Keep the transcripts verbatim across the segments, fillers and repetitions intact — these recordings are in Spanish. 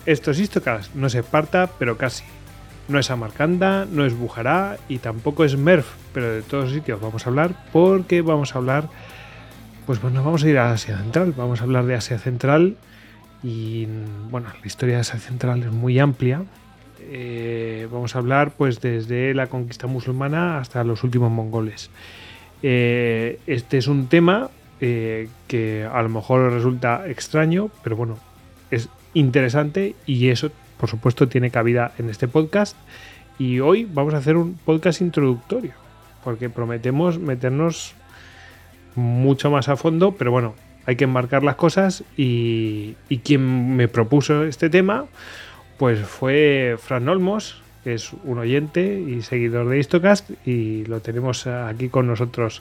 Esto es Histocast, no es Esparta, pero casi. No es Samarcanda, no es Bujará y tampoco es Merv, pero de todos sitios vamos a hablar porque vamos a hablar, pues bueno, vamos a ir a Asia Central, vamos a hablar de Asia Central y bueno, la historia de Asia Central es muy amplia. Eh, vamos a hablar pues desde la conquista musulmana hasta los últimos mongoles. Eh, este es un tema eh, que a lo mejor resulta extraño, pero bueno, es interesante y eso, por supuesto, tiene cabida en este podcast. Y hoy vamos a hacer un podcast introductorio, porque prometemos meternos mucho más a fondo, pero bueno, hay que enmarcar las cosas y, y quien me propuso este tema pues fue Fran Olmos, que es un oyente y seguidor de Histocast y lo tenemos aquí con nosotros.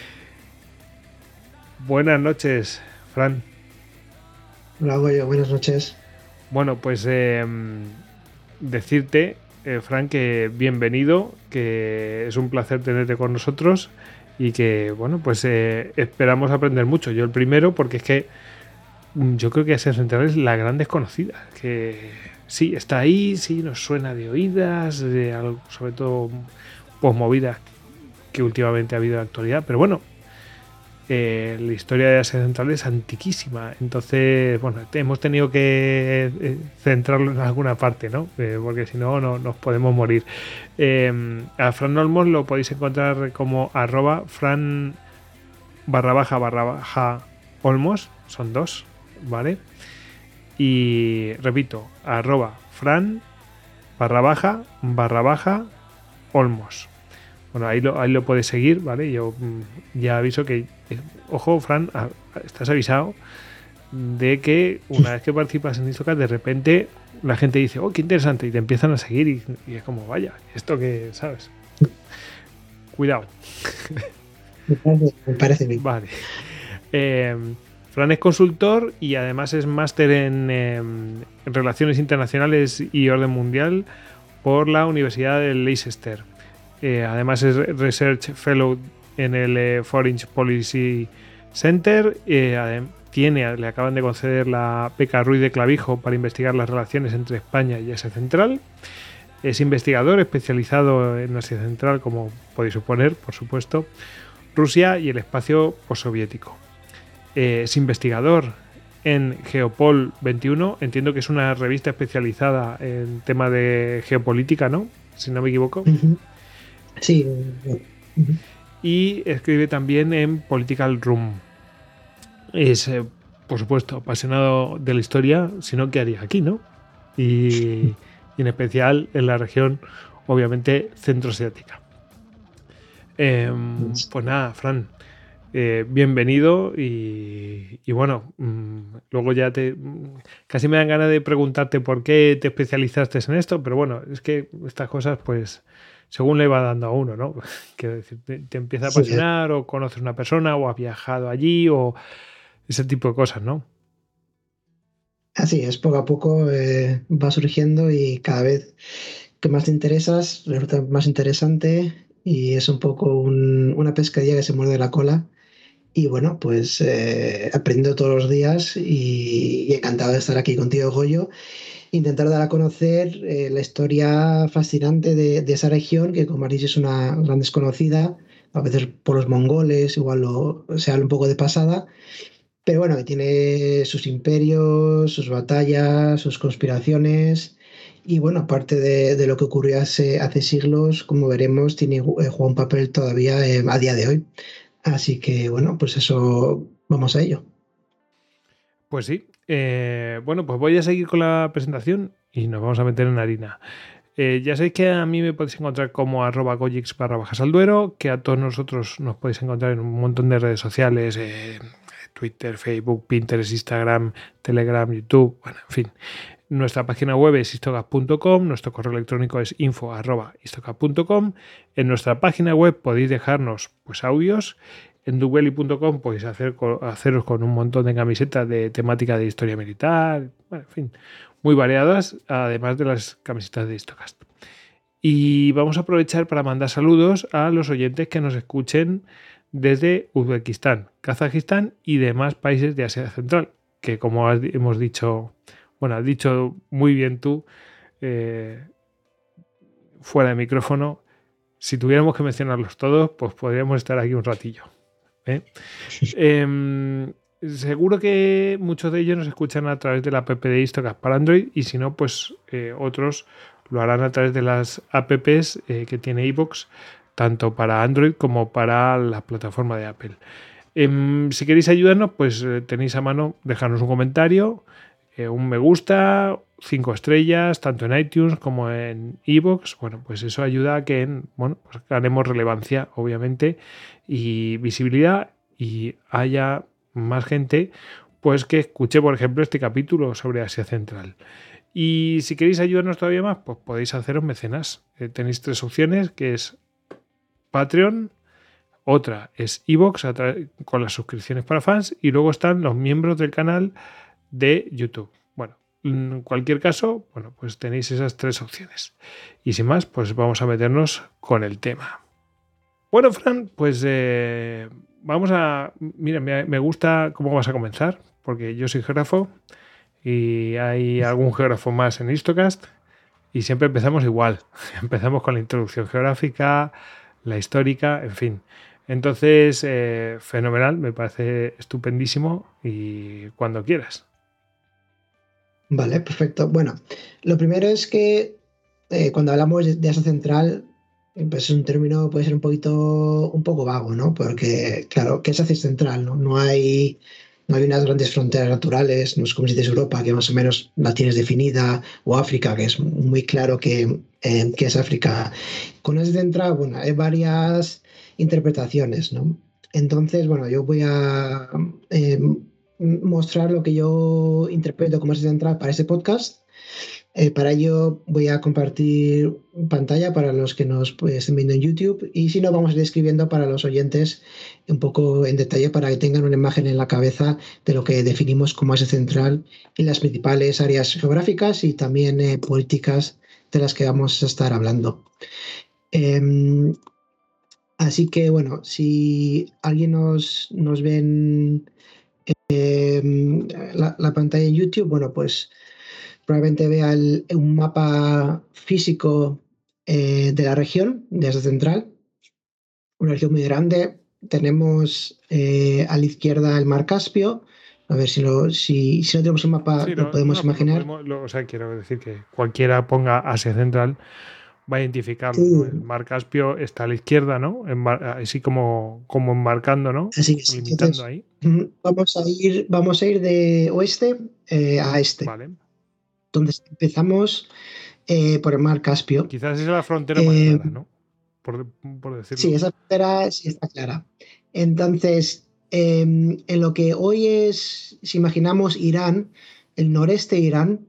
Buenas noches, Fran. Hola, Goyo, buenas noches. Bueno, pues eh, decirte, eh, Fran, que bienvenido, que es un placer tenerte con nosotros y que, bueno, pues eh, esperamos aprender mucho. Yo el primero, porque es que yo creo que Asia Central es la gran desconocida, que sí, está ahí, sí, nos suena de oídas, de algo, sobre todo posmovidas que últimamente ha habido en la actualidad, pero bueno, eh, la historia de Asia Central es antiquísima, entonces, bueno, hemos tenido que eh, centrarlo en alguna parte, ¿no? Eh, porque si no, no nos podemos morir. Eh, a Fran Olmos lo podéis encontrar como arroba fran barra baja barra baja Olmos, son dos, ¿vale? Y repito, arroba fran barra baja barra baja Olmos. Bueno, ahí lo, ahí lo puedes seguir, ¿vale? Yo mm, ya aviso que, eh, ojo, Fran, a, a, estás avisado de que una vez que participas en Histocast, de repente la gente dice, oh, qué interesante, y te empiezan a seguir y, y es como, vaya, esto que, ¿sabes? Cuidado. Me parece, me parece bien. Vale. Eh, Fran es consultor y además es máster en, eh, en Relaciones Internacionales y Orden Mundial por la Universidad de Leicester. Eh, además es Research Fellow en el eh, Foreign Policy Center. Eh, tiene, le acaban de conceder la beca Ruiz de Clavijo para investigar las relaciones entre España y Asia Central. Es investigador especializado en Asia Central, como podéis suponer, por supuesto, Rusia y el espacio postsoviético. Eh, es investigador en Geopol veintiuno, entiendo que es una revista especializada en tema de geopolítica, ¿no? Si no me equivoco. Uh-huh. Sí. Uh-huh. Y escribe también en Political Room. Es, eh, por supuesto, apasionado de la historia, si no, ¿qué haría aquí, no? Y, y en especial en la región, obviamente, centroasiática. Eh, pues nada, Fran, eh, bienvenido y, y bueno, mmm, luego ya te... Mmm, casi me dan ganas de preguntarte por qué te especializaste en esto, pero bueno, es que estas cosas, pues, según le va dando a uno, ¿no? Quiero decir, te, te empieza a apasionar, sí, o conoces una persona o has viajado allí o ese tipo de cosas, ¿no? Así es, poco a poco eh, va surgiendo y cada vez que más te interesas resulta más interesante y es un poco un, una pescadilla que se muerde la cola. Y bueno, pues eh, aprendo todos los días y, y encantado de estar aquí contigo, Goyo. Intentar dar a conocer eh, la historia fascinante de, de esa región, que como has dicho es una gran desconocida, a veces por los mongoles, igual lo, se habla un poco de pasada, pero bueno, que tiene sus imperios, sus batallas, sus conspiraciones. Y bueno, aparte de, de lo que ocurrió hace, hace siglos, como veremos, tiene, eh, juega un papel todavía eh, a día de hoy. Así que bueno, pues eso, vamos a ello. Pues sí. Eh, bueno, pues voy a seguir con la presentación y nos vamos a meter en harina. Eh, ya sabéis que a mí me podéis encontrar como arroba goyix barra bajas al duero, que a todos nosotros nos podéis encontrar en un montón de redes sociales, eh, Twitter, Facebook, Pinterest, Instagram, Telegram, YouTube, bueno, en fin. Nuestra página web es histocast punto com, nuestro correo electrónico es info arroba histocast punto com. En nuestra página web podéis dejarnos pues audios. En dubeli punto com podéis hacer, haceros con un montón de camisetas de temática de historia militar, bueno, en fin, muy variadas, además de las camisetas de Histocast. Y vamos a aprovechar para mandar saludos a los oyentes que nos escuchen desde Uzbekistán, Kazajistán y demás países de Asia Central, que como hemos dicho Bueno, has dicho muy bien tú, eh, fuera de micrófono, si tuviéramos que mencionarlos todos, pues podríamos estar aquí un ratillo. ¿eh? eh, seguro que muchos de ellos nos escuchan a través de la app de Histocast para Android, y si no, pues eh, otros lo harán a través de las apps eh, que tiene iVoox, tanto para Android como para la plataforma de Apple. Eh, si queréis ayudarnos, pues eh, tenéis a mano dejarnos un comentario, eh, un me gusta, cinco estrellas, tanto en iTunes como en iVoox. Bueno, pues eso ayuda a que bueno, pues ganemos relevancia, obviamente, y visibilidad, y haya más gente pues que escuche, por ejemplo, este capítulo sobre Asia Central. Y si queréis ayudarnos todavía más, pues podéis haceros mecenas. Eh, tenéis tres opciones, que es Patreon, otra es iVoox con las suscripciones para fans, y luego están los miembros del canal de YouTube. Bueno, en cualquier caso, bueno, pues tenéis esas tres opciones. Y sin más, pues vamos a meternos con el tema. Bueno, Fran, pues eh, vamos a... Mira, me, me gusta cómo vas a comenzar, porque yo soy geógrafo y hay algún geógrafo más en Histocast, y siempre empezamos igual. Empezamos con la introducción geográfica, la histórica, en fin. Entonces, eh, fenomenal, me parece estupendísimo, y cuando quieras. Vale, perfecto. Bueno, lo primero es que eh, cuando hablamos de, de Asia Central, pues es un término, puede ser un poquito, un poco vago, ¿no? Porque, claro, ¿qué es Asia Central? No, no hay, no hay unas grandes fronteras naturales, no es como si dices Europa, que más o menos la tienes definida, o África, que es muy claro que, eh, que es África. Con Asia Central, bueno, hay varias interpretaciones, ¿no? Entonces, bueno, yo voy a eh, mostrar lo que yo interpreto como Asia Central para este podcast. Eh, para ello voy a compartir pantalla para los que nos pues, estén viendo en YouTube, y si no, vamos a ir escribiendo para los oyentes un poco en detalle para que tengan una imagen en la cabeza de lo que definimos como Asia Central en las principales áreas geográficas y también eh, políticas de las que vamos a estar hablando. Eh, así que bueno, si alguien nos, nos ve en eh, la, la pantalla en YouTube, bueno, pues probablemente vea el, un mapa físico eh, de la región, de Asia Central, una región muy grande. Tenemos eh, a la izquierda el mar Caspio. A ver si, lo, si, si no tenemos un mapa, Sí, lo no, podemos no, imaginar. lo podemos, lo, o sea, quiero decir que cualquiera ponga Asia Central va a identificarlo, Sí. ¿no? El mar Caspio está a la izquierda, ¿no? Enmar así como, como enmarcando, ¿no? Así es. Limitando Entonces, ahí. vamos a ir, vamos a ir de oeste eh, a este. Vale. Entonces, empezamos eh, por el mar Caspio. Quizás esa es la frontera más Eh, clara, ¿no? Por, por decirlo. Sí, esa frontera sí está clara. Entonces, eh, en lo que hoy es, si imaginamos Irán, el noreste de Irán,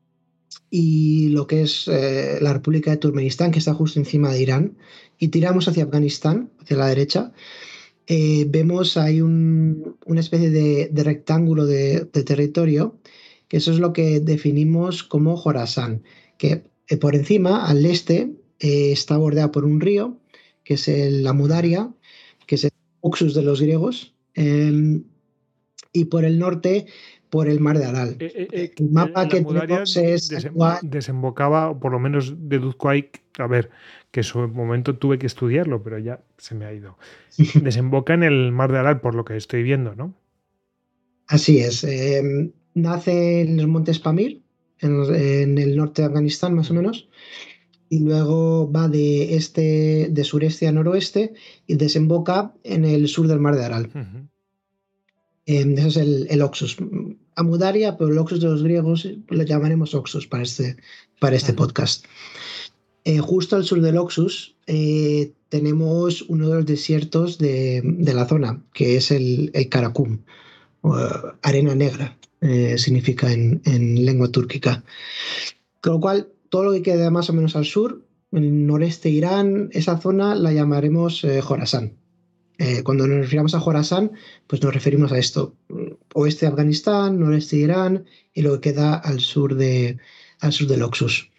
y lo que es eh, la República de Turkmenistán, que está justo encima de Irán, y tiramos hacia Afganistán, hacia la derecha, eh, vemos ahí un, una especie de, de rectángulo de, de territorio, que eso es lo que definimos como Jorasán, que eh, por encima, al este, eh, está bordeado por un río, que es el Amudaria, que es el Oxus de los griegos, eh, y por el norte, por el mar de Aral. Eh, eh, eh, El mapa la que Mudaria tenemos es desem actual. desembocaba, o por lo menos deduzco ahí, a ver, que en su momento tuve que estudiarlo, pero ya se me ha ido. Desemboca en el mar de Aral, por lo que estoy viendo, ¿no? Así es. Eh, nace en los montes Pamir, en, en el norte de Afganistán, más o menos, y luego va de este, de sureste a noroeste, y desemboca en el sur del mar de Aral. Uh-huh. Eh, ese es el, el Oxus. Amudaria, pero el Oxus de los griegos lo llamaremos Oxus para este, para este uh-huh. podcast. Eh, justo al sur del Oxus eh, tenemos uno de los desiertos de, de la zona, que es el, el Karakum, o uh, arena negra, eh, significa en, en lengua túrquica. Con lo cual, todo lo que queda más o menos al sur, en el noreste de Irán, esa zona la llamaremos eh, Jorasán. Eh, cuando nos refiramos a Jorasán, pues nos referimos a esto: oeste de Afganistán, noreste de Irán, y lo que queda al sur, de, al sur del Oxus.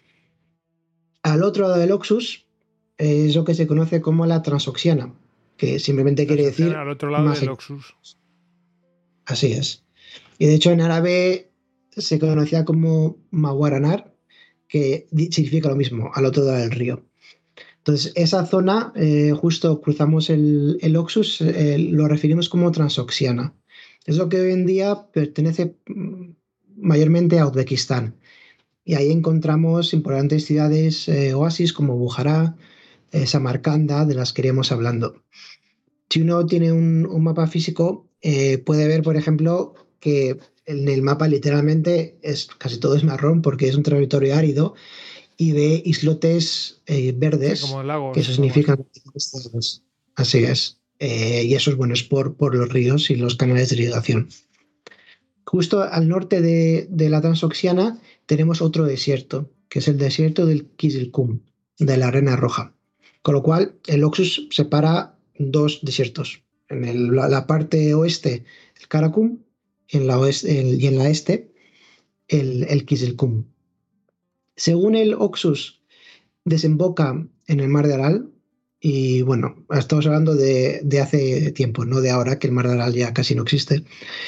Al otro lado del Oxus eh, es lo que se conoce como la Transoxiana, que simplemente quiere decir al otro lado más del Oxus. Así es. Y de hecho en árabe se conocía como Maguaranar, que significa lo mismo, al otro lado del río. Entonces, esa zona, eh, justo cruzamos el, el Oxus, eh, lo referimos como Transoxiana. Es lo que hoy en día pertenece mm, mayormente a Uzbekistán. Y ahí encontramos importantes ciudades, eh, oasis como Bujará, eh, Samarcanda, de las que iremos hablando. Si uno tiene un, un mapa físico, eh, puede ver, por ejemplo, que en el mapa literalmente es, casi todo es marrón porque es un territorio árido y ve islotes eh, Sí, como verdes, que eso lagos o algo significa así. que así es. Eh, y eso es bueno, es por, por los ríos y los canales de irrigación. Justo al norte de, de la Transoxiana tenemos otro desierto, que es el desierto del Kizilkum, de la Arena Roja. Con lo cual, el Oxus separa dos desiertos. En el- la, la parte oeste, el Karakum, y en la, oeste, el- y en la este, el, el Kizilkum. Según el Oxus, desemboca en el mar de Aral. Y bueno, estamos hablando de, de hace tiempo, no de ahora, que el mar de Aral ya casi no existe.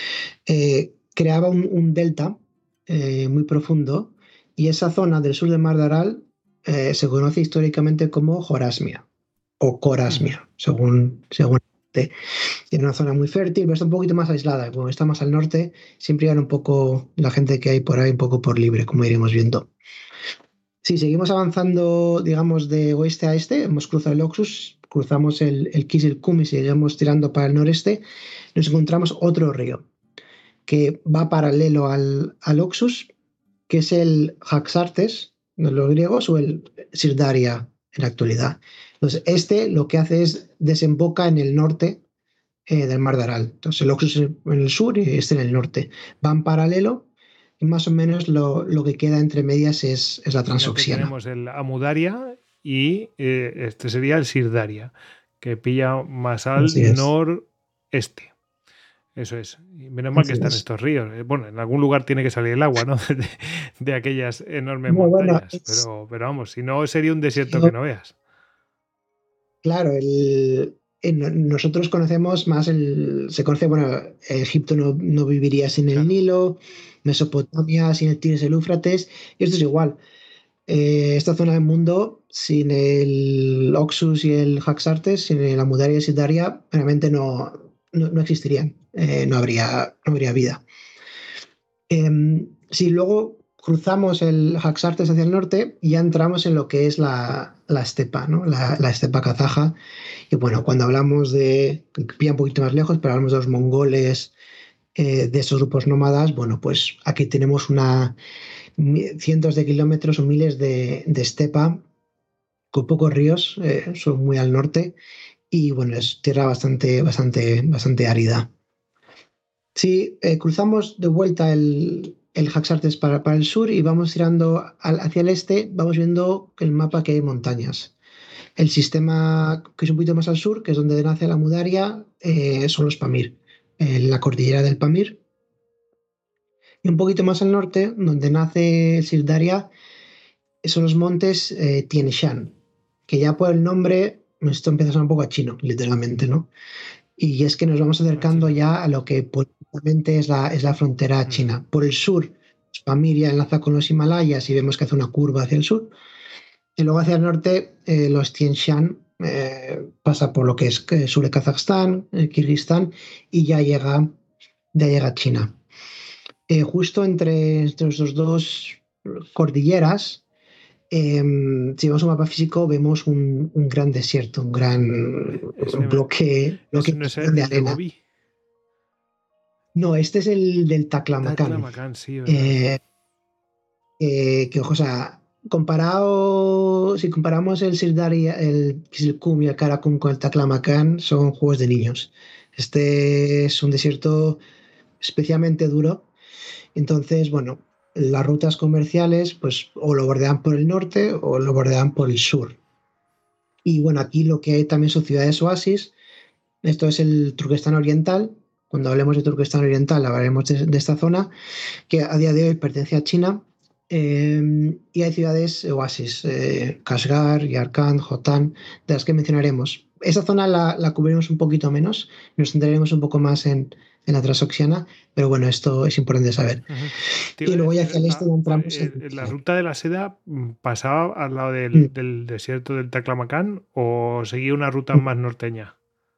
Eh, creaba un, un delta eh, muy profundo y esa zona del sur del mar de Aral eh, se conoce históricamente como Jorasmia o Ujú. Corasmia, según, según tiene una zona muy fértil, pero está un poquito más aislada. Como está más al norte, siempre iban un poco la gente que hay por ahí, un poco por libre, como iremos viendo. Si seguimos avanzando, digamos, de oeste a este, hemos cruzado el Oxus, cruzamos el, el Kizilkum y seguimos tirando para el noreste, nos encontramos otro río que va paralelo al, al Oxus, que es el Jaxartes de los griegos o el Sirdaria en la actualidad. Entonces, este lo que hace es desemboca en el norte eh, del Mar de Aral. Entonces, el Oxus en el sur y este en el norte. Van paralelo y más o menos lo, lo que queda entre medias es, es la Fíjate, Transoxiana. tenemos el Amudaria y eh, este sería el Sirdaria, que pilla más al Así es. noreste. Eso es. Y menos mal que Así están es. estos ríos. Eh, Bueno, en algún lugar tiene que salir el agua, ¿no? De, de aquellas enormes No, bueno, montañas. es, Pero, pero vamos, si no sería un desierto que yo, no veas. claro, el, en- nosotros conocemos más el, se conoce, bueno, Egipto no, no viviría sin el Claro. Nilo, Mesopotamia sin el Tigris y el Éufrates, y esto es igual. Eh, esta zona del mundo, sin el Oxus y el Jaxartes, sin el Amudaria y el Sidaria, realmente no, no, no existirían, eh, no habría, no habría vida. Eh, si luego cruzamos el Jaxartes hacia el norte, ya entramos en lo que es la, la estepa, ¿no? La, la estepa kazaja. Y bueno, cuando hablamos de, pilla un poquito más lejos, pero hablamos de los mongoles, eh, de esos grupos nómadas, bueno, pues aquí tenemos una cientos de kilómetros o miles de, de estepa con pocos ríos, eh, son muy al norte y bueno, es tierra bastante, bastante, bastante árida. Si eh, cruzamos de vuelta el, el Jaxartes para, para el sur y vamos tirando al- hacia el este, vamos viendo el mapa que hay montañas. El sistema que es un poquito más al sur, que es donde nace la Mudaria, eh, son los Pamir, eh, la cordillera del Pamir. Y un poquito más al norte, donde nace el Sirdaria, son los montes eh, Tien Shan, que ya por el nombre, esto empieza a sonar un poco a chino, literalmente, ¿no? Y es que nos vamos A acercando China. ya a lo que políticamente es la, es la frontera Ujú. china. Por el sur, pues, Pamir ya enlaza con los Himalayas y vemos que hace una curva hacia el sur. Y luego hacia el norte, eh, los Tien Shan eh, pasa por lo que es eh, sur de Kazajstán, eh, Kirguistán, y ya llega, ya llega a China. Eh, justo entre estos dos cordilleras, eh, si vemos un mapa físico, vemos un, un gran desierto, un gran Ese, me- bloque, bloque ese no es de el de arena. Gobi. No, este es el del Taklamakan. Taklamakan, sí, ¿verdad? Eh, eh, que, o sea, comparado, si comparamos el Sirdar y el Kizilkum y el Karakum con el Taklamakan, son juegos de niños. Este es un desierto especialmente duro. Entonces, bueno, las rutas comerciales, pues, o lo bordean por el norte o lo bordean por el sur. Y bueno, aquí lo que hay también son ciudades oasis. Esto es el Turquestán Oriental. Cuando hablemos de Turquestán Oriental, hablaremos de, de esta zona, que a día de hoy pertenece a China. Eh, y hay ciudades oasis, eh, Kashgar, Yarkand, Hotan, de las que mencionaremos. Esa zona la, la cubriremos un poquito menos, nos centraremos un poco más en, en la transoxiana, pero bueno, esto es importante saber. Ujú. Te Y iba a luego ya decir, hacia el este ah, ya ah, entramos el- en... el- la ruta de la seda mm, pasaba al lado Mm, del, del desierto del Taklamakan o seguía una ruta mm. más norteña.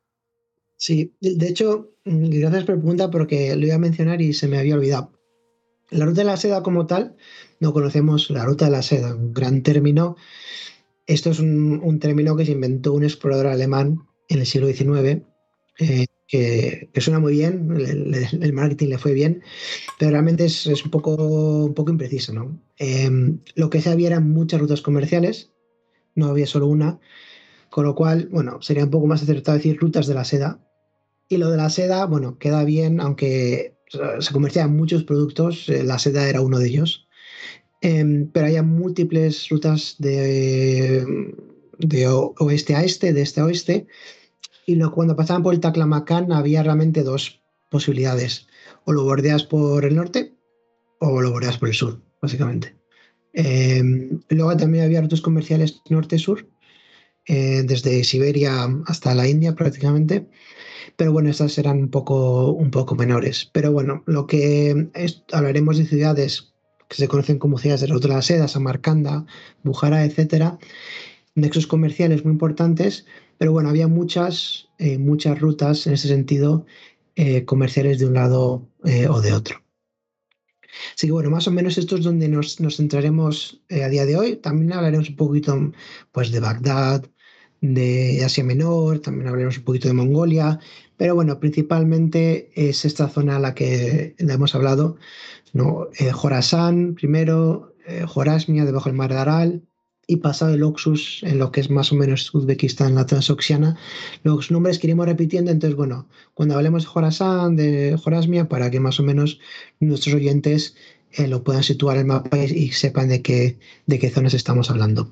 Sí, de de hecho, mm, gracias por la pregunta porque lo iba a mencionar y se me había olvidado. La ruta de la seda como tal, no conocemos la ruta de la seda, un gran término. Esto es un, un término que se inventó un explorador alemán en el siglo diecinueve, eh, que, que suena muy bien, el, el- el marketing le fue bien, pero realmente es, es un poco, un poco impreciso, ¿no? Eh, lo que se había eran muchas rutas comerciales, no había solo una, con lo cual, bueno, sería un poco más acertado decir rutas de la seda. Y lo de la seda, bueno, queda bien, aunque o sea, se comerciaban muchos productos, eh, la seda era uno de ellos. Em, pero hay múltiples rutas de, de o- oeste a este, de este a oeste, y lo, cuando pasaban por el Taklamakan había realmente dos posibilidades. O lo bordeas por el norte o lo bordeas por el sur, básicamente. Em, luego también había rutas comerciales norte-sur, eh, desde Siberia hasta la India prácticamente, pero bueno, estas eran un poco, un poco menores. Pero bueno, lo que es, hablaremos de ciudades que se conocen como ciudades de la ruta de la seda, Samarcanda, Bujara, etcétera, nexos comerciales muy importantes, pero bueno, había muchas, eh, muchas rutas en ese sentido, eh, comerciales de un lado eh, o de otro. Así que bueno, más o menos esto es donde nos, nos centraremos eh, a día de hoy. También hablaremos un poquito pues, de Bagdad, de Asia Menor, también hablaremos un poquito de Mongolia, pero bueno, principalmente es esta zona a la que le hemos hablado, ¿no? Eh, Jorasán primero, eh, Jorasmia debajo del mar de Aral y pasado el Oxus en lo que es más o menos Uzbekistán, la Transoxiana. Los nombres que iremos repitiendo, entonces bueno, cuando hablemos de Jorasán, de Jorasmia, para que más o menos nuestros oyentes eh, lo puedan situar en el mapa y, y sepan de qué, de qué zonas estamos hablando.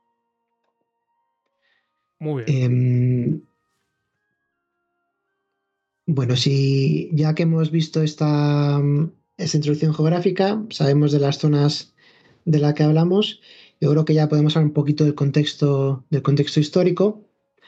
Muy bien. Em, bueno, si ya que hemos visto esta, mm, esta introducción geográfica, sabemos de las zonas de las que hablamos, yo creo que ya podemos hablar un poquito del contexto, del contexto histórico.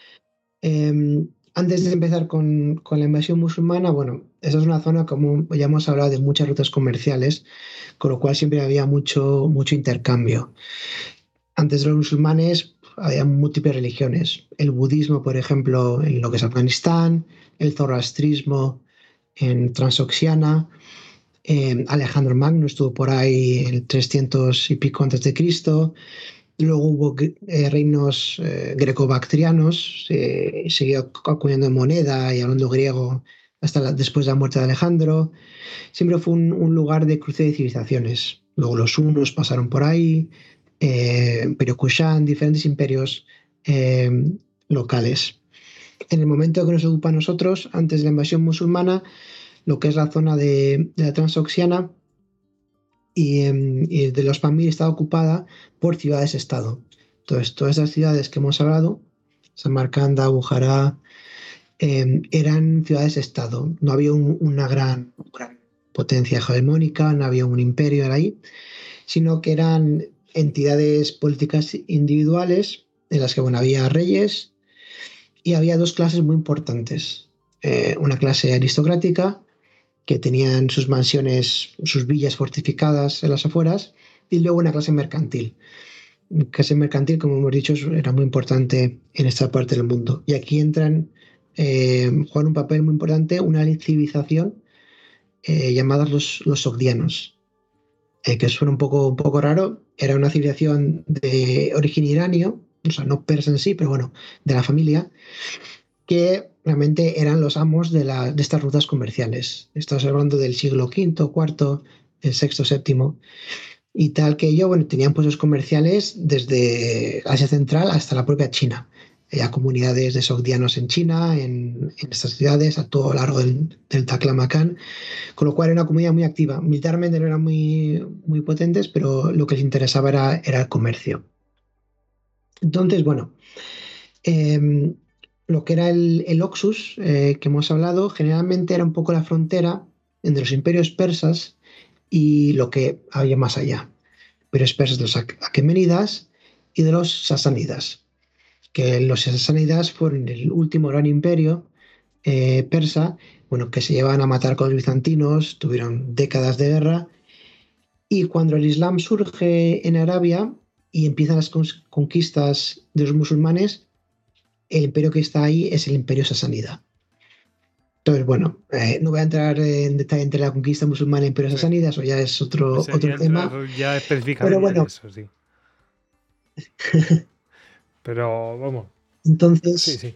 Eh, Antes de empezar con, con la invasión musulmana, bueno, esa es una zona, como ya hemos hablado, de muchas rutas comerciales, con lo cual siempre había mucho, mucho intercambio. Antes de los musulmanes había múltiples religiones. El budismo, por ejemplo, en lo que es Afganistán, el zoroastrismo en Transoxiana, eh, Alejandro Magno estuvo por ahí en el trescientos y pico antes de Cristo. Luego hubo eh, reinos eh, greco-bactrianos, eh, siguió acuñando moneda y hablando griego hasta la- después de la muerte de Alejandro. Siempre fue un, un lugar de cruce de civilizaciones. Luego los hunos pasaron por ahí, eh, Imperio Kushán, diferentes imperios eh, locales. En el momento que nos ocupa a nosotros, antes de la invasión musulmana, lo que es la zona de, de la Transoxiana y, em, y de los Pamir está ocupada por ciudades-estado. Entonces, todas esas ciudades que hemos hablado, Samarcanda, Bujará, em, eran ciudades-estado. No había un- una gran, gran potencia hegemónica, no había un imperio ahí, sino que eran entidades políticas individuales en las que bueno, había reyes y había dos clases muy importantes. Eh, una clase aristocrática que tenían sus mansiones, sus villas fortificadas en las afueras, y luego una clase mercantil. La clase mercantil, como hemos dicho, era muy importante en esta parte del mundo. Y aquí entran, eh, juegan un papel muy importante una civilización eh, llamadas los, los sogdianos, eh, que suena un poco, un poco raro. Era una civilización de origen iranio, o sea, no persa en sí, pero bueno, de la familia, que realmente eran los amos de, la, de estas rutas comerciales. Estamos hablando del siglo quinto, cuarto, el sexto, séptimo, y tal que ellos, bueno, tenían puestos comerciales desde Asia Central hasta la propia China. Había comunidades de sogdianos en China, en, en estas ciudades, a todo lo largo del, del Taklamakan, con lo cual era una comunidad muy activa. Militarmente no eran muy, muy potentes, pero lo que les interesaba era, era el comercio. Entonces, bueno, eh, lo que era el, el Oxus eh, que hemos hablado, generalmente era un poco la frontera entre los imperios persas y lo que había más allá. Imperios persas de los aquemenidas y de los sasánidas, que los sasánidas fueron el último gran imperio eh, persa, bueno, que se llevan a matar con los bizantinos, tuvieron décadas de guerra, y cuando el Islam surge en Arabia y empiezan las conquistas de los musulmanes, el imperio que está ahí es el imperio sasánida. Entonces, bueno, eh, no voy a entrar en detalle entre la conquista musulmana y el imperio Sí. sasánida, eso ya es otro, Sería otro tema. entrar ya Pero específicamente en bueno, eso, sí. Pero vamos, sí, entonces, sí.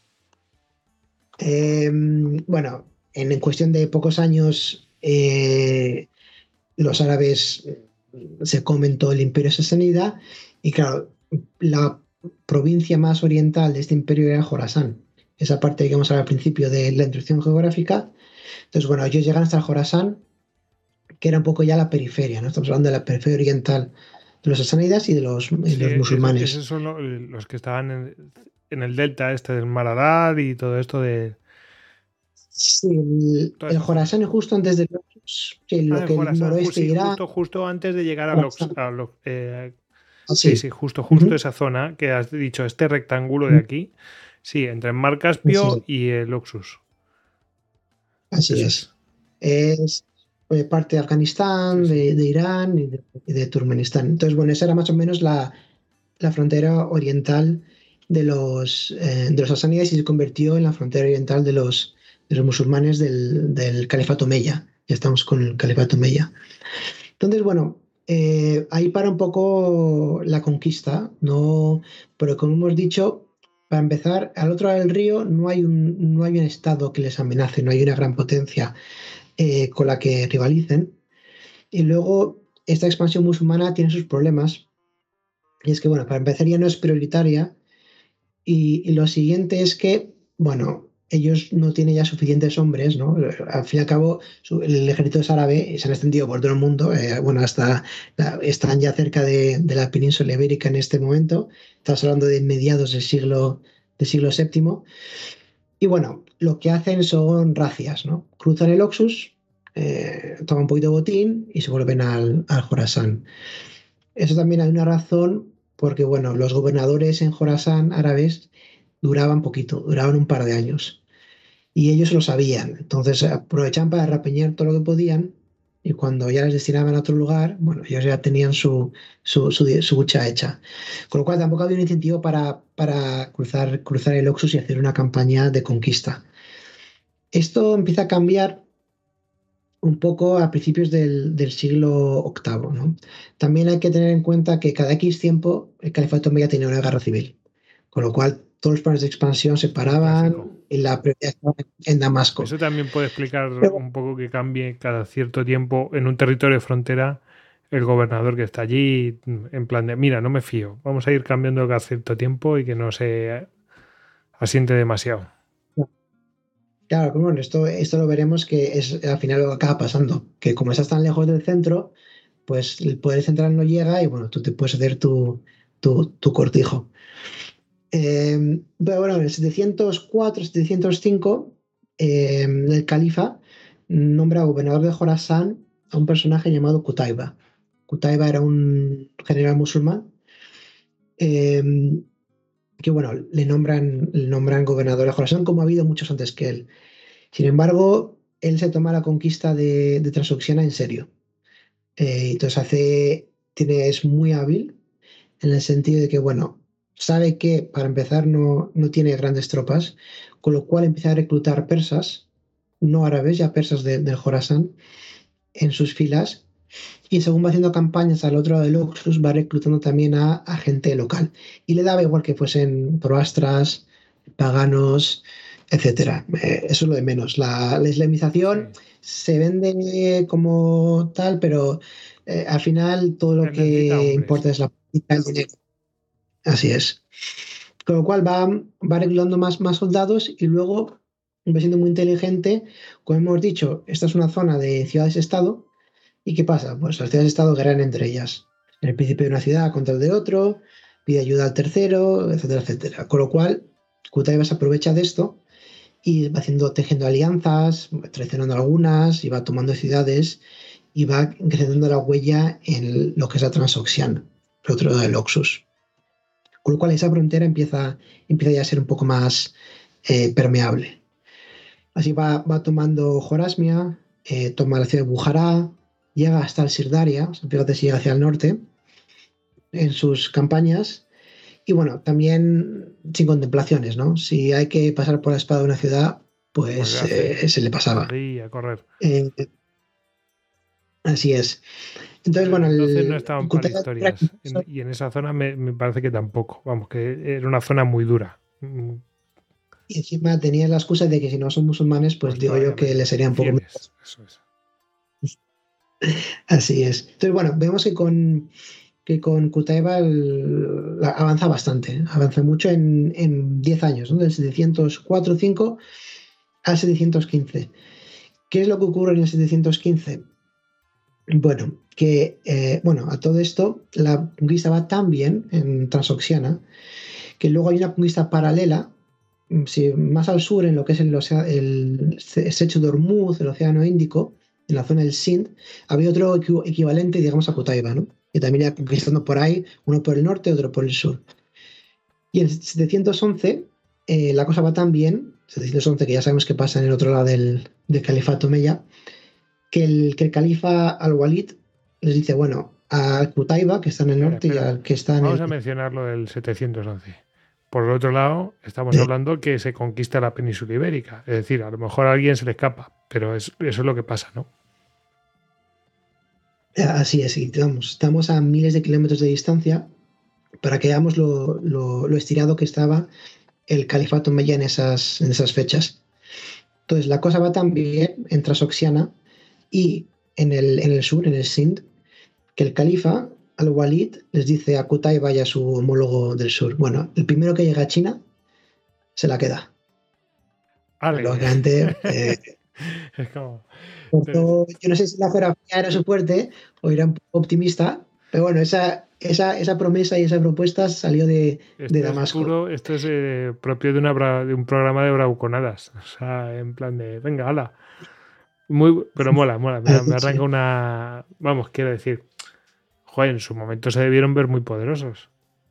eh, bueno, en, en, cuestión de pocos años, eh, los árabes se comen todo el imperio sasánida y claro, la provincia más oriental de este imperio era Jorasán, esa parte que vamos a ver al principio de la introducción geográfica. Entonces, bueno, ellos llegan hasta Jorasán, que era un poco ya la periferia, ¿no? Estamos hablando de la periferia oriental de los sasánidas y de los, y Sí, los ese- esos musulmanes. son lo- los que estaban en, en el delta este del Mar Arar y todo esto de Sí, el, toda el esa zona. Jorasán es justo antes de los, sí, Ah, lo en que el Jorasán, ju- noroeste de sí, Irán. justo, justo antes de llegar a Lox, Jorasán, a Lo- eh, sí, así. sí, justo, justo Ujú, esa zona que has dicho, este rectángulo de ujú, aquí. Sí, entre el Mar así Caspio es. y el Oxus. Así Eso es. es. Es eh, parte de Sí, Afganistán, sí. de, de Irán y de, y de Turkmenistán. Entonces, bueno, esa era más o menos la, la frontera oriental de los, eh, de los sasánidas y se convirtió en la frontera oriental de los, de los musulmanes del, del califato Omeya. Ya estamos con el califato Omeya. Entonces, bueno, eh, ahí para un poco la conquista, ¿no? Pero como hemos dicho, para empezar, al otro lado del río no hay un, no hay un estado que les amenace, no hay una gran potencia eh, con la que rivalicen. Y luego, esta expansión musulmana tiene sus problemas. Y es que, bueno, para empezar ya no es prioritaria. Y, y lo siguiente es que, bueno, ellos no tienen ya suficientes hombres, ¿no? Al fin y al cabo, su- el ejército es árabe y se han extendido por todo el mundo. Eh, bueno, hasta la- están ya cerca de, de la península ibérica en este momento. Estamos hablando de mediados del siglo, del siglo séptimo. Y bueno, lo que hacen son racias, ¿no? Cruzan el Oxus, eh, toman un poquito de botín y se vuelven al, al Jorasán. Eso también hay una razón porque, bueno, los gobernadores en Jorasán árabes duraban poquito, duraban un par de años. Y ellos lo sabían. Entonces aprovechaban para rapeñar todo lo que podían y cuando ya les destinaban a otro lugar, bueno, ellos ya tenían su, su, su, su hucha hecha. Con lo cual tampoco había un incentivo para, para cruzar, cruzar el Oxus y hacer una campaña de conquista. Esto empieza a cambiar un poco a principios del, del siglo octavo, ¿no? También hay que tener en cuenta que cada X tiempo el califato omeya tenía una guerra civil, con lo cual todos los planes de expansión se Un clásico. paraban y la prioridad estaba en Damasco. Eso también puede explicar Pero, un poco que cambie cada cierto tiempo en un territorio de frontera el gobernador que está allí, en plan de, mira, no me fío, vamos a ir cambiando cada cierto tiempo y que no se asiente demasiado. claro, pero bueno, esto, esto lo veremos que es al final lo que acaba pasando, que como estás tan lejos del centro, pues el poder central no llega y bueno, tú te puedes hacer tu, tu, tu cortijo. Eh, pero bueno, en el setecientos cuatro, setecientos cinco, eh, el califa nombra gobernador de Jorasán a un personaje llamado Qutaiba. Qutaiba era un general musulmán eh, que, bueno, le nombran, le nombran gobernador de Jorasán, como ha habido muchos antes que él. Sin embargo, él se toma la conquista de, de Transoxiana en serio. Eh, entonces hace, tiene, es muy hábil en el sentido de que, bueno, sabe que para empezar no, no tiene grandes tropas, con lo cual empieza a reclutar persas, no árabes, ya persas de- del Jorasán, en sus filas, y según va haciendo campañas al otro lado del Oxus, va reclutando también a, a gente local. Y le daba igual que fuesen proastras, paganos, etcétera. Eh, eso es lo de menos. La, la islamización Sí, se vende como tal, pero eh, al final todo lo él necesita que hombres. importa es la política, el dinero. Así es. Con lo cual va, va reclutando más, más soldados y luego va siendo muy inteligente. Como hemos dicho, esta es una zona de ciudades-estado. ¿Y qué pasa? Pues las ciudades-estado guerrean entre ellas. El príncipe de una ciudad contra el de otro, pide ayuda al tercero, etcétera, etcétera. Con lo cual, Qutaiba se aprovecha de esto y va haciendo, tejiendo alianzas, traicionando algunas, y va tomando ciudades y va creciendo la huella en lo que es la Transoxiana, el otro lado del Oxus. Con lo cual esa frontera empieza, empieza ya a ser un poco más eh, permeable. Así va, va tomando Jorasmia, eh, toma la ciudad de Bujará, llega hasta el Sirdaria, o sea, fíjate si llega hacia el norte en sus campañas. Y bueno, también sin contemplaciones, ¿no? Si hay que pasar por la espada de una ciudad, Pues se pues hace. eh, se le pasaba. Ahí a correr. Eh, Así es. Entonces, Pero bueno, entonces no el estaban para Kutaiba historias. En- y en esa zona me, me parece que tampoco. Vamos, que era una zona muy dura. Mm, y encima tenía la excusa de que si no son musulmanes, pues Pues digo yo todavía que le menos. sería un poco Infieles. menos. Eso es. Así es. Entonces, bueno, vemos que con, que con Kutaiba el- la- avanza bastante, avanza mucho en, en diez años, ¿no? Del setecientos cuatro cinco al setecientos quince. ¿Qué es lo que ocurre en el setecientos quince? Bueno, que eh, bueno, a todo esto la conquista va tan bien en Transoxiana que luego hay una conquista paralela, mm, sí, más al sur, en lo que es el, ocea- el estrecho de Hormuz, el Océano Índico, en la zona del Sind, había otro equi- equivalente, digamos, a Kutaiba, ¿no? Que también iba conquistando por ahí, uno por el norte, otro por el sur. Y en setecientos once eh, la cosa va tan bien, setecientos once que ya sabemos que pasa en el otro lado del, del califato Omeya, que el, que el califa al-Walid les dice, bueno, a Kutaiba, que está en el Espera, norte, y espera. al que está en Vamos el... a mencionar lo del setecientos once. Por el otro lado, estamos eh, hablando que se conquista la península ibérica. Es decir, a lo mejor a alguien se le escapa, pero es- eso es lo que pasa, ¿no? Así es, y vamos, estamos a miles de kilómetros de distancia para que veamos lo, lo- lo estirado que estaba el califato omeya en esas, en esas fechas. Entonces, la cosa va tan bien en Transoxiana y en el, en el sur, en el Sind, que el califa al-Walid les dice a Qutayba y a su homólogo del sur, bueno, el primero que llega a China se la queda. ¡Ale! Lógicamente, eh, Es como. yo no sé si la geografía era su fuerte o era un poco optimista, pero bueno, esa, esa, esa promesa y esa propuesta salió de, de Esto es Damasco. puro, esto es eh, propio de, una bra- de un programa de bravuconadas. O sea, en plan de, venga, hala. Muy, pero mola, mola. Me, me Sí. arranca una. Vamos, quiero decir, joder, en su momento se debieron ver muy poderosos.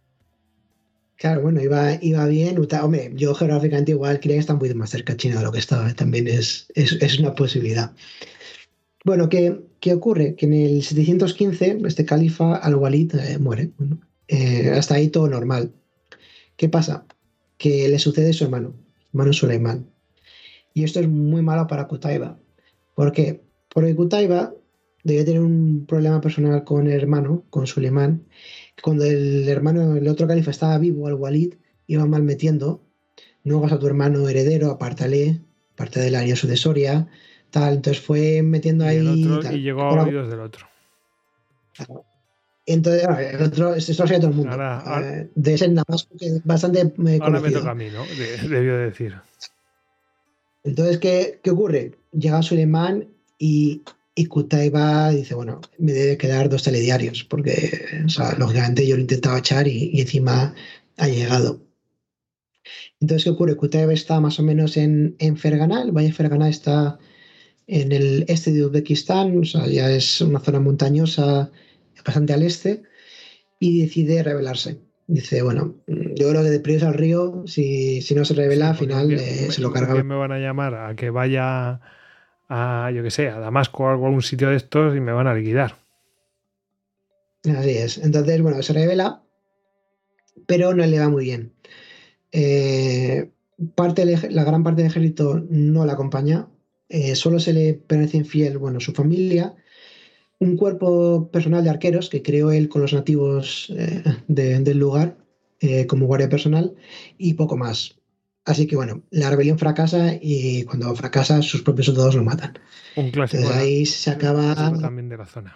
Claro, bueno, iba, iba bien. Uta- Hombre, yo geográficamente igual creía que está un poquito más cerca de China de lo que estaba. ¿Eh? También es, es, es una posibilidad. Bueno, ¿qué, qué ocurre? Que en el setecientos quince este califa al-Walid eh, muere. Bueno, eh, hasta ahí todo normal. ¿Qué pasa? Que le sucede su hermano, hermano Suleimán. Y esto es muy malo para Qutaiba. ¿Por qué? Porque Qutaiba debía tener un problema personal con el hermano, con Suleimán. Cuando el hermano, el otro califa estaba vivo, al-Walid, iba mal metiendo. No hagas a tu hermano heredero, apártale, parte del área sucesoria, tal. Entonces fue metiendo Y el ahí otro, y tal. llegó a oídos del otro. Entonces, ah, el otro, esto lo sabía todo el mundo. Ahora, ahora, Eh, debe ser nada más que bastante eh, ahora me toca conocido. a mí, ¿no? De- debió decir. Entonces, ¿qué, qué ocurre? Llega Suleiman y, y Qutaiba dice, bueno, me debe quedar dos telediarios, porque, o sea, lógicamente yo lo intentaba echar y, y encima ha llegado. Entonces, ¿qué ocurre? Qutaiba está más o menos en, en Ferganá, el Valle de Ferganá está en el este de Uzbekistán, o sea, ya es una zona montañosa bastante al este, y decide rebelarse. Dice, bueno, yo creo que de Príos al río, si, si no se revela, Sí, al porque un final día, eh, me- se lo un día carga. me van a llamar a que vaya a, yo qué sé, a Damasco o algo, algún sitio de estos y me van a liquidar. Así es. Entonces, bueno, se revela, pero no le va muy bien. Eh, parte del ej- la gran parte del ejército no la acompaña, eh, solo se le permanece infiel, bueno, su familia, un cuerpo personal de arqueros que creó él con los nativos eh, de- del lugar eh, como guardia personal y poco más. Así que bueno, la rebelión fracasa y cuando fracasa sus propios soldados lo matan. Un clásico, Entonces de la- ahí se es un acaba. clásico también de la zona.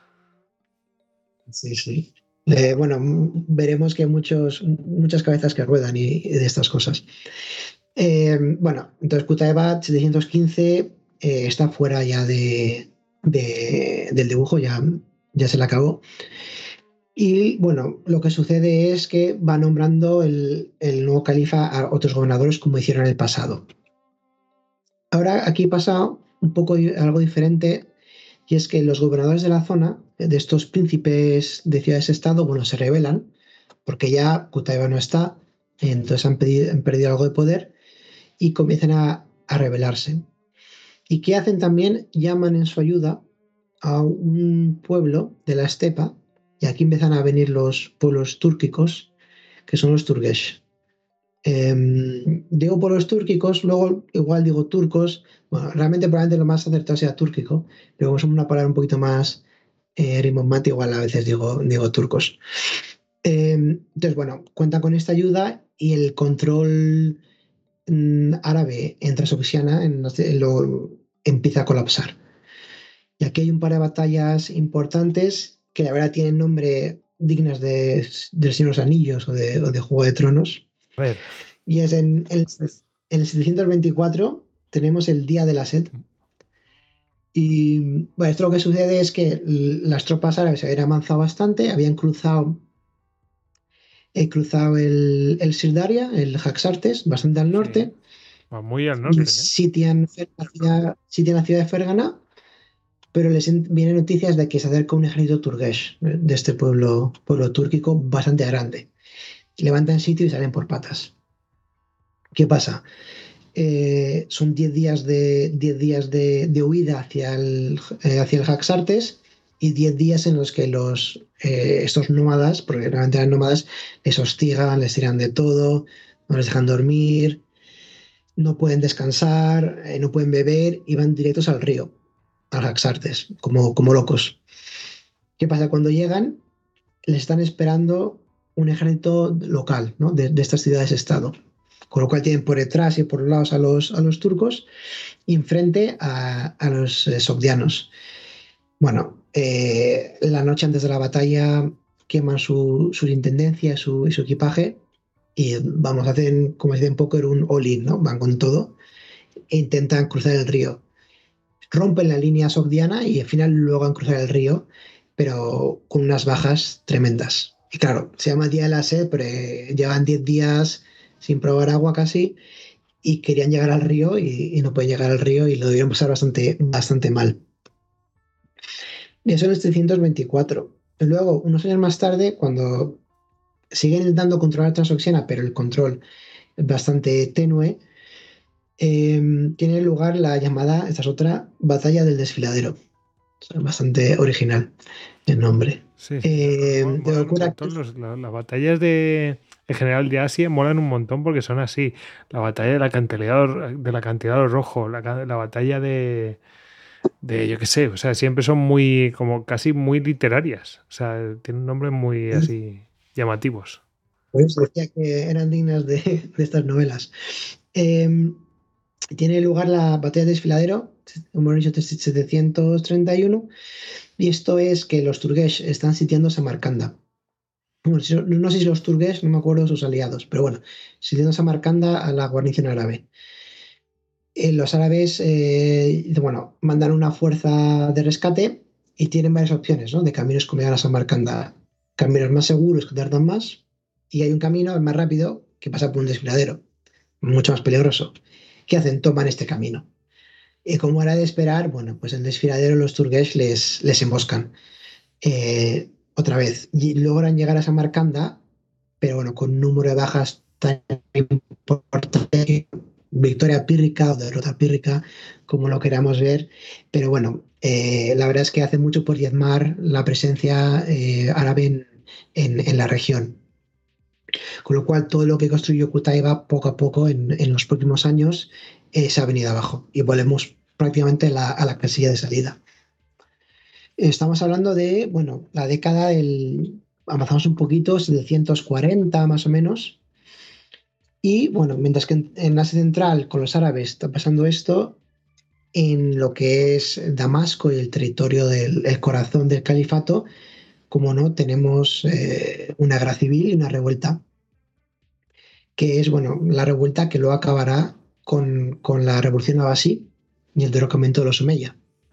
Sí, sí. Eh, bueno, m- veremos que hay muchos, muchas cabezas que ruedan y, y de estas cosas. Eh, bueno, entonces Qutaiba setecientos quince eh, está fuera ya de, de- del dibujo, ya, ya se le acabó. Y bueno, lo que sucede es que va nombrando el, el nuevo califa a otros gobernadores como hicieron en el pasado. Ahora aquí pasa un poco di- algo diferente y es que los gobernadores de la zona, de estos príncipes de ciudades-estado, bueno, se rebelan porque ya Qutaiba no está, entonces han, pedido- han perdido algo de poder y comienzan a a rebelarse. ¿Y qué hacen también? Llaman en su ayuda a un pueblo de la estepa, y aquí empiezan a venir los pueblos túrquicos, que son los turgesh. Eh, digo pueblos túrquicos, luego igual digo turcos, bueno, realmente probablemente lo más acertado sea túrquico, pero como es una palabra un poquito más eh, rimbombante, igual a veces digo, digo turcos. Eh, entonces, bueno, cuentan con esta ayuda y el control mm, árabe en Transoxiana en, en lo, empieza a colapsar. Y aquí hay un par de batallas importantes que la verdad tienen nombre dignas de, del Señor de los Anillos o de, o de Juego de Tronos. A ver. Y es en, el, en el setecientos veinticuatro tenemos el Día de la Sed. Y bueno, esto lo que sucede es que las tropas árabes habían avanzado bastante, habían cruzado, eh, cruzado el, el Sirdaria, el Jaxartes, bastante al norte, Sí. Va muy al y norte, ¿eh? sitian, la ciudad, sitian la ciudad de Fergana, pero les vienen noticias de que se acerca un ejército turgesh, eh, de este pueblo, pueblo túrquico bastante grande. Levantan sitio y salen por patas. ¿Qué pasa? Eh, son diez días de, diez días de, de huida hacia el, eh, hacia el Jaxartes y diez días en los que los, eh, estos nómadas, porque realmente eran nómadas, les hostigan, les tiran de todo, no les dejan dormir, no pueden descansar, eh, no pueden beber y van directos al río, al Jaxartes, como, como locos. ¿Qué pasa? Cuando llegan, les están esperando un ejército local, ¿no? de, de estas ciudades-estado. Con lo cual tienen por detrás y por los lados a los, a los turcos y enfrente a, a los eh, sogdianos. Bueno, eh, la noche antes de la batalla queman su, su intendencia su, y su equipaje y vamos, hacen, como dicen en póker, un all-in, ¿no? Van con todo e intentan cruzar el río. Rompen la línea sogdiana y al final logran cruzar el río, pero con unas bajas tremendas. Y claro, se llama Día de la Sed, pero eh, llevan diez días sin probar agua casi y querían llegar al río y, y no pueden llegar al río y lo debieron pasar bastante, bastante mal. Y eso en el setecientos veinticuatro. Y luego, unos años más tarde, cuando siguen intentando controlar Transoxiana, pero el control es bastante tenue, eh, tiene lugar la llamada, esta es otra, Batalla del Desfiladero. O sea, bastante original el nombre. Sí, sí, no, no, Eh, mo- de molan un locura. montón. Los- la- las batallas de, en general de Asia molan un montón porque son así. La batalla del acantilado, del acantilado rojo, la, ca- la batalla de, de, yo qué sé, o sea, siempre son muy, como casi muy literarias. O sea, tienen nombres muy así llamativos. Pues decía que eran dignas de, de estas novelas. Eh, Tiene lugar la batalla de Desfiladero, como he dicho, setecientos treinta y uno, y esto es que los turgesh están sitiando Samarcanda. Bueno, si- no, no sé si los turgesh, no me acuerdo de sus aliados, pero bueno, sitiando Samarcanda a la guarnición árabe. Eh, los árabes, eh, bueno, mandan una fuerza de rescate y tienen varias opciones, ¿no? De caminos como llegar a Samarcanda. Caminos más seguros que tardan más, y hay un camino el más rápido que pasa por un desfiladero, mucho más peligroso. ¿Qué hacen? Toman este camino. Y como era de esperar, bueno, pues en el desfiladero los turgesh les, les emboscan. Eh, otra vez, y logran llegar a Samarcanda, pero bueno, con un número de bajas tan importante, victoria pírrica o derrota pírrica, como lo queramos ver, pero bueno, eh, la verdad es que hace mucho por diezmar la presencia eh, árabe en, en, en, la región. Con lo cual, todo lo que construyó Kutaiba poco a poco en, en los próximos años eh, se ha venido abajo y volvemos prácticamente la, a la casilla de salida. Estamos hablando de, bueno, la década del, avanzamos un poquito, setecientos cuarenta más o menos. Y bueno, mientras que en, en Asia Central con los árabes está pasando esto, en lo que es Damasco y el territorio del el corazón del califato, como no, tenemos eh, una guerra civil y una revuelta, que es, bueno, la revuelta que luego acabará con, con la revolución abasí y el derrocamiento de los Omeya.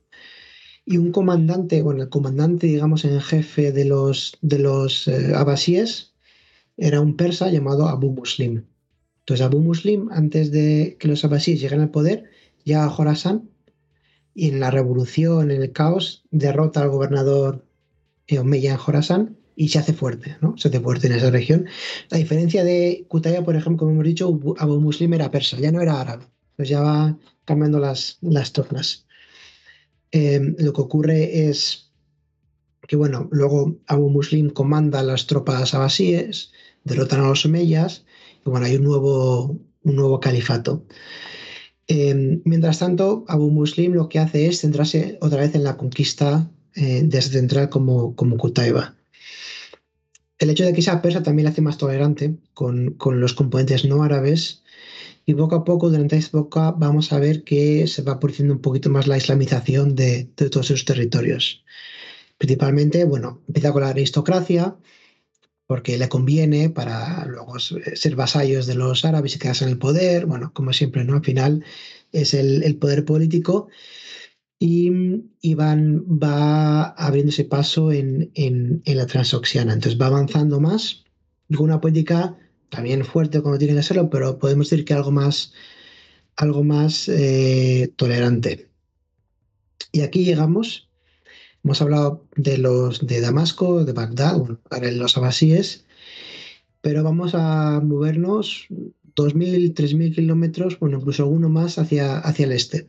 Y un comandante, bueno, el comandante, digamos, en jefe de los, de los eh, abasíes era un persa llamado Abu Muslim. Entonces, Abu Muslim, antes de que los abasíes lleguen al poder, llega a Jorasán y en la revolución, en el caos, derrota al gobernador eh, Omeya en Jorasán y se hace fuerte, ¿no? Se hace fuerte en esa región. A diferencia de Kutaya, por ejemplo, como hemos dicho, Abu Muslim era persa, ya no era árabe. Pues ya va cambiando las, las tornas. Eh, lo que ocurre es que, bueno, luego Abu Muslim comanda las tropas abasíes, derrotan a los omeyas, y bueno, hay un nuevo, un nuevo califato. Eh, mientras tanto, Abu Muslim lo que hace es centrarse otra vez en la conquista eh, de esa central como, como Qutaiba. El hecho de que sea persa también la hace más tolerante con, con los componentes no árabes y poco a poco durante esta época vamos a ver que se va produciendo un poquito más la islamización de, de todos esos territorios. Principalmente, bueno, empieza con la aristocracia porque le conviene para luego ser vasallos de los árabes y quedarse en el poder. Bueno, como siempre, ¿no? Al final es el, el poder político y, y van, va abriéndose paso en, en, en la transoxiana. Entonces va avanzando más con una política también fuerte como tiene que serlo, pero podemos decir que algo más, algo más eh, tolerante. Y aquí llegamos, hemos hablado de los de Damasco, de Bagdad, bueno, ahora los abasíes, pero vamos a movernos dos mil tres mil kilómetros, bueno, incluso alguno más hacia, hacia el este.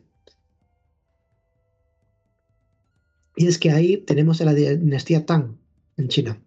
Y es que ahí tenemos a la dinastía Tang en China.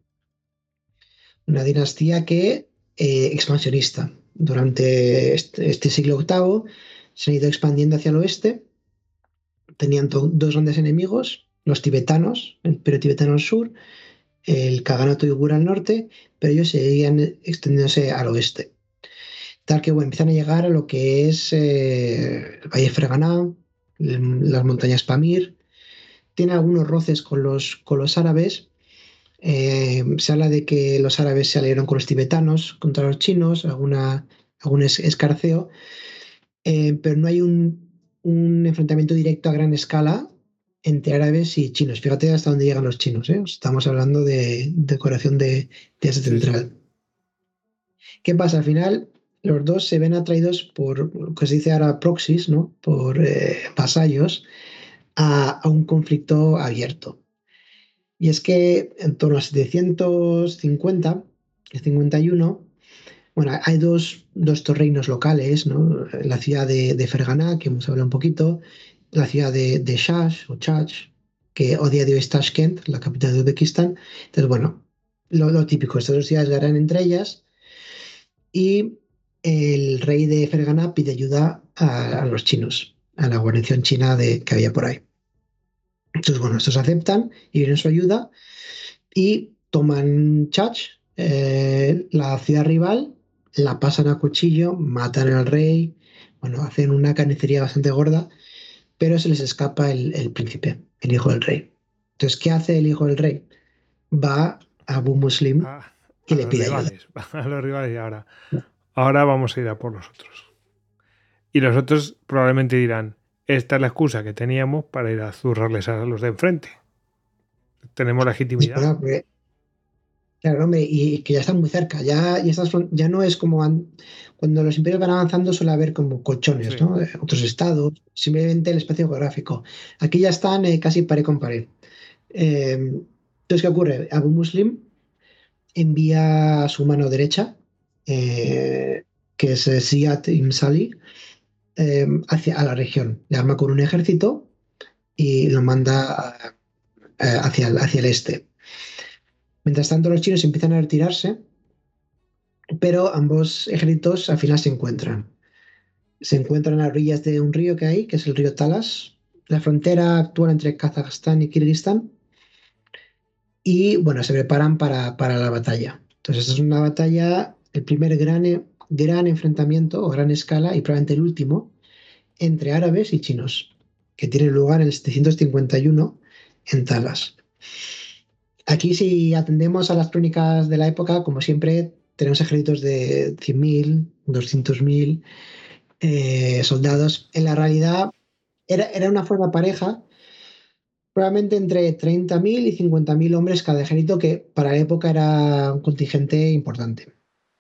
Una dinastía que eh, expansionista. Durante este, este siglo octavo se han ido expandiendo hacia el oeste. Tenían dos grandes enemigos, los tibetanos, el Imperio tibetano al sur, el Kaganato uigur al norte, pero ellos seguían extendiéndose al oeste. Tal que bueno, empiezan a llegar a lo que es eh, el Valle Ferganá, las montañas Pamir. Tiene algunos roces con los, con los árabes. Eh, se habla de que los árabes se aliaron con los tibetanos contra los chinos, alguna, algún es- escarceo, eh, pero no hay un, un enfrentamiento directo a gran escala entre árabes y chinos. Fíjate hasta dónde llegan los chinos, ¿eh? Estamos hablando de decoración de, de Asia Sí, sí. Central. ¿Qué pasa? Al final, los dos se ven atraídos por lo que se dice ahora proxies, ¿no? Por eh, vasallos a, a un conflicto abierto. Y es que en torno a setecientos cincuenta, cincuenta y uno, bueno, hay dos, dos reinos locales, ¿no? La ciudad de, de Ferganá, que hemos hablado un poquito, la ciudad de, de Shash o Chach, que hoy día de hoy es Tashkent, la capital de Uzbekistán. Entonces, bueno, lo, lo típico, estas dos ciudades ganan entre ellas y el rey de Ferganá pide ayuda a, a los chinos, a la guarnición china de, que había por ahí. Entonces, bueno, estos aceptan y vienen su ayuda y toman Chach, eh, la ciudad rival, la pasan a cuchillo, matan al rey, bueno, hacen una carnicería bastante gorda, pero se les escapa el, el príncipe, el hijo del rey. Entonces, ¿qué hace el hijo del rey? Va a Abu Muslim A, y a le los pide ayuda. rivales, a los rivales y ahora. Ahora vamos a ir a por los otros. Y los otros probablemente dirán, esta es la excusa que teníamos para ir a zurrarles a los de enfrente. Tenemos Y, legitimidad. bueno, porque, claro, hombre, y que ya están muy cerca, ya, y estas fron- ya no es como an- cuando los imperios van avanzando suele haber como colchones, Sí. ¿no? De otros estados, simplemente el espacio geográfico. Aquí ya están eh, casi pared con pared. Eh, entonces, ¿qué ocurre? Abu Muslim envía a su mano derecha, eh, que es eh, Ziyad ibn Salih, eh, hacia a la región. Le arma con un ejército y lo manda a- a- hacia, el- hacia el este. Mientras tanto, los chinos empiezan a retirarse, pero ambos ejércitos al final se encuentran. Se encuentran a orillas de un río que hay, que es el río Talas, la frontera actual entre Kazajstán y Kirguistán, y bueno, se preparan para, para la batalla. Entonces, esta es una batalla, el primer gran, e- gran enfrentamiento o gran escala, y probablemente el último, entre árabes y chinos, que tiene lugar en el setecientos cincuenta y uno en Talas. Aquí, si atendemos a las crónicas de la época, como siempre, tenemos ejércitos de cien mil, doscientos mil eh, soldados. En la realidad, era, era una fuerza pareja, probablemente entre treinta mil y cincuenta mil hombres cada ejército, que para la época era un contingente importante.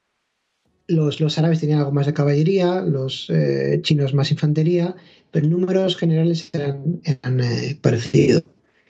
Los, los árabes tenían algo más de caballería, los eh, chinos más infantería, pero en números generales eran, eran eh, parecidos.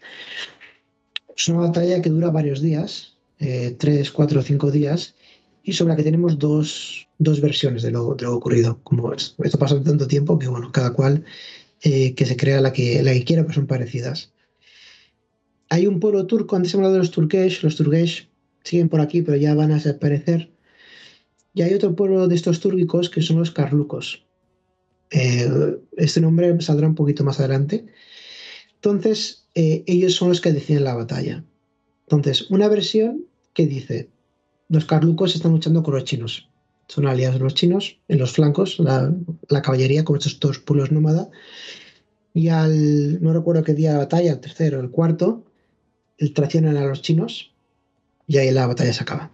Es una batalla que dura varios días, eh, tres, cuatro o cinco días, y sobre la que tenemos dos, dos versiones de lo, de lo ocurrido. Como es, esto pasa en tanto tiempo que, bueno, cada cual eh, que se crea la que, la que quiera, pues son parecidas. Hay un pueblo turco, antes he hablado de los turquesh, los turgesh siguen por aquí, pero ya van a desaparecer. Y hay otro pueblo de estos túrquicos que son los carlucos. Eh, este nombre saldrá un poquito más adelante. Entonces, eh, ellos son los que deciden la batalla. Entonces, una versión que dice, los carlucos están luchando con los chinos. Son aliados de los chinos en los flancos, la, la caballería, como estos dos pueblos nómadas. Y al, no recuerdo qué día de la batalla, el tercero, el cuarto, el traicionan a los chinos y ahí la batalla se acaba.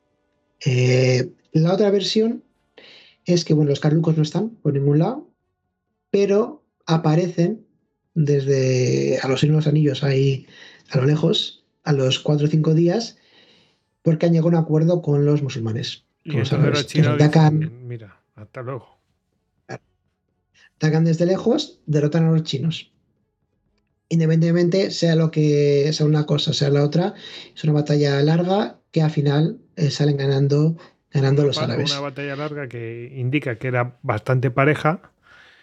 Eh, la otra versión es que, bueno, los carlucos no están por ningún lado, pero aparecen desde a los Señor de los Anillos ahí a lo lejos, a los cuatro o cinco días, porque han llegado a un acuerdo con los musulmanes, Y con los entonces los árabes. Entonces chinos atacan, dicen, mira, hasta luego. atacan desde lejos, derrotan a los chinos. Independientemente sea lo que sea una cosa, sea la otra, es una batalla larga que al final eh, salen ganando, ganando Una, los pa- una árabes. batalla larga que indica que era bastante pareja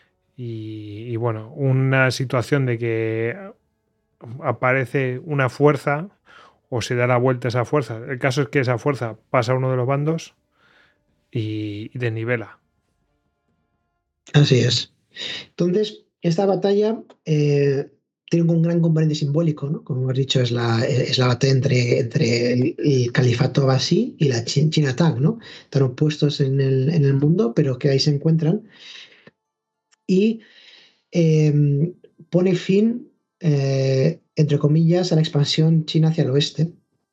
y, y bueno, una situación de que aparece una fuerza o se da la vuelta a esa fuerza. El caso es que esa fuerza pasa a uno de los bandos y, y desnivela. Así es. Entonces, esta batalla eh, tiene un gran componente simbólico, ¿no? Como hemos dicho, es la, es la batalla entre, entre el, el califato Abbasí y la Chi- China Tang, ¿no? Están opuestos en el, en el mundo, pero que ahí se encuentran. Y eh, pone fin, eh, entre comillas, a la expansión china hacia el oeste.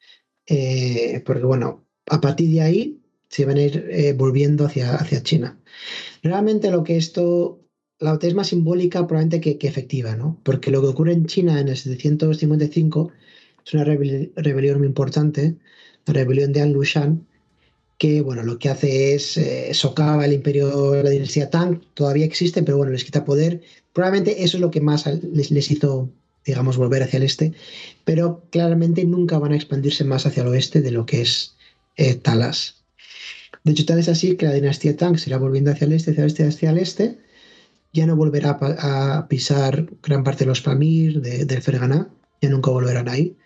Eh, porque, bueno, a partir de ahí se van a ir eh, volviendo hacia, hacia China. Realmente lo que esto, la batalla es más simbólica probablemente que, que efectiva, ¿no? Porque lo que ocurre en China en el setecientos cincuenta y cinco es una rebel- rebelión muy importante, la rebelión de An Lushan, que, bueno, lo que hace es eh, socava el imperio, la dinastía Tang, todavía existe, pero bueno, les quita poder. Probablemente eso es lo que más al- les, les hizo, digamos, volver hacia el este, pero claramente nunca van a expandirse más hacia el oeste de lo que es eh, Talas. De hecho, tal es así que la dinastía Tang se irá volviendo hacia el este, hacia el este, hacia el este, ya no volverá a, pa- a pisar gran parte de los Pamir, de- del Ferganá, ya nunca volverán ahí.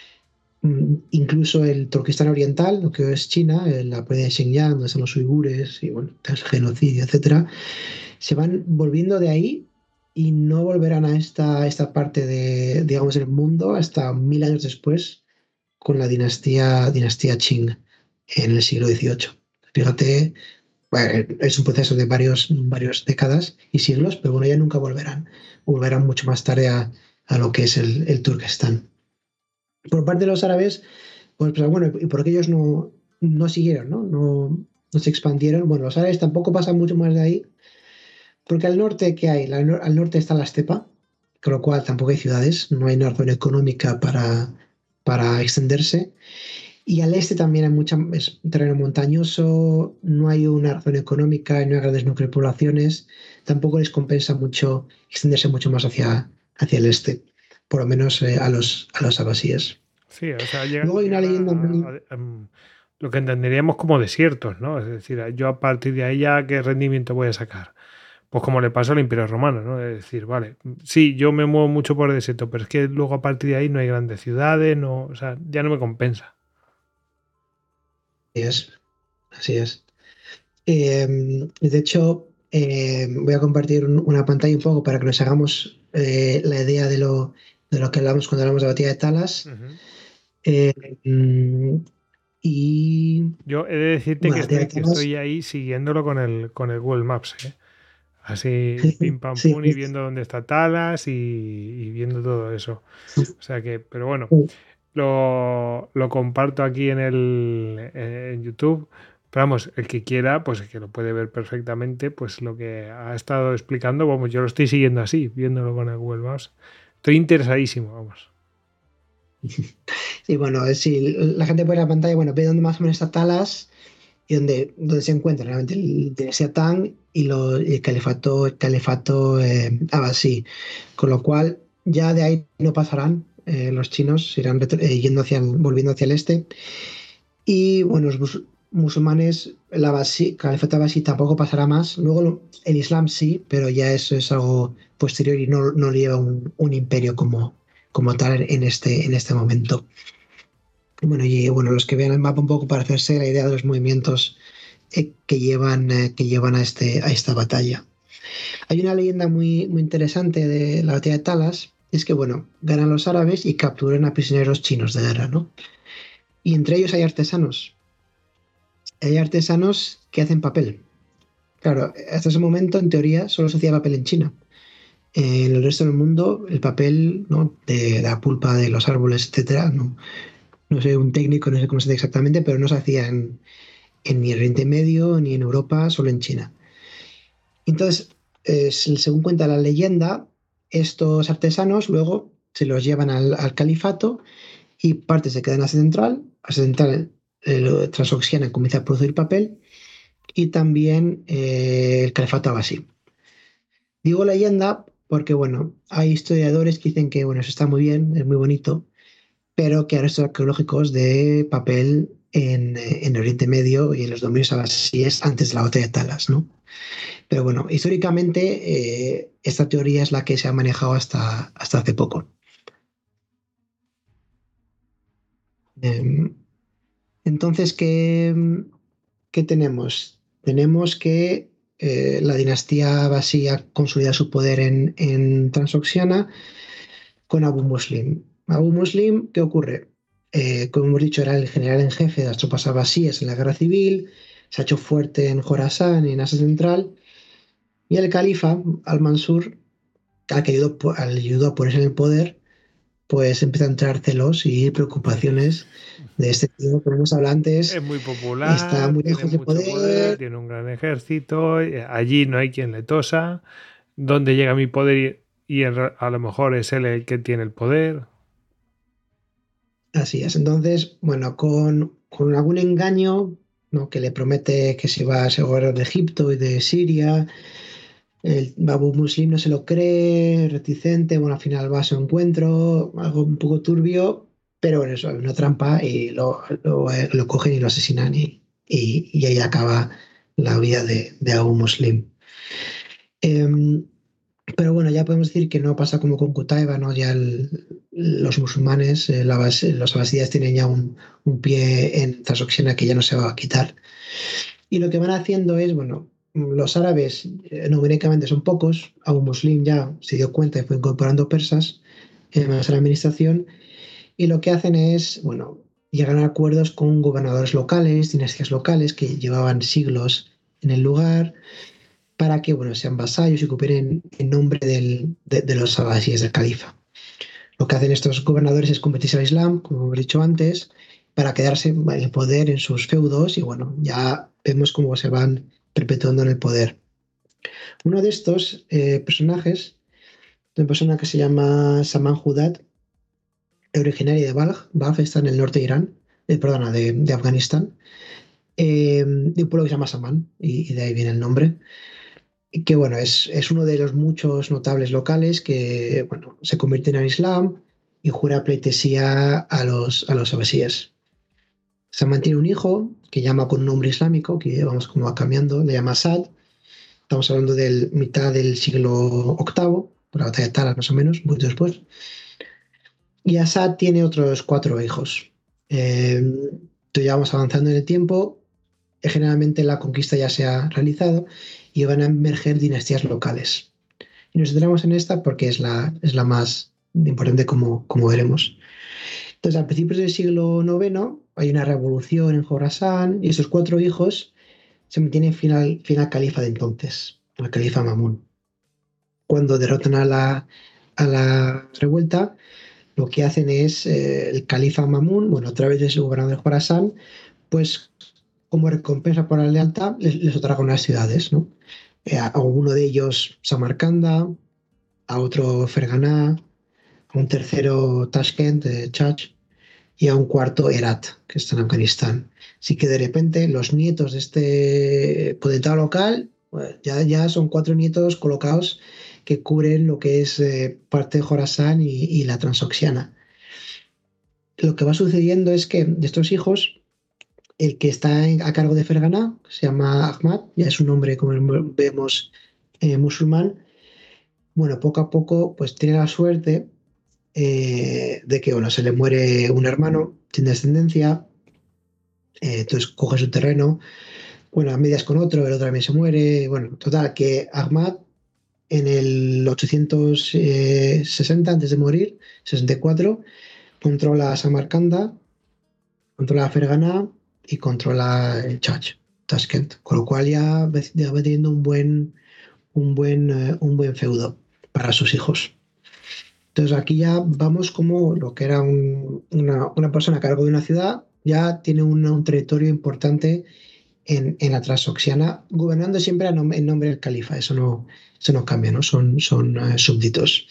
Mm, Incluso el Turquestán Oriental, lo que es China, en la provincia de Xinjiang, donde están los uigures y bueno, el genocidio, etcétera, se van volviendo de ahí y no volverán a esta, esta parte de, digamos, del mundo hasta mil años después con la dinastía, dinastía Qing en el siglo dieciocho. Fíjate, bueno, es un proceso de varios, varias décadas y siglos, pero bueno, ya nunca volverán. Volverán mucho más tarde a, a lo que es el, el Turquestán. Por parte de los árabes, pues, pues, bueno, y porque ellos no, no siguieron, ¿no? No, no se expandieron. Bueno, los árabes tampoco pasan mucho más de ahí, porque al norte, ¿qué hay? Al, nor- al norte está la estepa, con lo cual tampoco hay ciudades, no hay una zona económica para, para extenderse. Y al este también hay mucha, es un terreno montañoso, no hay una zona económica, no hay grandes núcleos de poblaciones, tampoco les compensa mucho extenderse mucho más hacia, hacia el este, por lo menos eh, a los, a los abasíes. Sí, o sea, llega- Luego hay una llegan leyenda a, muy... a- a- em, lo que entenderíamos como desiertos, ¿no? Es decir, yo a partir de ahí ya qué rendimiento voy a sacar. Pues como le pasó al Imperio Romano, ¿no? Es decir, vale, sí, yo me muevo mucho por el desierto, pero es que luego a partir de ahí no hay grandes ciudades, no, o sea, ya no me compensa. Así es, así es. Eh, de hecho, eh, voy a compartir un- una pantalla un poco para que nos hagamos eh, la idea de lo, de lo que hablamos cuando hablamos de la batalla de Talas. Ujú. Eh, mm, y Yo he de decirte que bueno, la batalla estoy, de que Talas, estoy ahí siguiéndolo con el, con el Google Maps, ¿eh? Así, pim pam sí, pum, y viendo dónde está Talas y, y viendo todo eso. O sea que, pero bueno, lo, lo comparto aquí en el en YouTube. Pero vamos, el que quiera, pues que lo puede ver perfectamente, pues lo que ha estado explicando, vamos, yo lo estoy siguiendo así, viéndolo con el Google Maps. Estoy interesadísimo, vamos. sí, bueno, eh, si la gente pone la pantalla, bueno, ve dónde más o menos está Talas y dónde, dónde se encuentra realmente el dinastía Tang y, lo, y el califato, el califato eh, Abbasí. Con lo cual, ya de ahí no pasarán. Eh, los chinos se irán retro- eh, yendo hacia el- volviendo hacia el este. Y bueno, musulmanes, la Abasí, Califato Abasí tampoco pasará más. Luego lo- el Islam sí, pero ya eso es algo posterior y no, no lleva un, un imperio como, como tal en este, en este momento. Bueno, y bueno, los que vean el mapa un poco para hacerse la idea de los movimientos eh, que llevan, eh, que llevan a, este, a esta batalla. Hay una leyenda muy, muy interesante de la batalla de Talas, es que, bueno, ganan los árabes y capturan a prisioneros chinos de guerra, ¿no? Y entre ellos hay artesanos. Hay artesanos que hacen papel. Claro, hasta ese momento, en teoría, solo se hacía papel en China. En el resto del mundo, el papel, ¿no? de la pulpa de los árboles, etcétera, no, no sé, un técnico, no sé cómo se dice exactamente, pero no se hacía en, en ni el Oriente Medio ni en Europa, solo en China. Entonces, eh, según cuenta la leyenda, estos artesanos luego se los llevan al, al califato y parte se queda en Asia Central. Asia Central eh, lo transoxiana y comienza a producir papel y también eh, el califato abasí. Digo leyenda porque, bueno, hay historiadores que dicen que, bueno, eso está muy bien, es muy bonito, pero que hay restos arqueológicos de papel en, eh, en Oriente Medio y en los dominios abasíes antes de la batalla de Talas, ¿no? Pero bueno, históricamente eh, esta teoría es la que se ha manejado hasta, hasta hace poco. Eh, entonces, ¿qué, ¿qué tenemos? Tenemos que eh, la dinastía Abbasía consolida su poder en, en Transoxiana con Abu Muslim. Abu Muslim, ¿qué ocurre? Eh, como hemos dicho, era el general en jefe de las tropas abasíes en la guerra civil, se ha hecho fuerte en Jorasán y en Asia Central, y el califa, Al-Mansur, al que ayudó, al ayudó a ponerse en el poder, pues empieza a entrar celos y preocupaciones de este tío que hemos hablado antes, Es muy está popular, muy tiene lejos de mucho poder, poder. tiene un gran ejército, eh, allí no hay quien le tosa. ¿Dónde llega mi poder? Y, y en ra- a lo mejor es él el que tiene el poder. Así es. Entonces, bueno, con, con algún engaño, ¿no? Que le promete que se va a asegurar de Egipto y de Siria, el Babu Muslim no se lo cree, reticente, bueno, al final va a su encuentro, algo un poco turbio, pero bueno, eso, una trampa y lo, lo, eh, lo cogen y lo asesinan y, y, y ahí acaba la vida de, de Abu Muslim. Em, Pero bueno, ya podemos decir que no pasa como con Qutaiba, ¿no? Ya el- los musulmanes, eh, la base- los abasíes tienen ya un, un pie en Transoxiana que ya no se va a quitar. Y lo que van haciendo es, bueno, los árabes eh, numéricamente son pocos, Abu Muslim ya se dio cuenta y fue incorporando persas eh, más a la administración, y lo que hacen es, bueno, llegan a acuerdos con gobernadores locales, dinastías locales que llevaban siglos en el lugar para que bueno, sean vasallos y cooperen en nombre del- de, de los abasíes del califa. Lo que hacen estos gobernadores es convertirse al Islam, como hemos dicho antes, para quedarse en el poder en sus feudos y bueno, ya vemos cómo se van perpetuando en el poder. Uno de estos eh, personajes, una persona que se llama Saman Hudad, originaria de Balj, Balj está en el norte de Irán, eh, perdona, de, de Afganistán, eh, de un pueblo que se llama Saman, y, y de ahí viene el nombre. Que bueno, es, es uno de los muchos notables locales que bueno, se convierten al Islam y jura pleitesía a los, a los abasíes. Se mantiene un hijo que llama con un nombre islámico, que vamos como va cambiando, le llama Asad. Estamos hablando del mitad del siglo octavo, por la batalla de Talas más o menos, un poquito después. Y Asad tiene otros cuatro hijos. Eh, entonces ya vamos avanzando en el tiempo, eh, generalmente la conquista ya se ha realizado y van a emerger dinastías locales. Y nos centramos en esta porque es la, es la más importante, como, como veremos. Entonces, a principios del siglo noveno hay una revolución en Jorasán y esos cuatro hijos se mantienen final, final califa de entonces, el califa Mamún. Cuando derrotan a la, a la revuelta, lo que hacen es eh, el califa Mamún, bueno, a través de su gobernador de Jorasán, pues como recompensa por la lealtad, les, les otorga unas ciudades, ¿no? Eh, a uno de ellos Samarcanda, a otro Ferganá, a un tercero Tashkent, de Chach, y a un cuarto Herat, que está en Afganistán. Así que de repente los nietos de este potentado local, pues, ya, ya son cuatro nietos colocados que cubren lo que es eh, parte de Jorasán y, y la Transoxiana. Lo que va sucediendo es que de estos hijos el que está en- a cargo de Ferganá se llama Ahmad, ya es un hombre, como vemos, eh, musulmán. Bueno, poco a poco, pues tiene la suerte eh, de que, bueno, se le muere un hermano sin descendencia, eh, entonces coge su terreno, bueno, a medias con otro, el otro también se muere, bueno, total, que Ahmad en el ochocientos sesenta, antes de morir, sesenta y cuatro, controla Samarcanda, controla Ferganá y controla el Chach, Tashkent, con lo cual ya va ya va teniendo un buen, un buen, eh, un buen feudo para sus hijos. Entonces aquí ya vamos como lo que era un- una, una persona a cargo de una ciudad, ya tiene un, un territorio importante en, en la Transoxiana, gobernando siempre a nom- en nombre del califa, eso no, eso no cambia, ¿no? Son, son eh, súbditos.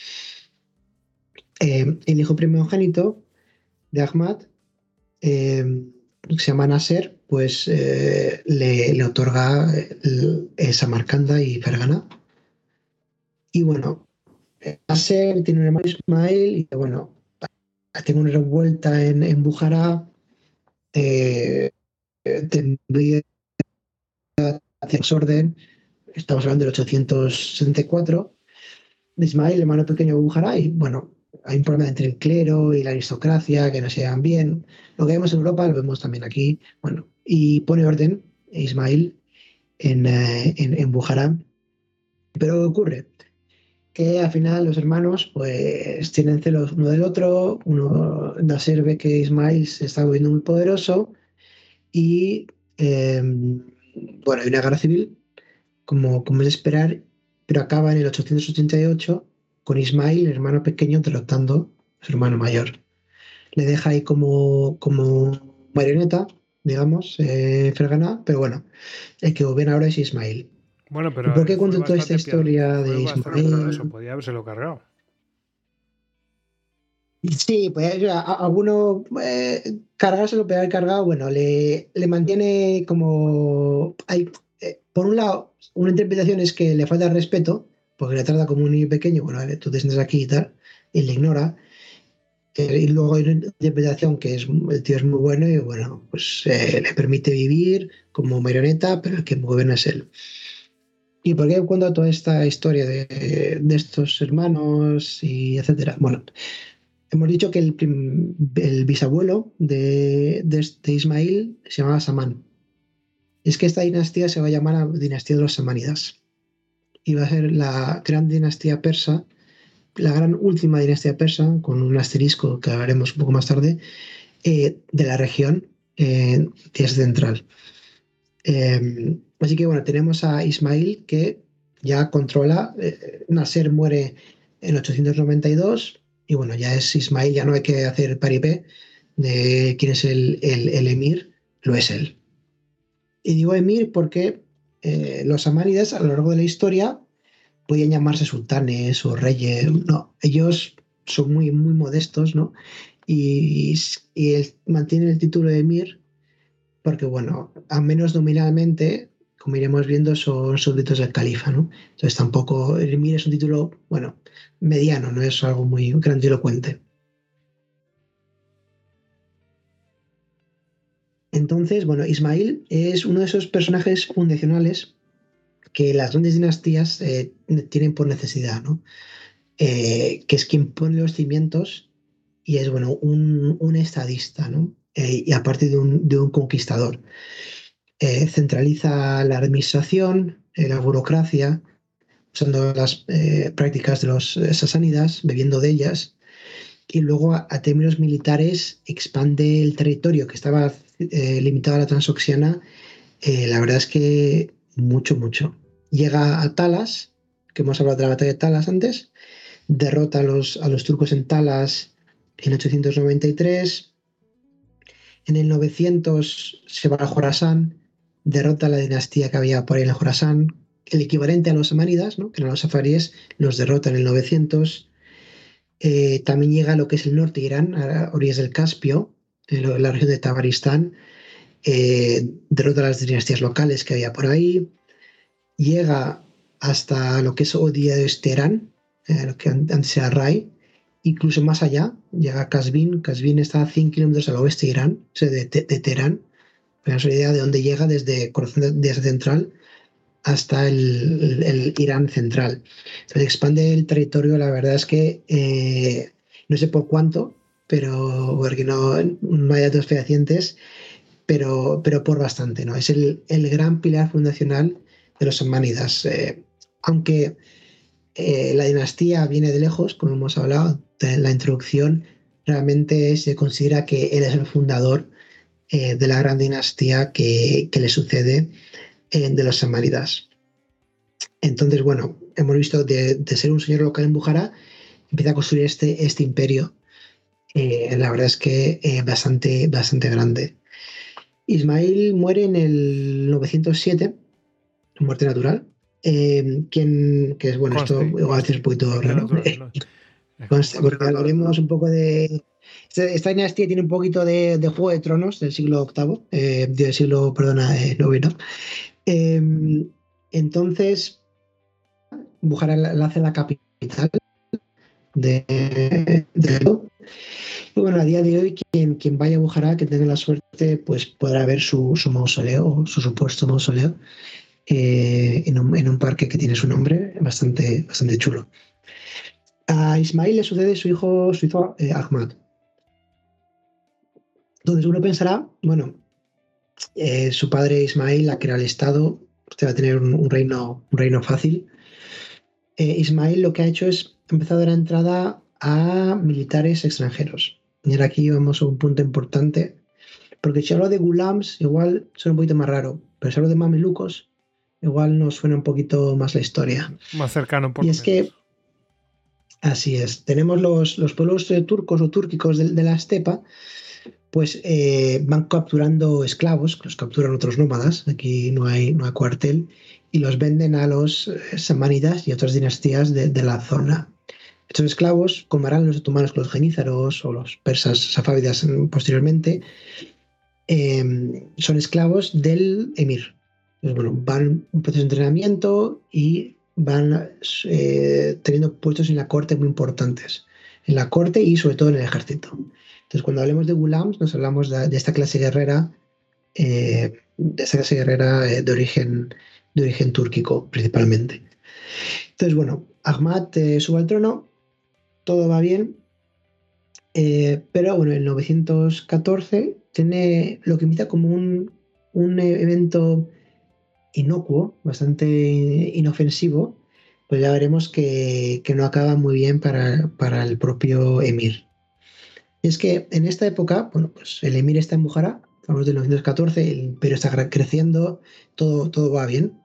Eh, el hijo primogénito de Ahmad, eh, que se llama Nasser, pues eh, le, le otorga el- eh, Samarcanda y Fergana. Y bueno, eh, Nasser tiene un hermano Ismail y bueno, tengo una revuelta en, en Bujará, eh, tendría desorden, estamos hablando del ochocientos sesenta y cuatro, de Ismail, el hermano pequeño de Bujará, y bueno, hay un problema entre el clero y la aristocracia que no se llevan bien. Lo que vemos en Europa lo vemos también aquí, bueno, y pone orden Ismail en, eh, en, en Bujará. Pero ¿qué ocurre? Que al final los hermanos pues tienen celos uno del otro, uno Nasser ve que Ismail se está volviendo muy poderoso y eh, bueno, hay una guerra civil, como, como es de esperar, pero acaba en el ochocientos ochenta y ocho con Ismail, el hermano pequeño, derrotando a su hermano mayor. Le deja ahí como, como marioneta, digamos, eh, Fergana, pero bueno, el que gobierna ahora es Ismail. Bueno, ¿Y pero por eh, qué fue cuento toda esta bastante piado, historia fue de bastante piadoso, Ismail? podía habérselo cargado. Sí, pues a, a alguno eh, cargárselo, pegar cargado, bueno, le, le mantiene como... Hay, eh, por un lado, una interpretación es que le falta respeto, porque le trata como un niño pequeño, bueno, vale, tú te sientes aquí y tal, y le ignora. Eh, y luego hay una interpretación que es, el tío es muy bueno y bueno, pues eh, le permite vivir como marioneta, pero el que gobierna es él. ¿Y por qué cuento toda esta historia de, de estos hermanos y etcétera? Bueno, hemos dicho que el, prim- el bisabuelo de, de este Ismail se llamaba Samán. Es que esta dinastía se va a llamar la dinastía de los Samánidas y va a ser la gran dinastía persa, la gran última dinastía persa, con un asterisco que hablaremos un poco más tarde, eh, de la región eh, de Asia Central. Eh, así que bueno, tenemos a Ismail que ya controla, eh, Nasser muere en ochocientos noventa y dos y bueno, ya es Ismail, ya no hay que hacer paripé de quién es el, el, el emir, lo es él. Y digo emir porque eh, los amánidas a lo largo de la historia podían llamarse sultanes o reyes, no, ellos son muy, muy modestos, ¿no? Y, y él mantiene el título de emir porque, bueno, al menos nominalmente, como iremos viendo, son súbditos del califa, ¿no? Entonces tampoco, el emir es un título, bueno, mediano, no es algo muy grandilocuente. Entonces, bueno, Ismail es uno de esos personajes fundacionales que las grandes dinastías eh, tienen por necesidad, ¿no? Eh, que es quien pone los cimientos y es, bueno, un, un estadista, ¿no? Eh, y aparte de un, de un conquistador. Eh, centraliza la administración, eh, la burocracia, usando las eh, prácticas de los eh, sasánidas, bebiendo de ellas, y luego a, a términos militares expande el territorio que estaba eh, limitado a la Transoxiana, eh, la verdad es que mucho, mucho. Llega a Talas, que hemos hablado de la batalla de Talas antes, derrota a los, a los turcos en Talas en ochocientos noventa y tres, en el novecientos se va a Jorasán, derrota a la dinastía que había por ahí en Jorasán, el equivalente a los samánidas, ¿no? Que eran los safaríes, los derrota en el novecientos. Eh, también llega a lo que es el norte de Irán, a orillas del Caspio, en la región de Tabaristán, eh, derrota a las dinastías locales que había por ahí, llega hasta lo que es hoy día es Teherán, eh, lo que antes era Rai, incluso más allá, llega a Kazvin. Kazvin está a cien kilómetros al oeste de Irán, o sea, de, de, de Teherán, Para una idea de dónde llega desde corazón de Asia Central hasta el, el Irán central. Entonces expande el territorio, la verdad es que eh, no sé por cuánto, pero porque no, no hay datos fehacientes, pero, pero por bastante, ¿no? Es el, el gran pilar fundacional de los sammánidas. Eh, aunque eh, la dinastía viene de lejos, como hemos hablado en la introducción, realmente se considera que él es el fundador eh, de la gran dinastía que, que le sucede eh, de los sammánidas. Entonces, bueno, hemos visto de, de ser un señor local en Bujara, empieza a construir este, este imperio. Eh, la verdad es que eh, bastante, bastante grande. Ismail muere en el novecientos siete, muerte natural. Eh, quien, que es bueno, esto Conste, igual es conste. un poquito Muerte raro. natural, ¿no? Es Conste, como... porque hablaremos un poco de. Esta, esta dinastía tiene un poquito de, de Juego de Tronos del siglo octavo, eh, del siglo, perdona, eh, noveno. Eh, entonces, Bujara la, la hace la capital de, de y bueno, a día de hoy, quien, quien vaya a Bujara, que tenga la suerte, pues podrá ver su, su mausoleo, su supuesto mausoleo, eh, en, un, en, un, parque que tiene su nombre, bastante, bastante chulo. A Ismail le sucede su hijo, su hijo eh, Ahmad. Entonces uno pensará, bueno, eh, su padre Ismail la creado el Estado, usted va a tener un, un reino, un reino fácil. Eh, Ismail lo que ha hecho es empezar a dar entrada a militares extranjeros. Y ahora aquí vamos a un punto importante, porque si hablo de gulams, igual suena un poquito más raro, pero si hablo de mamelucos, igual nos suena un poquito más la historia. Más cercano, por y lo es menos. que, así es, tenemos los, los pueblos eh, turcos o túrquicos de, de la estepa, pues eh, van capturando esclavos, los capturan otros nómadas, aquí no hay, no hay cuartel, y los venden a los eh, samanidas y otras dinastías de, de la zona. Estos esclavos, como harán los otomanos con los genízaros o los persas safávidas posteriormente, eh, son esclavos del emir. Entonces, bueno, van un proceso de entrenamiento y van eh, teniendo puestos en la corte muy importantes, en la corte y sobre todo en el ejército. Entonces, cuando hablemos de gulams, nos hablamos de, de esta clase guerrera, eh, de esta clase guerrera eh, de origen de origen túrquico principalmente. Entonces, bueno, Ahmad eh, sube al trono, todo va bien, eh, pero bueno, en novecientos catorce tiene lo que empieza como un, un evento inocuo, bastante inofensivo, pues ya veremos que, que no acaba muy bien para, para el propio emir. Y es que en esta época, bueno, pues el emir está en Bujara, hablamos de novecientos catorce, el imperio está creciendo, todo, todo va bien.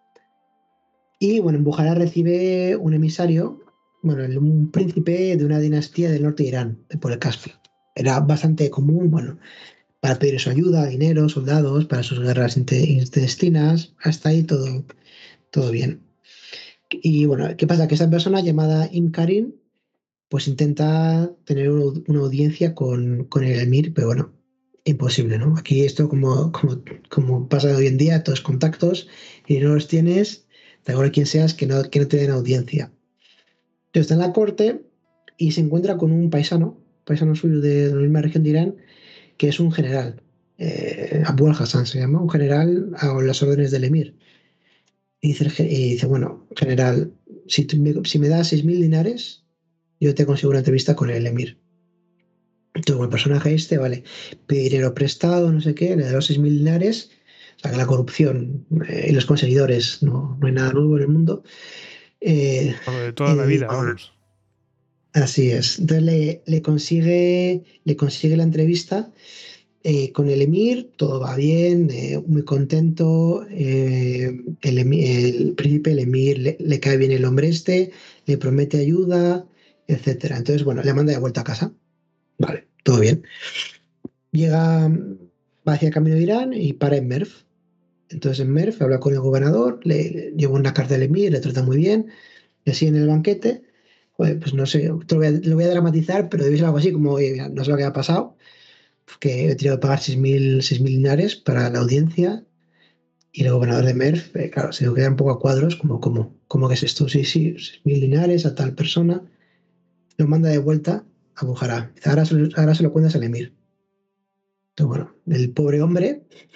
Y bueno, en Bujara recibe un emisario, bueno, un príncipe de una dinastía del norte de Irán, por el Caspio. Era bastante común, bueno, para pedir su ayuda, dinero, soldados, para sus guerras intestinas, hasta ahí todo, todo bien. Y bueno, ¿qué pasa? Que esta persona llamada Imkarin, pues intenta tener una, una audiencia con, con, el emir, pero bueno, imposible, ¿no? Aquí esto como, como, como pasa hoy en día, todos contactos, y no los tienes, da igual quién seas, que no, que no te den audiencia. Entonces está en la corte y se encuentra con un paisano, paisano suyo de, de la misma región de Irán, que es un general, eh, Abu al-Hassan se llama, un general a las órdenes del emir. Y dice, y dice bueno, general, si, me, si me das seis mil dinares, yo te consigo una entrevista con el emir. Entonces, el personaje este, vale, pide dinero prestado, no sé qué, le da los seis mil dinares, o sea que la corrupción eh, y los conseguidores no, no hay nada nuevo en el mundo. Eh, Por lo de toda la eh, vida, vamos. Así es. Entonces le, le, consigue, le consigue la entrevista eh, con el emir, todo va bien, eh, muy contento. Eh, el, el, príncipe, el emir, le, le, cae bien el hombre este, le promete ayuda, etcétera. Entonces, bueno, le manda de vuelta a casa. Vale, todo bien. Llega, va hacia el camino de Irán y para en Merv. Entonces en Merv habla con el gobernador, le, le lleva una carta al emir, le trata muy bien, y así en el banquete, pues, pues no sé, te lo voy, a, lo voy a dramatizar, pero debe ser algo así como, oye, mira, no sé lo que ha pasado, que he tenido que pagar seis mil dinares para la audiencia, y el gobernador de Merv, eh, claro, se queda un poco a cuadros, como, como, ¿cómo que es esto? Sí, sí, seis mil dinares a tal persona, lo manda de vuelta a Bujara. Ahora, ahora se lo cuentas al emir. Entonces, bueno, el pobre hombre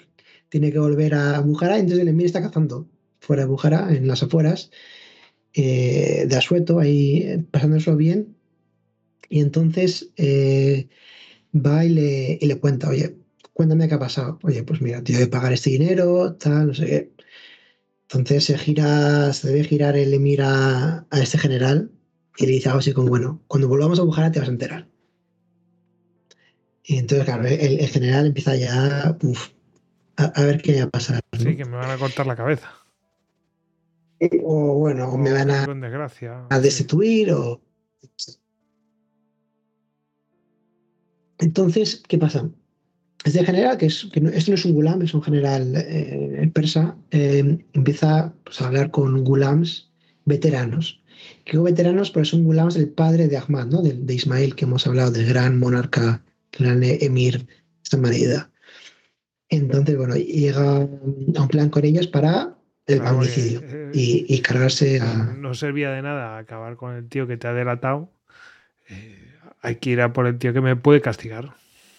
tiene que volver a Bujara, y entonces el emir está cazando fuera de Bujara, en las afueras, eh, de Asueto, ahí eh, pasándoselo bien, y entonces eh, va y le, y le cuenta, oye, cuéntame qué ha pasado. Oye, pues mira, tengo que pagar este dinero, tal, no sé qué. Entonces se gira, se debe girar el emir a, a este general y le dice algo así como, bueno, cuando volvamos a Bujara te vas a enterar. Y entonces, claro, el, el general empieza ya, uf, a, a ver qué va a pasar, Sí, ¿no? que me van a cortar la cabeza. O bueno, o me O van a, caigo en desgracia. a Sí. destituir o... Entonces, ¿qué pasa? Este general, que, es, que no, este no es un gulam, es un general eh, persa, eh, empieza pues, a hablar con gulams veteranos. Que digo veteranos, pero son gulams del padre de Ahmad, ¿no? De, de Ismael, que hemos hablado, del gran monarca, gran emir samarida. Entonces, bueno, llega a un plan con ellos para el Claro, porque magnicidio eh, y, y cargarse a... no servía de nada acabar con el tío que te ha delatado. Eh, hay que ir a por el tío que me puede castigar.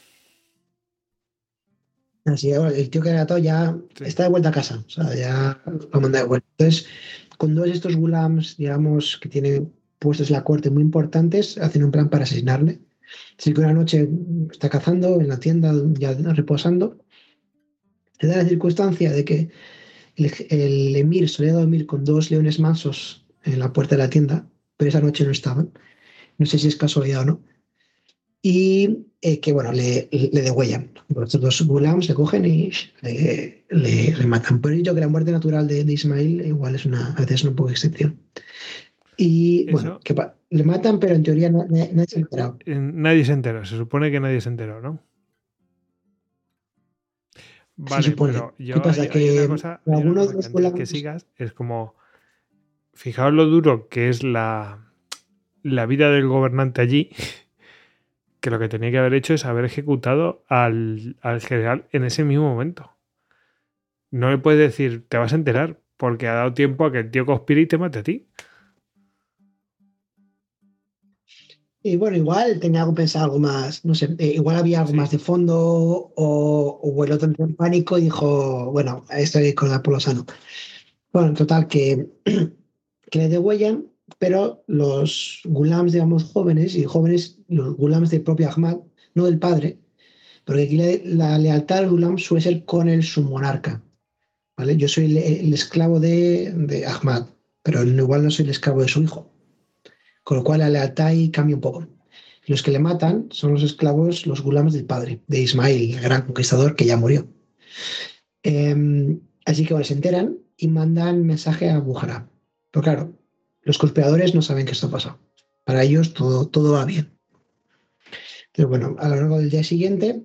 Así, bueno, el tío que ha matado ya Sí. está de vuelta a casa, o sea, ya lo ha mandado de vuelta. Entonces, con todos estos gulams, digamos, que tienen puestos en la corte muy importantes, hacen un plan para asesinarle. Así que una noche está cazando en la tienda, ya reposando. Se da la circunstancia de que el, el emir solía dormir con dos leones mansos en la puerta de la tienda, pero esa noche no estaban. No sé si es casualidad o no. Y eh, que, bueno, le, le degüellan. Los dos gulams le cogen y le, le, le matan. Pero yo creo que la muerte natural de, de Ismail igual es una, a veces un poco excepción. Y bueno, Eso, que pa- le matan, pero en teoría no- nadie, nadie se ha eh, enterado. eh, nadie se enteró. Se supone que nadie se enteró, ¿no? Se Vale, supone. pero ¿Qué yo hay, pasa? hay una Que cosa, hay una algunos cosa de que los antes de que gulams, sigas es como, fijaos lo duro que es la, la vida del gobernante allí, que lo que tenía que haber hecho es haber ejecutado al, al general en ese mismo momento. No le puedes decir, te vas a enterar, porque ha dado tiempo a que el tío conspire y te mate a ti. y bueno, igual tenía algo pensado, algo más, no sé, eh, igual había algo más Sí, de fondo o, o el otro entró en pánico y dijo, bueno, esto hay que dar por lo sano. Bueno, en total, que, que le degüellan, pero los gulams, digamos, jóvenes, y jóvenes, los gulams del propio Ahmad, no del padre, porque aquí la, la lealtad al gulam suele ser con el su monarca, ¿vale? Yo soy el, el esclavo de, de Ahmad, pero igual no soy el esclavo de su hijo, con lo cual la lealtad ahí cambia un poco. Los que le matan son los esclavos, los gulams del padre, de Ismail, el gran conquistador que ya murió. Eh, así que ahora se enteran y mandan mensaje a Bujara. Pero claro, los conspiradores no saben que esto ha pasado. Para ellos todo, todo va bien. Entonces, bueno, a lo largo del día siguiente,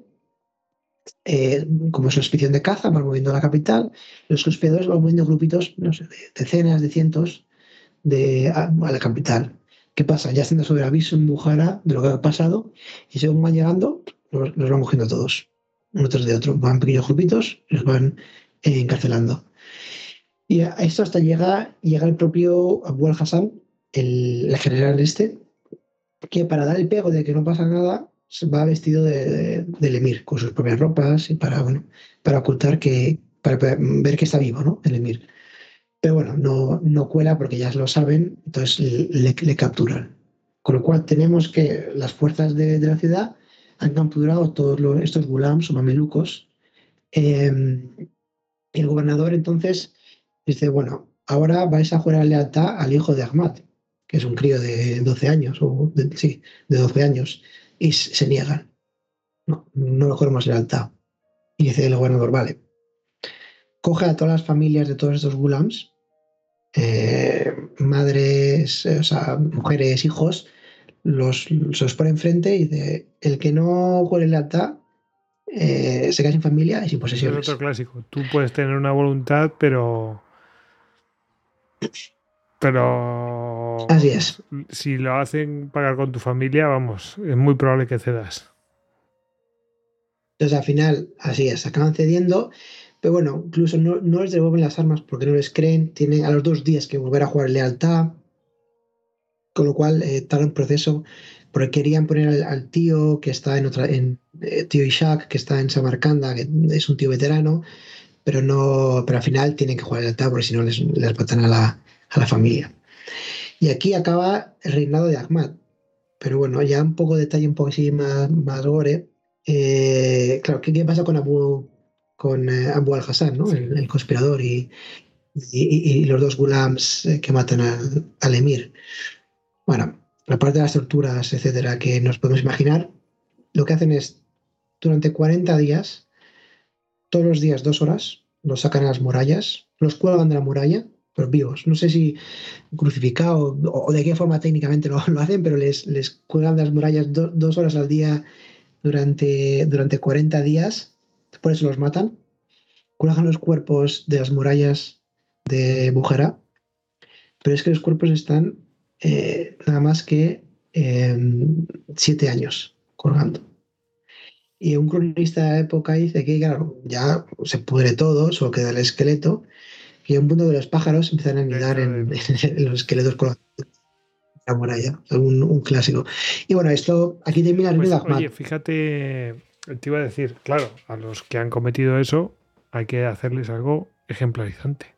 eh, como es una expedición de caza, van moviendo a la capital, los conspiradores van moviendo grupitos, no sé, de decenas, de cientos, de, a, a la capital. ¿Qué pasa? Ya haciendo sobre aviso en Bujara de lo que ha pasado y según van llegando, los, los van cogiendo todos, uno tras de otro. Van pequeños grupitos y los van eh, encarcelando. Y a esto hasta llega, llega el propio Abu al-Hassan, el, el general este, que para dar el pego de que no pasa nada, se va vestido de, de- del emir, con sus propias ropas, y para, bueno, para ocultar que, para, para ver que está vivo, ¿no? El emir. Pero bueno, no, no cuela porque ya lo saben, entonces le, le capturan. Con lo cual tenemos que las fuerzas de, de la ciudad han capturado todos los- estos gulams o mamelucos. eh, y el gobernador entonces dice, bueno, ahora vais a jurar lealtad al hijo de Ahmad, que es un crío de doce años, o de- sí, de doce años, y s- se niegan. No, no le juramos lealtad. Y dice el gobernador, vale, coge a todas las familias de todos estos gulams, eh, madres, eh, o sea, mujeres, hijos, los, se los pone enfrente y dice, el que no jure lealtad eh, se queda sin familia y sin eso es otro posesiones. clásico. Tú puedes tener una voluntad, pero Así pero es. si lo hacen pagar con tu familia, vamos, es muy probable que cedas. Entonces al final, así es, acaban cediendo, pero bueno, incluso no, no les devuelven las armas porque no les creen, tienen a los dos días que volver a jugar lealtad, con lo cual eh, está en proceso, porque querían poner al, al tío que está en otra, en eh, tío Ishak, que está en Samarcanda, que es un tío veterano, pero no, pero al final tienen que jugar el altar porque si no les, les matan a la, a la familia. Y aquí acaba el reinado de Ahmad. Pero bueno, ya un poco de detalle, un poco así más, más gore. Eh, claro, ¿qué, ¿qué pasa con Abu, con eh, Abu al-Hassan, ¿no? Sí. El, el conspirador y, y- y los dos gulams eh, que matan al, al emir? Bueno, aparte de las torturas, etcétera, que nos podemos imaginar, lo que hacen es, durante cuarenta días, todos los días dos horas, los sacan a las murallas, los cuelgan de la muralla, pero vivos. No sé si crucificado o, o de qué forma técnicamente lo, lo hacen, pero les, les cuelgan de las murallas do- dos horas al día durante, durante cuarenta días, por eso los matan. Cuelgan los cuerpos de las murallas de Bujera, pero es que los cuerpos están eh, nada más que eh, siete años colgando. Y un cronista de la época dice que, claro, ya se pudre todo, solo queda el esqueleto, y hay un punto de los pájaros empiezan a Le anidar echa de en, menos. en los esqueletos colgados de la muralla, un, un clásico. Y bueno, esto aquí termina el reino de Pues Ahmad. oye, fíjate, te iba a decir, claro, a los que han cometido eso hay que hacerles algo ejemplarizante.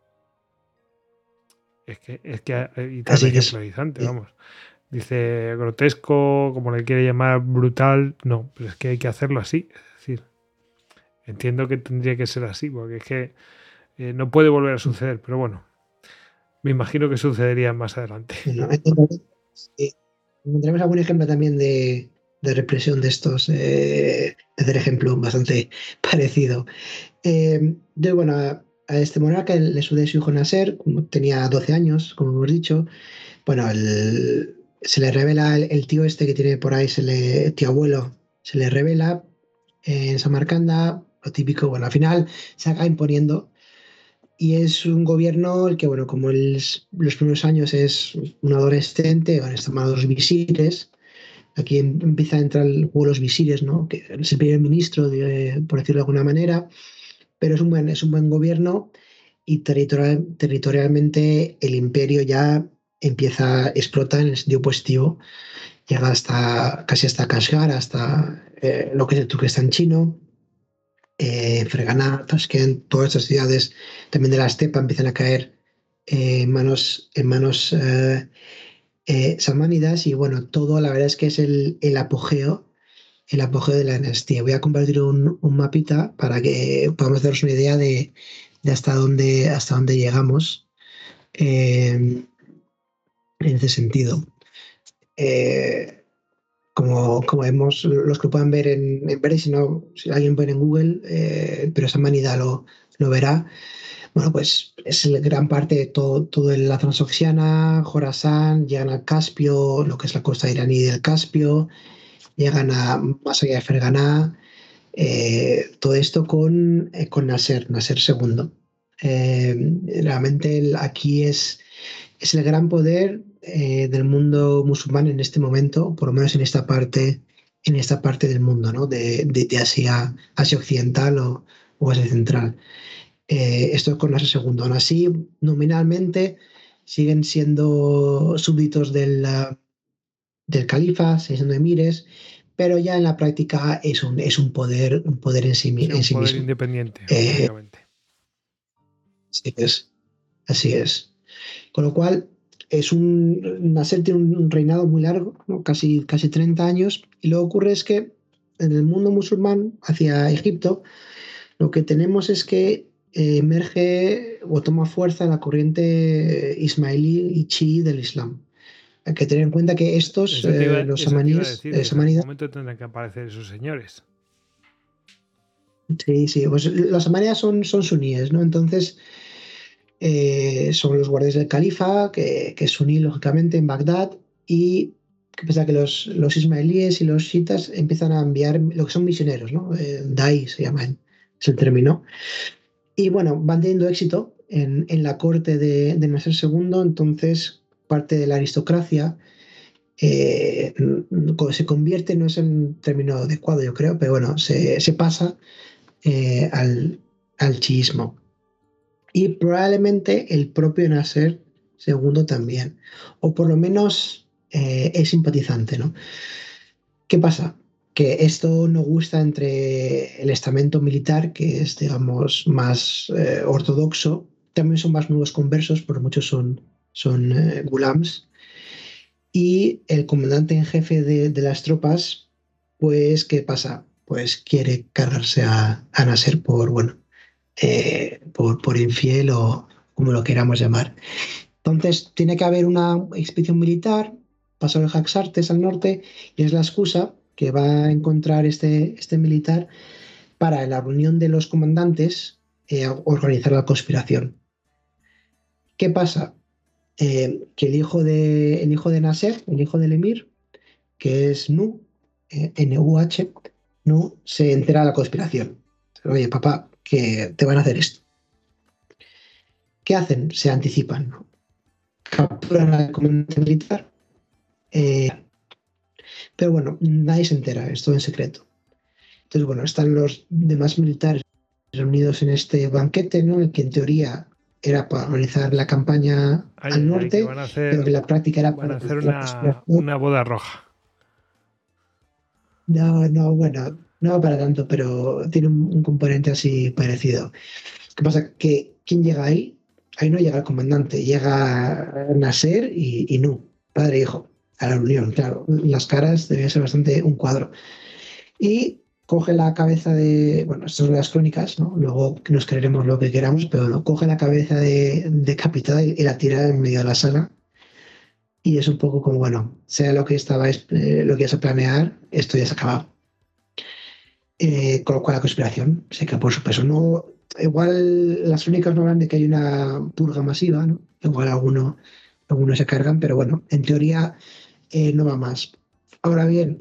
Es que, es que, y tan Así es. ejemplarizante, vamos. Dice grotesco, como le quiere llamar, brutal. No, pero es que hay que hacerlo así. Es decir, entiendo que tendría que ser así, porque es que eh, no puede volver a suceder, pero bueno, me imagino que sucedería más adelante. Bueno, entonces, eh, encontramos algún ejemplo también de, de represión de estos, eh, de hacer ejemplo bastante parecido. Eh, de, bueno, a, a este monarca le sucede su hijo Nasser, como tenía doce años, como hemos dicho. Bueno, el- se le revela el, el tío este que tiene por ahí, se le, tío abuelo, se le revela en Samarcanda, lo típico, bueno, al final se acaba imponiendo y es un gobierno el que, bueno, como el- los primeros años es un adolescente, ahora están llamados los visires, aquí em- empieza a entrar el juego de los visires, ¿no? Que es el primer ministro, de- por decirlo de alguna manera, pero es un buen, es un buen gobierno y territorial, territorialmente el imperio ya empieza, explota en el sentido positivo, llega hasta casi hasta Kashgar, hasta eh, lo que es el Turquestán chino, eh, Ferganá, Tashkent, todas estas ciudades también de la estepa empiezan a caer eh, en manos, en manos eh, eh, samánidas y bueno, todo la verdad es que es el, el apogeo el apogeo de la dinastía. Voy a compartir un, un mapita para que podamos darnos una idea de, de hasta dónde hasta dónde llegamos eh, en ese sentido. Eh, como, como vemos, los que puedan ver en, en verde, si no, si alguien puede en Google, eh, pero esa manida lo, lo verá. Bueno, pues es el- gran parte de todo, todo en la Transoxiana, Jorasán, llegan al Caspio, lo que es la costa iraní del Caspio, llegan a más allá de Ferganá, eh, todo esto con, eh, con Nasser, Nasser segundo. Eh, realmente el- aquí es, es el gran poder eh, del mundo musulmán en este momento, por lo menos en esta parte, en esta parte del mundo, ¿no? De, de- de Asia, Asia Occidental o, o Asia Central. Eh, esto es con Nasser segundo. Aún así, nominalmente siguen siendo súbditos del, ah, del califa, siguen siendo emires, pero ya en la práctica es un, es un poder, un poder en sí, mi- Sí, en un sí poder mismo. independiente, Eh, básicamente. así es, así es. Con lo cual, es un, Nasser tiene un reinado muy largo, ¿no? Casi, casi treinta años, y lo que ocurre es que en el mundo musulmán, hacia Egipto, lo que tenemos es que eh, emerge o toma fuerza la corriente ismailí y chií del Islam. Hay que tener en cuenta que estos, Eso te eh, iba, los eso te iba a samaníes, decir, eh, que en algún samanidas, momento tendrán que aparecer esos señores. sí, sí, pues los samanidas son, son suníes, ¿no? Entonces, eh, son los guardias del califa, que, que es suní, lógicamente, en Bagdad, y que pasa que los, los ismaelíes y los chiitas empiezan a enviar lo que son misioneros, ¿no? Eh, Dai se llama, es el término. Y bueno, van teniendo éxito en, en la corte de, de Nasser segundo, entonces parte de la aristocracia eh, se convierte, no es el término adecuado, yo creo, pero bueno, se, se pasa eh, al, al chiismo. Y probablemente el propio Nasser segundo también, o por lo menos eh, es simpatizante, ¿no? ¿Qué pasa? que esto no gusta entre el estamento militar, que es, digamos, más eh, ortodoxo. También son más nuevos conversos, porque muchos son, son eh, gulams. Y el comandante en jefe de, de las tropas, pues, ¿qué pasa? Pues quiere cargarse a, a Nasser por, bueno, eh, por, por infiel o como lo queramos llamar. Entonces, tiene que haber una expedición militar, pasar el Jaxartes al norte, y es la excusa que va a encontrar este, este militar para en la reunión de los comandantes eh, organizar la conspiración. ¿Qué pasa? Eh, que el hijo de, el hijo de Nasser, el hijo del emir, que es Nu, eh, N U H, Nu, se entera de la conspiración. Oye, papá, que te van a hacer esto. ¿Qué hacen? Se anticipan, ¿no? Capturan al comandante militar, eh, pero bueno, nadie se entera, es todo en secreto. Entonces, bueno, están los demás militares reunidos en este banquete, ¿no? El que en teoría era para organizar la campaña Ay, al ay, ay, que norte, van a pero que hacer, en la práctica era van para a hacer la una, conspiración. una boda roja. No, no, bueno, no para tanto, pero tiene un, un componente así parecido. ¿Qué pasa? Que ¿quién llega ahí? Ahí no llega el comandante, llega Nasser y, y Nu, padre e hijo, a la reunión, claro. Las caras deben ser bastante un cuadro. Y coge la cabeza de, bueno, estas son las crónicas, ¿no? Luego nos creeremos lo que queramos, pero no, coge la cabeza de decapitada y, y la tira en medio de la sala. Y es un poco como, bueno, sea lo que estabais, eh, lo que ibas a planear, esto ya se ha acabado. Eh, con lo cual la conspiración se cae por su peso. No, igual las crónicas no hablan de que hay una purga masiva, ¿no? Igual alguno, algunos se cargan, pero bueno, en teoría eh, no va más. Ahora bien,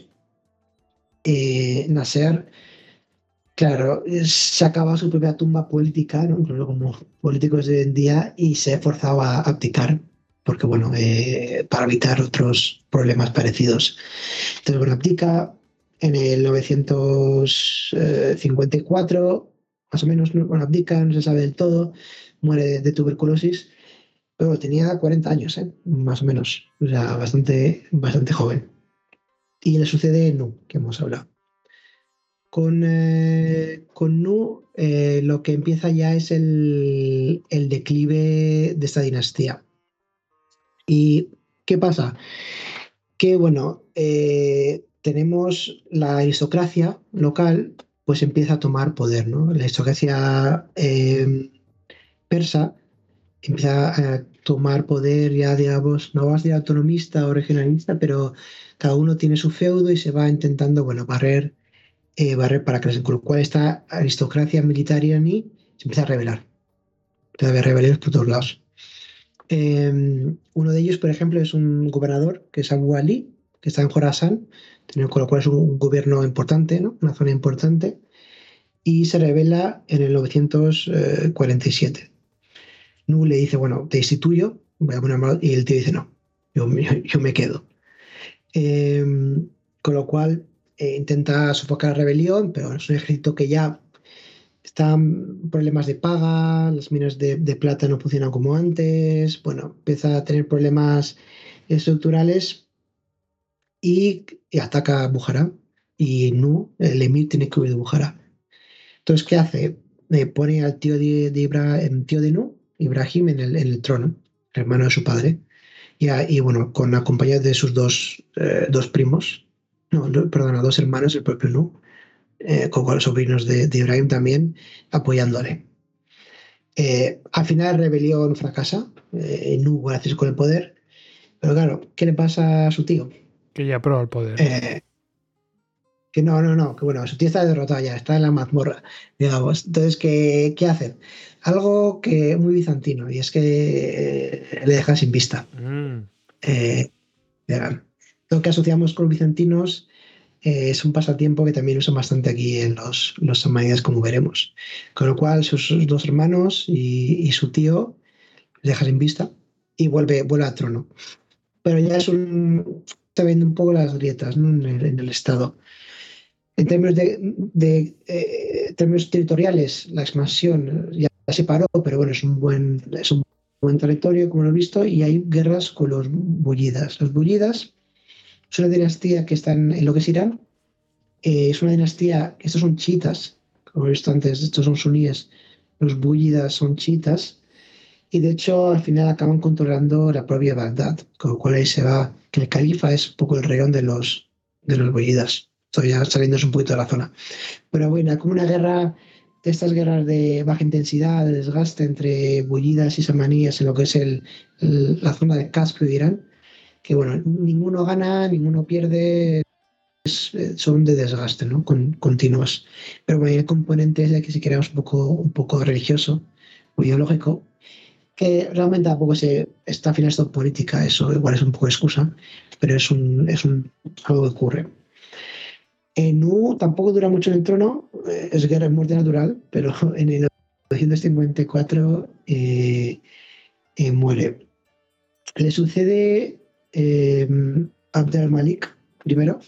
eh, Nasser, claro, se acaba su propia tumba política, ¿no? Incluso como políticos de hoy en día, y se ha forzado a abdicar, porque bueno, eh, para evitar otros problemas parecidos. Entonces, bueno, abdica en el novecientos cincuenta y cuatro, más o menos, ¿no? Bueno, abdica, no se sabe del todo, muere de, de tuberculosis, pero tenía cuarenta años, ¿eh? Más o menos, o sea, bastante, bastante joven. Y le sucede Nu, que hemos hablado. Con, eh, con Nu, eh, lo que empieza ya es el, el declive de esta dinastía. ¿Y qué pasa? Que, bueno, eh, tenemos la aristocracia local, pues empieza a tomar poder, ¿no? La aristocracia eh, persa empieza a tomar poder ya, digamos, no vas a decir autonomista o regionalista, pero cada uno tiene su feudo y se va intentando, bueno, barrer, eh, barrer para crecer. Con lo cual esta aristocracia militar iraní se empieza a rebelar. Empieza a haber rebeliones por todos lados. Eh, uno de ellos, por ejemplo, es un gobernador, que es Abu Ali, que está en Jorasán, con lo cual es un gobierno importante, ¿no? Una zona importante, y se revela en el novecientos cuarenta y siete. Nu le dice, bueno, te instituyo, voy a poner mal, y el tío dice, no, yo, yo me quedo. Eh, con lo cual eh, intenta sofocar la rebelión, pero es un ejército que ya están problemas de paga, las minas de, de plata no funcionan como antes, bueno, empieza a tener problemas estructurales y, y ataca a Bujará. Y Nu, el emir, tiene que huir de Bujará. Entonces, ¿qué hace? Eh, pone al tío de, de Ibra, el tío de Nu, Ibrahim, en el, en el trono, el hermano de su padre, y, a- y, bueno, con acompañado de sus dos, eh, dos primos, no, no, perdona, dos hermanos, el propio Nu, eh, con los sobrinos de, de Ibrahim también, apoyándole. Eh, al final la rebelión fracasa, eh, no hubo acceso con el poder, pero claro, ¿qué le pasa a su tío? Que ya probó el poder. Eh, que no, no, no, que bueno, su tío está derrotado ya, está en la mazmorra, digamos. Entonces, ¿qué, qué hacen? Algo que muy bizantino, y es que eh, le dejan sin vista. Mm. Eh, lo que asociamos con los bizantinos eh, es un pasatiempo que también usan bastante aquí en los, los samanitas, como veremos. Con lo cual, sus, sus dos hermanos y, y su tío deja sin vista y vuelve, vuelve al trono. Pero ya es un, está viendo un poco las grietas, ¿no? en, el, en, el, Estado. En términos, de, de eh, términos territoriales, la expansión ya se paró, pero bueno, es un buen, es un buen territorio, como lo he visto, y hay guerras con los bullidas. Los bullidas es una dinastía que está en, en lo que es Irán, Eh, es una dinastía, estos son chiitas, como he visto antes, estos son suníes, los búyidas son chiitas, y de hecho al final acaban controlando la propia Bagdad, con lo cual ahí se va, que el califa es un poco el reyón de los, de los búyidas. Estoy ya saliéndose un poquito de la zona. Pero bueno, como una guerra, de estas guerras de baja intensidad, de desgaste entre bullidas y samaníes en lo que es el, el- la zona de Caspio de Irán, que bueno, ninguno gana, ninguno pierde, eh, son de desgaste, ¿no? Con, continuos. Pero bueno, hay el componente ese que si queremos un poco, un poco religioso o ideológico, que realmente tampoco se está afiliado política, eso igual es un poco excusa, pero es un, es un algo que ocurre. Eh, Nu tampoco dura mucho en el trono, eh, es guerra, es muerte natural, pero en el novecientos cincuenta y cuatro eh, eh, muere. Le sucede eh, Abd al-Malik primero,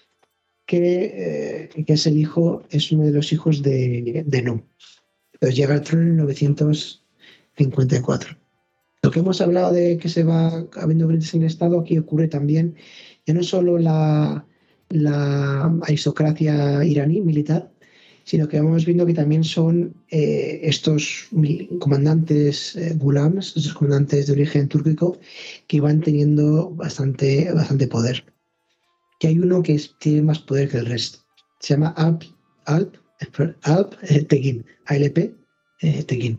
que, eh, que es el hijo, es uno de los hijos de, de Nu. Entonces llega al trono en novecientos cincuenta y cuatro. Lo que hemos hablado de que se va habiendo grises en el Estado, aquí ocurre también, ya no solo la, la aristocracia iraní militar, sino que vamos viendo que también son eh, estos comandantes eh, gulams, estos comandantes de origen túrquico, que van teniendo bastante, bastante poder. Y hay uno que es- tiene más poder que el resto. Se llama Alp, Alp, Alp eh, Tekin, A L P eh, Tekin.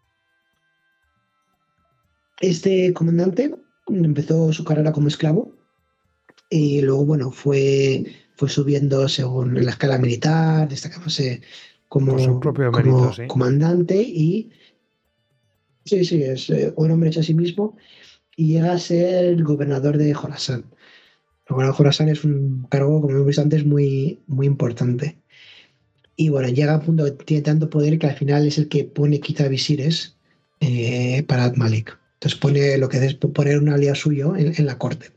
Este comandante empezó su carrera como esclavo y luego, bueno, fue, fue subiendo según en la escala militar, destacándose Por sus como, propios méritos, como sí. comandante y, sí, sí, es eh, un hombre hecho a sí mismo y llega a ser el gobernador de Jorasán. El gobernador de Jorasán es un cargo, como hemos visto antes, muy, muy importante. Y bueno, llega a punto, tiene tanto poder que al final es el que pone, quita visires eh, para Al-Malik. Entonces pone lo que es poner un aliado suyo en, en la corte.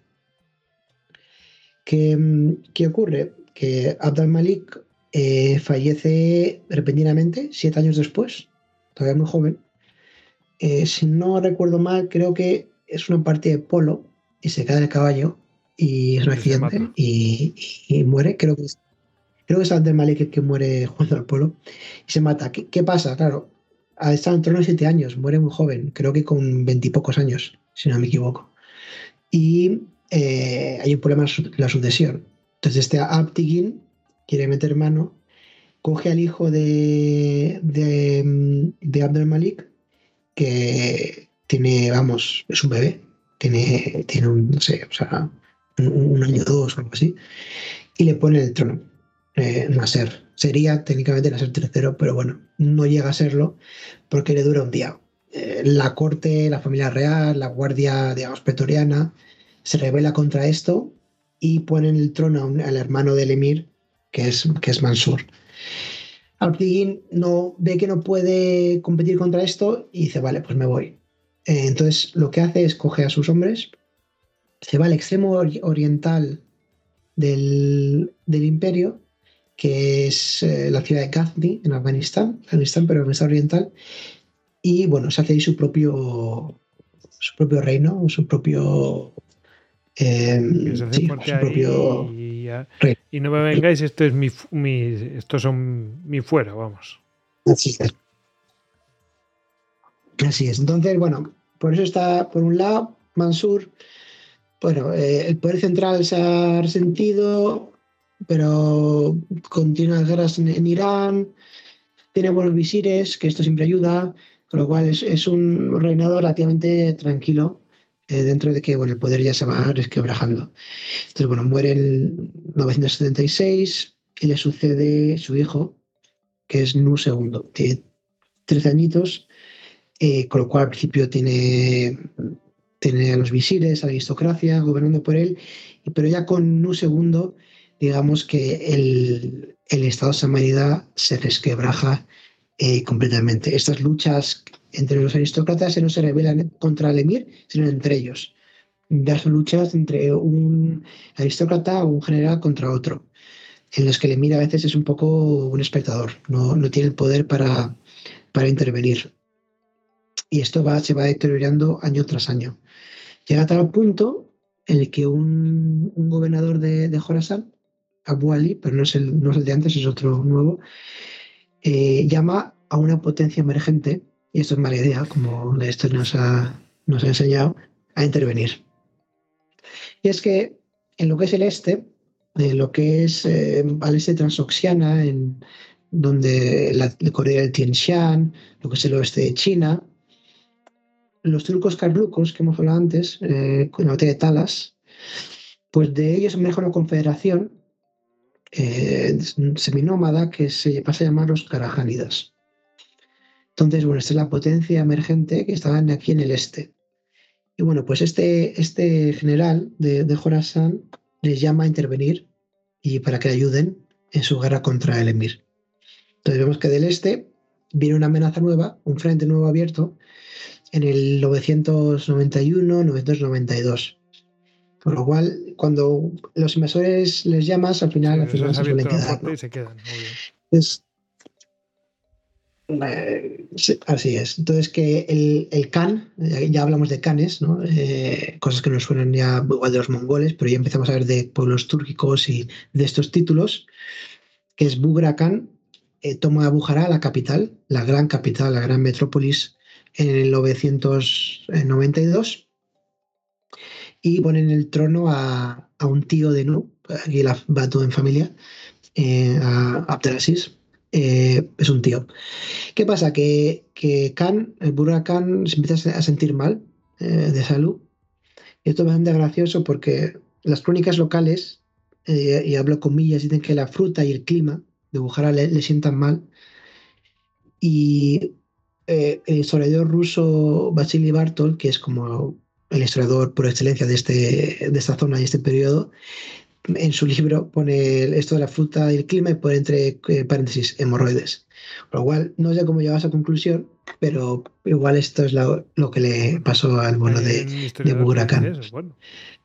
¿Qué, mm, qué ocurre? Que Abd al-Malik eh, fallece repentinamente, siete años después, todavía muy joven. Eh, si no recuerdo mal, creo que es una partida de polo y se cae del caballo y es un Y se accidente mata. y, y- y muere. Creo que es, creo que es Abd al-Malik el que muere jugando al polo y se mata. ¿Qué, qué pasa? Claro, ha estado en trono siete años, muere muy joven, creo que con veintipocos años, si no me equivoco. Y eh, hay un problema en su- la sucesión. Entonces este Aptigin quiere meter mano, coge al hijo de, de, mm, de Abdel Malik, que tiene, vamos, es un bebé, tiene, tiene un, no sé, o sea, un, un año o dos o algo así, y le pone en el trono. Eh, Nasser. Sería técnicamente Nasser tercero, pero bueno, no llega a serlo porque le dura un día. Eh, la corte, la familia real, la guardia, digamos, pretoriana, se rebela contra esto y pone en el trono a un- al hermano del emir, que es, que es Mansur. Abdigin no, ve que no puede competir contra esto y dice, vale, pues me voy. Eh, entonces lo que hace es coge a sus hombres, se va al extremo ori- oriental del, del imperio, que es eh, la ciudad de Ghazni, en Afganistán, Afganistán, pero en Afganistán oriental, y bueno, se hace ahí su propio, su propio reino, su propio, eh, Que se hace sí, fuerte su propio ahí y, ya- reino. y no me vengáis, esto es mi, fu- mi estos son mi fuera, vamos. Así es. Así es. Entonces, bueno, por eso está, por un lado, Mansur, bueno, eh, el poder central se ha resentido, pero continúan las guerras en, en Irán, tiene buenos visires, que esto siempre ayuda, con lo cual es, es un reinado relativamente tranquilo, eh, dentro de que bueno, el poder ya se va resquebrajando. Entonces, bueno, muere en novecientos setenta y seis y le sucede su hijo, que es Nu segundo. Tiene trece añitos, eh, con lo cual al principio tiene, tiene a los visires, a la aristocracia gobernando por él, y- pero ya con Nu segundo, digamos que el, el Estado samarita se resquebraja eh, completamente. Estas luchas entre los aristócratas no se rebelan contra el emir, sino entre ellos. Ya son luchas entre un aristócrata o un general contra otro, en los que el emir a veces es un poco un espectador, no, no tiene el poder para, para intervenir. Y esto va, se va deteriorando año tras año. Llega a tal punto en el que un, un gobernador de, de Jorasán Abu Ali, pero no es el, no es el de antes, es otro nuevo, eh, llama a una potencia emergente, y esto es mala idea, como esto nos ha, nos ha enseñado, a intervenir. Y es que en lo que es el este, en lo que es eh, al este transoxiana, en donde la, la Corea del Tien Shan, lo que es el oeste de China, los turcos carlucos que hemos hablado antes, eh, con la batalla de Talas, pues de ellos emerge una confederación eh, seminómada que se pasa a llamar los Karajánidas. Entonces, bueno, esta es la potencia emergente que estaban aquí en el este. Y bueno, pues este, este general de, de Jorasán les llama a intervenir y para que ayuden en su guerra contra el emir. Entonces vemos que del este viene una amenaza nueva, un frente nuevo abierto en el novecientos noventa y uno novecientos noventa y dos. Por lo cual, cuando los inversores les llamas, al Sí, final, al eso final es se suelen abierto a la quedar, puerta y ¿no? se quedan. Muy bien. Entonces, eh, sí, así es. Entonces, que el, el Khan, eh, ya hablamos de Khanes, ¿no? Eh, cosas que nos suenan ya igual de los mongoles, pero ya empezamos a ver de pueblos túrquicos y de estos títulos, que es Bughra Khan, eh, toma Bujará, la capital, la gran capital, la gran metrópolis, en el novecientos noventa y dos y pone en el trono a, a un tío de Nu, aquí la, va todo en familia, eh, a Abdelaziz, eh, es un tío. ¿Qué pasa? Que, que Khan, el Bughra Khan, se empieza a sentir mal eh, de salud. Y esto es bastante gracioso porque las crónicas locales, eh, y hablo comillas, dicen que la fruta y el clima de Bujará le, le sientan mal. Y eh, el historiador ruso Vasily Bartol, que es como el historiador por excelencia de, este, de esta zona y este periodo, en su libro pone esto de la fruta y el clima y pone entre eh, paréntesis hemorroides. Por lo cual, no sé cómo llega a esa conclusión, pero igual esto es lo, lo que le Bueno, pasó al bueno hay de, un de historiador que dice Bughra. eso. Bueno,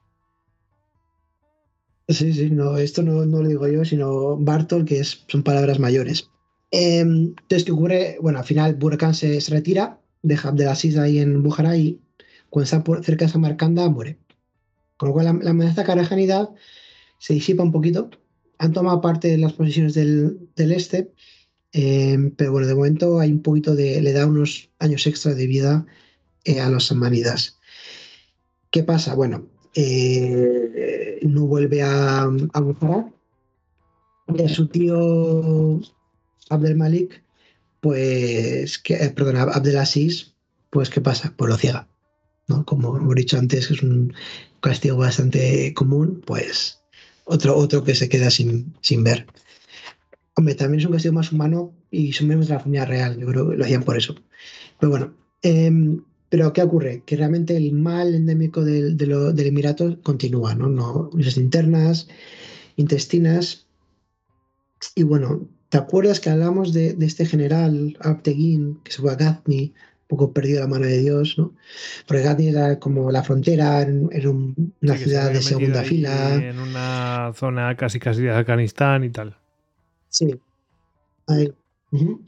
Sí, sí, no, esto no, no lo digo yo, sino Bartol, que es, son palabras mayores. Eh, entonces, ¿qué ocurre? Bueno, al final Burakán se, se retira, deja Abdelaziz ahí en Bujará y cuando está por, cerca de Samarcanda muere. Con lo cual la, la amenaza karajanidad se disipa un poquito. Han tomado parte de las posiciones del, del este, eh, pero bueno, de momento hay un poquito de, le da unos años extra de vida eh, a los samanidas. ¿Qué pasa? Bueno, eh, no vuelve a, a Bujará de su tío Abdel Malik, pues, que, eh, perdón, Abdelaziz, pues, ¿qué pasa? Pues lo ciega, ¿no? Como hemos dicho antes, es un castigo bastante común, pues otro, otro que se queda sin, sin ver. Hombre, también es un castigo más humano y son miembros de la familia real, yo creo que lo hacían por eso. Pero bueno, eh, pero ¿qué ocurre? Que realmente el mal endémico del, de lo, del Emirato continúa, ¿no? No, luchas internas, intestinas. Y bueno, ¿te acuerdas que hablamos de, de este general Abteguín que se fue a Ghazni, un poco perdido la mano de Dios, ¿no? Porque Ghazni era como la frontera, era era un- una sí que se ciudad había de metido segunda ahí fila. en una zona casi casi de Afganistán y tal. Sí, ahí. Ujú.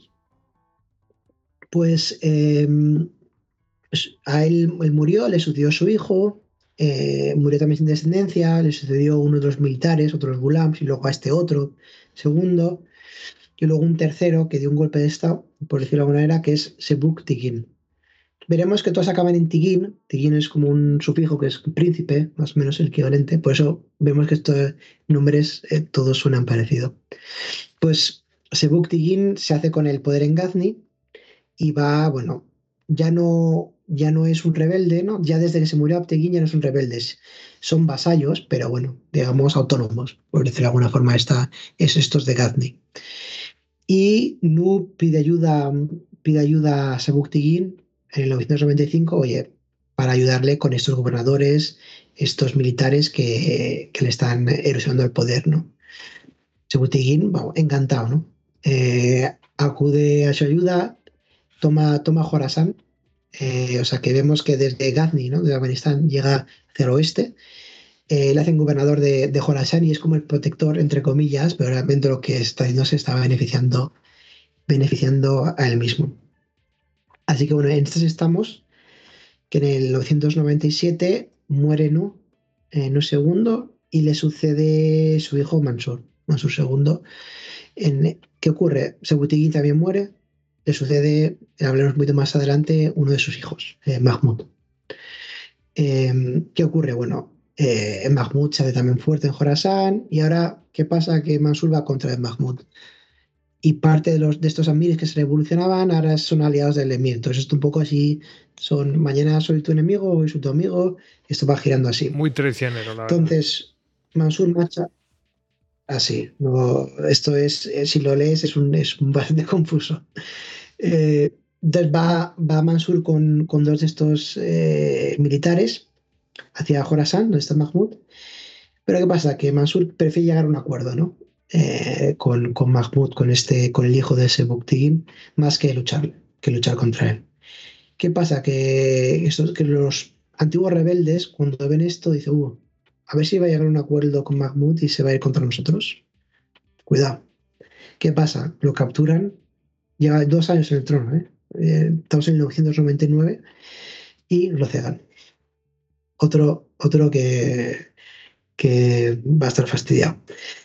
Pues eh, a él, él murió, le sucedió su hijo, eh, murió también sin descendencia, le sucedió uno de los militares, otros gulams, y luego a este otro, segundo, y luego un tercero que dio un golpe de estado, por decirlo de alguna manera, que es Sebuk Tigin. Veremos que todos acaban en Tigin. Tigin es como un sufijo que es príncipe, más o menos el equivalente. Por eso vemos que estos nombres eh, todos suenan parecido. Pues Sebuk Tigin se hace con el poder en Ghazni y va, bueno, ya no, ya no es un rebelde, ¿no? Ya desde que se murió Abtegin ya no son rebeldes. Son vasallos, pero bueno, digamos autónomos, por decirlo de alguna forma, está, es estos de Ghazni. Y Nu pide ayuda, pide ayuda a Sebuktigin en el novecientos noventa y cinco, oye, para ayudarle con estos gobernadores, estos militares que, que le están erosionando el poder, ¿no? Sebuktigin, vamos, encantado, ¿no? Eh, acude a su ayuda, toma, toma Jorasán, eh, o sea que vemos que desde Ghazni, ¿no? De Afganistán, llega hacia el oeste, eh, le hacen gobernador de, de Jorasán y es como el protector, entre comillas, pero realmente lo que está haciendo se está beneficiando beneficiando a él mismo. Así que bueno, en estos estamos, que en el novecientos noventa y siete muere Nu, eh, Nu segundo, y le sucede su hijo Mansur. Mansur segundo. En, ¿Qué ocurre? Sebutigi también muere, le sucede, hablaremos un poquito más adelante, uno de sus hijos, eh, Mahmud. Eh, ¿Qué ocurre? Bueno, eh, Mahmud se hace también fuerte en Jorasán y ahora, ¿qué pasa? Que Mansur va contra el Mahmud. Y parte de, los, de estos amirs que se revolucionaban ahora son aliados del emir. Entonces, esto un poco así, son mañana soy tu enemigo, hoy soy tu amigo, esto va girando así. Muy traicionero, la verdad. Entonces, Mansur marcha así. No, esto es, eh, si lo lees, es, un, es un bastante confuso. Eh, entonces va, va Mansur con, con dos de estos eh, militares hacia Jorasán, donde está Mahmud. Pero ¿qué pasa? Que Mansur prefiere llegar a un acuerdo, ¿no? Eh, con, con Mahmud, con, este, con el hijo de ese Sebuktigin, más que luchar, que luchar contra él. ¿Qué pasa? Que, estos, que los antiguos rebeldes, cuando ven esto, dicen, uh, a ver si va a llegar a un acuerdo con Mahmud y se va a ir contra nosotros. Cuidado. ¿Qué pasa? Lo capturan, lleva dos años en el trono, ¿eh? Eh, estamos en mil novecientos noventa y nueve y lo cegan. Otro, otro que, que va a estar fastidiado.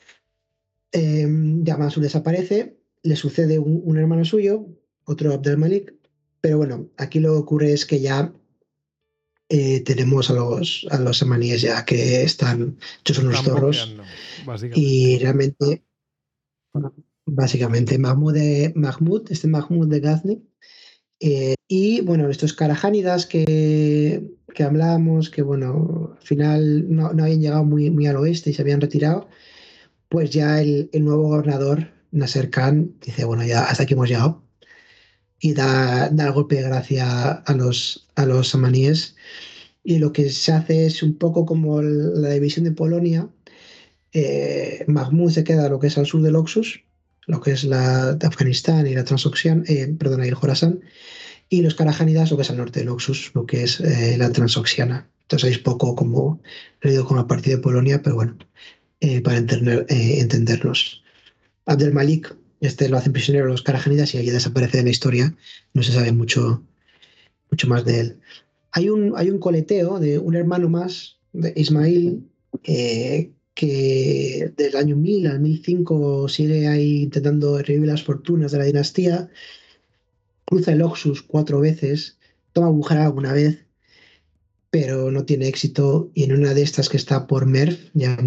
Eh, ya Mansur desaparece, le sucede un, un hermano suyo, otro Abdel Malik, pero bueno, aquí lo que ocurre es que ya eh, tenemos a los, a los amaníes ya que están hechos unos Están zorros boqueando, básicamente. y realmente, bueno, básicamente, Mahmud, de, Mahmud, este Mahmud de Ghazni, eh, y bueno, estos Karajánidas que, que hablábamos, que bueno, al final no, no habían llegado muy, muy al oeste y se habían retirado, pues ya el, el nuevo gobernador, Nasser Khan, dice, bueno, ya hasta aquí hemos llegado, y da, da el golpe de gracia a los, a los amaníes. Y lo que se hace es un poco como la división de Polonia. Eh, Mahmud se queda lo que es al sur del Oxus, lo que es la de Afganistán y la Transoxiana, eh, perdón, y el Jorasán, y los Karajánidas, lo que es al norte del Oxus, lo que es eh, la Transoxiana. Entonces es poco como, le digo, como la parte de Polonia, pero bueno, eh, para entender, eh, entendernos. Abdel Malik, este lo hacen prisionero los Karajánidas y ahí desaparece de la historia, no se sabe mucho, mucho más de él. Hay un, hay un coleteo de un hermano más, de Ismail, eh, que del año mil al mil cinco sigue ahí intentando revivir las fortunas de la dinastía, cruza el Oxus cuatro veces, toma Bujara alguna vez, pero no tiene éxito y en una de estas que está por Merv, ya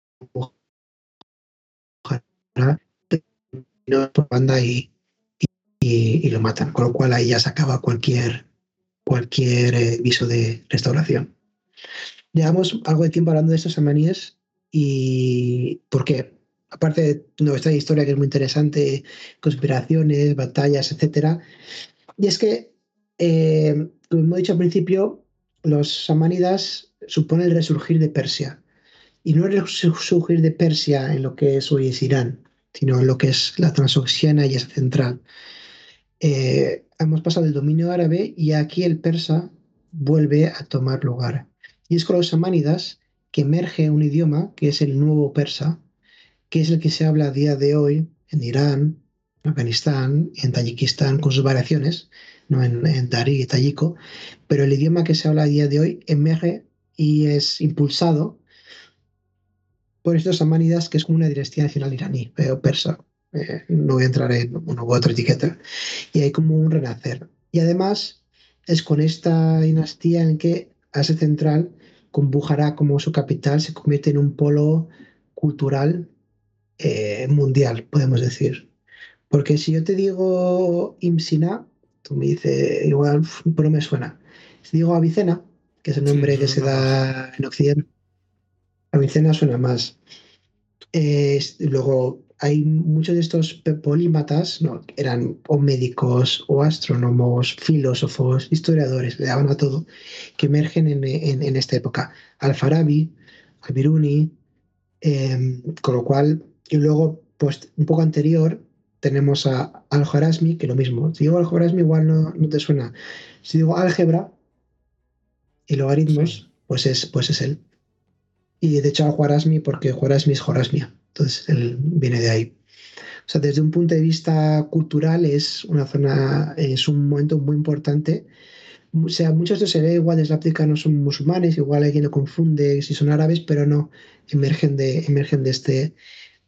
Bujara, no por banda y, y, y, lo matan, con lo cual ahí ya se acaba cualquier, cualquier eh, viso de restauración. Llevamos algo de tiempo hablando de estos amaníes y ¿por qué? Aparte de nuestra historia que es muy interesante, conspiraciones, batallas, etcétera. Y es que, eh, como hemos dicho al principio, los samánidas suponen el resurgir de Persia. Y no el resurgir de Persia en lo que es hoy es Irán, sino en lo que es la Transoxiana y Asia Central. Eh, hemos pasado del dominio árabe y aquí el persa vuelve a tomar lugar. Y es con los samánidas que emerge un idioma que es el nuevo persa, que es el que se habla a día de hoy en Irán, en Afganistán, en Tayikistán, con sus variaciones, no en, en Dari y Tayiko, pero el idioma que se habla a día de hoy emerge y es impulsado por estos samánidas, que es como una dinastía nacional iraní eh, o persa. Eh, no voy a entrar en una u otra etiqueta. Y hay como un renacer. Y además es con esta dinastía en que Asia Central, con Bujara como su capital, se convierte en un polo cultural eh, mundial, podemos decir. Porque si yo te digo Imsina, tú me dices, igual, pero me suena. Si digo Avicena, que es el Sí, nombre eso que se suena más. da en Occidente, Avicena suena más. Eh, luego, hay muchos de estos polímatas, ¿no? Eran o médicos, o astrónomos, filósofos, historiadores, le daban a todo, que emergen en, en- en esta época. Al-Farabi, Al-Biruni, eh, con lo cual, y luego, pues un poco anterior, tenemos a Al-Khwarazmi, que lo mismo. Si digo Al-Khwarazmi, igual no, no te suena. Si digo álgebra y Sí. logaritmos, pues es, pues es él. Y de hecho Al-Khwarazmi, porque Khwarazmi es Khwarasmia. Entonces él viene de ahí. O sea, desde un punto de vista cultural es una zona, es un momento muy importante. O sea, muchos de se ve igual desde África no son musulmanes, igual hay quien lo confunde si son árabes, pero no, emergen de, emergen de este, de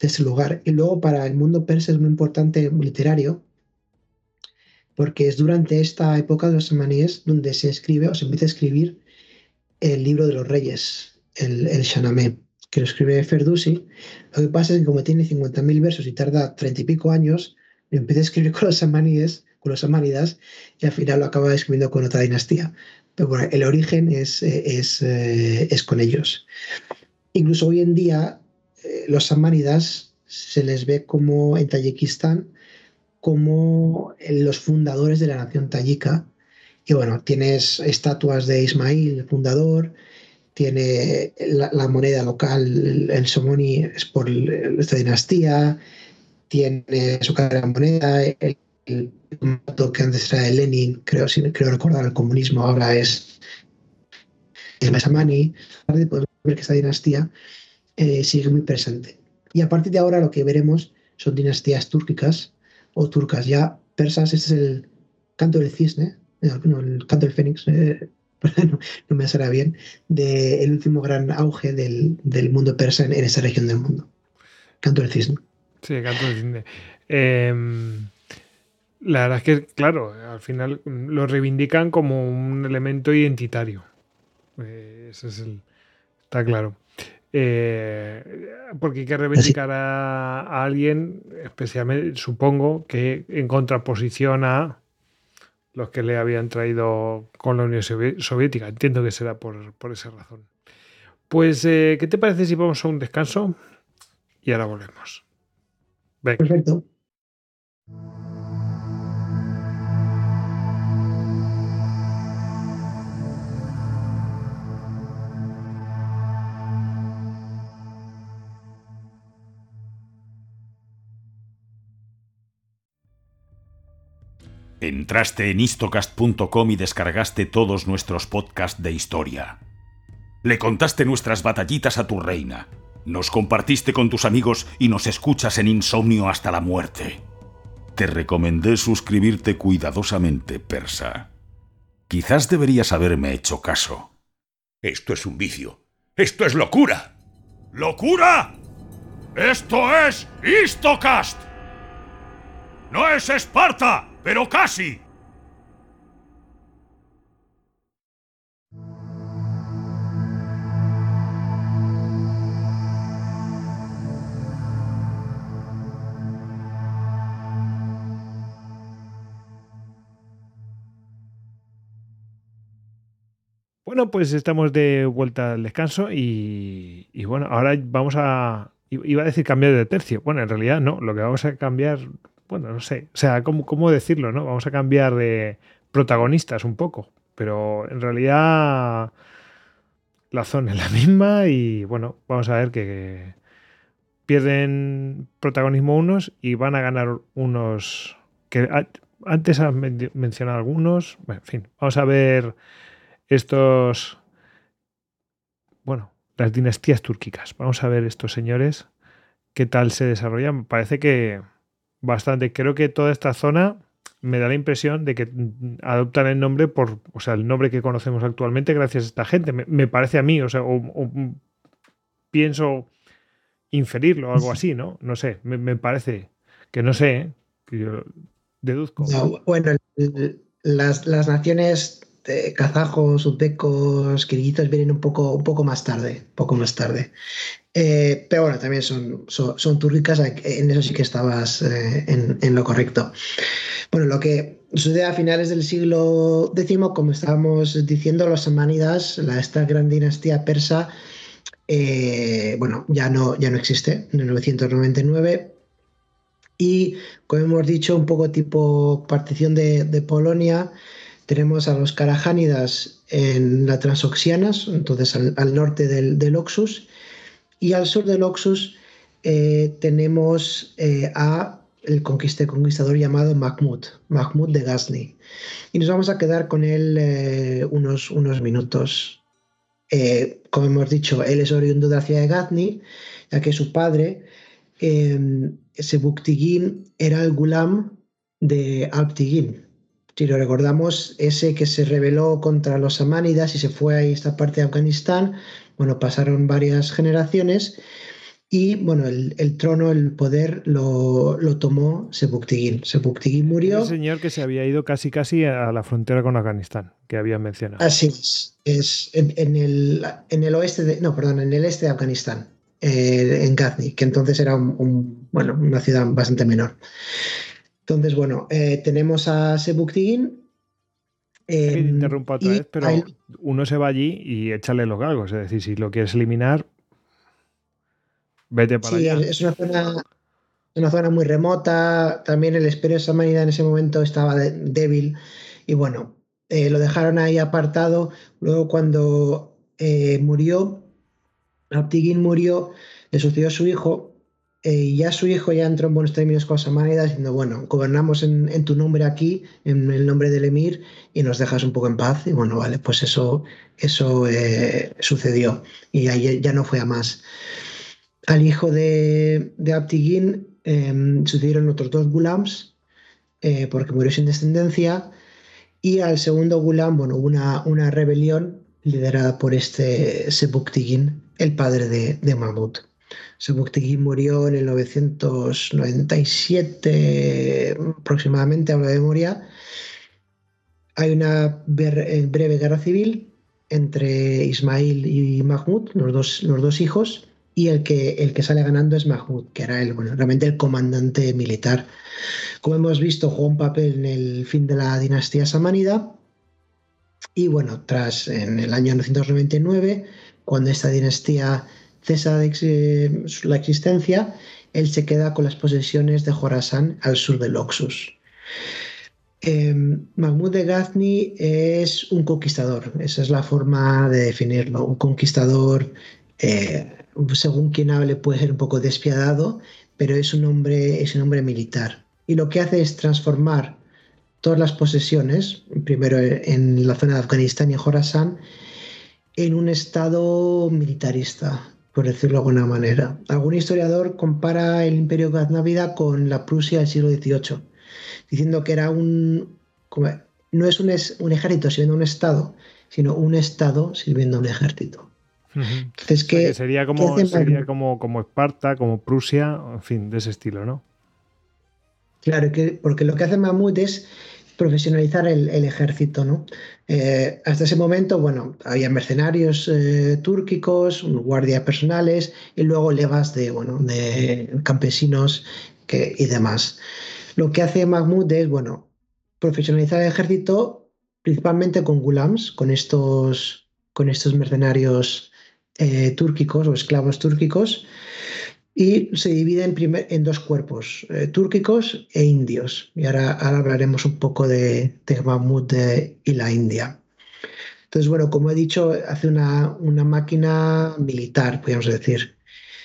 de este lugar. Y luego para el mundo persa es muy importante literario, porque es durante esta época de los samaníes donde se escribe o se empieza a escribir el libro de los reyes, el, el Shahnameh, que lo escribe Ferdusi. Lo que pasa es que como tiene cincuenta mil versos y tarda treinta y pico años, lo empieza a escribir con los samaníes, con los samánidas, y al final lo acaba escribiendo con otra dinastía. Pero bueno, el origen es, es, eh, es con ellos. Incluso hoy en día, eh, los samánidas se les ve como en Tayikistán como los fundadores de la nación tayika. Y bueno, tienes estatuas de Ismail, el fundador, tiene la, la moneda local, el, el somoni es por el- esta dinastía, tiene su cara de moneda, el, el formato que antes era de Lenin, creo, si creo recordar el comunismo, ahora es el Mesamani. Podemos ver que esta dinastía eh, sigue muy presente. Y a partir de ahora lo que veremos son dinastías túrquicas o turcas. Ya persas, este es el canto del cisne, eh, no, el canto del fénix, eh, no, no me saldrá bien, del último gran auge del, del mundo persa en, en esa región del mundo. Canto del cisne. Sí, canto de cisne. Eh, la verdad es que, claro, al final lo reivindican como un elemento identitario. Eh, ese es el, está claro. Eh, porque hay que Así, reivindicar a, a alguien, especialmente, supongo, que en contraposición a los que le habían traído con la Unión Sovi- Soviética. Entiendo que será por, por esa razón. Pues, eh, ¿qué te parece si vamos a un descanso? Y ahora volvemos. Venga. perfecto. Entraste en istocast punto com y descargaste todos nuestros podcasts de historia. Le contaste nuestras batallitas a tu reina. Nos compartiste con tus amigos y nos escuchas en insomnio hasta la muerte. Te recomendé suscribirte cuidadosamente, persa. Quizás deberías haberme hecho caso. Esto es un vicio. ¡Esto es locura! ¡Locura! ¡Esto es Istocast! ¡No es Esparta, pero casi! Bueno, pues estamos de vuelta al descanso y, y bueno, ahora vamos a... Iba a decir cambiar de tercio. Bueno, en realidad no, lo que vamos a cambiar, bueno, no sé, o sea, ¿cómo, cómo decirlo, no? Vamos a cambiar de protagonistas un poco, pero en realidad la zona es la misma y bueno, vamos a ver que pierden protagonismo unos y van a ganar unos que a- antes has men- mencionado algunos. Bueno, en fin, vamos a ver estos, bueno, las dinastías túrquicas. Vamos a ver estos señores qué tal se desarrollan. Parece que bastante. Creo que toda esta zona me da la impresión de que mm, adoptan el nombre por, o sea, el nombre que conocemos actualmente gracias a esta gente. Me, me parece a mí, o sea, o, o, mm, pienso inferirlo o algo así, ¿no? No sé, me, me parece que no sé, ¿eh? Que yo deduzco. No, bueno, el- las, las naciones de kazajos, uzbecos, kirguitos vienen un poco, un poco más tarde, un poco más tarde. Eh, pero bueno, también son, son, son túrquicas, en eso sí que estabas eh, en, en lo correcto. Bueno, lo que sucede a finales del siglo décimo, como estábamos diciendo, los samánidas, la, esta gran dinastía persa, eh, bueno, ya no, ya no existe, en novecientos noventa y nueve. Y como hemos dicho, un poco tipo partición de, de Polonia, tenemos a los Karajánidas en la Transoxianas, entonces al, al norte del, del Oxus, y al sur del Oxus eh, tenemos eh, a el conquiste- conquistador llamado Mahmud, Mahmud de Ghazni. Y nos vamos a quedar con él eh, unos, unos minutos. Eh, como hemos dicho, él es oriundo de la ciudad de Ghazni, ya que su padre, eh, Sebuktigin, era el gulam de Alptigin. Si lo recordamos, ese que se rebeló contra los samánidas y se fue a esta parte de Afganistán, bueno, pasaron varias generaciones Y bueno, el, el trono, el poder lo, lo tomó Sebuktigin. Sebuktigin murió. El señor que se había ido casi casi a la frontera con Afganistán, que había mencionado. Así es. Es en, en el, en el oeste de, no, perdón, en el este de Afganistán, eh, en Ghazni, que entonces era un, un, bueno, una ciudad bastante menor. Entonces, bueno, eh, tenemos a Sebuktigin. Eh, que te interrumpa otra vez, pero hay, uno se va allí y échale los galgos. Es decir, si lo quieres eliminar, vete para sí, allá. Es una zona, una zona muy remota. También el Imperio Samánida en ese momento estaba de, débil. Y bueno, eh, lo dejaron ahí apartado. Luego, cuando eh, murió, Abtigin murió, le sucedió a su hijo. Eh, y ya su hijo ya entró en buenos términos con Samánida, diciendo, bueno, gobernamos en, en tu nombre aquí, en el nombre del emir, y nos dejas un poco en paz. Y bueno, vale, pues eso, eso eh, sucedió. Y ahí ya no fue a más. Al hijo de, de Abtigin eh, sucedieron otros dos gulams, eh, porque murió sin descendencia. Y al segundo gulam, bueno, una, una rebelión liderada por este Sebuktigin, el padre de, de Mahmud. Sebuktigin murió en el novecientos noventa y siete aproximadamente, hablo de memoria. Hay una breve guerra civil entre Ismail y Mahmud, los dos, los dos hijos, y el que, el que sale ganando es Mahmud, que era el, bueno, realmente el comandante militar. Como hemos visto, jugó un papel en el fin de la dinastía samánida. Y bueno, tras en el año novecientos noventa y nueve, cuando esta dinastía cesa de ex, la existencia, él se queda con las posesiones de Jorasán al sur del Oxus. Eh, Mahmud de Ghazni es un conquistador, esa es la forma de definirlo, un conquistador, eh, según quien hable puede ser un poco despiadado, pero es un hombre, es un hombre militar. Y lo que hace es transformar todas las posesiones, primero en la zona de Afganistán y Jorasán, en un estado militarista, por decirlo de alguna manera. Algún historiador compara el imperio gaznávida con la Prusia del siglo dieciocho, diciendo que era un... Como, no es un, es un ejército sirviendo a un estado, sino un estado sirviendo a un ejército. Entonces, ¿qué, o sea, que sería como, sería como, como Esparta, como Prusia, en fin, de ese estilo, ¿no? Claro, que, porque lo que hace Mahmud es profesionalizar el, el ejército, ¿no? Eh, hasta ese momento, bueno, había mercenarios eh, túrquicos, guardias personales y luego levas de, bueno, de campesinos que, y demás. Lo que hace Mahmud es, bueno, profesionalizar el ejército principalmente con gulams, con estos, con estos mercenarios eh, túrquicos o esclavos túrquicos, y se divide en, primer, en dos cuerpos, eh, túrquicos e indios. Y ahora, ahora hablaremos un poco de, de Mahmud de, y la India. Entonces, bueno, como he dicho, hace una, una máquina militar, podríamos decir.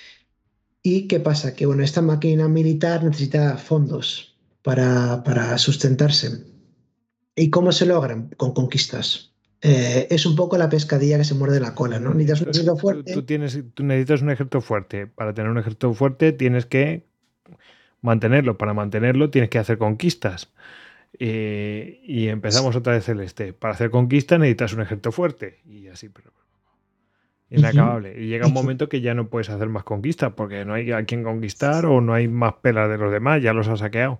¿Y qué pasa? Que bueno, esta máquina militar necesita fondos para, para sustentarse. ¿Y cómo se logran? Con conquistas. Eh, es un poco la pescadilla que se muerde la cola, ¿no? Necesitas un ejército fuerte. Tú, tú, tienes, tú necesitas un ejército fuerte. Para tener un ejército fuerte tienes que mantenerlo. Para mantenerlo tienes que hacer conquistas. Eh, y empezamos otra vez el este. Para hacer conquistas necesitas un ejército fuerte. Y así, pero inacabable. Uh-huh. Y llega un momento que ya no puedes hacer más conquistas porque no hay a quien conquistar o no hay más pelas de los demás, ya los has saqueado.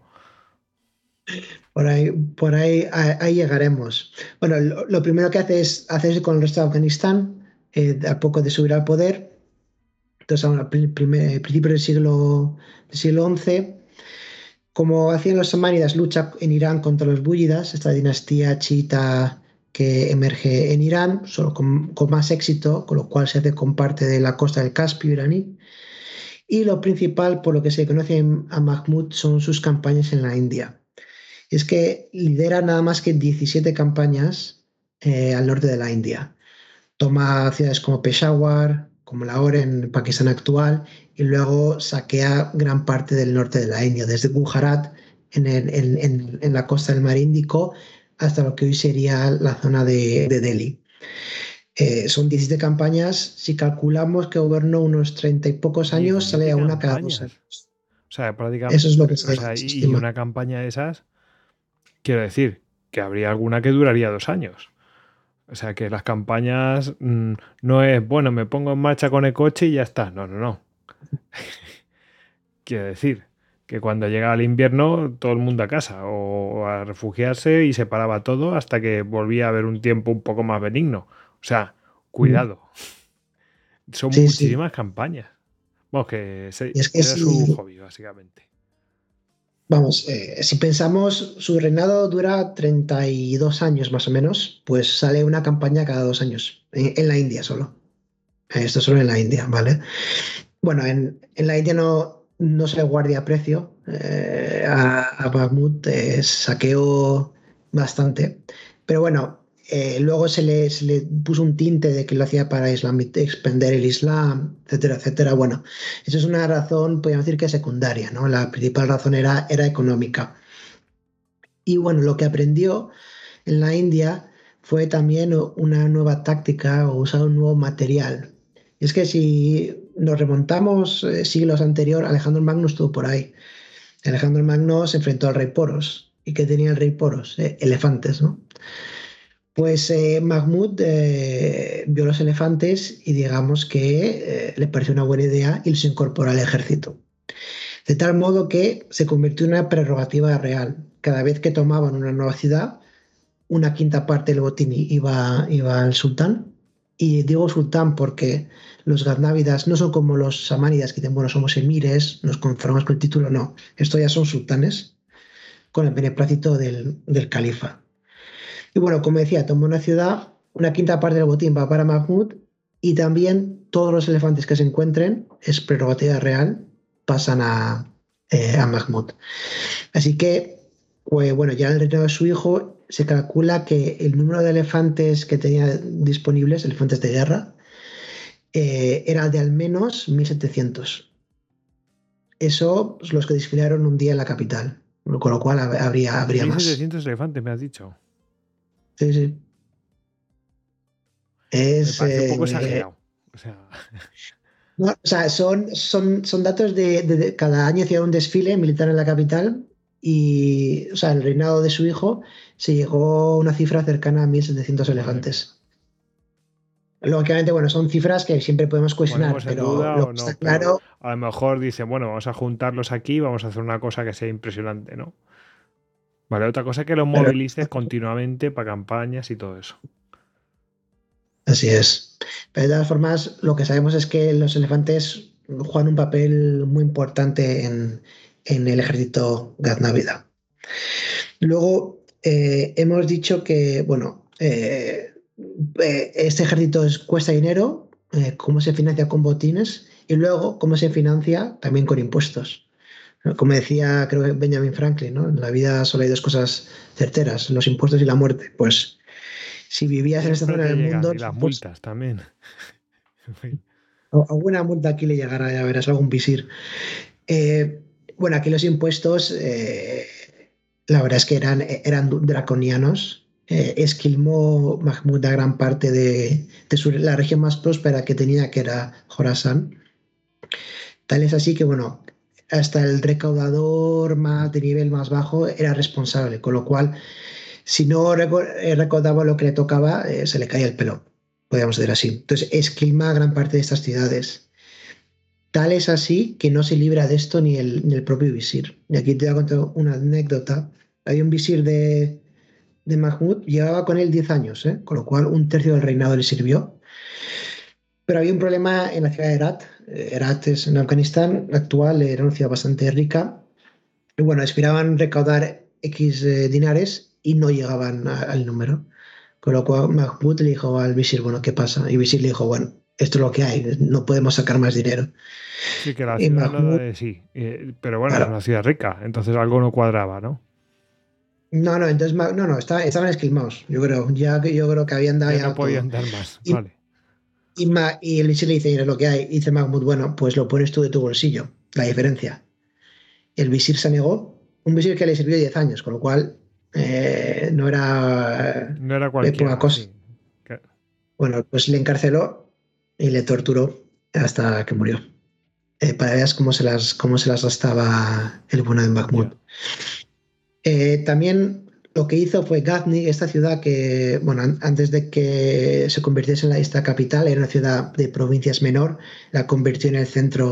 Por ahí, por ahí, ahí llegaremos. Bueno, lo, lo primero que hace es hacerse con el resto de Afganistán, eh, a poco de subir al poder. Entonces, a principios del siglo, del siglo once, como hacían los samánidas, lucha en Irán contra los búyidas, esta dinastía chiita que emerge en Irán, solo con, con más éxito, con lo cual se hace con parte de la costa del Caspio iraní. Y lo principal, por lo que se conoce a Mahmud, son sus campañas en la India. Es que lidera nada más que diecisiete campañas eh, al norte de la India. Toma ciudades como Peshawar, como Lahore en Pakistán actual, y luego saquea gran parte del norte de la India, desde Gujarat en, el, en, en, en la costa del Mar Índico hasta lo que hoy sería la zona de, de Delhi. Eh, son diecisiete campañas. Si calculamos que gobernó unos treinta y pocos años, sale a una cada dos años. O sea, prácticamente. Eso es lo que se o sea, y una campaña de esas, quiero decir, que habría alguna que duraría dos años. O sea, que las campañas mmm, no es, bueno, me pongo en marcha con el coche y ya está. No, no, no. Quiero decir que cuando llegaba el invierno todo el mundo a casa o a refugiarse y se paraba todo hasta que volvía a haber un tiempo un poco más benigno. O sea, cuidado. Son Sí, muchísimas sí. campañas. Vamos, que se, Y es que era su si, hobby, básicamente. vamos, eh, si pensamos, su reinado dura treinta y dos años más o menos, pues sale una campaña cada dos años, en, en la India solo. Esto solo en la India, ¿vale? Bueno, en, en la India no, no se le guardia precio. Eh, a, a Mahmud eh, saqueó bastante. Pero bueno, eh, luego se le, se le puso un tinte de que lo hacía para islam, extender el Islam, etcétera, etcétera. Bueno, eso es una razón, podríamos decir que secundaria, ¿no? La principal razón era, era económica. Y bueno, lo que aprendió en la India fue también una nueva táctica o usar un nuevo material. Y es que si nos remontamos eh, siglos anterior, Alejandro Magno estuvo por ahí. Alejandro Magno se enfrentó al rey Poros. ¿Y qué tenía el rey Poros? Eh, elefantes, ¿no? Pues eh, Mahmud eh, vio los elefantes y digamos que eh, le pareció una buena idea y los incorporó al ejército. De tal modo que se convirtió en una prerrogativa real. Cada vez que tomaban una nueva ciudad, una quinta parte del botín iba, iba al sultán. Y digo sultán porque los gaznávidas no son como los samánidas que dicen, bueno, somos emires, nos conformamos con el título, no. Estos ya son sultanes con el beneplácito del, del califa. Y bueno, como decía, tomó una ciudad, una quinta parte del botín va para Mahmud y también todos los elefantes que se encuentren, es prerrogativa real, pasan a, eh, a Mahmud. Así que, pues, bueno, ya en el reinado de su hijo se calcula que el número de elefantes que tenía disponibles, elefantes de guerra, eh, era de al menos mil setecientos. Eso, pues, los que desfilaron un día en la capital, con lo cual habría, habría mil más. setecientos elefantes, me has dicho. Sí, sí. Me Es, parece un poco eh, exagerado. O sea, no, o sea, son, son, son datos de, de, de cada año hacía un desfile militar en la capital y, o sea, el reinado de su hijo se llegó a una cifra cercana a mil setecientos madre mía. elefantes. Lógicamente, bueno, son cifras que siempre podemos cuestionar, Ponemos en pero duda lo o que está no, pero claro, a lo mejor dicen, bueno, vamos a juntarlos aquí y vamos a hacer una cosa que sea impresionante, ¿no? Vale, otra cosa es que los pero movilices continuamente para campañas y todo eso. así es. Pero de todas formas, lo que sabemos es que los elefantes juegan un papel muy importante en, en el ejército gaznávida. Luego, eh, hemos dicho que, bueno, eh, eh, este ejército es- cuesta dinero, eh, cómo se financia con botines y luego cómo se financia también con impuestos. ¿No? Como decía, creo que Benjamin Franklin, ¿no? En la vida solo hay dos cosas certeras, los impuestos y la muerte. Pues si vivías en esta Siempre zona te del llegan, mundo, y los las impuestos, multas también. alguna multa aquí le llegará, ya verás, algún visir. Eh, bueno, aquí los impuestos, eh, la verdad es que eran, eran draconianos. Eh, esquilmó Mahmud a gran parte de, de su- la región más próspera que tenía, que era Jorasán. Tal es así que, bueno, hasta el recaudador más de nivel más bajo era responsable, con lo cual, si no reco- eh, recaudaba lo que le tocaba, eh, se le caía el pelo, podríamos decir así. Entonces, esquilma gran parte de estas ciudades. Tal es así que no se libra de esto ni el, ni el propio visir. Y aquí te voy a contar una anécdota. Hay un visir de, de Mahmud, llevaba con él diez años, ¿eh? Con lo cual un tercio del reinado le sirvió. Pero había un problema en la ciudad de Herat. Eh, Herat es en Afganistán actual, era una ciudad bastante rica. Y bueno, aspiraban recaudar X eh, dinares y no llegaban a- al número. Con lo cual Mahmud le dijo al visir, bueno, ¿qué pasa? Y el visir le dijo, bueno, esto es lo que hay, no podemos sacar más dinero. Sí, que la Y ciudad no Mahmud, eh, sí, eh, pero bueno, es claro, una ciudad rica, entonces algo no cuadraba, ¿no? no, no, entonces, ma- no, no, está- estaban esquilmados, yo creo, ya que yo creo que habían dado Ya no ya todo. podían dar más, Y, vale. y, Ma- y el visir le dice, mira lo que hay, y dice Mahmud, bueno, pues lo pones tú de tu bolsillo, la diferencia. El visir se negó, un visir que le sirvió diez años, con lo cual eh, no era No era eh, poca cualquiera, cosa. sí. Que- Bueno, pues le encarceló y le torturó hasta que murió. Eh, para ver cómo se las, cómo se las gastaba el bueno de Mahmud. Ya. Eh, también lo que hizo fue Ghazni, esta ciudad que, bueno, an- antes de que se convirtiese en la esta capital, era una ciudad de provincias menor, la convirtió en el centro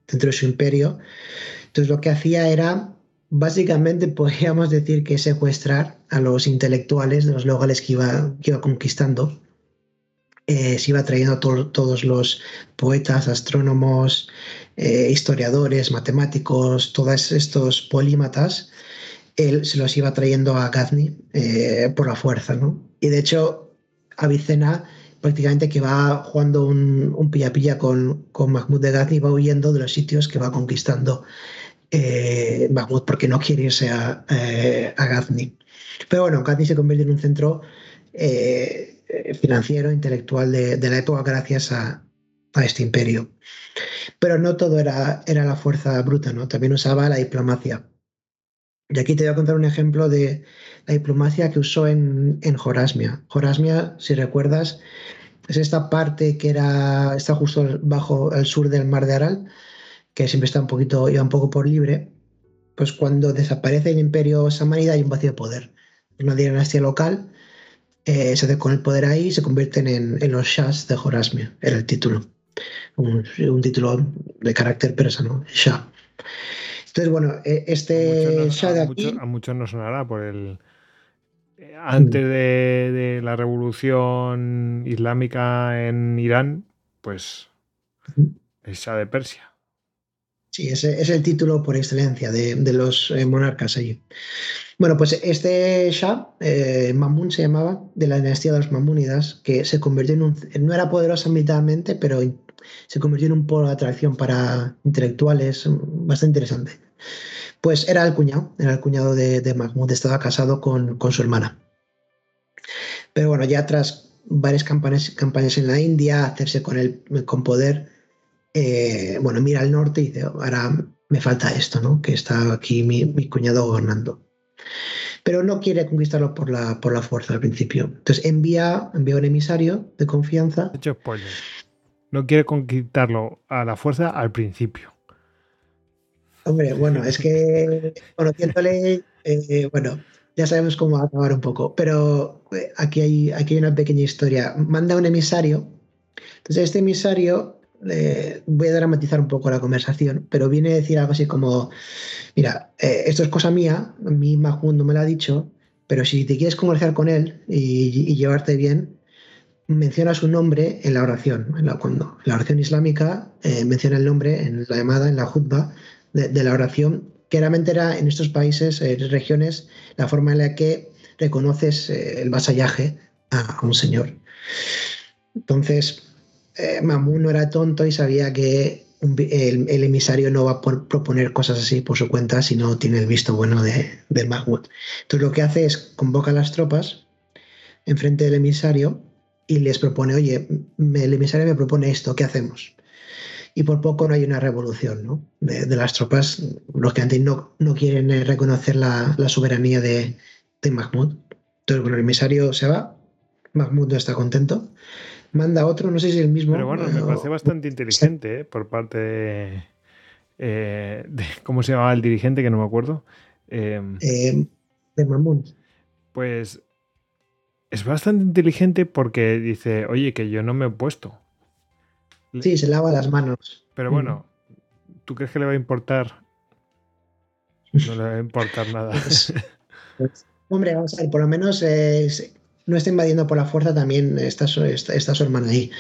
dentro de su imperio. Entonces lo que hacía era, básicamente podríamos decir que secuestrar a los intelectuales de los lugares que iba, que iba conquistando. Eh, se iba trayendo a to todos los poetas, astrónomos, eh, historiadores, matemáticos, todos estos polímatas, él se los iba trayendo a Ghazni eh, por la fuerza, ¿no? Y de hecho, Avicena prácticamente que va jugando un, un pilla-pilla con, con Mahmud de Ghazni, va huyendo de los sitios que va conquistando eh, Mahmud porque no quiere irse a, eh, a Ghazni. Pero bueno, Ghazni se convierte en un centro eh, financiero, intelectual de, de la época gracias a, a este imperio. Pero no todo era, era la fuerza bruta, ¿no? También usaba la diplomacia. Y aquí te voy a contar un ejemplo de la diplomacia que usó en, en Jorasmia. Jorasmia, si recuerdas, es esta parte que era, está justo bajo el sur del mar de Aral, que siempre está un poquito, iba un poco por libre. Pues cuando desaparece el imperio samánida hay un vacío de poder. Una dinastía local eh, se hace con el poder ahí y se convierten en, en los shahs de Jorasmia, era el título. Un, un título de carácter persa, ¿no? Shah. Entonces, bueno, este a Shah de muchos, aquí... a muchos nos sonará por el... Antes de, de la revolución islámica en Irán, pues el Shah de Persia. Sí, ese es el título por excelencia de, de los eh, monarcas allí. Bueno, pues este Shah, eh, Mamun se llamaba, de la dinastía de los Mamúnidas, que se convirtió en un... No era poderosa militarmente, pero se convirtió en un polo de atracción para intelectuales bastante interesante. Pues era el cuñado, era el cuñado de, de Mahmud, estaba casado con, con su hermana. Pero bueno, ya tras varias campañas, campañas en la India, hacerse con, el, con poder, eh, bueno, mira al norte y dice, ahora me falta esto, ¿no? Que está aquí mi, mi cuñado gobernando. Pero no quiere conquistarlo por la, por la fuerza al principio. Entonces envía, envía un emisario de confianza. De hecho, spoiler. No quiere conquistarlo a la fuerza al principio. Hombre, bueno, es que conociéndole, eh, bueno, ya sabemos cómo va a acabar un poco, pero eh, aquí hay, aquí hay una pequeña historia. Manda un emisario. Entonces este emisario, eh, voy a dramatizar un poco la conversación, pero viene a decir algo así como, mira, eh, esto es cosa mía, a mí Mahmud no me lo ha dicho, pero si te quieres conversar con él y, y llevarte bien, menciona su nombre en la oración. En la, cuando, en la oración islámica eh, menciona el nombre en la llamada, en la jutba de, de la oración, que realmente era en estos países, eh, regiones, la forma en la que reconoces eh, el vasallaje a, a un señor. Entonces, eh, Mamun no era tonto y sabía que un, el, el emisario no va a por, proponer cosas así por su cuenta si no tiene el visto bueno de, del Mahmud. Entonces lo que hace es convoca a las tropas enfrente del emisario y les propone, oye, me, el emisario me propone esto, ¿qué hacemos? Y por poco no hay una revolución, ¿no? De, de las tropas, los que antes no, no quieren reconocer la, la soberanía de, de Mahmud. Entonces, bueno, el emisario se va, Mahmud no está contento, manda otro, no sé si es el mismo. Pero bueno, me parece bastante inteligente, ¿eh? Por parte de, eh, de... ¿Cómo se llamaba el dirigente? Que no me acuerdo. Eh, eh, de Mahmud. Pues es bastante inteligente porque dice, oye, que yo no me he opuesto. Sí, se lava las manos. Pero bueno, ¿tú crees que le va a importar? No le va a importar nada. Pues, pues, hombre, vamos a ver, por lo menos eh, no está invadiendo por la fuerza, también está su, está, está su hermana ahí.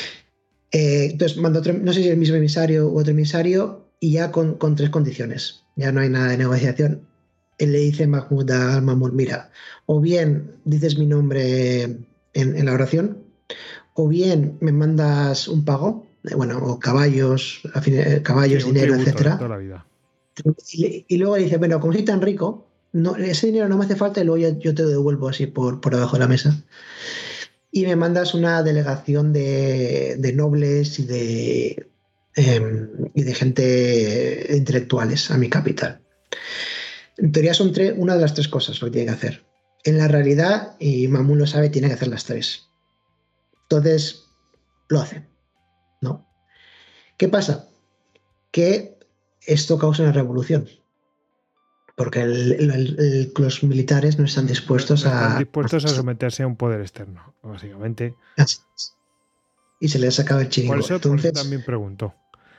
Eh, entonces manda otro, no sé si es el mismo emisario u otro emisario, y ya con, con tres condiciones. Ya no hay nada de negociación. Él le dice Mahmud al Mamun, mira, o bien dices mi nombre en, en la oración, o bien me mandas un pago, eh, bueno, o caballos, caballos, sí, dinero, etcétera. Toda la vida. Y, y luego le dice, bueno, como soy tan rico, no, ese dinero no me hace falta y luego yo, yo te lo devuelvo así por, por debajo de la mesa. Y me mandas una delegación de, de nobles y de, eh, y de gente de intelectuales a mi capital. En teoría son tres, una de las tres cosas lo que tiene que hacer. En la realidad, y Mamun lo sabe, tiene que hacer las tres. Entonces, lo hace, ¿no? ¿Qué pasa? Que esto causa una revolución. Porque el, el, el, los militares no están dispuestos no, no están a... dispuestos a someterse a un poder externo, básicamente. Y se les acaba el chiringo. Por eso, Entonces, por eso también preguntó.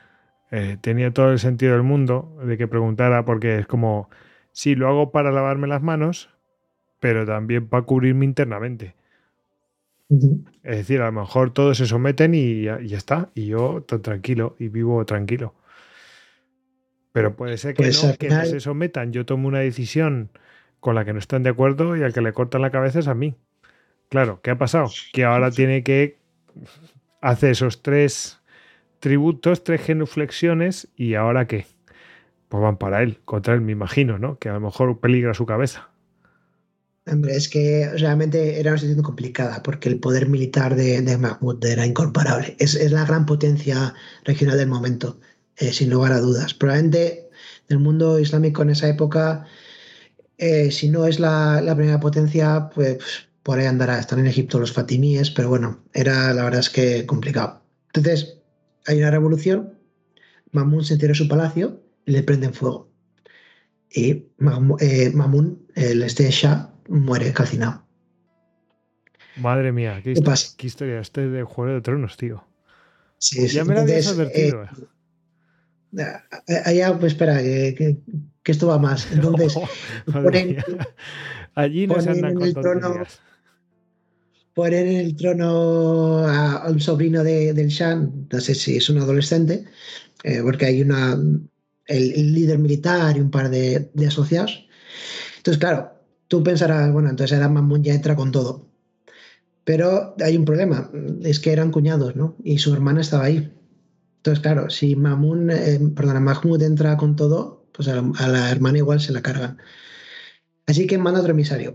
Eh, tenía todo el sentido del mundo de que preguntara, porque es como, sí, lo hago para lavarme las manos, pero también para cubrirme internamente. Ujú. Es decir, a lo mejor todos se someten y ya, y ya está, y yo todo tranquilo y vivo tranquilo. Pero puede ser que Pues no, al que no se final, sometan. Yo tomo una decisión con la que no están de acuerdo y al que le cortan la cabeza es a mí. Claro, ¿qué ha pasado? Que ahora tiene que hacer esos tres tributos, tres genuflexiones, y ¿ahora qué? Pues van para él, contra él, me imagino, ¿no? Que a lo mejor peligra su cabeza. hombre, es que realmente era una situación complicada porque el poder militar de, de Mahmud era incomparable. Es, es la gran potencia regional del momento, eh, sin lugar a dudas. Probablemente el mundo islámico en esa época, eh, si no es la, la primera potencia, pues por ahí andará. Están en Egipto los fatimíes, pero bueno, era la verdad es que complicado. Entonces, hay una revolución, Mamun se entierra en su palacio y le prenden fuego. Y Mahmu- eh, Mamun, el este Shah, muere calcinado. Madre mía, qué, ¿Qué histo- pasa? qué historia este de Juego de Tronos, tío. Sí, sí. Ya me lo habías Entonces, eh, advertido. allá, pues espera, que, que- que esto va más. Entonces, Madre ponen, mía. Allí no se ponen andan en con el trono, tonterías. ponen en el trono a, a un sobrino de, del Shah, no sé si es un adolescente, eh, porque hay una, el, el líder militar y un par de, de asociados. Entonces, claro, tú pensarás, bueno, entonces ahora Mamun ya entra con todo. Pero hay un problema, es que eran cuñados, ¿no? Y su hermana estaba ahí. Entonces, claro, si Mamun, eh, perdona, Mahmud entra con todo, pues a la, a la hermana igual se la cargan. Así que manda otro emisario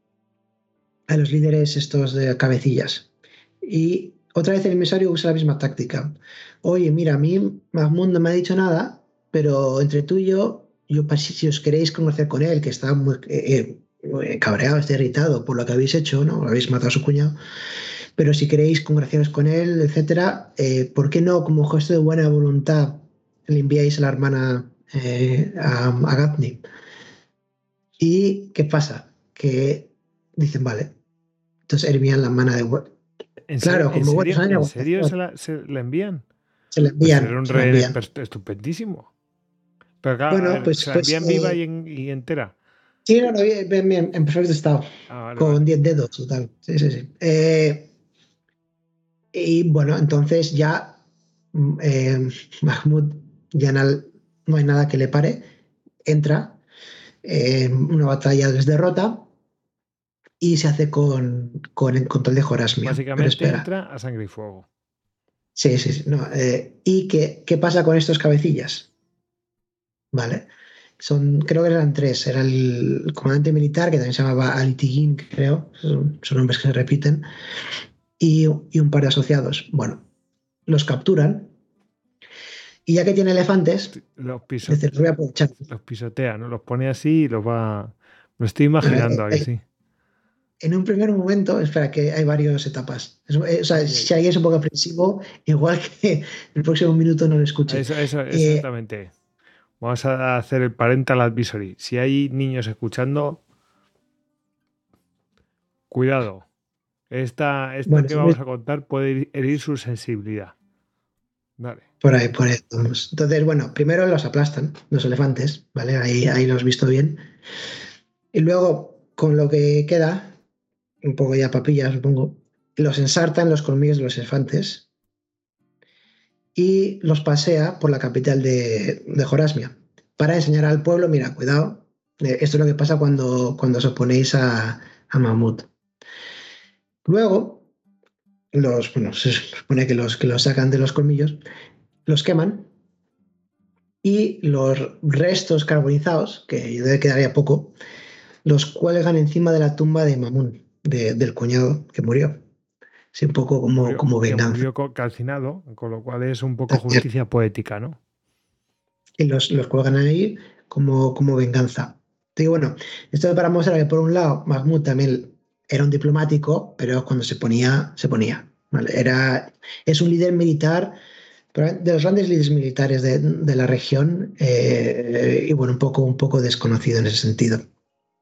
a los líderes estos de cabecillas. Y otra vez el emisario usa la misma táctica. Oye, mira, a mí Mahmud no me ha dicho nada, pero entre tú y yo, yo pa- si, si os queréis conocer con él, que está muy eh, eh, cabreado, está irritado por lo que habéis hecho, ¿no? Habéis matado a su cuñado. Pero si queréis congraciaros con él, etcétera, eh, ¿por qué no, como gesto de buena voluntad, le enviáis a la hermana eh, a, a Ghazni? ¿Y qué pasa? Que dicen, vale, entonces envían la hermana de bu- ¿En serio? claro, ¿En como buenos serio? años, ¿En serio se negociación, la, se la envían? se la Pues era envían, un se la rehén envían. esper- estupendísimo. Pero claro, a Bueno, ver, pues, ¿se la pues envían viva eh, y, en- y entera? sí, no, no, bien, bien, bien, en perfecto estado, Ah, vale, con vale. diez dedos y tal. Sí, sí, sí. Eh, y bueno, entonces ya mm, eh, Mahmoud ya no, no hay nada que le pare, entra eh, una batalla les derrota y se hace con, con el control de Jorasmia. Pero Básicamente espera, entra a sangre y fuego. sí, sí, sí. No, eh, ¿y qué, qué pasa con estos cabecillas? Vale. Son, creo que eran tres. Era el comandante militar, que también se llamaba Ali Tigin, creo. Son, son nombres que se repiten. Y, y un par de asociados. Bueno, los capturan. Y ya que tiene elefantes, Los, piso- dice, los voy a aprovechar. los pisotea, ¿no? Los pone así y los va... Lo estoy Eh, imaginando, ¿a que eh, sí? En un primer momento, espera, que hay varias etapas. Es- eh, o sea, Ay, ay. si alguien es un poco aprensivo, igual que el próximo minuto no lo escuche. Eso, eso, Eh, exactamente. Vamos a hacer el parental advisory. Si hay niños escuchando, cuidado. Esta, esto bueno, que si vamos ves, a contar puede herir su sensibilidad. Dale. por ahí, por ahí vamos. Entonces, bueno, primero los aplastan, los elefantes, ¿vale? Ahí, ahí los he visto bien. Y luego, con lo que queda, un poco ya papilla, supongo, los ensartan los colmillos de los elefantes y los pasea por la capital de, de Jorasmia para enseñar al pueblo, mira, cuidado, eh, esto es lo que pasa cuando, cuando os oponéis a, a Mahmud. Luego, los, bueno, se supone que los que los sacan de los colmillos, los queman y los restos carbonizados, que debe quedaría poco, los cuelgan encima de la tumba de Mamun, de- del cuñado que murió. Sí, un poco Que como, murió, como que venganza. murió co- calcinado, con lo cual es un poco justicia poética, ¿no? Y los, los cuelgan ahí como, como venganza. Y bueno, esto es para mostrar que por un lado Mahmud también era un diplomático, pero cuando se ponía, se ponía. ¿Vale? Era, es un líder militar, de los grandes líderes militares de, de la región, eh, y bueno, un poco, un poco desconocido en ese sentido.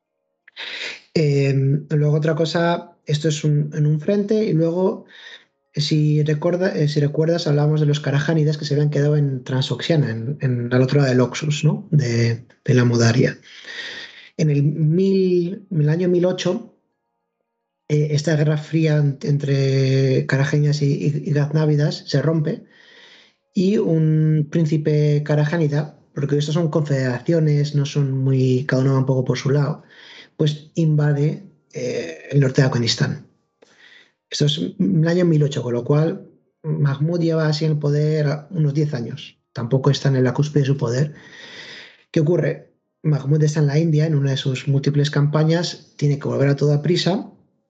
Eh, luego otra cosa, esto es un, en un frente y luego Si, recuerda, eh, si recuerdas, hablábamos de los carajánidas que se habían quedado en Transoxiana, en, en al otro lado del Oxus, ¿no? De, de la Mudaria. En el, mil, en el año mil ocho, eh, esta guerra fría entre carajenias y, y, y gaznávidas se rompe y un príncipe carajánida, porque estas son confederaciones, no son muy, cada uno va un poco por su lado, pues invade eh, el norte de Afganistán. Esto es el año mil ocho, con lo cual Mahmud lleva así en el poder unos diez años. Tampoco está en la cúspide de su poder. ¿Qué ocurre? Mahmud está en la India en una de sus múltiples campañas, tiene que volver a toda prisa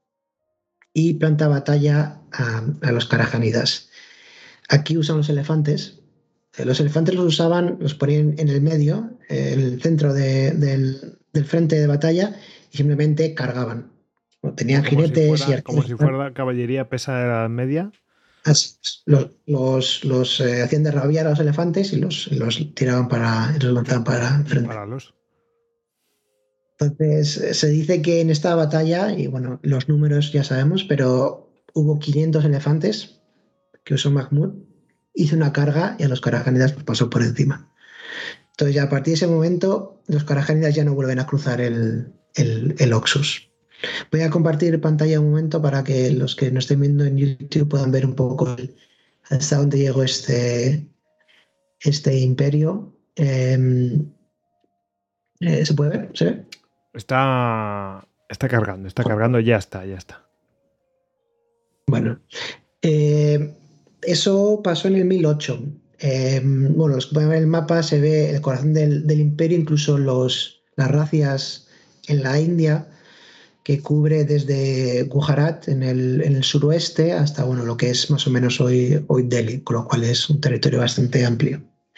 y planta batalla a, a los karajánidas. Aquí usan los elefantes. Los elefantes los usaban, los ponían en el medio, en el centro de, del, del frente de batalla y simplemente cargaban. Tenían como jinetes si fuera, y como si fuera caballería pesa de la Edad Media. Así es. Los, los, los eh, hacían de rabiar a los elefantes y los, los tiraban para, los lanzaban para enfrente. Disparalos. Entonces, se dice que en esta batalla, y bueno, los números ya sabemos, pero hubo quinientos elefantes que usó Mahmud, hizo una carga y a los karajánidas pues, pasó por encima. Entonces, ya a partir de ese momento, los karajánidas ya no vuelven a cruzar el, el, el Oxus. Voy a compartir pantalla un momento para que los que nos estén viendo en YouTube puedan ver un poco el, hasta dónde llegó este, este imperio. Eh, eh, ¿Se puede ver? ¿Se ve? Está, está cargando, está cargando, ya está, ya está. Bueno, eh, eso pasó en el mil ocho. Eh, bueno, los que pueden ver el mapa se ve el corazón del, del imperio, incluso los, las racias en la India, que cubre desde Gujarat en el, en el suroeste hasta bueno, lo que es más o menos hoy, hoy Delhi, con lo cual es un territorio bastante amplio.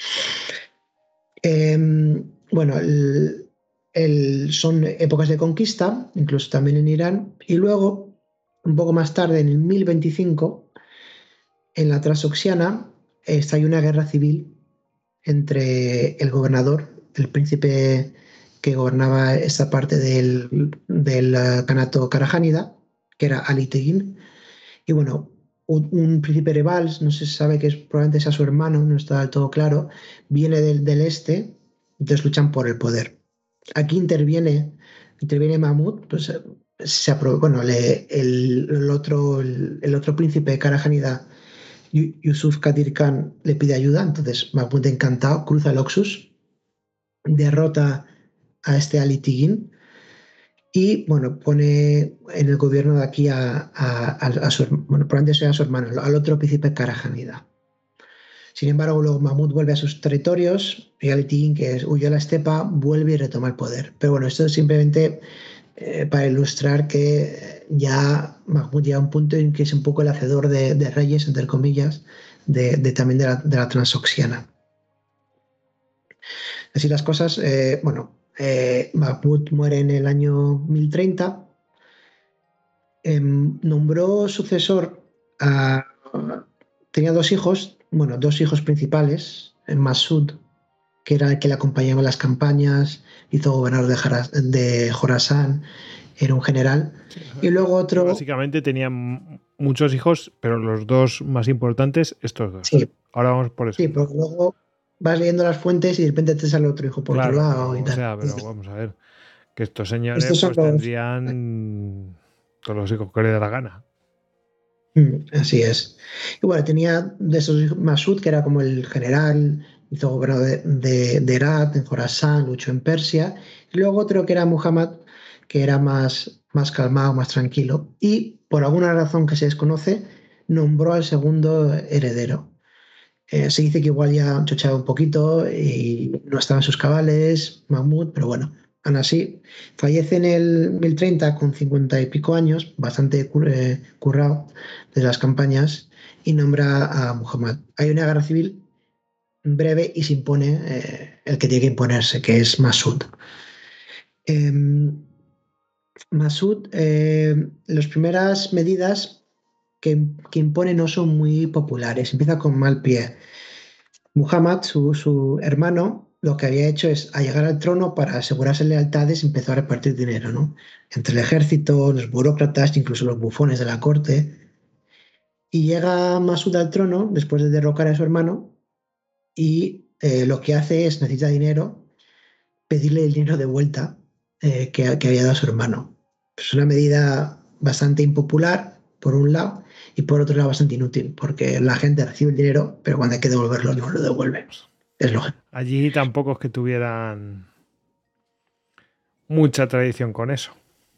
Eh, bueno, el, el, son épocas de conquista, incluso también en Irán, y luego, un poco más tarde, en el mil veinticinco, en la Transoxiana, estalló una guerra civil entre el gobernador, el príncipe que gobernaba esta parte del, del Kanato Karajánida, que era Ali Tegin, y bueno, un, un príncipe rival, no se sabe que es, probablemente sea su hermano, no está del todo claro, viene del, del este, entonces luchan por el poder. Aquí interviene, interviene Mahmud, pues se aprobó, bueno, le, el, el, otro, el, el otro príncipe Karajánida, Yusuf Qadir Khan, le pide ayuda, entonces Mahmud encantado cruza el Oxus, derrota a este Ali Tigin y bueno, pone en el gobierno de aquí a, a, a, a su, bueno, probablemente sea a su hermano, al otro príncipe Karajánida. Sin embargo, luego Mahmud vuelve a sus territorios y Ali Tigin, que huyó a la estepa, vuelve y retoma el poder. Pero bueno, esto es simplemente eh, para ilustrar que ya Mahmud llega a un punto en que es un poco el hacedor de, de reyes, entre comillas, de, de también de la, de la Transoxiana. Así las cosas, eh, bueno, eh, Mahmud muere en el año mil treinta, eh, nombró sucesor a... Tenía dos hijos, bueno, dos hijos principales, Masud, que era el que le acompañaba en las campañas, hizo gobernador de, Jara, de Jorasán, era un general. Sí, y luego otro... Básicamente tenían muchos hijos, pero los dos más importantes, estos dos. Sí. Ahora vamos por eso. Sí, porque luego vas leyendo las fuentes y de repente te sale otro hijo por claro, otro lado. Pero, y tal. O sea, pero vamos a ver, que estos señores estos pues los... tendrían todos los hijos que les dé la gana. Así es. Y bueno, tenía de esos hijos Masud, que era como el general, hizo gobernador de, de, de Herat, en Jorasán, luchó en Persia. Y luego otro que era Muhammad, que era más, más calmado, más tranquilo. Y por alguna razón que se desconoce, nombró al segundo heredero. Eh, se dice que igual ya chochaba un poquito y no estaba en sus cabales, Mahmud, pero bueno, aún así, fallece en el mil treinta con cincuenta y pico años, bastante eh, currado de las campañas, y nombra a Muhammad. Hay una guerra civil breve y se impone eh, el que tiene que imponerse, que es Masud. Eh, Masud, eh, las primeras medidas que, que impone no son muy populares, empieza con mal pie. Muhammad, su, su hermano, lo que había hecho es, al llegar al trono, para asegurarse lealtades, empezó a repartir dinero, ¿no? Entre el ejército, los burócratas, incluso los bufones de la corte. Y llega Masud al trono después de derrocar a su hermano y eh, lo que hace es, necesita dinero, pedirle el dinero de vuelta eh, que, que había dado a su hermano. Es una medida bastante impopular, por un lado, y por otro lado bastante inútil, porque la gente recibe el dinero, pero cuando hay que devolverlo no lo devuelve. Es lógico. Allí tampoco es que tuvieran mucha tradición con eso.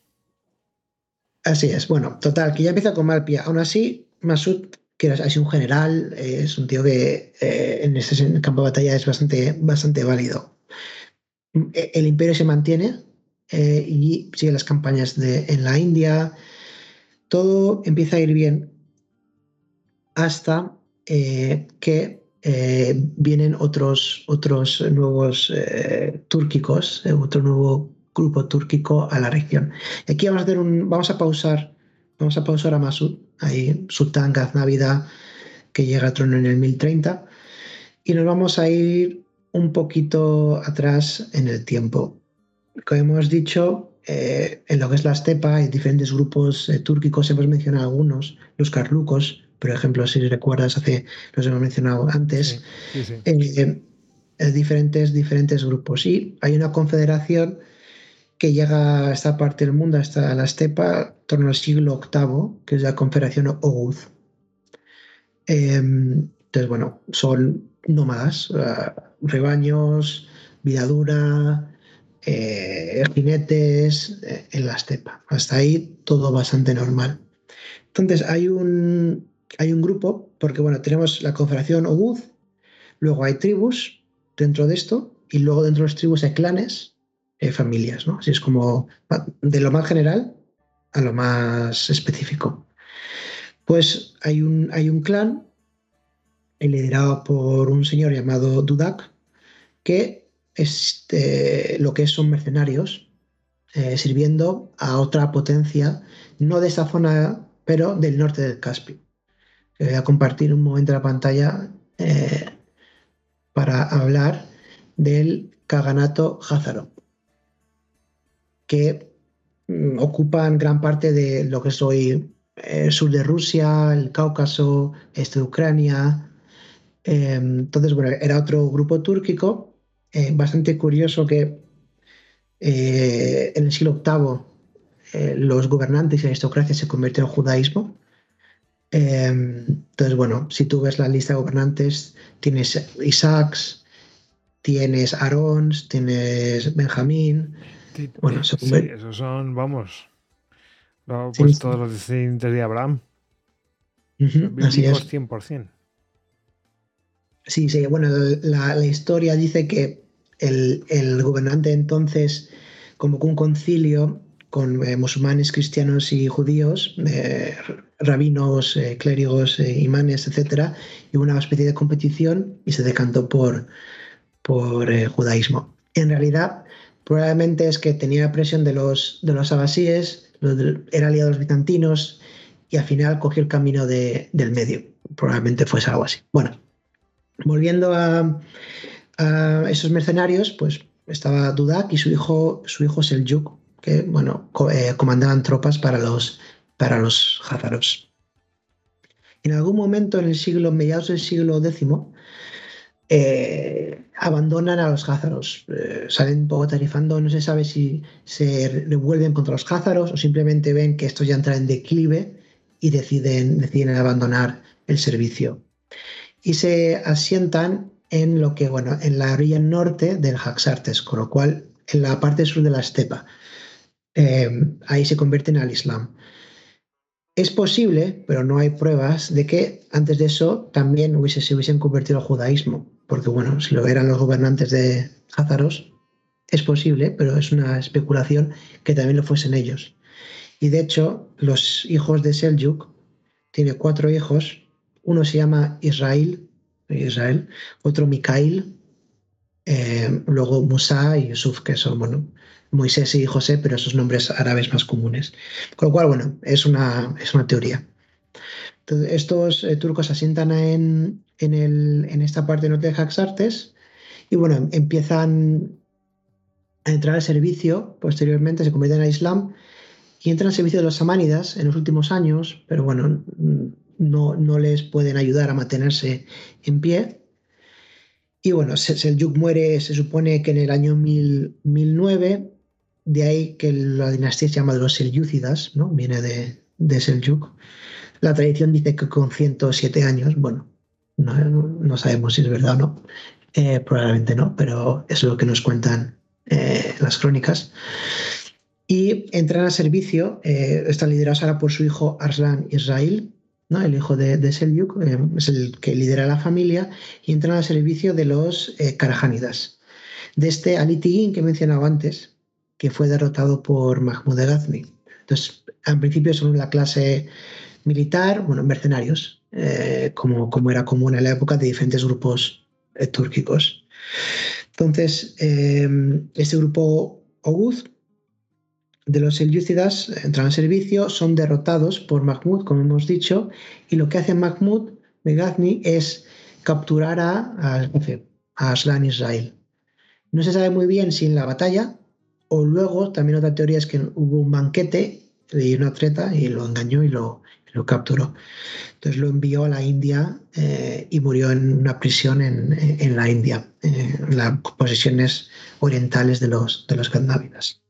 Así es. Bueno, total, que ya empieza con mal pie. Aún así, Masud, que ha sido un general, eh, es un tío que eh, en ese campo de batalla es bastante, bastante válido. El imperio se mantiene eh, y sigue las campañas de, en la India. Todo empieza a ir bien hasta eh, que eh, vienen otros, otros nuevos eh, túrquicos, eh, otro nuevo grupo túrquico a la región. Y aquí vamos a hacer un, vamos a pausar, vamos a pausar a Masud, ahí Sultán Gaznávida, que llega al trono en el mil treinta, y nos vamos a ir un poquito atrás en el tiempo. Como hemos dicho, eh, en lo que es la estepa hay diferentes grupos eh, túrquicos, hemos mencionado algunos, los carlucos, por ejemplo, si recuerdas, hace, los hemos mencionado antes, Sí, sí, sí. eh, eh, diferentes, diferentes grupos. Y hay una confederación que llega a esta parte del mundo, hasta la estepa, en torno al siglo octavo, que es la Confederación Oghuz. Eh, entonces, bueno, son nómadas, uh, rebaños, vida dura, eh, jinetes eh, en la estepa. Hasta ahí todo bastante normal. Entonces, hay un, hay un grupo, porque bueno, tenemos la Confederación Oghuz, luego hay tribus dentro de esto, y luego dentro de las tribus hay clanes, eh, familias, ¿no? Así es como de lo más general a lo más específico. Pues hay un, hay un clan liderado por un señor llamado Dudak, que este, lo que es son mercenarios eh, sirviendo a otra potencia, no de esa zona, pero del norte del Caspio. Que voy a compartir un momento la pantalla eh, para hablar del Kaganato Házaro, que mm, ocupan gran parte de lo que es hoy el sur de Rusia, el Cáucaso, este de Ucrania. Eh, entonces, bueno, era otro grupo túrquico, eh, bastante curioso que eh, en el siglo octavo eh, los gobernantes y la aristocracia se convirtieron al judaísmo. Eh, entonces, bueno, si tú ves la lista de gobernantes, tienes Isaacs, tienes Aarons, tienes Benjamín. Sí, Bueno, se sí, convierte- esos son, vamos, no, sí, pues sí. todos los descendientes de Abraham, Ujú, así bíblicos es. cien por ciento. Sí, sí, bueno, la, la historia dice que el, el gobernante entonces convocó un concilio con eh, musulmanes, cristianos y judíos, eh, rabinos, eh, clérigos, eh, imanes, etcétera, y una especie de competición y se decantó por, por eh, judaísmo. En realidad, probablemente es que tenía presión de los, de los abasíes, los de- era aliado de los bizantinos y al final cogió el camino de- del medio. Probablemente fuese algo así. Bueno, volviendo a, a esos mercenarios, pues estaba Dudak y su hijo, su hijo Seljuk, que bueno, co- eh, comandaban tropas para los, para los házaros. En algún momento en el siglo, mediados del siglo décimo, eh, abandonan a los házaros, eh, salen un poco tarifando, no se sabe si se revuelven contra los házaros o simplemente ven que esto ya entra en declive y deciden, deciden abandonar el servicio. Y se asientan en lo que, bueno, en la orilla norte del Jaxartes, con lo cual en la parte sur de la estepa. Eh, ahí se convierten al Islam. Es posible, pero no hay pruebas de que antes de eso también hubiese, se hubiesen convertido al judaísmo, porque bueno, si lo eran los gobernantes de Házaros, es posible, pero es una especulación que también lo fuesen ellos. Y de hecho, los hijos de Seljuk, tiene cuatro hijos, uno se llama Israel, Israel otro Micail, eh, luego Musa y Yusuf, que son, bueno, Moisés y José, pero esos nombres árabes más comunes. Con lo cual, bueno, es una, es una teoría. Entonces, estos eh, turcos asientan en, en, el, en esta parte norte de Jaxartes y bueno, empiezan a entrar al servicio, posteriormente se convierten al Islam y entran al servicio de los samánidas en los últimos años, pero bueno, no, no les pueden ayudar a mantenerse en pie. Y bueno, Seljúk muere, se supone que en el año mil, mil nueve, de ahí que la dinastía se llama de los Selyúcidas, ¿no? Viene de, de Seljúk. La tradición dice que con ciento siete años, bueno, no, no sabemos si es verdad o no, eh, probablemente no, pero es lo que nos cuentan eh, las crónicas. Y entran al servicio, eh, están liderados ahora por su hijo Arslan Israel, ¿no? El hijo de, de Seljúk, eh, es el que lidera la familia, y entran al servicio de los eh, Karajánidas. De este Ali Tigin que he mencionado antes, que fue derrotado por Mahmud de Ghazni. Entonces, al principio son la clase militar, bueno, mercenarios, eh, como, como era común en la época de diferentes grupos eh, túrquicos. Entonces, eh, este grupo Oghuz de los selyúcidas entran al servicio, son derrotados por Mahmud, como hemos dicho, y lo que hace Mahmud de Ghazni es capturar a, a, a Arslan Israel. No se sabe muy bien si en la batalla o luego, también otra teoría es que hubo un banquete y una treta y lo engañó y lo, lo capturó. Entonces lo envió a la India eh, y murió en una prisión en, en la India, eh, en las posesiones orientales de los, de los gandhávidas.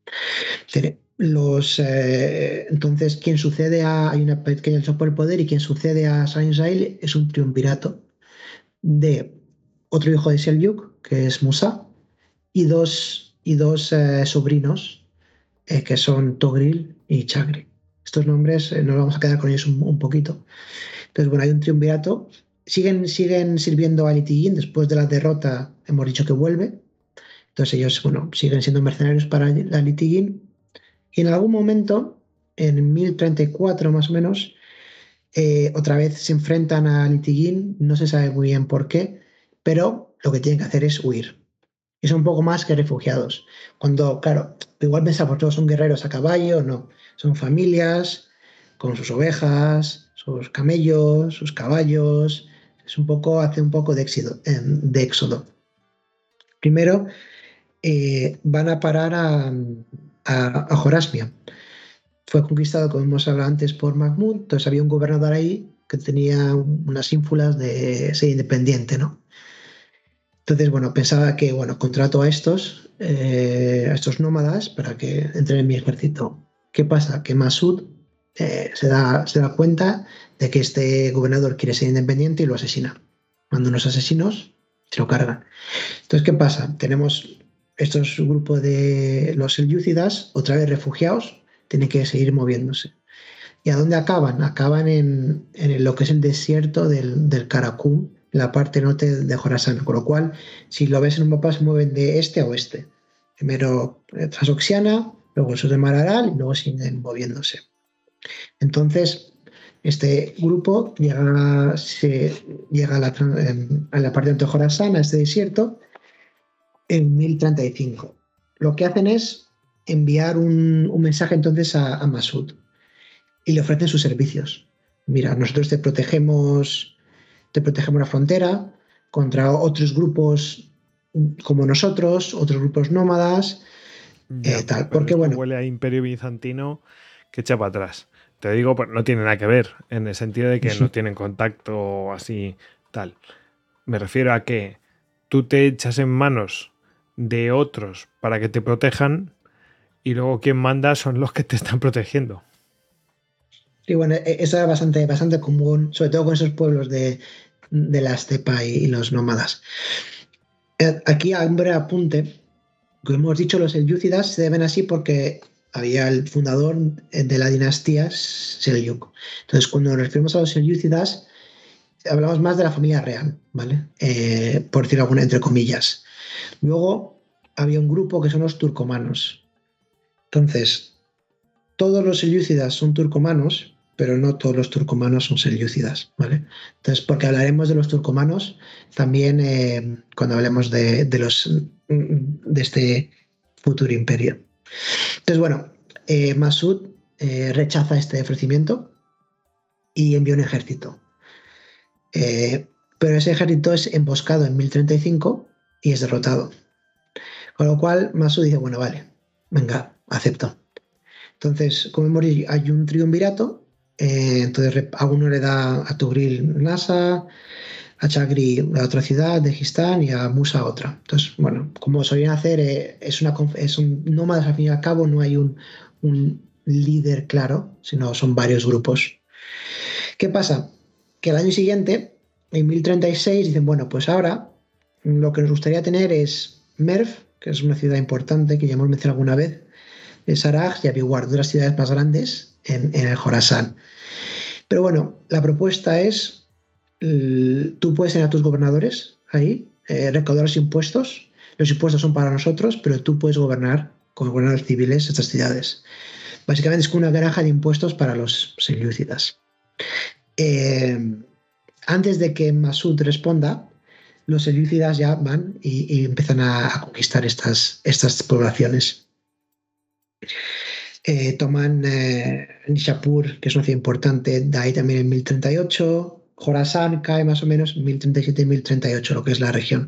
Los, eh, entonces, quien sucede a. Hay una pequeña lucha por el poder y quien sucede a Arslan Israel es un triunvirato de otro hijo de Seljúk, que es Musa, y dos, y dos eh, sobrinos, eh, que son Togril y Chagri. Estos nombres eh, nos vamos a quedar con ellos un, un poquito. Entonces, bueno, hay un triunvirato. Siguen, siguen sirviendo a Ali Tigin. Después de la derrota, hemos dicho que vuelve. Entonces, ellos, bueno, siguen siendo mercenarios para Ali Tigin. Y en algún momento, en mil treinta y cuatro más o menos, eh, otra vez se enfrentan a Ali Tigin. No se sabe muy bien por qué, pero lo que tienen que hacer es huir. Y son un poco más que refugiados. Cuando, claro, igual pensamos, todos son guerreros a caballo, no. Son familias con sus ovejas, sus camellos, sus caballos. Es un poco, hace un poco de éxodo. De éxodo. Primero, eh, van a parar a, a, a Jorasmia. Fue conquistado, como hemos hablado antes, por Mahmud. Entonces había un gobernador ahí que tenía unas ínfulas de ser independiente, ¿no? Entonces, bueno, pensaba que, bueno, contrato a estos, eh, a estos nómadas para que entren en mi ejército. ¿Qué pasa? Que Masud eh, se, da, se da cuenta de que este gobernador quiere ser independiente y lo asesina. Manda unos asesinos, se lo cargan. Entonces, ¿qué pasa? Tenemos estos grupos de los selyúcidas, otra vez refugiados, tienen que seguir moviéndose. ¿Y a dónde acaban? Acaban en, en lo que es el desierto del, del Karakum, la parte norte de Jorasán, con lo cual, si lo ves en un mapa, se mueven de este a oeste. Primero Transoxiana, luego el sur de Mar Aral y luego siguen moviéndose. Entonces, este grupo llega, se, llega a, la, a la parte de Jorasán, a este desierto, en mil treinta y cinco. Lo que hacen es enviar un, un mensaje entonces a, a Masud y le ofrecen sus servicios. Mira, nosotros te protegemos... te protegemos la frontera contra otros grupos como nosotros, otros grupos nómadas, ya, eh, tal. Porque, bueno, huele a Imperio Bizantino que echa para atrás. Te digo, pues no tiene nada que ver, en el sentido de que sí. No tienen contacto así, tal. Me refiero a que tú te echas en manos de otros para que te protejan y luego quien manda son los que te están protegiendo. Sí, bueno, eso es bastante, bastante común, sobre todo con esos pueblos de, de la estepa y, y los nómadas. Aquí, a un breve apunte, como hemos dicho, los selyúcidas se deben así porque había el fundador de la dinastía Selyúk. Entonces, cuando nos referimos a los selyúcidas, hablamos más de la familia real, ¿vale? Eh, por decirlo alguna, entre comillas. Luego, había un grupo que son los turcomanos. Entonces, todos los selyúcidas son turcomanos, pero no todos los turcomanos son selyúcidas, ¿vale? Entonces, porque hablaremos de los turcomanos también eh, cuando hablemos de, de, los, de este futuro imperio. Entonces, bueno, eh, Masud eh, rechaza este ofrecimiento y envía un ejército. Eh, pero ese ejército es emboscado en mil treinta y cinco y es derrotado. Con lo cual, Masud dice, bueno, vale, venga, acepto. Entonces, como hemos dicho, hay un triunvirato Eh, entonces a uno le da a Tugril Nasa, a Chagri a otra ciudad de Gistán y a Musa a otra. Entonces, bueno, como solían hacer, eh, es, una, es un nómadas al fin y al cabo, no hay un, un líder claro, sino son varios grupos. ¿Qué pasa? Que al año siguiente, en mil treinta y seis, dicen, bueno, pues ahora lo que nos gustaría tener es Merv, que es una ciudad importante que ya hemos mencionado alguna vez, Saraj y Abiwar, de las ciudades más grandes en, en el Jorasán. Pero bueno, la propuesta es, tú puedes tener a tus gobernadores ahí, eh, recaudar los impuestos, los impuestos son para nosotros, pero tú puedes gobernar como gobernadores civiles estas ciudades. Básicamente es como una granja de impuestos para los selyúcidas. Eh, antes de que Masud responda, los selyúcidas ya van y, y empiezan a, a conquistar estas, estas poblaciones. Eh, toman eh, Nishapur, que es una ciudad importante, de ahí también en mil treinta y ocho. Jorasán cae más o menos en mil treinta y siete y mil treinta y ocho, lo que es la región.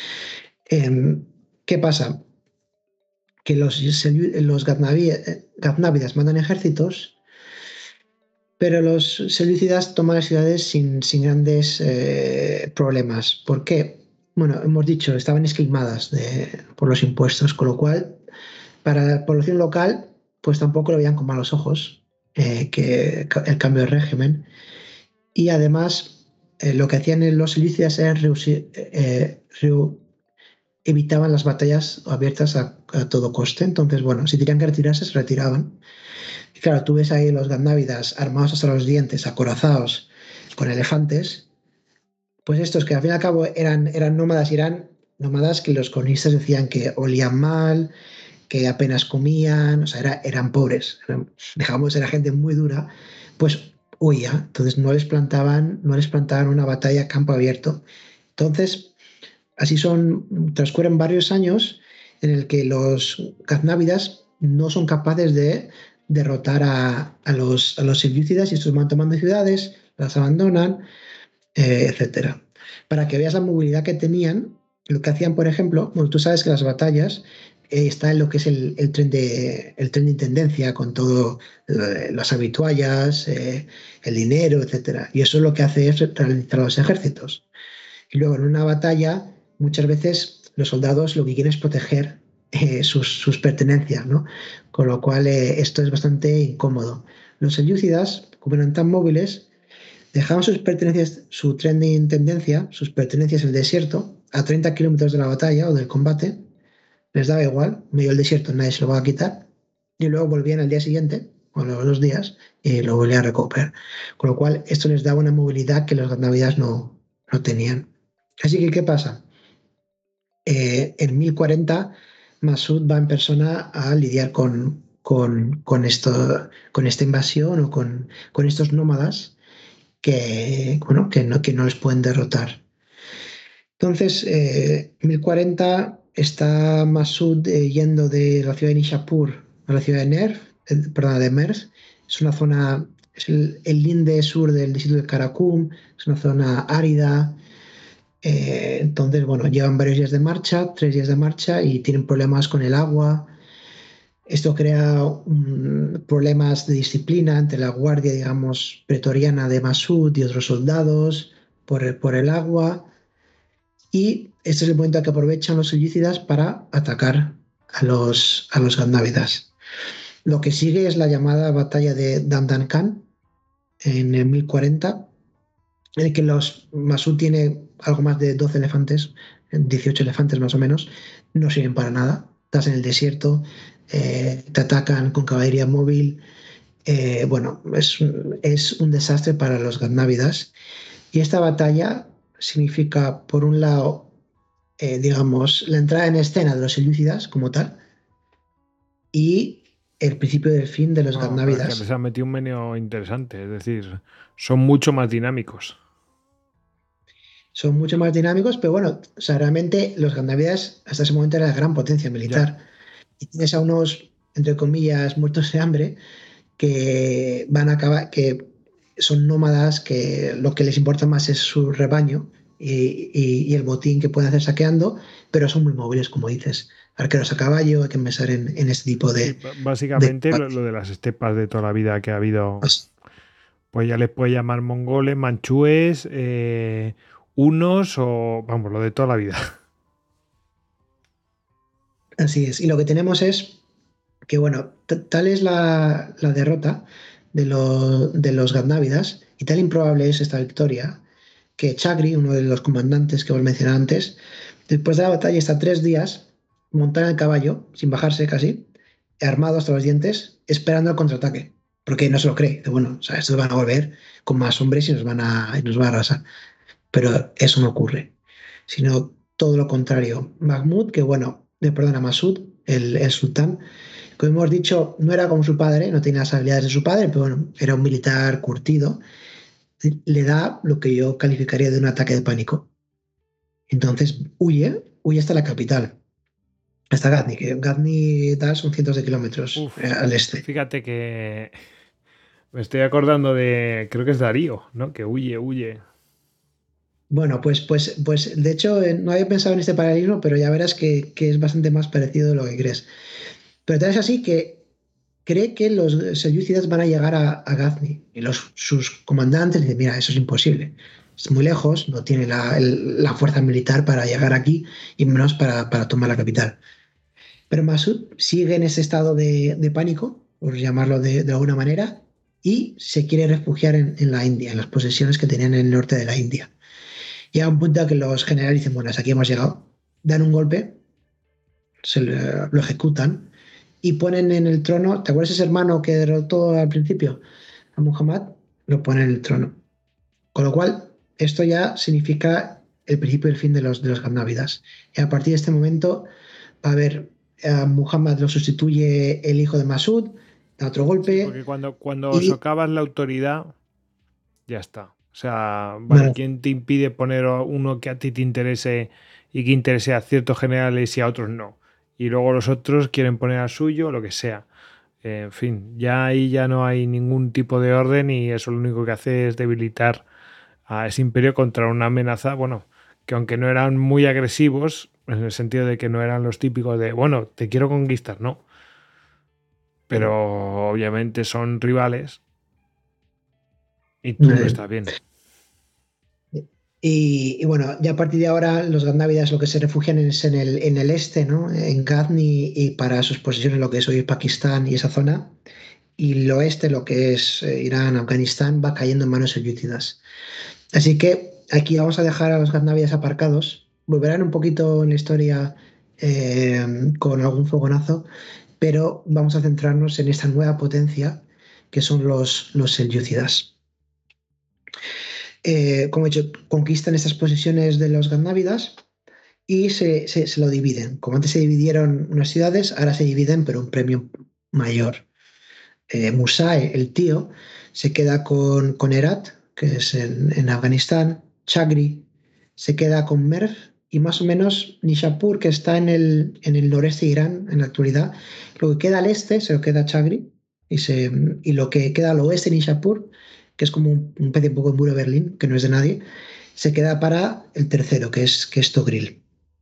Eh, ¿Qué pasa? Que los, los Ghaznavidas mandan ejércitos, pero los selyúcidas toman las ciudades sin, sin grandes eh, problemas. ¿Por qué? Bueno, hemos dicho, estaban esquilmadas de, por los impuestos, con lo cual, para la población local, pues tampoco lo veían con malos ojos eh, que el cambio de régimen. Y además, eh, lo que hacían los selyúcidas era reusir, eh, reu, evitaban las batallas abiertas a, a todo coste. Entonces, bueno, si tenían que retirarse, se retiraban. Y claro, tú ves ahí los ghaznavidas armados hasta los dientes, acorazados, con elefantes. Pues estos que al fin y al cabo eran, eran nómadas, y eran nómadas que los cronistas decían que olían mal, que apenas comían, o sea, era, eran pobres. Eran, digamos, era gente muy dura, pues huía. Entonces no les plantaban, no les plantaban una batalla a campo abierto. Entonces, así son, transcurren varios años en el que los ghaznavidas no son capaces de derrotar a, a los, a los selyúcidas, y estos van tomando ciudades, las abandonan, eh, etcétera. Para que veas la movilidad que tenían, lo que hacían, por ejemplo, bueno, tú sabes que las batallas eh, está en lo que es el, el, tren de, el tren de intendencia, con todo, eh, las habituallas, eh, el dinero, etcétera. Y eso lo que hace es realizar los ejércitos. Y luego en una batalla, muchas veces los soldados lo que quieren es proteger eh, sus, sus pertenencias, ¿no? Con lo cual eh, esto es bastante incómodo. Los selyúcidas, como eran tan móviles, dejaban sus pertenencias, su tren de intendencia, sus pertenencias en el desierto, a treinta kilómetros de la batalla o del combate. Les daba igual, medio del desierto, nadie se lo va a quitar. Y luego volvían al día siguiente, o los dos días, y lo volvían a recuperar. Con lo cual esto les daba una movilidad que los ghaznavidas no, no tenían. Así que, ¿qué pasa? Eh, en mil cuarenta, Masud va en persona a lidiar con, con, con, esto, con esta invasión o con, con estos nómadas que, bueno, que, no, que no les pueden derrotar. Entonces, eh, en mil cuarenta está Masud eh, yendo de la ciudad de Nishapur a la ciudad de Nerv, eh, perdón, de Merv. Es una zona, es el, el linde sur del distrito de Karakum, es una zona árida. Eh, entonces, bueno, llevan varios días de marcha, tres días de marcha, y tienen problemas con el agua. Esto crea um, problemas de disciplina entre la guardia, digamos, pretoriana de Masud y otros soldados por el, por el agua. Y este es el momento en que aprovechan los selyúcidas para atacar a los, a los ghaznavidas. Lo que sigue es la llamada batalla de Dandan Khan en el mil cuarenta, en el que los Masud tiene algo más de doce elefantes, dieciocho elefantes más o menos, no sirven para nada. Estás en el desierto, eh, te atacan con caballería móvil. Eh, bueno, es, es un desastre para los ghaznavidas. Y esta batalla significa, por un lado, eh, digamos, la entrada en escena de los selyúcidas como tal, y el principio del fin de los no, ghaznavidas. Es que les ha metido un meneo interesante, es decir, son mucho más dinámicos. Son mucho más dinámicos, pero bueno, o sea, realmente los ghaznavidas hasta ese momento eran la gran potencia militar. Ya. Y tienes a unos, entre comillas, muertos de hambre que van a acabar, que son nómadas, que lo que les importa más es su rebaño y, y, y el botín que pueden hacer saqueando, pero son muy móviles, como dices. Arqueros a caballo, hay que pensar en, en este tipo de... Sí, básicamente de... Lo, lo de las estepas de toda la vida que ha habido... Pues, pues ya les puede llamar mongoles, manchúes, eh, hunos o, vamos, lo de toda la vida. Así es. Y lo que tenemos es que, bueno, tal es la, la derrota de, lo, de los Gaznávidas y tal improbable es esta victoria que Chagri, uno de los comandantes que os mencioné antes, después de la batalla está tres días montado en el caballo, sin bajarse casi, armado hasta los dientes, esperando el contraataque, porque no se lo cree. Bueno, o sea, estos van a volver con más hombres y nos van a, y nos van a arrasar. Pero eso no ocurre, sino todo lo contrario. Mahmud, que bueno, eh, perdona, Masud, el, el sultán, como hemos dicho, no era como su padre, no tenía las habilidades de su padre, pero bueno, era un militar curtido, le da lo que yo calificaría de un ataque de pánico. Entonces huye, huye hasta la capital, hasta Ghazni, que Ghazni tal son cientos de kilómetros Uf, eh, al este. fíjate que me estoy acordando de, creo que es Darío, ¿no? Que huye, huye. Bueno, pues, pues, pues de hecho eh, no había pensado en este paralelismo, pero ya verás que, que es bastante más parecido de lo que crees. Pero tal es así que cree que los selyúcidas van a llegar a, a Ghazni y los, sus comandantes dicen, mira, eso es imposible, es muy lejos, no tiene la, el- la fuerza militar para llegar aquí y menos para, para tomar la capital. Pero Masud sigue en ese estado de, de pánico, por llamarlo de, de alguna manera, y se quiere refugiar en, en la India, en las posesiones que tenían en el norte de la India. Llega un punto que los generales dicen, bueno, hasta aquí hemos llegado, dan un golpe, se lo, lo ejecutan y ponen en el trono, ¿te acuerdas ese hermano que derrotó al principio? A Muhammad, lo ponen en el trono. Con lo cual, esto ya significa el principio y el fin de los, de los Gaznávidas. Y a partir de este momento va a haber, a Muhammad lo sustituye el hijo de Masud, da otro Sí, golpe porque cuando, cuando y, socavas la autoridad, ya está. O sea, vale, bueno, ¿quién te impide poner uno que a ti te interese y que interese a ciertos generales y a otros no? Y luego los otros quieren poner al suyo, lo que sea. Eh, en fin, ya ahí ya no hay ningún tipo de orden y eso lo único que hace es debilitar a ese imperio contra una amenaza, bueno, que aunque no eran muy agresivos, en el sentido de que no eran los típicos de, bueno, te quiero conquistar, no. Pero obviamente son rivales y tú no eh, estás bien. y, y bueno, ya a partir de ahora los Gaznávidas lo que se refugian es en el, en el este, ¿no? En Ghazni y para sus posesiones lo que es hoy Pakistán y esa zona. Y el oeste, lo que es eh, Irán, Afganistán, va cayendo en manos selyúcidas. Así que aquí vamos a dejar a los Gaznávidas aparcados. Volverán un poquito en la historia eh, con algún fogonazo, pero vamos a centrarnos en esta nueva potencia que son los, los selyúcidas. Eh, como he dicho, conquistan estas posiciones de los Gaznávidas y se, se, se lo dividen. Como antes se dividieron unas ciudades, ahora se dividen, pero un premio mayor. Eh, Musae, el tío, se queda con, con Herat, que es en, en Afganistán. Chagri se queda con Merv y más o menos Nishapur, que está en el, en el noreste de Irán en la actualidad. Lo que queda al este se lo queda Chagri y, se, y lo que queda al oeste, Nishapur, que es como un, un pez un poco en muro de Berlín, que no es de nadie, se queda para el tercero, que es, que es Togril.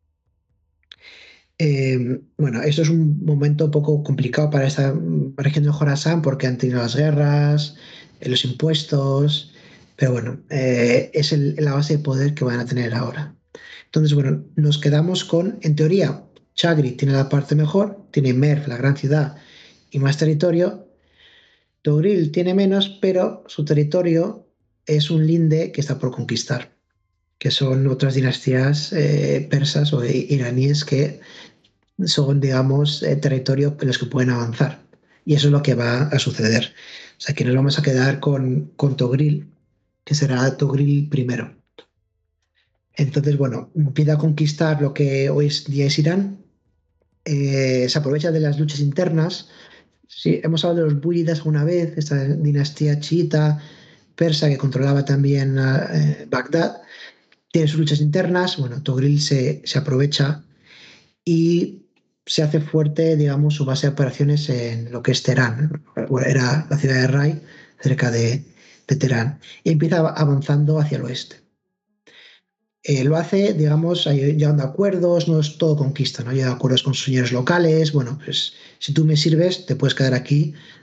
Eh, bueno, esto es un momento un poco complicado para esta región de Jorasán porque han tenido las guerras, eh, los impuestos, pero bueno, eh, es el- la base de poder que van a tener ahora. Entonces, bueno, nos quedamos con, en teoría, Chagri tiene la parte mejor, tiene Merv, la gran ciudad, y más territorio. Togril tiene menos, pero su territorio es un linde que está por conquistar, que son otras dinastías eh, persas o iraníes que son, digamos, eh, territorios en los que pueden avanzar. Y eso es lo que va a suceder. O sea, que nos vamos a quedar con, con Togril, que será Togril primero. Entonces, bueno, empieza a conquistar lo que hoy es día es Irán, eh, se aprovecha de las luchas internas. Sí, hemos hablado de los búyidas alguna vez, esta dinastía chiita persa que controlaba también eh, Bagdad. Tiene sus luchas internas, bueno, Togril se, se aprovecha y se hace fuerte, digamos, su base de operaciones en lo que es Teherán. Bueno, era la ciudad de Rai, cerca de, de Teherán, y empieza avanzando hacia el oeste. Eh, lo hace, digamos, llevando acuerdos, no es todo conquista, ¿no? Lleva acuerdos con sus señores locales, bueno, pues si tú me sirves, te puedes quedar aquí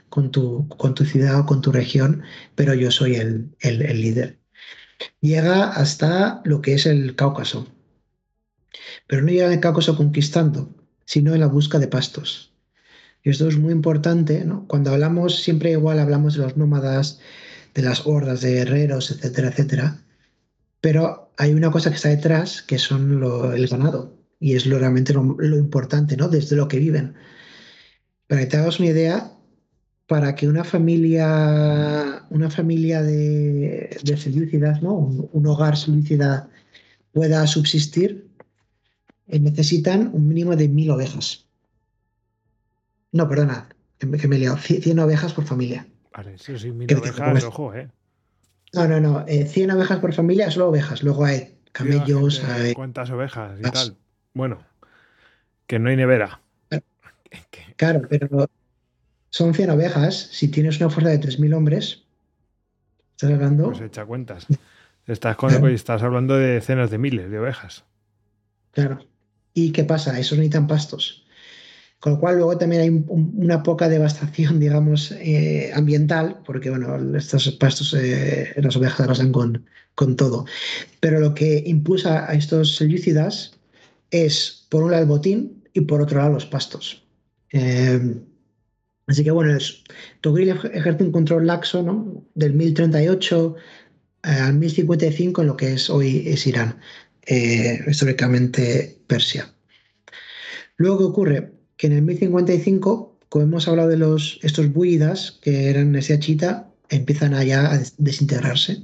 con tu, con tu ciudad o con tu región, pero yo soy el, el, el líder. Llega hasta lo que es el Cáucaso, pero no llega en el Cáucaso conquistando, sino en la busca de pastos. Y esto es muy importante, ¿no? Cuando hablamos, siempre igual hablamos de los nómadas, de las hordas de guerreros, etcétera, etcétera. Pero hay una cosa que está detrás, que son lo- el ganado. Y es lo, realmente lo, lo importante, ¿no? Desde lo que viven. Para que te hagas una idea, para que una familia, una familia de, de selúcidas, ¿no? Un, un hogar selúcida pueda subsistir, eh, necesitan un mínimo de mil ovejas. No, perdona, que me, que me he liado. Cien cien ovejas por familia. Vale, eso sí, mil Que digo, como ovejas, es- ojo, ¿eh? No, no, no. eh, cien ovejas por familia, solo ovejas. Luego hay Dice la camellos, gente hay... cuántas ovejas y tal. Bueno, que no hay nevera. Que- Claro, pero son cien ovejas. Si tienes una fuerza de tres mil hombres, estás Pues hablando... echa cuentas. Estás, con, Claro, estás hablando de decenas de miles de ovejas. claro. ¿Y qué pasa? Esos necesitan pastos. Con lo cual luego también hay un- una poca devastación, digamos, eh, ambiental, porque bueno, estos pastos, eh, las ovejas arrasan con, con todo. Pero lo que impulsa a estos selúcidas es, por un lado, el botín y por otro lado, los pastos. Eh, así que bueno, es, Togril ej- ejerce un control laxo, ¿no? Del mil treinta y ocho eh, al mil cincuenta y cinco en lo que es hoy es Irán, eh, históricamente Persia. Luego, ¿qué ocurre? Que en el mil cincuenta y cinco, como hemos hablado de los, estos búyidas, que eran esa chita, empiezan a ya a des- desintegrarse.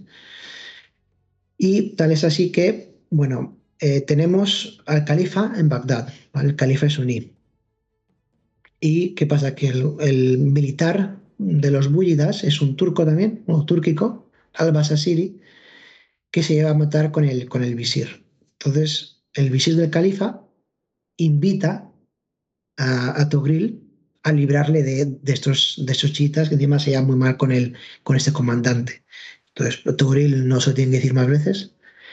Y tal es así que, bueno, eh, tenemos al califa en Bagdad, ¿vale? El califa suní. ¿Y qué pasa? Que el, el militar de los búyidas es un turco también, o túrquico, al-Basasiri, que se lleva a matar con el, con el visir. Entonces, el visir del califa invita a, a Togril a librarle de, de estos, de estos chiitas que encima se llevan muy mal con, el, con este comandante. Entonces, Togril no se lo tiene que decir más veces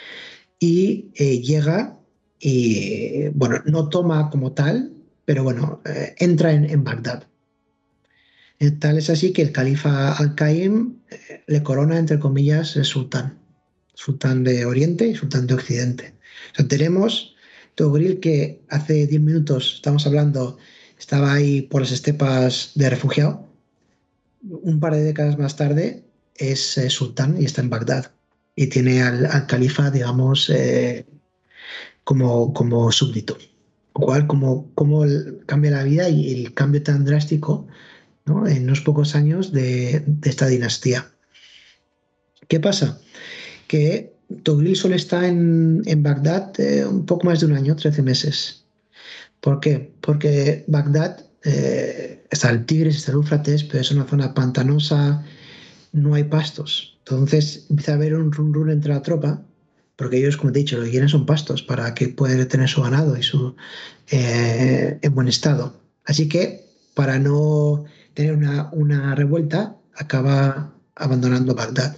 y eh, llega y, bueno, no toma como tal, pero bueno, eh, entra en, en Bagdad. Eh, Tal es así que el califa Al-Qaim eh, le corona, entre comillas, el sultán. Sultán de Oriente y sultán de Occidente. O sea, tenemos Togril que hace diez minutos, estamos hablando, estaba ahí por las estepas de refugiado. Un par de décadas más tarde es eh, sultán y está en Bagdad. Y tiene al, al califa, digamos, eh, como, como súbdito. Lo cual, como, como el- cambia la vida y el cambio tan drástico, ¿no? En unos pocos años de, de esta dinastía. ¿Qué pasa? Que Togril solo está en, en Bagdad eh, un poco más de un año, trece meses. ¿Por qué? Porque Bagdad eh, está el Tigris, está el Éufrates, pero es una zona pantanosa, no hay pastos. Entonces empieza a haber un run run entre la tropa, porque ellos, como te he dicho, lo que quieren son pastos para que puedan tener su ganado y su eh, en buen estado. Así que para no tener una, una revuelta, acaba abandonando Bagdad.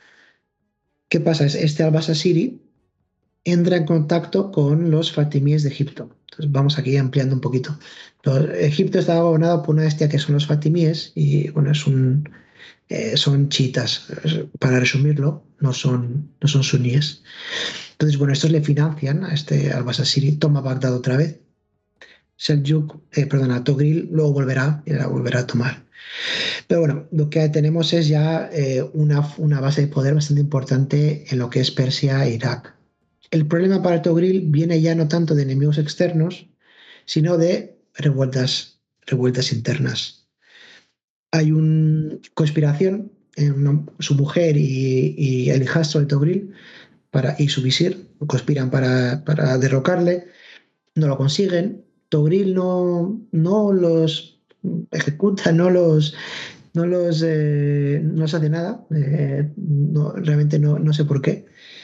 ¿Qué pasa? Es este al-Basasiri entra en contacto con los fatimíes de Egipto. Entonces vamos aquí ampliando un poquito. Los- Egipto está gobernado por una bestia que son los fatimíes y bueno, es un, eh, son chiitas. Para resumirlo, no son, no son suníes. Entonces, bueno, estos le financian a este al-Basasiri, toma Bagdad otra vez. Seljuk, eh, perdona, Togril luego volverá y la volverá a tomar. Pero bueno, lo que tenemos es ya eh, una, una base de poder bastante importante en lo que es Persia e Irak. El problema para Togril viene ya no tanto de enemigos externos, sino de revueltas, revueltas internas. Hay una conspiración en una- su mujer y, y el hijastro de Togril para, y su visir conspiran para, para derrocarle, no lo consiguen. Togril no, no los ejecuta, no los, no los, eh, no les hace nada, eh, no, realmente no, no sé por qué.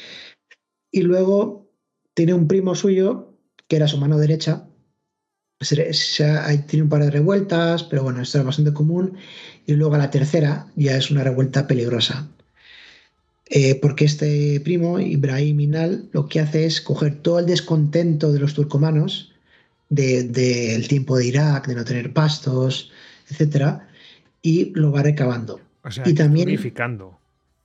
Y luego tiene un primo suyo, que era su mano derecha. Se, se ha- hay- tiene un par de revueltas, pero bueno, esto es bastante común. Y luego la tercera ya es una revuelta peligrosa. Eh, porque este primo, Ibrahim Inal, lo que hace es coger todo el descontento de los turcomanos del de, del tiempo de Irak, de no tener pastos, etcétera, y lo va recabando. O sea, y que también, está unificando.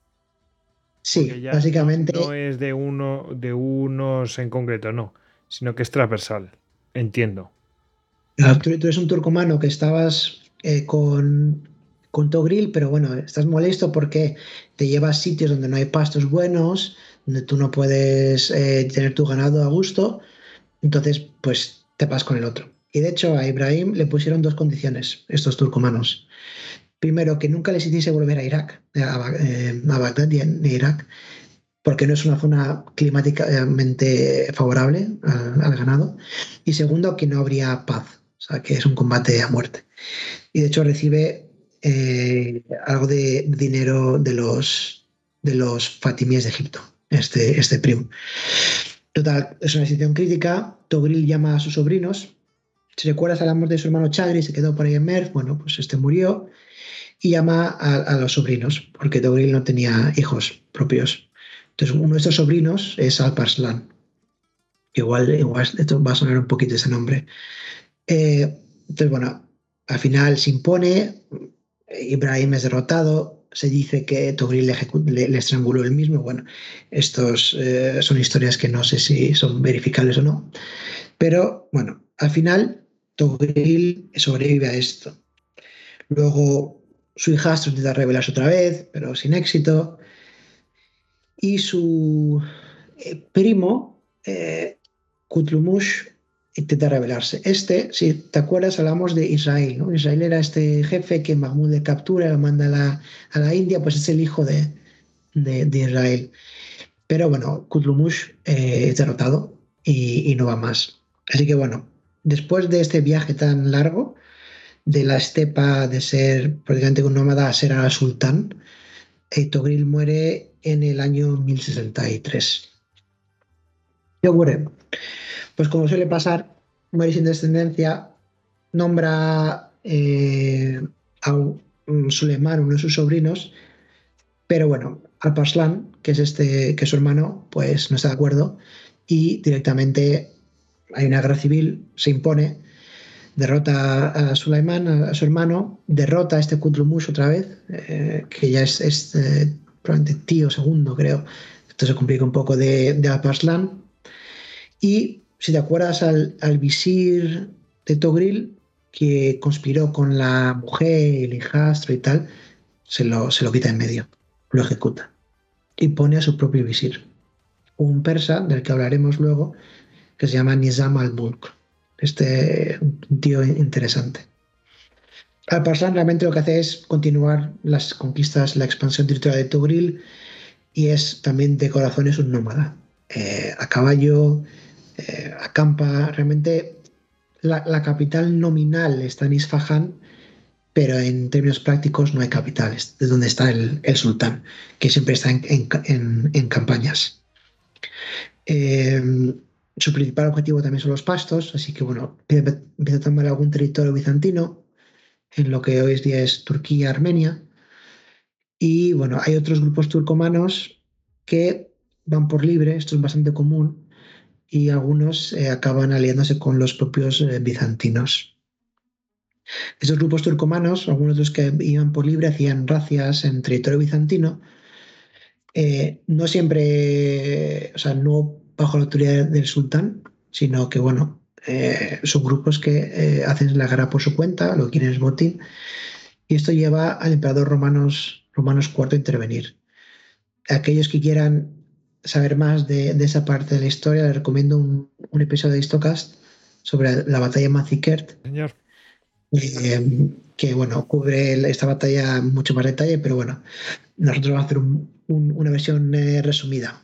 sí, Porque ya básicamente, no es de uno de unos en concreto, no, sino que es transversal. Entiendo. claro, tú, tú eres un turcomano que estabas eh, con, con Togril, pero bueno, estás molesto porque te llevas a sitios donde no hay pastos buenos, donde tú no puedes eh, tener tu ganado a gusto, entonces pues te vas con el otro. Y de hecho a Ibrahim le pusieron dos condiciones, estos turcomanos. Primero, que nunca les hiciese volver a Irak, a, Ba- eh, a Bagdad y a y a Irak, porque no es una zona climáticamente favorable al, al ganado. Y segundo, que no habría paz, o sea, que es un combate a muerte. Y de hecho recibe eh, algo de dinero de los, de los fatimíes de Egipto, este, este primo. Total, es una situación crítica. Togril llama a sus sobrinos. Si recuerdas, hablamos de su hermano Chagri, se quedó por ahí en Merv. Bueno, pues este murió y llama a, a los sobrinos, porque Togril no tenía hijos propios. Entonces, uno de estos sobrinos es Alparslan. Igual, igual esto va a sonar un poquito ese nombre. Eh, entonces, bueno, al final se impone, Ibrahim es derrotado, se dice que Togril le, le, le estranguló él mismo. Bueno, estos eh, son historias que no sé si son verificables o no. Pero bueno, al final Togril sobrevive a esto. Luego su hijastro intenta rebelarse otra vez, pero sin éxito. Y su eh, primo, eh, Kutlumush, intenta rebelarse. Este, si te acuerdas, hablamos de Israel, ¿no? Israel era este jefe que Mahmud le captura, lo manda a la, a la India, pues es el hijo de, de, de Israel. Pero bueno, Kutlumush eh, es derrotado y, y no va más. Así que bueno, después de este viaje tan largo, de la estepa de ser prácticamente un nómada a ser al sultán, eh, Togril muere en el año mil sesenta y tres. ¿Qué ocurre? Pues como suele pasar, muere sin descendencia, nombra eh, a un Suleiman, uno de sus sobrinos, pero bueno, Alparslan, que es este, que es su hermano, pues no está de acuerdo y directamente hay una guerra civil, se impone, derrota a Suleiman, a, a su hermano, derrota a este Kutlumush otra vez, eh, que ya es, es eh, probablemente tío segundo, creo. Esto se complica un poco de, de Alparslan. Y si te acuerdas al, al visir de Togril, que conspiró con la mujer, el hijastro y tal, se lo, se lo quita en medio, lo ejecuta y pone a su propio visir, un persa del que hablaremos luego, que se llama Nizam al-Mulk. Este un tío interesante. Alparslan realmente lo que hace es continuar las conquistas, la expansión territorial de Togril y es también de corazón es un nómada. Eh, a caballo, eh, acampa, realmente la, la, capital nominal está en Isfahan, pero en términos prácticos no hay capital, es donde está el, el sultán, que siempre está en, en, en, en campañas. Eh, su principal objetivo también son los pastos, así que bueno, empieza a tomar algún territorio bizantino, en lo que hoy en día es Turquía, Armenia, y bueno, hay otros grupos turcomanos que van por libre, esto es bastante común, y algunos eh, acaban aliándose con los propios eh, bizantinos. Estos grupos turcomanos, algunos de los que iban por libre, hacían racias en territorio bizantino, eh, no siempre, o sea, no bajo la autoridad del sultán, sino que, bueno, eh, son grupos que eh, hacen la guerra por su cuenta, lo que quieren es botín, y esto lleva al emperador romanos, romanos cuarto a intervenir. Aquellos que quieran saber más de, de esa parte de la historia, les recomiendo un, un episodio de Histocast sobre la batalla de Manzikert, Señor. eh, que bueno, cubre esta batalla en mucho más detalle, pero bueno, nosotros vamos a hacer un, un, una versión eh, resumida.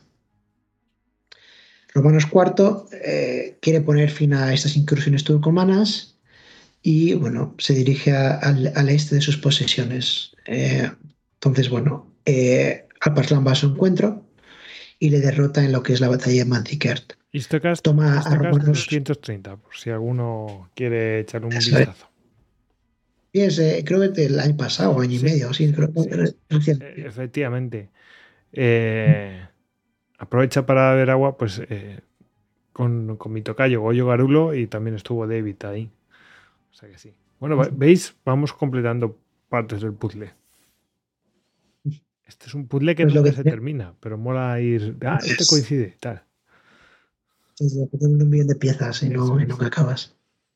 Romanos cuarto eh, quiere poner fin a estas incursiones turcomanas y bueno, se dirige a, al, al este de sus posesiones. Eh, entonces, bueno, eh, Alparslan va a su encuentro y le derrota en lo que es la batalla de Manzikert. Histocast, Toma Histocast a romanos doscientos treinta, por si alguno quiere echar un Eso es. vistazo. Y es, eh, creo que del año pasado, año y Sí, medio, sí, sí, creo sí. que es reciente. Eh, efectivamente. Eh, aprovecha para ver agua, pues eh, con, con mi tocayo Goyo Garulo y también estuvo David ahí. O sea que sí. Bueno, veis, vamos completando partes del puzzle. Este es un puzzle que Pues lo nunca que se tiene- termina, pero mola ir. Ah, este es, coincide, tal. es de que tiene un millón de piezas y Eso no, y es. nunca acabas.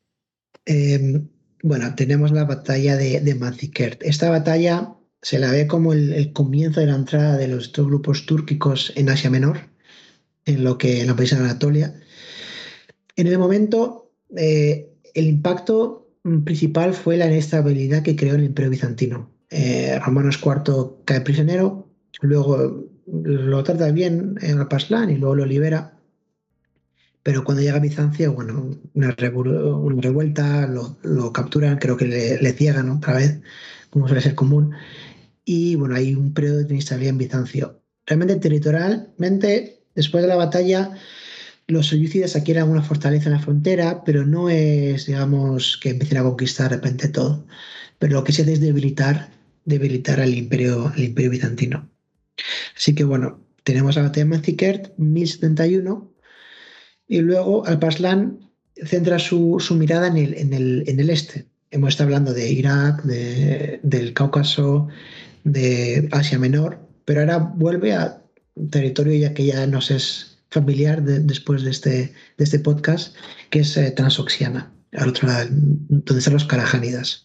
Eh, bueno, tenemos la batalla de, de Manzikert. Esta batalla se la ve como el, el comienzo de la entrada de los dos grupos túrquicos en Asia Menor, en lo que en la país de Anatolia. En el momento, eh, el impacto mm, principal fue la inestabilidad que creó el Imperio Bizantino. Eh, Romanos cuarto cae prisionero, luego lo trata bien en Alpaslan y luego lo libera. Pero cuando llega a Bizancio, bueno, una, revu- una revuelta, lo, lo capturan, creo que le, le ciegan otra vez, como suele ser común. Y bueno, hay un periodo de inestabilidad en Bizancio. Realmente, territorialmente, después de la batalla, los selyúcidas adquieren una fortaleza en la frontera, pero no es, digamos, que empiecen a conquistar de repente todo. Pero lo que se hace es debilitar, debilitar al imperio, al imperio bizantino. Así que bueno, tenemos la batalla de Manzikert, mil setenta y uno, y luego Alpaslan centra su, su mirada en el, en, el, en el este. Hemos estado hablando de Irak, de, del Cáucaso, de Asia Menor, pero ahora vuelve a un territorio ya que ya nos es familiar de, después de este, de este podcast, que es eh, Transoxiana, al otro lado, donde están los Carajánidas.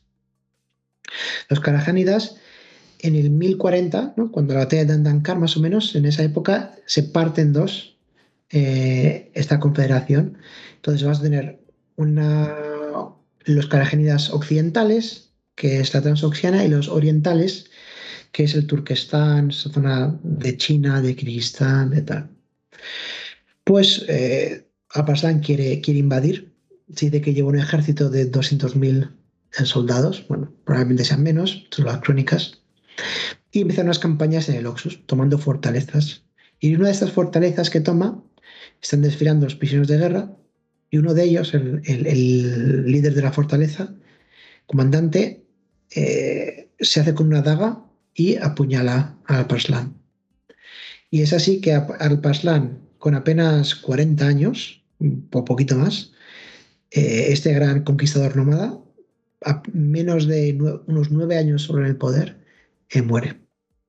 Los Carajánidas, en el mil cuarenta, ¿no? Cuando la batalla de Dandankar, más o menos, en esa época, se parte en dos eh, esta confederación. Entonces vas a tener una, los Carajánidas occidentales, que es la Transoxiana, y los orientales, que es el Turquestán, esa zona de China, de Kirguistán, de tal. Pues eh, Alparslan quiere, quiere invadir, dice que lleva un ejército de doscientos mil soldados, bueno, probablemente sean menos, son las crónicas, y empiezan unas campañas en el Oxus, tomando fortalezas. Y en una de estas fortalezas que toma, están desfilando los prisioneros de guerra, y uno de ellos, el, el- el líder de la fortaleza, comandante, eh, se hace con una daga y apuñala a Alparslan. Y es así que Alparslan, con apenas cuarenta años, o poquito más, eh, este gran conquistador nómada, a menos de nue- unos nueve años sobre el poder, eh, muere.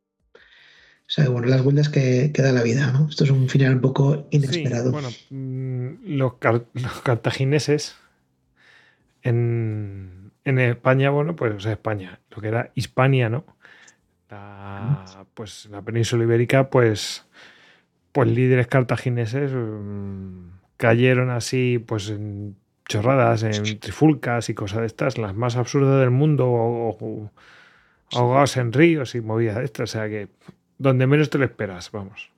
O sea, bueno, las vueltas que, que da la vida, ¿no? Esto es un final un poco Sí, inesperado. bueno, mm, los, car- los cartagineses en, en España, bueno, pues o sea, España, lo que era Hispania, ¿no? La, pues la península ibérica, pues, pues líderes cartagineses mm, cayeron así, pues en chorradas, en trifulcas y cosas de estas, las más absurdas del mundo, o, o ahogados en ríos y movidas de estas, o sea que donde menos te lo esperas, vamos.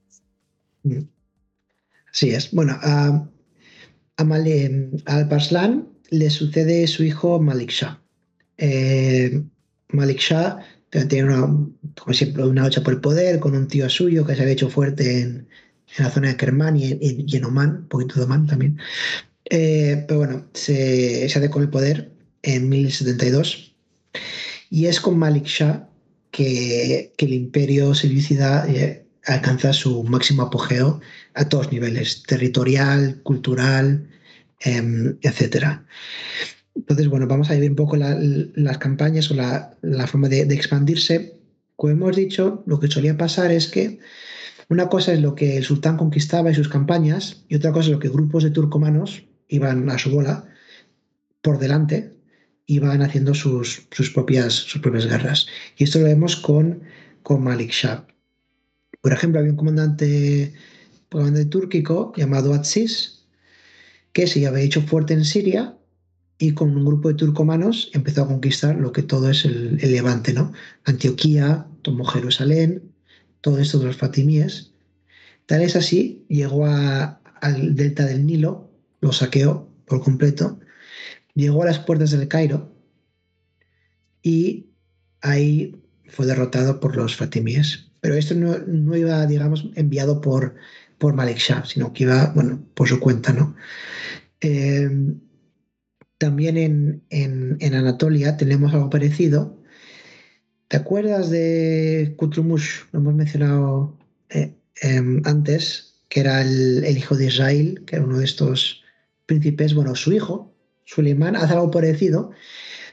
Así es. Bueno, a, a, Male- a Alparslan le sucede su hijo Malik Shah. Eh, Malik Shah tiene una, como siempre, una lucha por el poder con un tío suyo que se había hecho fuerte en, en la zona de Kermán y en, y en Omán, un poquito de Omán también. Eh, pero bueno, se, se hace con el poder en mil setenta y dos y es con Malik Shah que, que el imperio selyúcida eh, alcanza su máximo apogeo a todos niveles, territorial, cultural, eh, etcétera. Entonces, bueno, vamos a ver un poco la, las campañas o la, la forma de, de, expandirse. Como hemos dicho, lo que solía pasar es que una cosa es lo que el sultán conquistaba y sus campañas, y otra cosa es lo que grupos de turcomanos iban a su bola por delante, iban haciendo sus, sus, propias, sus propias guerras. Y esto lo vemos con, con Malik Shah. Por ejemplo, había un comandante, comandante túrquico llamado Atsis, que se había hecho fuerte en Siria y con un grupo de turcomanos empezó a conquistar lo que todo es el, el Levante, ¿no? Antioquía, tomó Jerusalén, todo esto de los fatimíes. Tal es así, llegó a, al delta del Nilo, lo saqueó por completo, llegó a las puertas del Cairo y ahí fue derrotado por los fatimíes. Pero esto no, no iba, digamos, enviado por, por Malik Shah, sino que iba, bueno, por su cuenta, ¿no? Eh, También en, en, en Anatolia tenemos algo parecido. ¿Te acuerdas de Kutlumush? Lo hemos mencionado eh, eh, antes, que era el, el hijo de Israel, que era uno de estos príncipes. Bueno, su hijo, Suleimán, hace algo parecido,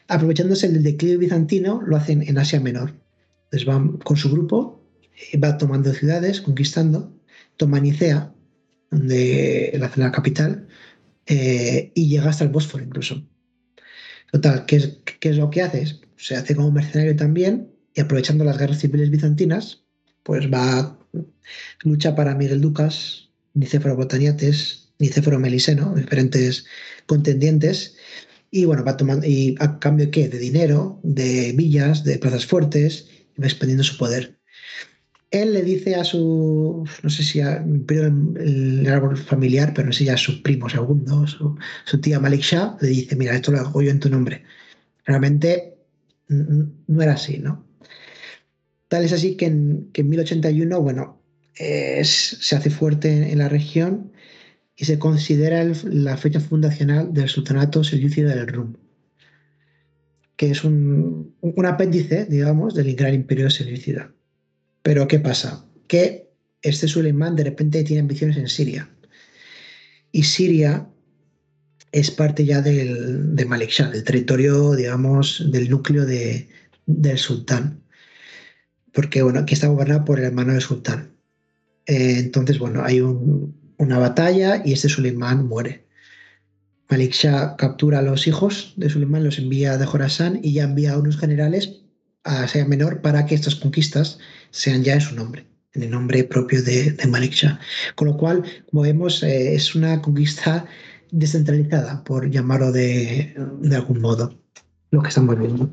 aprovechándose del declive bizantino, lo hacen en Asia Menor. Entonces van con su grupo, va tomando ciudades, conquistando, toma Nicea, donde la, la capital, eh, y llega hasta el Bósforo incluso. Total, ¿qué es, qué es lo que hace? Se hace como mercenario también y aprovechando las guerras civiles bizantinas, pues va, lucha para Miguel Ducas, Nicéforo Botaniates, Nicéforo Meliseno, diferentes contendientes, y bueno, va tomando, y a cambio ¿qué? De dinero, de villas, de plazas fuertes, y va expandiendo su poder. Él le dice a su, no sé si a, el, el árbol familiar, pero no sé ya a su primo segundo, su, su tía Malik Shah, le dice, mira, esto lo hago yo en tu nombre. Realmente no era así, ¿no? Tal es así que en, que en mil ochenta y uno, bueno, es, se hace fuerte en, en la región y se considera el, la fecha fundacional del sultanato selyúcida del Rum, que es un, un apéndice, digamos, del gran imperio selyúcida. Pero ¿qué pasa? Que este Suleimán de repente tiene ambiciones en Siria. Y Siria es parte ya del, de Malik Shah, del territorio, digamos, del núcleo de, del sultán. Porque, bueno, aquí está gobernado por el hermano del sultán. Eh, entonces, bueno, hay un, una batalla y este Suleimán muere. Malik Shah captura a los hijos de Suleimán, los envía de Jorasán y ya envía a unos generales a Asia Menor para que estas conquistas sean ya en su nombre, en el nombre propio de, de Malik Shah. Con lo cual, como vemos, eh, es una conquista descentralizada, por llamarlo de, de algún modo, lo que estamos viendo.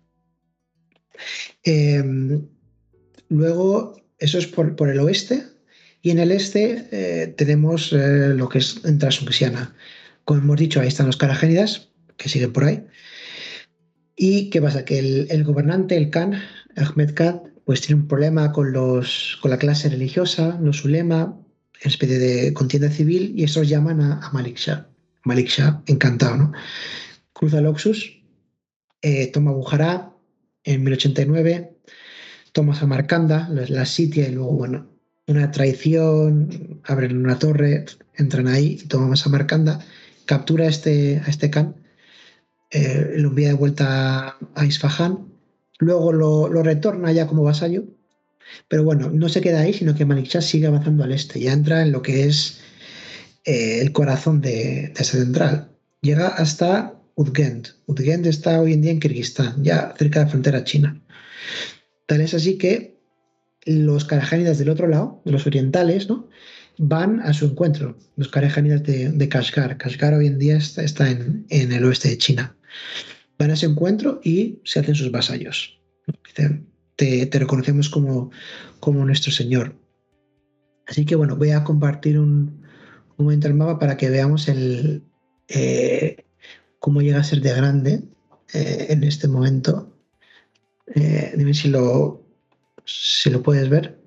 Eh, luego, eso es por, por el oeste, y en el este eh, tenemos eh, lo que es en Transoxiana. Como hemos dicho, ahí están los caragénidas, que siguen por ahí. ¿Y qué pasa? Que el, el gobernante, el Khan, Ahmed Khan, pues tiene un problema con, los, con la clase religiosa, los ulema, en especie de contienda civil, y esos llaman a, a Malik Shah. Malik Shah, encantado, ¿no? Cruza el Oxus, eh, toma Bujará en mil ochenta y nueve, toma Samarcanda, la, la sitia, y luego, bueno, una traición, abren una torre, entran ahí y toman Samarcanda, captura a este, a este Khan, eh, lo envía de vuelta a Isfahán, luego lo, lo retorna ya como vasallo, pero bueno, no se queda ahí, sino que Malik Shah sigue avanzando al este, ya entra en lo que es eh, el corazón de, de esa central. Llega hasta Udgent. Udgent está hoy en día en Kirguistán, ya cerca de la frontera china. Tal es así que los karajánidas del otro lado, de los orientales, ¿no?, van a su encuentro, los karajánidas de, de Kashgar. Kashgar hoy en día está, está en, en el oeste de China. Van a ese encuentro y se hacen sus vasallos. Dicen, te, te reconocemos como, como nuestro señor. Así que bueno, voy a compartir un, un momento el mapa para que veamos el, eh, cómo llega a ser de grande eh, en este momento. Eh, dime si lo, si lo puedes ver.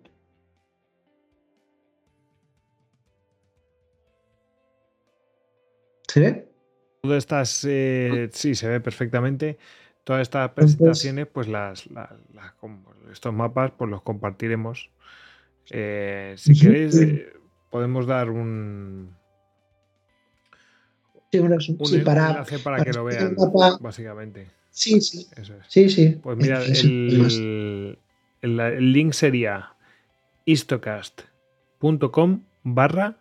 ¿Se ve? Todas estas, eh, sí, se ve perfectamente. Todas estas presentaciones, pues las, las, las estos mapas, pues los compartiremos. Eh, si uh-huh. queréis, eh, podemos dar un, sí, bueno, un, sí, para, un enlace para, para que lo vean, mapa. Básicamente. Sí, sí. Eso es. Sí, sí. Pues mira, el, el, el link sería histocast.com barra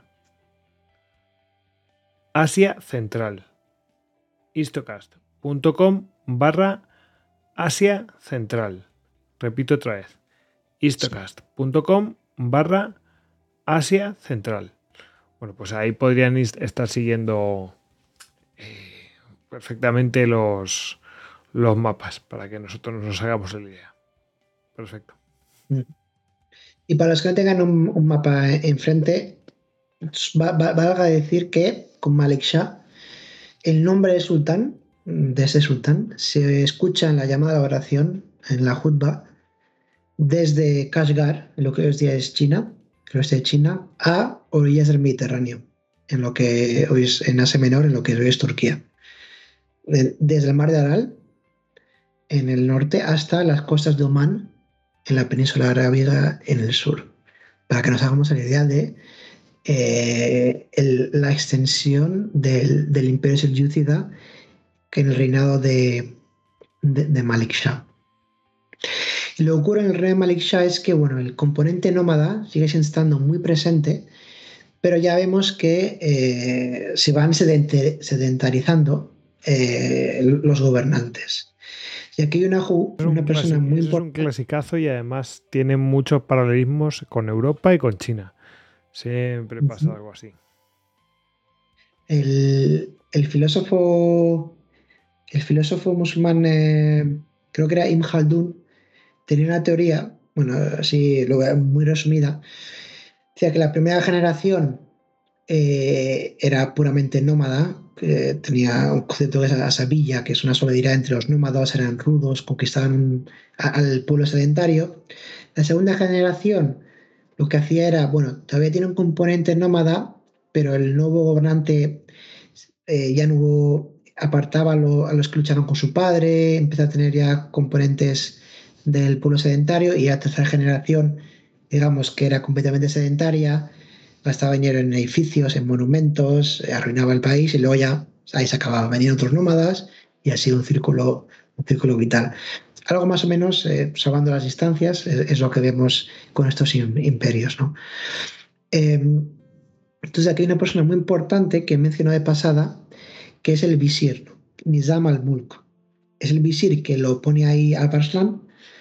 Asia Central. histocast.com barra Asia Central. Repito otra vez. histocast.com barra Asia Central. Bueno, pues ahí podrían estar siguiendo eh, perfectamente los, los mapas para que nosotros nos hagamos la idea. Perfecto. Y para los que no tengan un, un mapa enfrente, va, va, valga decir que con Malik Shah, el nombre de sultán, de ese sultán, se escucha en la llamada a la oración, en la jutba, desde Kashgar, en lo que hoy día es China, el oeste de China, a orillas del Mediterráneo, en lo que hoy es en Asia Menor, en lo que hoy es Turquía. Desde el mar de Aral, en el norte, hasta las costas de Omán, en la península arábiga, en el sur. Para que nos hagamos la idea de eh, el, la extensión del, del imperio selyúcida, que en el reinado de, de, de Malik Shah. Y lo que ocurre en el reino de Malik Shah es que, bueno, el componente nómada sigue estando muy presente, pero ya vemos que eh, se van sedentarizando eh, los gobernantes. Y aquí hay una, una persona muy importante. Es un clasicazo y además tiene muchos paralelismos con Europa y con China. Siempre pasa uh-huh. algo así. El, el filósofo el filósofo musulmán, eh, creo que era Ibn Khaldun, tenía una teoría, bueno, así muy resumida, decía que la primera generación eh, era puramente nómada, que tenía un concepto que es asabilla, que es una solidaridad entre los nómadas, eran rudos, conquistaban a, al pueblo sedentario. La segunda generación lo que hacía era, bueno, todavía tiene un componente nómada, pero el nuevo gobernante eh, ya no hubo, apartaba a, lo, a los que lucharon con su padre, empezó a tener ya componentes del pueblo sedentario, y la tercera generación, digamos, que era completamente sedentaria, gastaba dinero en edificios, en monumentos, arruinaba el país, y luego ya ahí se acababa, venían otros nómadas y ha sido un círculo, un círculo vital. Algo más o menos, eh, salvando las distancias, es, es lo que vemos con estos imperios, ¿no? Eh, entonces aquí hay una persona muy importante que he mencionado de pasada, que es el visir, ¿no? Nizam al-Mulk. Es el visir que lo pone ahí Alp-Arslan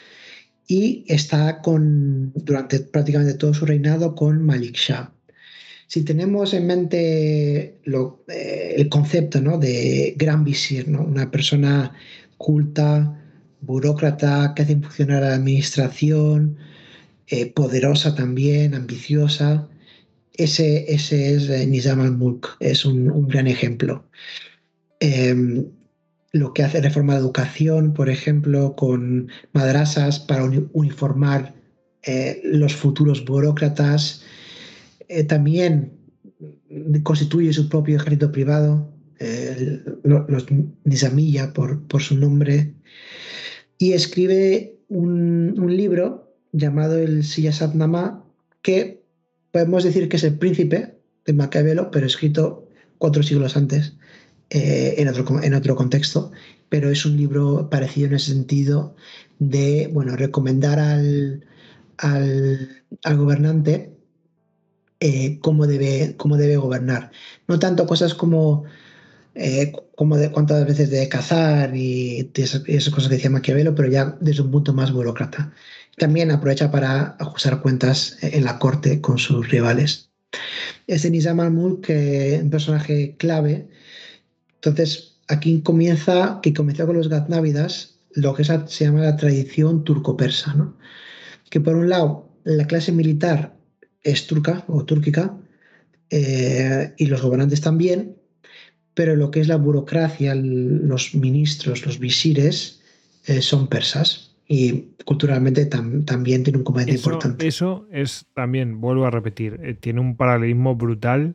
y está con, durante prácticamente todo su reinado con Malik Shah. Si tenemos en mente lo, eh, el concepto, ¿no?, de gran visir, ¿no?, una persona culta, burócrata, que hace funcionar a la administración, eh, poderosa también, ambiciosa, ese, ese es eh, Nizam al-Mulk, es un, un gran ejemplo. Eh, lo que hace reforma de educación, por ejemplo, con madrasas para uniformar eh, los futuros burócratas. Eh, también constituye su propio ejército privado, eh, los Nizamiya por, por su nombre, y escribe un, un libro llamado el Siyasat-Namah, que podemos decir que es el príncipe de Maquiavelo, pero escrito cuatro siglos antes, eh, en, otro, en otro contexto, pero es un libro parecido en ese sentido de, bueno, recomendar al, al, al gobernante Eh, cómo, debe, cómo debe gobernar. No tanto cosas como, eh, como de cuántas veces debe cazar y esas, esas cosas que decía Maquiavelo, pero ya desde un punto más burócrata. También aprovecha para ajustar cuentas en la corte con sus rivales. Este Nizam al-Mulk, eh, un personaje clave. Entonces, aquí comienza, que comenzó con los Gaznávidas, lo que se llama la tradición turco-persa, ¿no? Que por un lado, la clase militar es turca o túrquica, eh, y los gobernantes también, pero lo que es la burocracia, los ministros, los visires, eh, son persas, y culturalmente tam, también tiene un componente eso, importante. Eso es también, vuelvo a repetir, eh, tiene un paralelismo brutal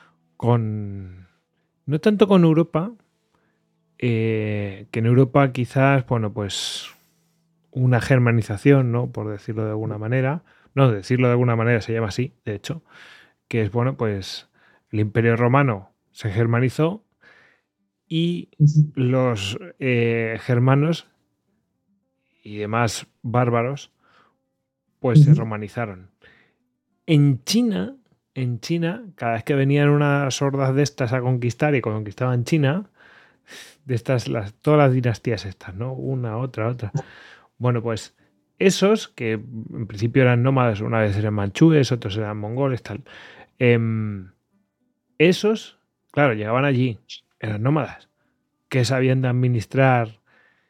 con, no tanto con Europa, eh, que en Europa quizás, bueno, pues una germanización, ¿no?, por decirlo de alguna manera. No, decirlo de alguna manera se llama así, de hecho, que es, bueno, pues el Imperio Romano se germanizó y los eh, germanos y demás bárbaros pues uh-huh. se romanizaron. En China, en China, cada vez que venían unas hordas de estas a conquistar y conquistaban China, de estas, las, todas las dinastías estas, ¿no? Una, otra, otra. Bueno, pues esos, que en principio eran nómadas, una vez eran manchúes, otros eran mongoles, tal. Eh, esos, claro, llegaban allí, eran nómadas, que sabían de administrar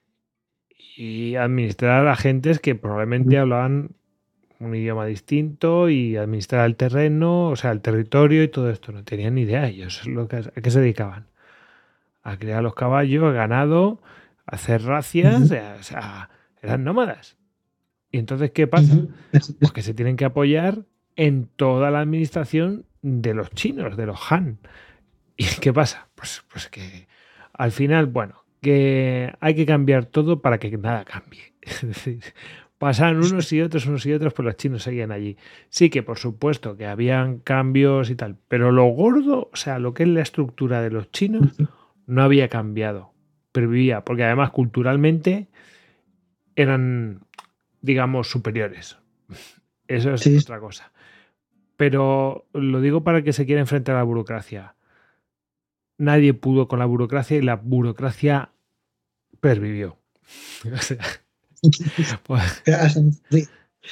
y administrar a gentes que probablemente hablaban un idioma distinto y administrar el terreno, o sea, el territorio y todo esto. No tenían ni idea ellos lo que, a qué se dedicaban. A criar los caballos, a ganado, a hacer racias, uh-huh. o sea, eran nómadas. ¿Y entonces qué pasa? Uh-huh. Pues que se tienen que apoyar en toda la administración de los chinos, de los Han. ¿Y qué pasa? Pues, pues que al final, bueno, que hay que cambiar todo para que nada cambie. Es decir, pasaban unos y otros, unos y otros, pues los chinos seguían allí. Sí que, por supuesto, que habían cambios y tal, pero lo gordo, o sea, lo que es la estructura de los chinos, no había cambiado. pervivía, porque además culturalmente eran, digamos, superiores. Eso es Sí. otra cosa. Pero lo digo para el que se quiera enfrentar a la burocracia. Nadie pudo con la burocracia y la burocracia pervivió. O sea, pues, Sí.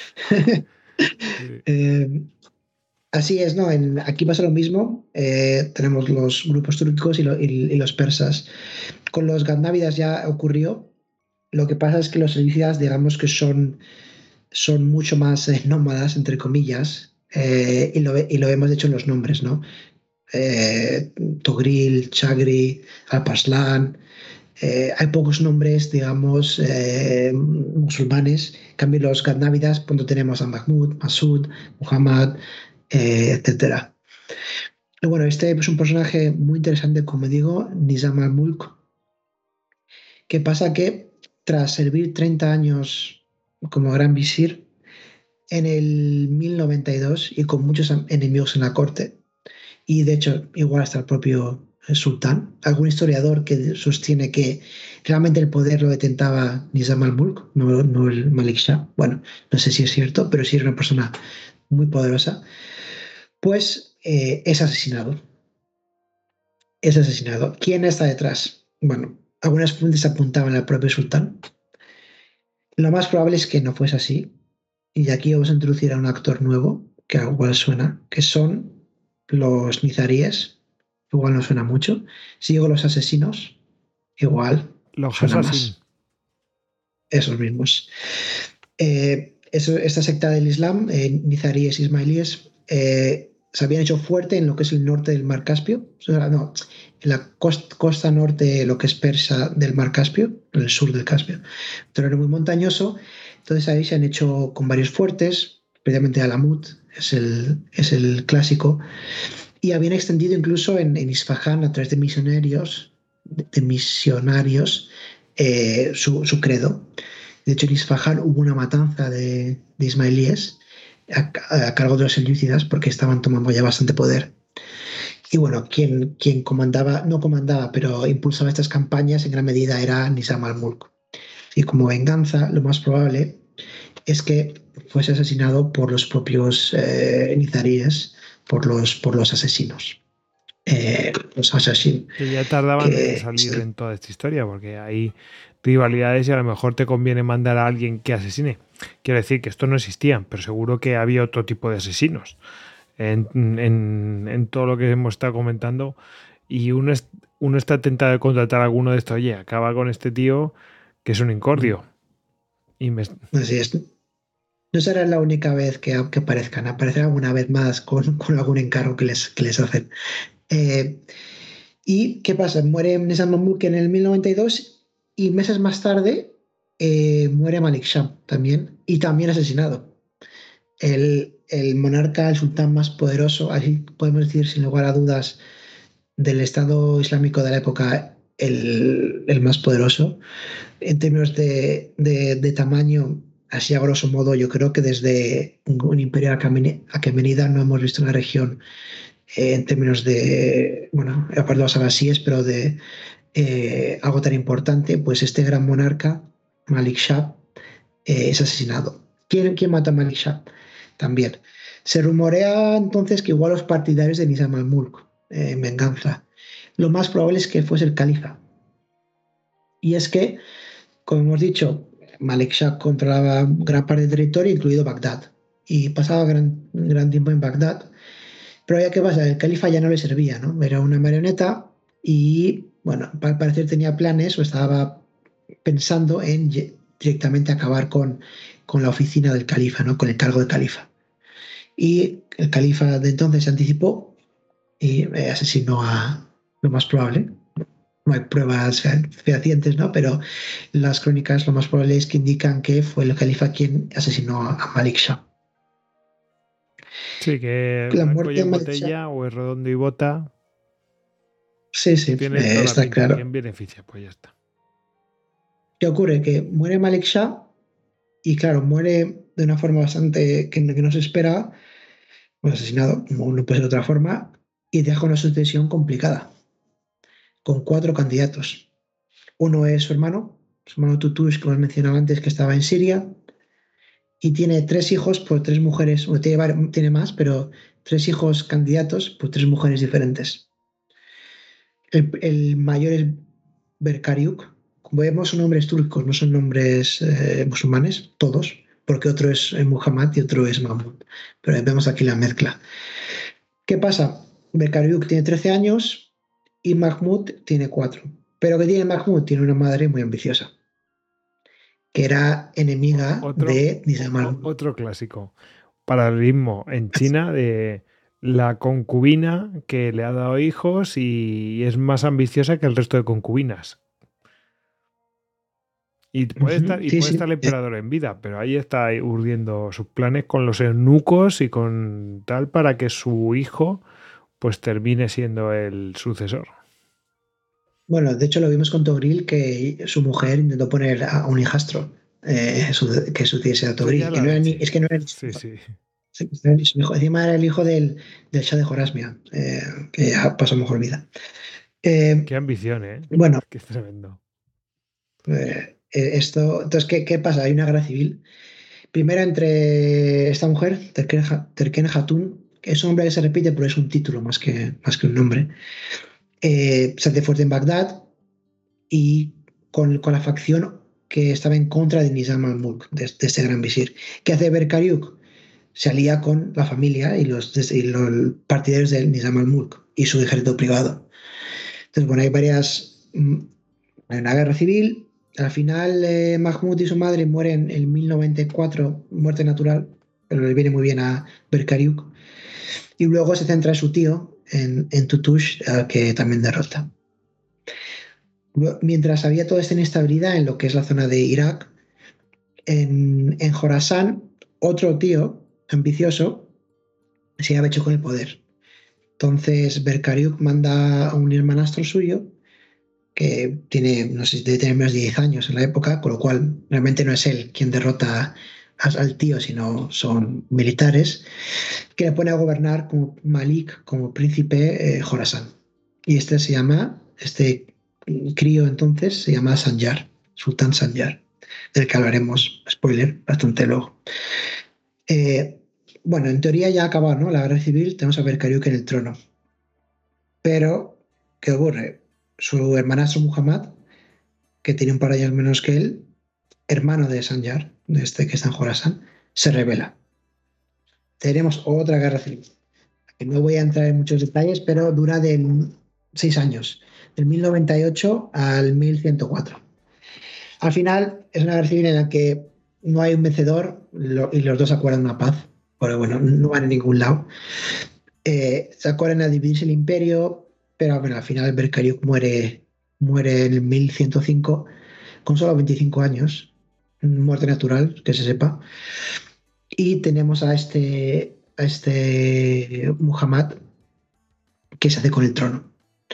sí. Eh, así es, ¿no? En- aquí pasa lo mismo. Eh, tenemos los grupos turcos y, lo- y- y los persas. Con los gandávidas ya ocurrió. Lo que pasa es que los elícidas, digamos que son, son mucho más eh, nómadas, entre comillas, eh, y, lo, ve- y lo vemos de hecho en los nombres, ¿no? Eh, Togril, Chagri, Alpaslan. Eh, hay pocos nombres, digamos, eh, musulmanes. En cambio, los gandávidas, cuando tenemos a Mahmud, Masud, Muhammad, eh, etcétera. Y bueno, este es un personaje muy interesante, como digo, Nizam al-Mulk. ¿Qué pasa? Que tras servir treinta años como gran visir, en el mil noventa y dos y con muchos am- enemigos en la corte, y de hecho igual hasta el propio eh, sultán, algún historiador que sostiene que realmente el poder lo detentaba Nizam al-Mulk, no, no el Malik Shah. Bueno, no sé si es cierto, pero sí era una persona muy poderosa. Pues eh, es asesinado. Es asesinado. ¿Quién está detrás? Bueno, algunas fuentes apuntaban al propio sultán. Lo más probable es que no fuese así. Y aquí vamos a introducir a un actor nuevo, que igual suena, que son los nizaríes. Igual no suena mucho. Si digo los asesinos, igual Los suena Assassin. más. Esos mismos. Eh, eso- esta secta del Islam, eh, nizaríes ismailíes, eh, se habían hecho fuerte en lo que es el norte del Mar Caspio. O sea, no, en la costa, costa norte, lo que es persa del Mar Caspio, en el sur del Caspio. Terreno muy montañoso. Entonces ahí se han hecho con varios fuertes, precisamente Alamut es el, es el clásico, y habían extendido incluso en, en Isfahán a través de misionarios, de, de misionarios eh, su, su credo. De hecho, en Isfahán hubo una matanza de, de ismailíes a, a cargo de los selyúcidas porque estaban tomando ya bastante poder. Y bueno, quien, quien comandaba, no comandaba, pero impulsaba estas campañas en gran medida era Nizam al-Mulk. Y como venganza, lo más probable es que fuese asesinado por los propios eh, nizaríes, por los, por los asesinos, eh, los assasin. Que ya tardaban en Que, salir en toda esta historia, porque hay rivalidades y a lo mejor te conviene mandar a alguien que asesine. Quiero decir que esto no existía, pero seguro que había otro tipo de asesinos en, en, en todo lo que hemos estado comentando. Y uno, es, uno está tentado de contratar a alguno de estos. Oye, acaba con este tío que es un incordio. Y me... así es. No será la única vez que, que aparezcan, aparecerán alguna vez más con, con algún encargo que les, que les hacen. Eh, ¿Y qué pasa? Muere Nizam al-Mulk en el mil noventa y dos y meses más tarde eh, muere Malik Shah también, y también asesinado. El, el monarca, el sultán más poderoso, así podemos decir sin lugar a dudas, del Estado Islámico de la época, el, el más poderoso. En términos de, de, de tamaño, así a grosso modo, yo creo que desde un, un imperio aquemenida no hemos visto una región eh, en términos de, bueno, aparte de los abasíes, pero de eh, algo tan importante, pues este gran monarca, Malik Shah, eh, es asesinado. ¿Quién, ¿Quién mata a Malik Shah? También. Se rumorea entonces que igual los partidarios de Nizam al-Mulk, eh, en venganza. Lo más probable es que fuese el califa. Y es que, como hemos dicho, Malik Shah controlaba gran parte del territorio, incluido Bagdad, y pasaba gran, gran tiempo en Bagdad. Pero ya que pasa, el califa ya no le servía, ¿no? Era una marioneta y, bueno, al parecer tenía planes o estaba pensando en directamente acabar con, con la oficina del califa, ¿no? Con el cargo de califa. Y el califa de entonces se anticipó y eh, asesinó a lo más probable. No hay pruebas fehacientes, ¿no? Pero las crónicas lo más probable es que indican que fue el califa quien asesinó a Malik Shah. Sí, que La blanco y muerte de en Malik Shah, botella o es redondo y bota. sí, sí, Tiene eh, toda la está pinta. claro. ¿Quién beneficia? Pues ya está. ¿Qué ocurre? Que muere Malik Shah y, claro, muere de una forma bastante que, que no se espera, pues asesinado, como no puede ser de otra forma, y deja una sucesión complicada, con cuatro candidatos. Uno es su hermano, su hermano Tutush, como os mencionaba antes, que estaba en Siria, y tiene tres hijos por tres mujeres, o tiene, var- tiene más, pero tres hijos candidatos por tres mujeres diferentes. El, el mayor es Berkariuk. Como vemos, son nombres turcos, no son nombres eh, musulmanes, todos, porque otro es eh, Muhammad y otro es Mahmud. Pero vemos aquí la mezcla. ¿Qué pasa? Berkariuk tiene trece años y Mahmud tiene cuatro. Pero ¿qué tiene Mahmud? Tiene una madre muy ambiciosa, que era enemiga Otro, de Nizam o- al-Mulk. otro clásico. Paralelismo en China de la concubina que le ha dado hijos y es más ambiciosa que el resto de concubinas. Y puede estar, Ujú, y sí, puede sí. estar el emperador en vida, pero ahí está urdiendo sus planes con los eunucos y con tal para que su hijo pues termine siendo el sucesor. Bueno, de hecho lo vimos con Togril, que su mujer intentó poner a un hijastro eh, su- que sucediese a Eso ya es Togril, que la no era ni, leche. es que no era ni su Sí, hijo, sí. sí, no era ni su hijo. Encima era el hijo del, del Shah de Jorasmia, eh, que ya pasó mejor vida. Eh, Qué ambición, ¿eh? bueno, Qué tremendo. eh, eh, esto, entonces, ¿qué, qué pasa? Hay una guerra civil. Primero entre esta mujer, Terken, Ha- Terken Hatun, que es un nombre que se repite, pero es un título más que, más que un nombre. Eh, se hace fuerte en Bagdad y con, con la facción que estaba en contra de Nizam al-Mulk, de, de este gran visir. ¿Qué hace Berkariuk? Se alía con la familia y los, y los partidarios de Nizam al-Mulk y su ejército privado. Entonces, bueno, hay varias. mm, Hay una guerra civil. Al final, eh, Mahmud y su madre mueren en mil noventa y cuatro, muerte natural, pero le viene muy bien a Berkariuk. Y luego se centra en su tío, en, en Tutush, al que también derrota. Mientras había toda esta inestabilidad en lo que es la zona de Irak, en, en Jorasán, otro tío ambicioso se había hecho con el poder. Entonces, Berkariuk manda a un hermanastro suyo que tiene, no sé, debe tener menos de diez años en la época, con lo cual realmente no es él quien derrota a, al tío, sino son militares, que le pone a gobernar como Malik, como príncipe eh, Jorasán. Y este se llama, este crío entonces se llama Sanjar, Sultán Sanjar, del que hablaremos, spoiler, bastante luego. Eh, bueno, en teoría ya ha acabado, ¿no? La guerra civil, tenemos a Berkariuk en el trono. Pero, ¿qué ocurre? Su hermanastro Muhammad, que tiene un par de años menos que él, hermano de Sanjar, de este que está en Jorasán, se rebela. Tenemos otra guerra civil. No voy a entrar en muchos detalles, pero dura de seis años, del mil noventa y ocho al mil ciento cuatro. Al final es una guerra civil en la que no hay un vencedor lo, y los dos acuerdan una paz, pero bueno, no van a ningún lado. Eh, se acuerdan a dividirse el imperio, pero bueno, al final Berkariuk muere, muere en el mil ciento cinco con solo veinticinco años, muerte natural, que se sepa. Y tenemos a este, a este Muhammad que se hace con el trono.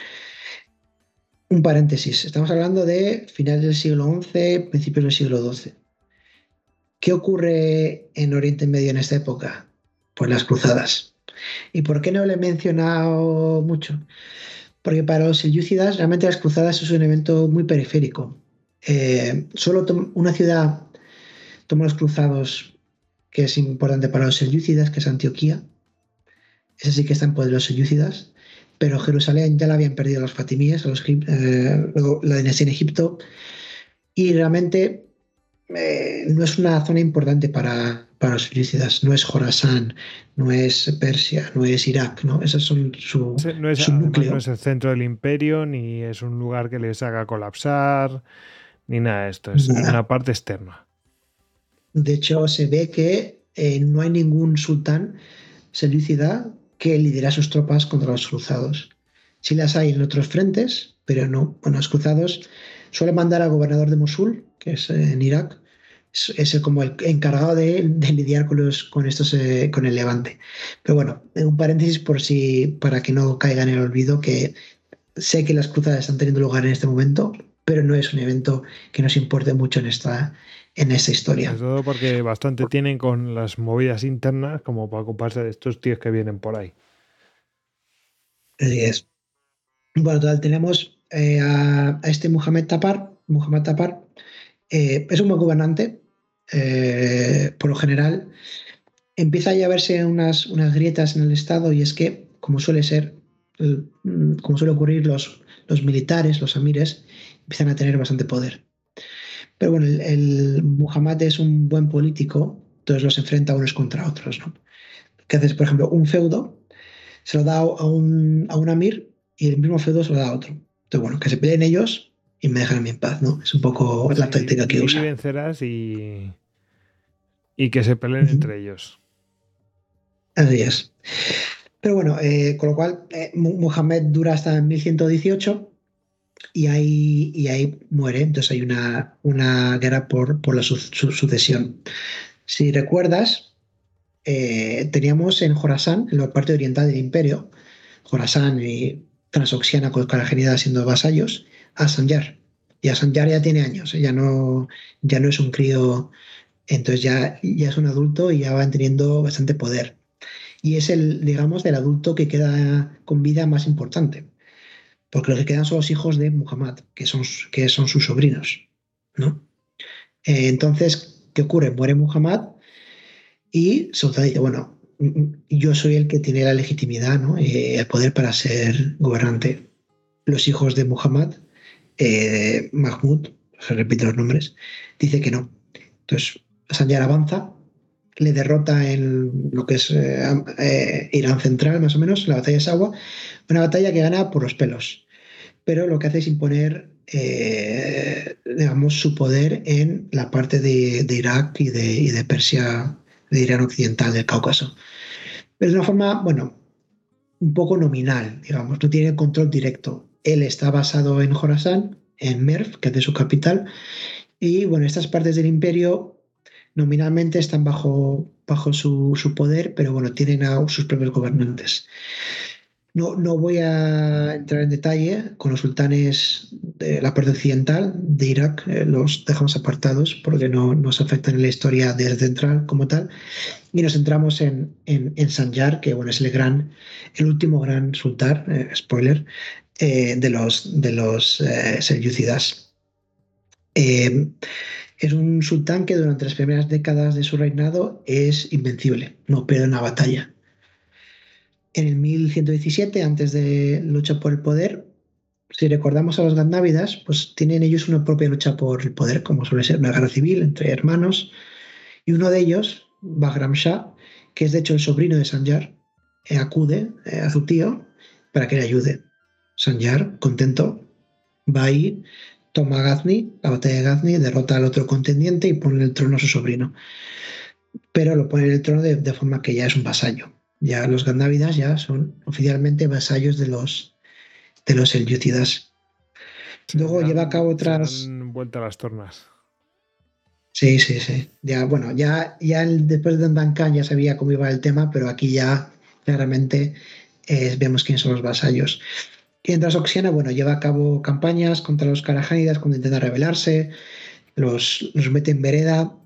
Un paréntesis, estamos hablando de finales del siglo once, principios del siglo doce. ¿Qué ocurre en Oriente Medio en esta época? Pues las cruzadas. ¿Y por qué no le he mencionado mucho? Porque para los selyúcidas realmente las cruzadas es un evento muy periférico. Eh, solo una ciudad toma los cruzados que es importante para los selyúcidas, que es Antioquía. Esa sí que está en poder de los selyúcidas, pero Jerusalén ya la habían perdido los fatimíes, los, eh, luego la dinastía en Egipto, y realmente eh, no es una zona importante para, para los selyúcidas, no es Jorasán, no es Persia, no es Irak, ¿no? Esos son su, No es, su además no núcleo. es el centro del imperio, ni es un lugar que les haga colapsar, ni nada de esto. Es Nada. una parte externa. De hecho, se ve que eh, no hay ningún sultán selyúcida que lidera sus tropas contra los cruzados. Sí las hay en otros frentes, pero no. Bueno, los cruzados suelen mandar al gobernador de Mosul, que es eh, en Irak, es, es el, como el encargado de, de lidiar con, los, con estos, eh, con el Levante. Pero bueno, un paréntesis por si, para que no caiga en el olvido, que sé que las cruzadas están teniendo lugar en este momento, pero no es un evento que nos importe mucho en esta, en esta Sobre historia. todo porque bastante tienen con las movidas internas como para ocuparse de estos tíos que vienen por ahí. Así es. Bueno, total, tenemos eh, a, a este Mohamed Tapar, Muhammad Tapar, eh, es un buen gobernante, eh, por lo general. Empieza ya a verse unas, unas grietas en el Estado y es que, como suele ser, el- como suele ocurrir, los, los militares, los amires, empiezan a tener bastante poder. Pero bueno, el, el Muhammad es un buen político, entonces los enfrenta unos contra otros, ¿no? Que haces, por ejemplo, un feudo se lo da a un, a un amir y el mismo feudo se lo da a otro. Entonces, bueno, que se peleen ellos y me dejan a mí en paz, ¿no? Es un poco la Sí, táctica que di y usa. vencerás y, y que se peleen Ujú. entre ellos. Así es. Pero bueno, eh, con lo cual, eh, Mu- Muhammad dura hasta mil ciento dieciocho y ahí, y ahí muere. Entonces hay una, una guerra por, por la su- su- sucesión. Si recuerdas, eh, teníamos en Jorasán, en la parte oriental del imperio, Jorasán y Transoxiana con Cartagena siendo vasallos, a Sanjar. Y a Sanjar ya tiene años, ¿eh? ya no, ya no es un crío, entonces ya, ya es un adulto y ya van teniendo bastante poder. Y es el, digamos, del adulto que queda con vida más importante, porque los que quedan son los hijos de Muhammad, que son, que son sus sobrinos, ¿no? Eh, entonces, ¿qué ocurre? Muere Muhammad y Sultán dice, bueno, yo soy el que tiene la legitimidad, ¿no? Eh, el poder para ser gobernante. Los hijos de Muhammad, eh, Mahmud, se repiten los nombres, dice que no. Entonces, Sanjar avanza, le derrota en lo que es eh, eh, Irán central, más o menos, la batalla de Sawa, una batalla que gana por los pelos, pero lo que hace es imponer, eh, digamos, su poder en la parte de, de Irak y de, y de Persia, de Irán occidental, del Cáucaso. Pero de una forma, bueno, un poco nominal, digamos, no tiene control directo. Él está basado en Jorasán, en Merv, que es de su capital, y bueno, estas partes del imperio nominalmente están bajo, bajo su, su poder, pero bueno, tienen a sus propios gobernantes. No, no voy a entrar en detalle con los sultanes de la parte occidental de Irak, eh, los dejamos apartados porque no nos afectan en la historia del central como tal, y nos centramos en, en, en Sanjar, que bueno, es el gran, el último gran sultán, eh, spoiler, eh, de los, de los eh, selyúcidas. Eh, es un sultán que durante las primeras décadas de su reinado es invencible, no pierde una batalla. En el mil ciento diecisiete, antes de lucha por el poder, si recordamos a los Gaznávidas, pues tienen ellos una propia lucha por el poder, como suele ser una guerra civil entre hermanos, y uno de ellos, Bahram Shah, que es de hecho el sobrino de Sanjar, eh, acude eh, a su tío para que le ayude. Sanjar, contento, va ahí, toma Ghazni, la batalla de Ghazni, derrota al otro contendiente y pone en el trono a su sobrino. Pero lo pone en el trono de, de forma que ya es un vasallo. Ya los Gaznávidas ya son oficialmente vasallos de los, de los selyúcidas. Se Luego lleva a cabo dan, se otras. dan vuelta las tornas. Sí, sí, sí. Ya, bueno, ya, ya el- después de Dandan Khan ya sabía cómo iba el tema, pero aquí ya claramente eh, vemos quiénes son los vasallos. Y en Transoxiana, bueno, lleva a cabo campañas contra los Karajánidas cuando intentan rebelarse, los, los mete en vereda.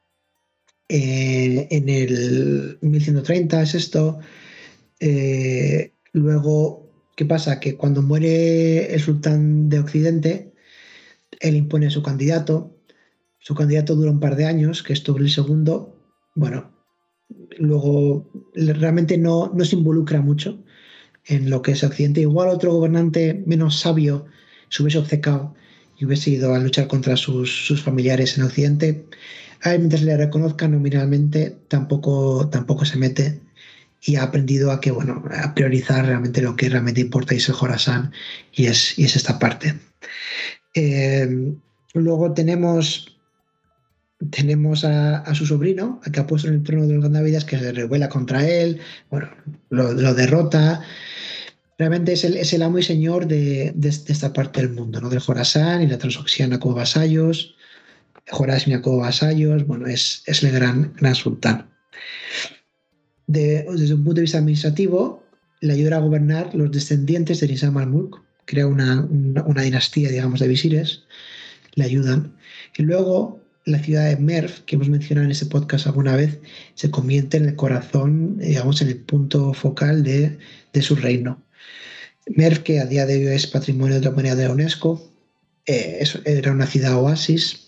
Eh, en el mil ciento treinta es esto. Eh, luego, ¿qué pasa? Que cuando muere el sultán de Occidente, él impone a su candidato. Su candidato dura un par de años, que es Tughril segundo. Bueno, luego realmente no, no se involucra mucho en lo que es Occidente. Igual otro gobernante menos sabio se hubiese obcecado y hubiese ido a luchar contra sus, sus familiares en Occidente. A él, mientras le reconozcan nominalmente, tampoco, tampoco se mete y ha aprendido a que, bueno, a priorizar realmente lo que realmente importa y es el Jorasán y es, y es esta parte. Eh, luego tenemos, tenemos a, a, su sobrino, a que ha puesto en el trono de los Gaznávidas, que se revela contra él, bueno, lo, lo derrota. Realmente es el, es el amo y señor de, de, de esta parte del mundo, ¿no? Del Jorasán y la Transoxiana como vasallos, Jorasmia como vasallos, bueno, es, es el gran, gran sultán. De, desde un punto de vista administrativo, le ayuda a gobernar los descendientes de Nizam al-Mulk, crea una, una, una, dinastía, digamos, de visires, le ayudan. Y luego la ciudad de Merv, que hemos mencionado en este podcast alguna vez, se convierte en el corazón, digamos, en el punto focal de, de su reino. Merv, que a día de hoy es Patrimonio de la Humanidad de la UNESCO, Eh, eso, era una ciudad oasis.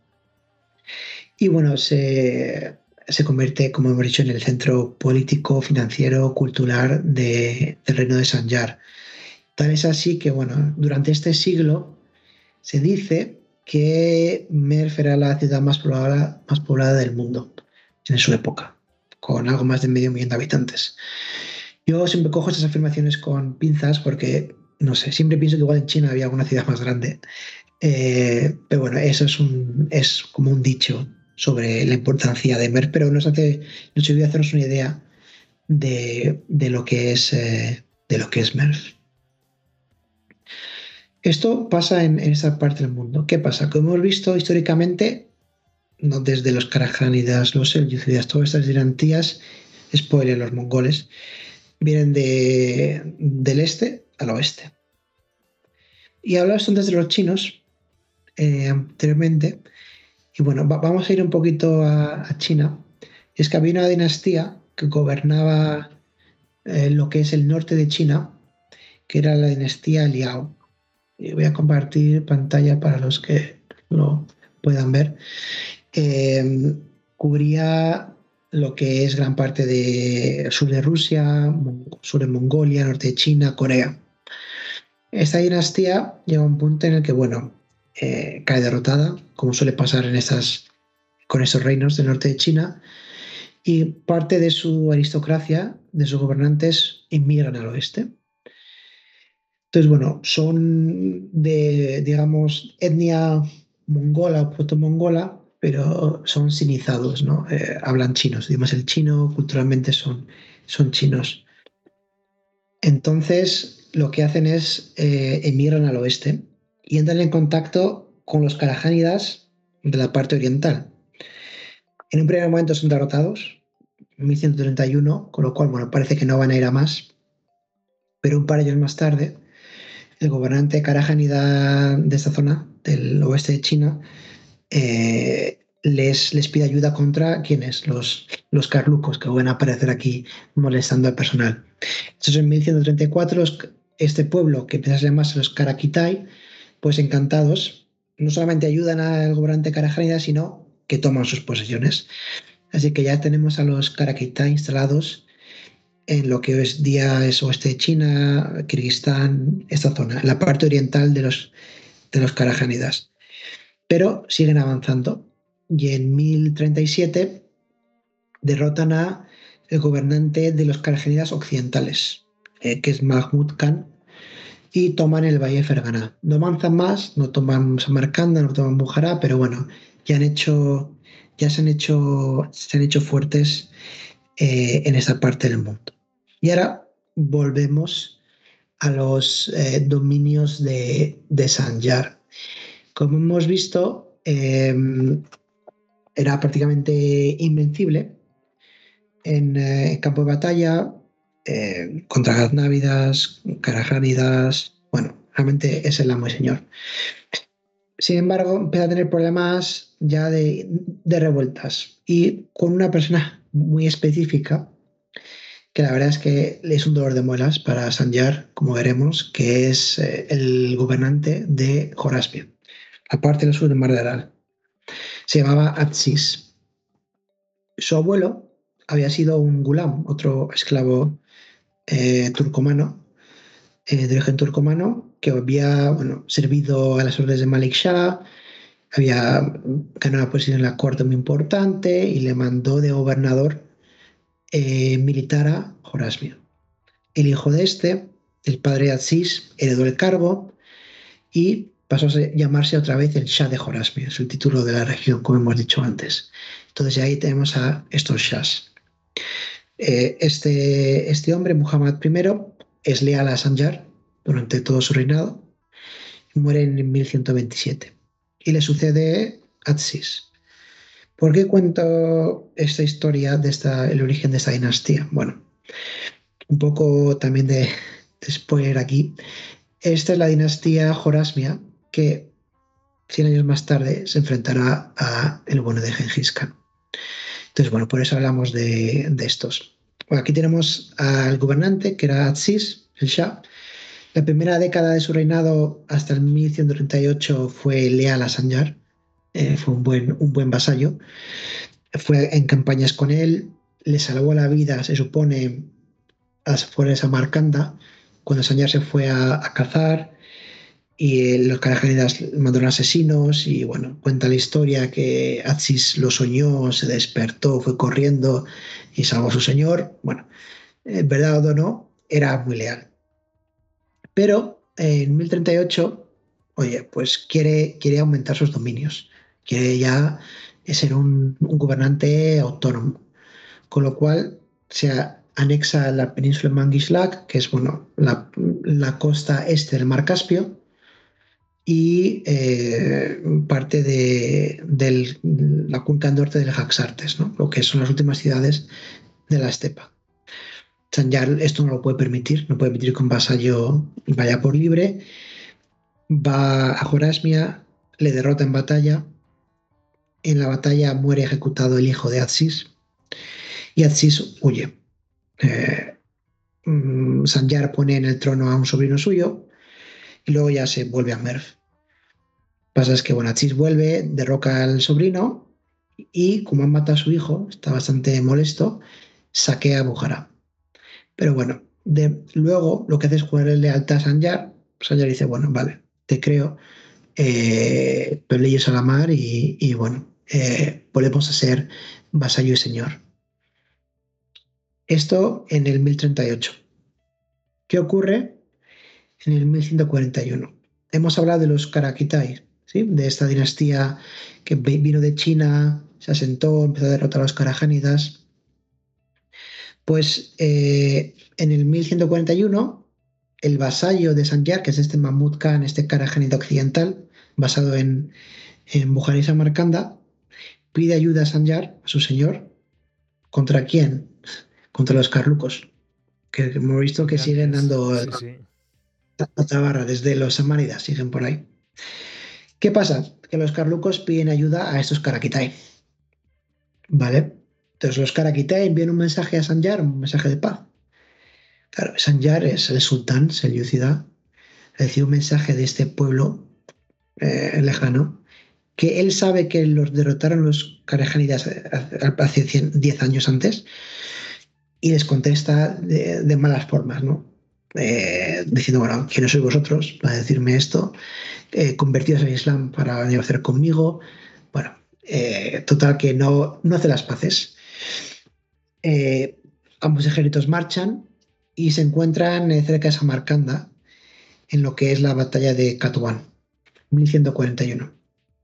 Y bueno, se, se convierte, como hemos dicho, en el centro político, financiero, cultural de, del reino de Sanjar. Tal es así que, bueno, durante este siglo se dice que Merv era la ciudad más poblada, más poblada del mundo en su época, con algo más de medio millón de habitantes. Yo siempre cojo estas afirmaciones con pinzas porque, no sé, siempre pienso que igual en China había alguna ciudad más grande. Eh, pero bueno, eso es, un, es como un dicho sobre la importancia de Merv, pero nos hace, nos ayuda a hacernos una idea de, de lo que es, eh, de lo que es Merv. Esto pasa en, en esa parte del mundo. ¿Qué pasa? Como hemos visto históricamente, no desde los Karajánidas, los Seljúcidas, todas estas dinastías, spoiler, los mongoles, vienen de, del este al oeste. Y hablabas antes de los chinos, eh, anteriormente, y bueno, va, vamos a ir un poquito a, a China. Y es que había una dinastía que gobernaba eh, lo que es el norte de China, que era la dinastía Liao. Y voy a compartir pantalla para los que lo puedan ver. Eh, cubría lo que es gran parte de sur de Rusia, sur de Mongolia, norte de China, Corea. Esta dinastía llega a un punto en el que, bueno, eh, cae derrotada, como suele pasar en estas, con esos reinos del norte de China, y parte de su aristocracia, de sus gobernantes, inmigran al oeste. Entonces, bueno, son de, digamos, etnia mongola o proto-mongola, pero son sinizados, ¿no? Eh, hablan chinos, digamos, el chino culturalmente son, son chinos. Entonces, lo que hacen es eh, emigran al oeste y entran en contacto con los Karajánidas de la parte oriental. En un primer momento son derrotados, en mil ciento treinta y uno, con lo cual, bueno, parece que no van a ir a más, pero un par de años más tarde, el gobernante Karajánida de esta zona, del oeste de China, eh, les, les pide ayuda contra ¿quiénes? Los, los carlucos que van a aparecer aquí molestando al personal. Entonces, en mil ciento treinta y cuatro, este pueblo, que empieza a llamarse los Karakitai, pues encantados, no solamente ayudan al gobernante Karajánida, sino que toman sus posesiones. Así que ya tenemos a los Karakitai instalados en lo que hoy día es oeste de China, Kirguistán, esta zona, la parte oriental de los, de los Karajánidas. Pero siguen avanzando y en mil treinta y siete derrotan a el gobernante de los Karajánidas occidentales, eh, que es Mahmud Khan, y toman el Valle Ferganá. No avanzan más, no toman Samarcanda, no toman Bujará, pero bueno, ya han hecho, ya se han hecho, se han hecho fuertes eh, en esa parte del mundo. Y ahora volvemos a los eh, dominios de, de Sanjar. Como hemos visto, eh, era prácticamente invencible en eh, campo de batalla, eh, contra Gaznávidas, Karajánidas. Bueno, realmente es el amo y señor. Sin embargo, empieza a tener problemas ya de, de revueltas y con una persona muy específica que la verdad es que es un dolor de muelas para Sanjar, como veremos, que es eh, el gobernante de Joraspia, la parte del sur del Mar de Aral. Se llamaba Atsis. Su abuelo había sido un gulam, otro esclavo eh, turcomano, eh, de origen turcomano, que había bueno, servido a las órdenes de Malik Shah, había ganado una posición en la corte muy importante y le mandó de gobernador eh, militar a Joraspia. El hijo de este, el padre Atsis, heredó el cargo y pasó a llamarse otra vez el Shah de Joraspia, es el título de la región, como hemos dicho antes. Entonces ahí tenemos a estos Shahs. Eh, este, este hombre, Muhammad I, es leal a Sanjar durante todo su reinado y muere en mil ciento veintisiete. Y le sucede Atsis. ¿Por qué cuento esta historia de esta, el origen de esta dinastía? Bueno, un poco también de, de spoiler aquí. Esta es la dinastía Jorasmia que cien años más tarde se enfrentará a el bueno de Gengis Khan. Entonces, bueno, por eso hablamos de, de estos. Bueno, aquí tenemos al gobernante, que era Atsis, el Shah, La primera década de su reinado hasta el mil ciento treinta y ocho fue leal a Sanjar, eh, fue un buen, un buen vasallo. Fue en campañas con él, le salvó la vida, se supone, a las afueras de Samarcanda, cuando Sanjar se fue a, a cazar y eh, los Karajanidas mandaron asesinos y bueno, cuenta la historia que Atsis lo soñó, se despertó, fue corriendo y salvó a su señor. Bueno, eh, verdad o no, era muy leal. Pero eh, en mil treinta y ocho, oye, pues quiere, quiere aumentar sus dominios, quiere ya ser un, un gobernante autónomo, con lo cual se anexa la península de Mangislac, que es bueno, la, la costa este del mar Caspio, y eh, parte de, de la cuenca norte del Jaxartes, ¿no? Lo que son las últimas ciudades de la estepa. Sanjar esto no lo puede permitir, no puede permitir que un vasallo vaya por libre, va a Jorasmia, le derrota en batalla, en la batalla muere ejecutado el hijo de Atsis y Atsis huye. Eh, Sanjar pone en el trono a un sobrino suyo y luego ya se vuelve a Merv. Pasa es que bueno, Atsis vuelve, derroca al sobrino y como han matado a su hijo, está bastante molesto, saquea a Bujara. Pero bueno, de, luego lo que hace es jugarle lealtad a Sanjar. Sanjar dice, bueno, vale, te creo, eh, pero leyes a la mar y, y bueno, eh, volvemos a ser vasallo y señor. Esto en el mil treinta y ocho. ¿Qué ocurre en el mil ciento cuarenta y uno? Hemos hablado de los Karakitai, ¿sí? De esta dinastía que vino de China, se asentó, empezó a derrotar a los Karajánidas. Pues eh, en el mil ciento cuarenta y uno, el vasallo de Sanjar, que es este Mahmud Khan, este Karajánida occidental, basado en, en Bujara y Samarcanda, pide ayuda a Sanjar, a su señor. ¿Contra quién? Contra los carlucos, que hemos visto que siguen dando sí, sí. la tabarra desde los samánidas, siguen por ahí. ¿Qué pasa? Que los carlucos piden ayuda a estos Karakitai. ¿Vale? Entonces los Karakitai envían un mensaje a Sanjar, un mensaje de paz. Claro, Sanjar es el sultán selyúcida, recibe un mensaje de este pueblo eh, lejano, que él sabe que los derrotaron los Karajánidas hace diez años antes y les contesta de, de malas formas, ¿no? Eh, diciendo, bueno, ¿quiénes sois vosotros para decirme esto? Eh, convertidos al Islam para negociar conmigo. Bueno, eh, total que no, no hace las paces. Eh, ambos ejércitos marchan y se encuentran cerca de Samarcanda en lo que es la batalla de Katuán, mil ciento cuarenta y uno.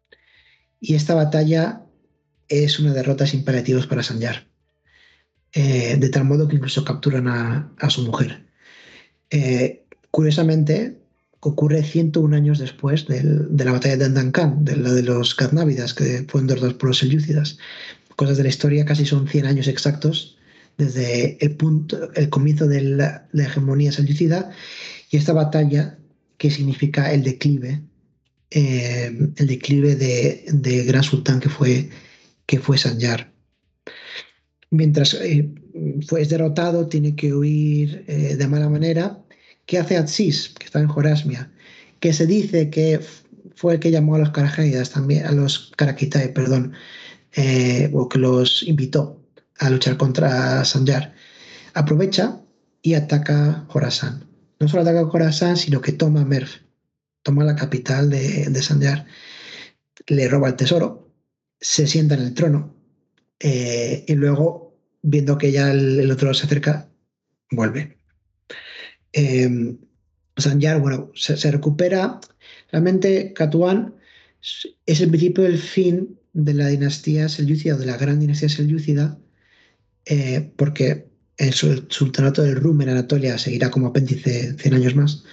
Y esta batalla es una derrota sin paliativos para Sanjar, eh, de tal modo que incluso capturan a, a su mujer. Eh, curiosamente, ocurre ciento un años después del, de la batalla de Dandan de la de los Gaznávidas, que fueron derrotados por los selyúcidas. Cosas de la historia, casi son cien años exactos desde el, punto, el comienzo de la, la hegemonía selyúcida y esta batalla que significa el declive, eh, el declive de, de gran sultán que fue, que fue Sanjar. Mientras eh, fue derrotado, tiene que huir eh, de mala manera. ¿Qué hace Atsis, que está en Jorasmia? Que se dice que fue el que llamó a los Karajánidas también, a los Karakitai, perdón, eh, o que los invitó a luchar contra Sanjar. Aprovecha y ataca Jorasán. No solo ataca Jorasán, sino que toma Merv, toma la capital de, de Sanjar, le roba el tesoro, se sienta en el trono eh, y luego, viendo que ya el, el otro se acerca, vuelve. Eh, Sanjar, bueno, se, se recupera. Realmente Katuán es el principio del fin de la dinastía selyúcida, de la gran dinastía selyúcida, eh, porque el sultanato del Rum en Anatolia seguirá como apéndice cien años más.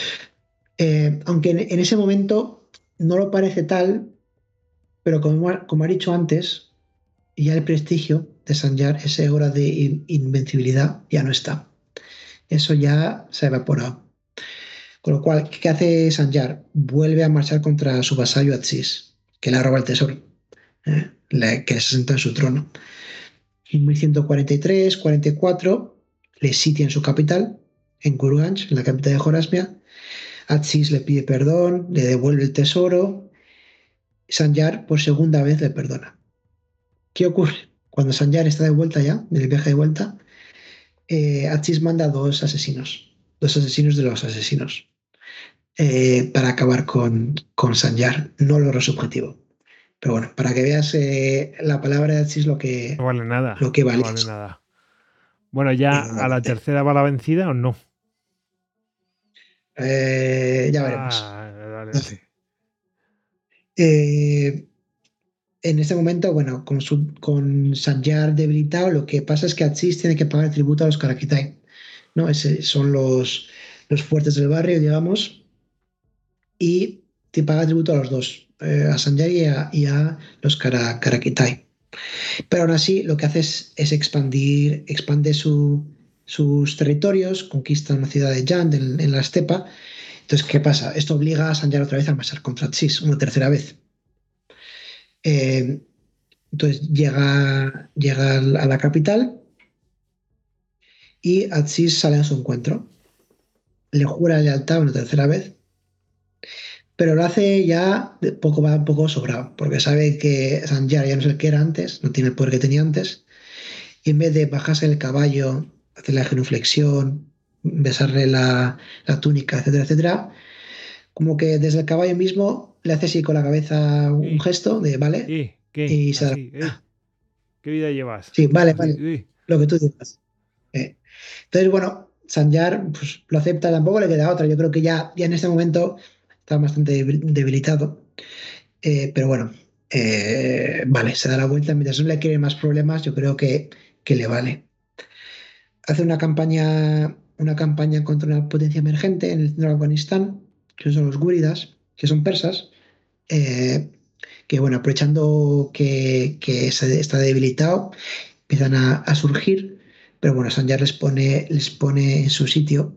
Eh, aunque en, en, ese momento no lo parece tal, pero como, como ha dicho antes, ya el prestigio de Sanjar, ese hora de in, invencibilidad, ya no está. Eso ya se ha evaporado. Con lo cual, ¿qué hace Sanjar? Vuelve a marchar contra su vasallo Atsis, que le roba el tesoro, ¿eh? le, que se senta en su trono. En mil ciento cuarenta y tres cuarenta y cuatro le sitia en su capital en Kurganj, en la capital de Jorasmia. Atsis le pide perdón, le devuelve el tesoro. Sanjar por segunda vez le perdona. ¿Qué ocurre? Cuando Sanjar está de vuelta ya, en el viaje de vuelta, eh, Atsis manda dos asesinos, dos asesinos de los asesinos, eh, para acabar con, con Sanjar. No logró su objetivo. Pero bueno, para que veas eh, la palabra de Atsis lo que, No vale nada. lo que vale. No vale nada. Bueno, ¿ya a la tercera va la vencida o no? Eh, ya veremos. Ah, vale, No sé. Eh, en este momento, bueno, con, su, con Sanjar debilitado, lo que pasa es que Atsis tiene que pagar tributo a los Karakitai, ¿no? Ese, son los, los fuertes del barrio, digamos, y te paga tributo a los dos, eh, a Sanjar y a, y a los Kara, Karakitai. Pero aún así, lo que hace es, es expandir, expande su, sus territorios, conquista una ciudad de Yand en, en la estepa. Entonces, ¿qué pasa? Esto obliga a Sanjar otra vez a marchar contra Atsis, una tercera vez. Eh, entonces llega, llega a la capital y Atsis sale a su encuentro. Le jura lealtad una tercera vez, pero lo hace ya de poco va un poco sobrado, porque sabe que Sanjar ya no es el que era antes, no tiene el poder que tenía antes, y en vez de bajarse el caballo, hacerle la genuflexión, besarle la, la túnica, etcétera, etcétera, como que desde el caballo mismo le hace así con la cabeza un ¿Y? gesto de vale, ¿Y? ¿Qué? y se da Así, ¿eh? ¿Qué vida llevas? sí, vale, Así, vale, ¿eh? lo que tú digas. Eh, Entonces, bueno, Sanjar pues, lo acepta, tampoco le queda otra. Yo creo que ya, ya en este momento está bastante debil- debilitado. Eh, pero bueno, eh, vale, se da la vuelta. Mientras no le quiere más problemas, yo creo que, que le vale. Hace una campaña, una campaña contra una potencia emergente en el centro de Afganistán, que son los gúridas, que son persas, eh, que bueno, aprovechando que, que se está debilitado, empiezan a, a surgir, pero bueno, Sanjar les pone, les pone en su sitio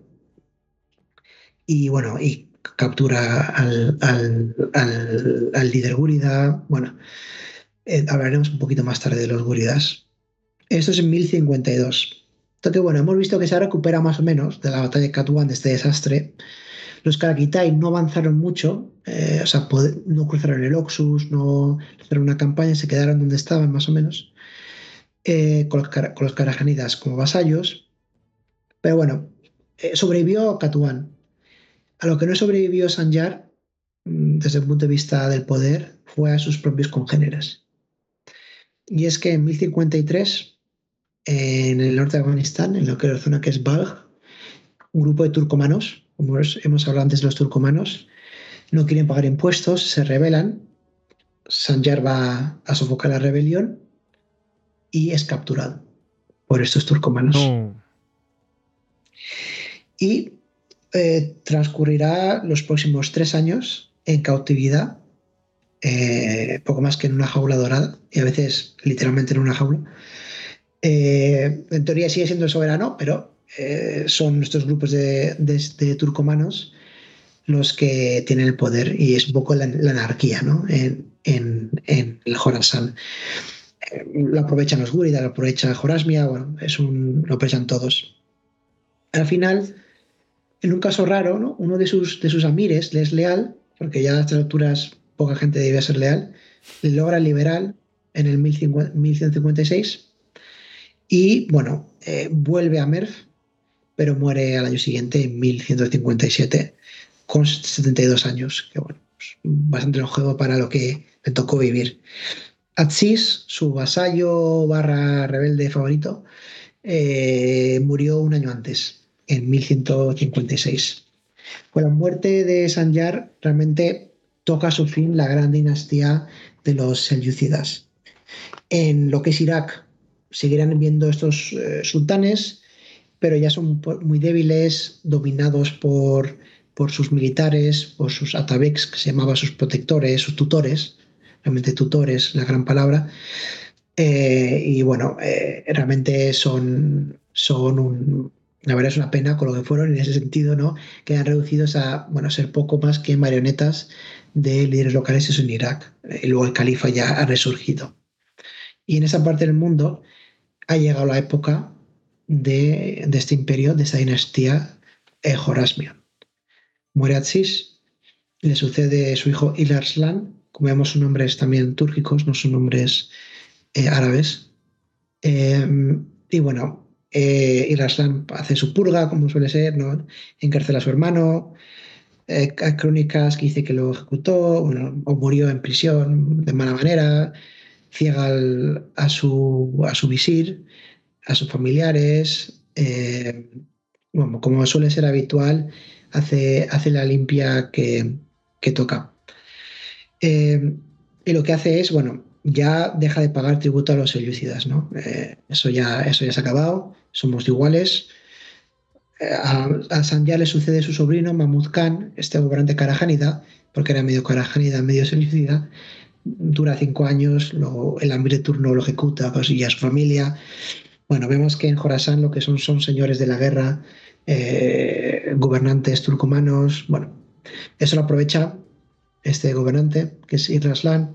y bueno, y captura al, al, al, al líder gúrida. Bueno, eh, hablaremos un poquito más tarde de los gúridas. Esto es en mil cincuenta y dos. Entonces, bueno, hemos visto que se recupera más o menos de la batalla de Katuán, de este desastre. Los Karakitai no avanzaron mucho, eh, o sea, no cruzaron el Oxus, no hicieron una campaña, se quedaron donde estaban más o menos, eh, con, los, con los Karajanidas como vasallos. Pero bueno, eh, sobrevivió Katuán. A lo que no sobrevivió Sanjar, mm, desde el punto de vista del poder, fue a sus propios congéneres. Y es que en mil cincuenta y tres, en el norte de Afganistán, en lo que es la zona que es Balj, un grupo de turcomanos, como hemos hablado antes de los turcomanos, no quieren pagar impuestos, se rebelan. Sanjar va a sofocar la rebelión y es capturado por estos turcomanos. No. Y eh, transcurrirá los próximos tres años en cautividad, eh, poco más que en una jaula dorada, y a veces literalmente en una jaula. Eh, en teoría sigue siendo soberano, pero eh, son estos grupos de, de, de turcomanos los que tienen el poder, y es un poco la, la anarquía, ¿no? en, en, en el Jorasán. Eh, lo aprovechan los gúridas, lo aprovecha Jorasmia, bueno, es un, lo aprovechan todos. Al final, en un caso raro, ¿no? Uno de sus, de sus amires le es leal, porque ya a estas alturas poca gente debía ser leal, le logra liberar en el mil ciento cincuenta y seis y, bueno, eh, vuelve a Merv, pero muere al año siguiente, en mil ciento cincuenta y siete, con setenta y dos años, que bueno, pues bastante longevo para lo que le tocó vivir. Atsis, su vasallo barra rebelde favorito, eh, murió un año antes, en mil ciento cincuenta y seis. Con la muerte de Sanjar realmente toca a su fin la gran dinastía de los selyúcidas. En lo que es Irak seguirán viendo estos eh, sultanes, pero ya son muy débiles, dominados por, por sus militares, por sus atabeks, que se llamaban sus protectores, sus tutores, realmente tutores, la gran palabra. Eh, y bueno, eh, realmente son, son un, la verdad es una pena con lo que fueron en ese sentido, ¿no? Quedan reducidos a, bueno, ser poco más que marionetas de líderes locales en Irak. Y luego el califa ya ha resurgido. Y en esa parte del mundo ha llegado la época de, de este imperio, de esta dinastía eh, Jorasmia. Muere Aziz, le sucede su hijo İlarslan. Como vemos, son nombres también túrquicos, no son nombres eh, árabes. Eh, y bueno, eh, İlarslan hace su purga, como suele ser, ¿no? Encarcela a su hermano. Eh, hay crónicas que dice que lo ejecutó, bueno, o murió en prisión de mala manera, ciega al, a, su, a su visir, a sus familiares. Eh, bueno, como suele ser habitual, hace, hace la limpia que, que toca. Eh, y lo que hace es, bueno, ya deja de pagar tributo a los selyúcidas, ¿no? Eh, eso, ya, eso ya se ha acabado, somos iguales. Eh, a, a Sanjar le sucede su sobrino Mahmud Khan, este gobernante karajánida, porque era medio karajánida, medio selyúcida. Dura cinco años, luego el Amir de turno lo ejecuta, pues, y a su familia. Bueno, vemos que en Jorasán lo que son son señores de la guerra, eh, gobernantes turcomanos. Bueno, eso lo aprovecha este gobernante, que es Ir-Raslan,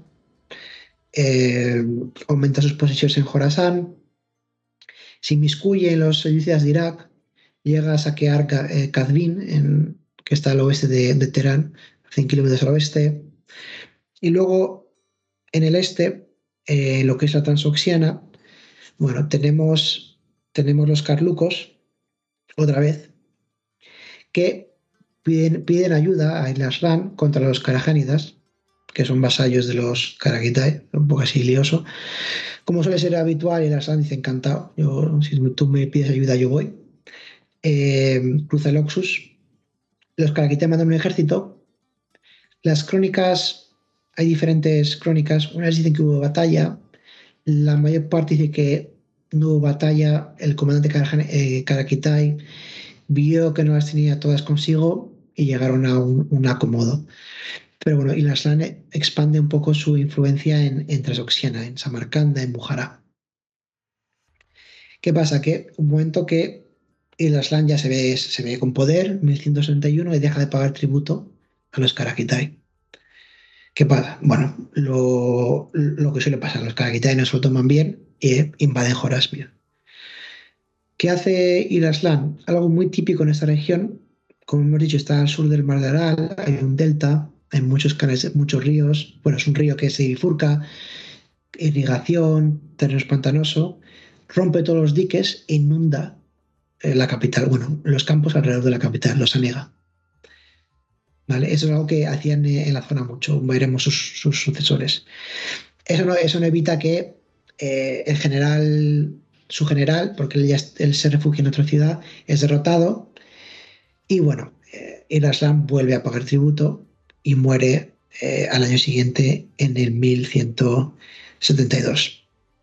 eh, aumenta sus posesiones en Jorasán, se inmiscuye en los selyúcidas de Irak, llega a saquear eh, Kazvin, en, que está al oeste de, de Teherán, a cien kilómetros al oeste, y luego en el este, eh, lo que es la Transoxiana, bueno, tenemos, tenemos los carlucos, otra vez, que piden, piden ayuda a Ir-Raslan contra los karajánidas, que son vasallos de los Karakitai, un poco así lioso. Como suele ser habitual, Ir-Raslan dice encantado, yo, si tú me pides ayuda, yo voy. Eh, cruza el Oxus, los Karakitai mandan un ejército. Las crónicas, hay diferentes crónicas, unas dicen que hubo batalla, la mayor parte dice que no hubo batalla, el comandante eh, Karakitai vio que no las tenía todas consigo y llegaron a un, un acomodo. Pero bueno, Ir-Raslan expande un poco su influencia en, en Transoxiana, en Samarcanda, en Bujara. ¿Qué pasa? Que un momento que Ir-Raslan ya se ve, se ve con poder, mil ciento sesenta y uno, y deja de pagar tributo a los Karakitai. ¿Qué pasa? Bueno, lo, lo que suele pasar, los Karakitai no se lo toman bien e invaden Jorasmia. ¿Qué hace Ir-Raslan? Algo muy típico en esta región, como hemos dicho, está al sur del Mar de Aral, hay un delta, hay muchos canales, muchos ríos, bueno, es un río que se bifurca, irrigación, terreno pantanoso, rompe todos los diques e inunda eh, la capital, bueno, los campos alrededor de la capital, los anega. ¿Vale? Eso es algo que hacían en la zona mucho, veremos sus, sus sucesores. Eso no, eso no evita que eh, el general, su general, porque él, ya, él se refugia en otra ciudad, es derrotado y bueno, eh, Ir-Raslan vuelve a pagar tributo y muere eh, al año siguiente en el mil ciento setenta y dos.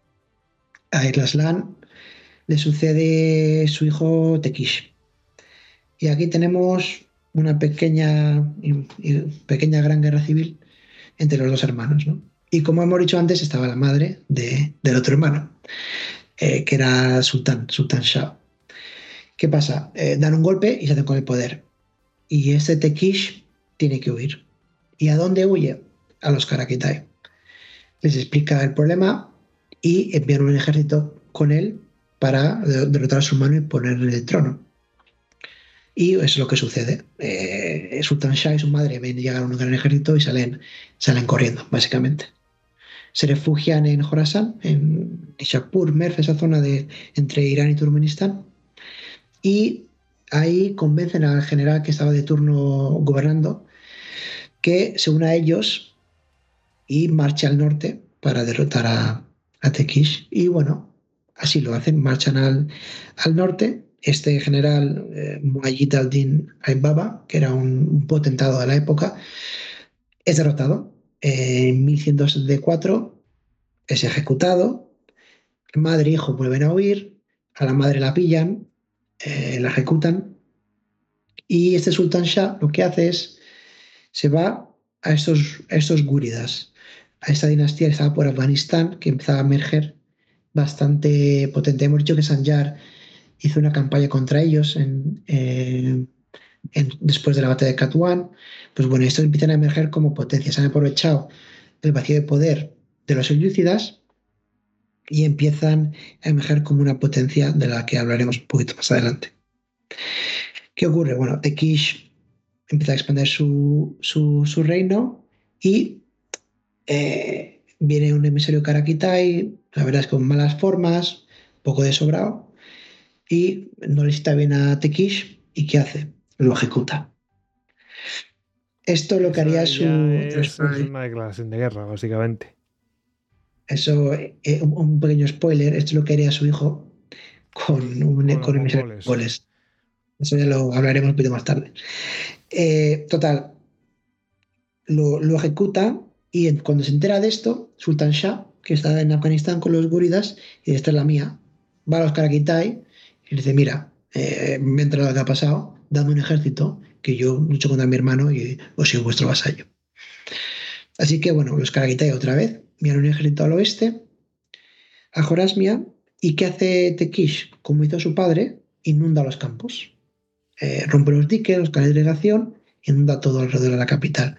A Ir-Raslan le sucede su hijo Tekish. Y aquí tenemos una pequeña, pequeña gran guerra civil entre los dos hermanos, ¿no? Y como hemos dicho antes, estaba la madre de, del otro hermano, eh, que era Sultán, Sultán Shah. ¿Qué pasa? Eh, dan un golpe y se hacen con el poder. Y este Tekish tiene que huir. ¿Y a dónde huye? A los Karakitai. Les explica el problema y envían un ejército con él para derrotar a su hermano y ponerle el trono. Y eso es lo que sucede. Eh, Sultán Shah y su madre ven llegar a un gran ejército y salen, salen corriendo, básicamente. Se refugian en Jorasán, en Nishapur, Merv, esa zona de, entre Irán y Turkmenistán. Y ahí convencen al general que estaba de turno gobernando que se una a ellos y marcha al norte para derrotar a, a Tekish. Y bueno, así lo hacen, marchan al, al norte. Este general, eh, Muayyid al-Din Aybaba, que era un, un potentado de la época, es derrotado. Eh, en mil ciento setenta y cuatro es ejecutado. Madre e hijo vuelven a huir. A la madre la pillan, eh, la ejecutan. Y este Sultán Shah lo que hace es, se va a estos, a estos gúridas, a esta dinastía que estaba por Afganistán, que empezaba a emerger bastante potente. Hemos dicho que Sanjar hizo una campaña contra ellos en, eh, en, después de la batalla de Katwan. Pues bueno, estos empiezan a emerger como potencias. Han aprovechado el vacío de poder de los selyúcidas y empiezan a emerger como una potencia de la que hablaremos un poquito más adelante. ¿Qué ocurre? Bueno, Tekish empieza a expandir su, su, su reino y eh, viene un emisario Karakitai, la verdad es con malas formas, poco de sobrado, y no le cita bien a Tekish, ¿y qué hace? Lo ejecuta. Esto lo que Eso haría ya su... es, es una declaración de guerra, básicamente. Eso, eh, un, un pequeño spoiler, esto es lo que haría su hijo con un Con los con emisario de mongoles. mongoles. Eso ya lo hablaremos un poquito más tarde. Eh, total, lo, lo ejecuta y en- cuando se entera de esto, Sultan Shah, que está en Afganistán con los guridas, y dice, esta es la mía, va a los Karakitai y dice, mira, eh, me he enterado lo que ha pasado, dame un ejército que yo lucho contra mi hermano y os soy vuestro vasallo. Así que bueno, los Karakitai otra vez envían un ejército al oeste, a Jorasmia, y ¿qué hace Tekish? Como hizo su padre, inunda los campos, eh, rompe los diques, los canales de irrigación, inunda todo alrededor de la capital.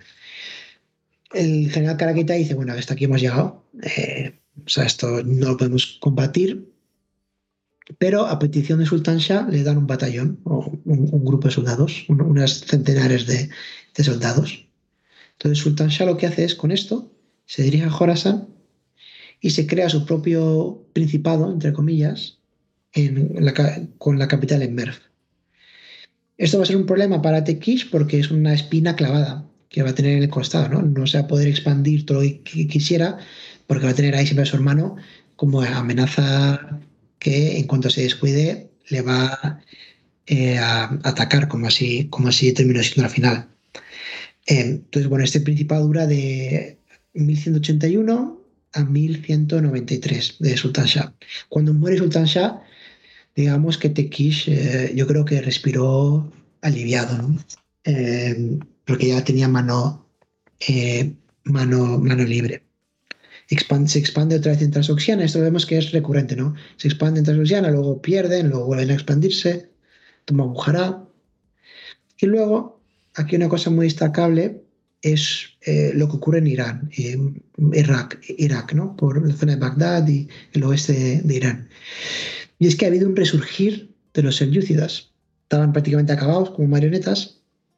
El general Caraquita dice, bueno, hasta aquí hemos llegado, eh, o sea, esto no lo podemos combatir, pero a petición de Sultan Shah le dan un batallón o un, un grupo de soldados, un, unas centenares de, de, soldados. Entonces Sultan Shah lo que hace es, con esto, se dirige a Khorasan y se crea su propio principado, entre comillas, en la, con la capital en Merv. Esto va a ser un problema para Tekish porque es una espina clavada que va a tener en el costado, ¿no? No se va a poder expandir todo lo que quisiera porque va a tener ahí siempre a su hermano como amenaza que en cuanto se descuide le va eh, a atacar, como así, como así terminó siendo la final. Eh, entonces, bueno, este principado dura de mil ciento ochenta y uno a mil ciento noventa y tres de Sultan Shah. Cuando muere Sultan Shah, digamos que Tekish eh, yo creo que respiró aliviado, ¿no? Eh, porque ya tenía mano, eh, mano, mano libre. Expand, se expande otra vez en transoxiana, esto vemos que es recurrente, ¿no? Se expande en transoxiana, luego pierden, luego vuelven a expandirse, toma Bujará. Y luego, aquí una cosa muy destacable es eh, lo que ocurre en Irán, eh, Irak, Irak, ¿no? Por la zona de Bagdad y el oeste de, de Irán. Y es que ha habido un resurgir de los selyúcidas. Estaban prácticamente acabados como marionetas,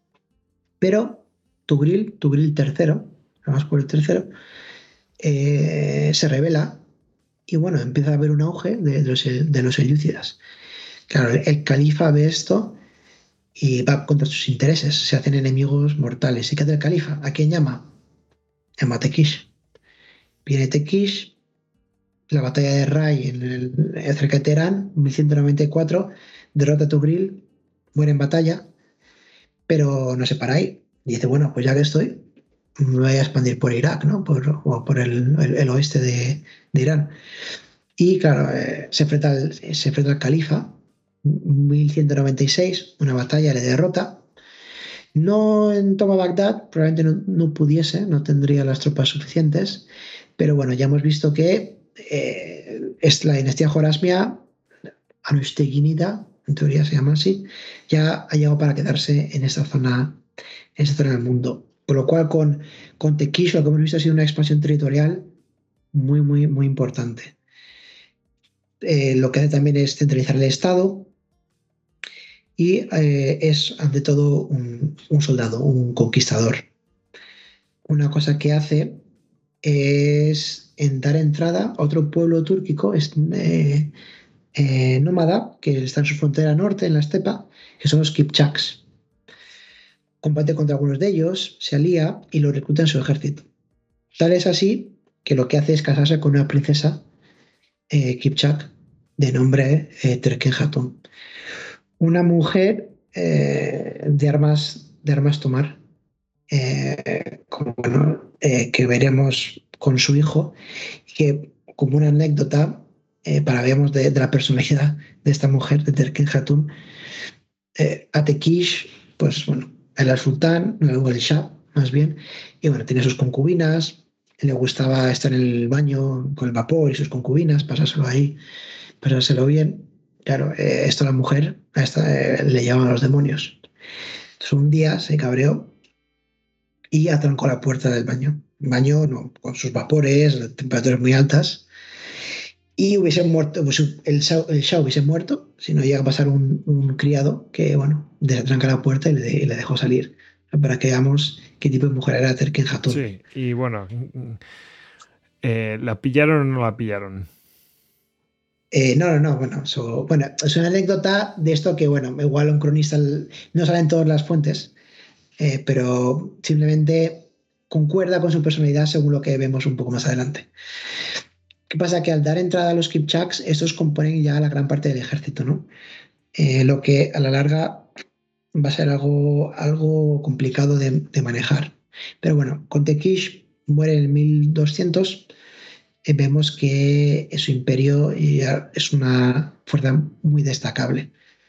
pero Tugril, Tugril tercero, vamos por el tercero, eh, se revela y bueno, empieza a haber un auge de, de los, de los selyúcidas. Claro, el, el califa ve esto y va contra sus intereses, se hacen enemigos mortales. ¿Y qué hace el califa? ¿A quién llama? Llama a Tekish. Viene Tekish, la batalla de Ray en el, cerca de Teherán, mil ciento noventa y cuatro, derrota a Tugril, muere en batalla, pero no se para ahí. Y dice, bueno, pues ya que estoy, me voy a expandir por Irak, ¿no? Por, o por el, el, el oeste de, de, Irán. Y claro, eh, se, enfrenta al, se enfrenta al califa, mil ciento noventa y seis, una batalla, le derrota. No en toma Bagdad, probablemente no, no pudiese, no tendría las tropas suficientes, pero bueno, ya hemos visto que eh, es la dinastía Jorasmia, Anushteginida, en teoría se llama así, ya ha llegado para quedarse en esta zona, en esta zona del mundo. Por lo cual, con, con Tekish, lo que hemos visto ha sido una expansión territorial muy, muy, muy importante. Eh, lo que hace también es centralizar el Estado y eh, es, ante todo, un, un soldado, un conquistador. Una cosa que hace es en dar entrada a otro pueblo túrquico es, eh, eh, nómada que está en su frontera norte, en la estepa, que son los Kipchaks. Combate contra algunos de ellos, se alía y lo recluta en su ejército. Tal es así que lo que hace es casarse con una princesa eh, Kipchak de nombre eh, Terken Hatun. Una mujer eh, de, armas, de armas tomar, eh, como, bueno, eh, que veremos con su hijo, que como una anécdota eh, para veamos de, de la personalidad de esta mujer, de Terken Hatun, eh, a Tekish, pues bueno, él era el sultán, luego el Shah, más bien, y bueno, tenía sus concubinas, le gustaba estar en el baño con el vapor y sus concubinas, pasárselo ahí, pasárselo bien. Claro, eh, esto a la mujer a esta, eh, le llamaban los demonios. Entonces un día se cabreó y atrancó la puerta del baño. El baño no, con sus vapores, temperaturas muy altas. y hubiese muerto, pues el Shah, el Shah hubiese muerto si no llega a pasar un, un criado que, bueno, desatranca la puerta y le, y le dejó salir. Para que veamos qué tipo de mujer era Terken Hatun. Sí, y bueno, eh, ¿la pillaron o no la pillaron? Eh, no, no, no, bueno, so, bueno, es una anécdota de esto que, bueno, igual un cronista no sale en todas las fuentes, eh, pero simplemente concuerda con su personalidad según lo que vemos un poco más adelante. ¿Qué pasa? Que al dar entrada a los Kipchaks, estos componen ya la gran parte del ejército, ¿no? Eh, lo que a la larga va a ser algo, algo complicado de, de manejar. Pero bueno, con Tekish muere en mil doscientos, eh, vemos que su imperio ya es una fuerza muy destacable.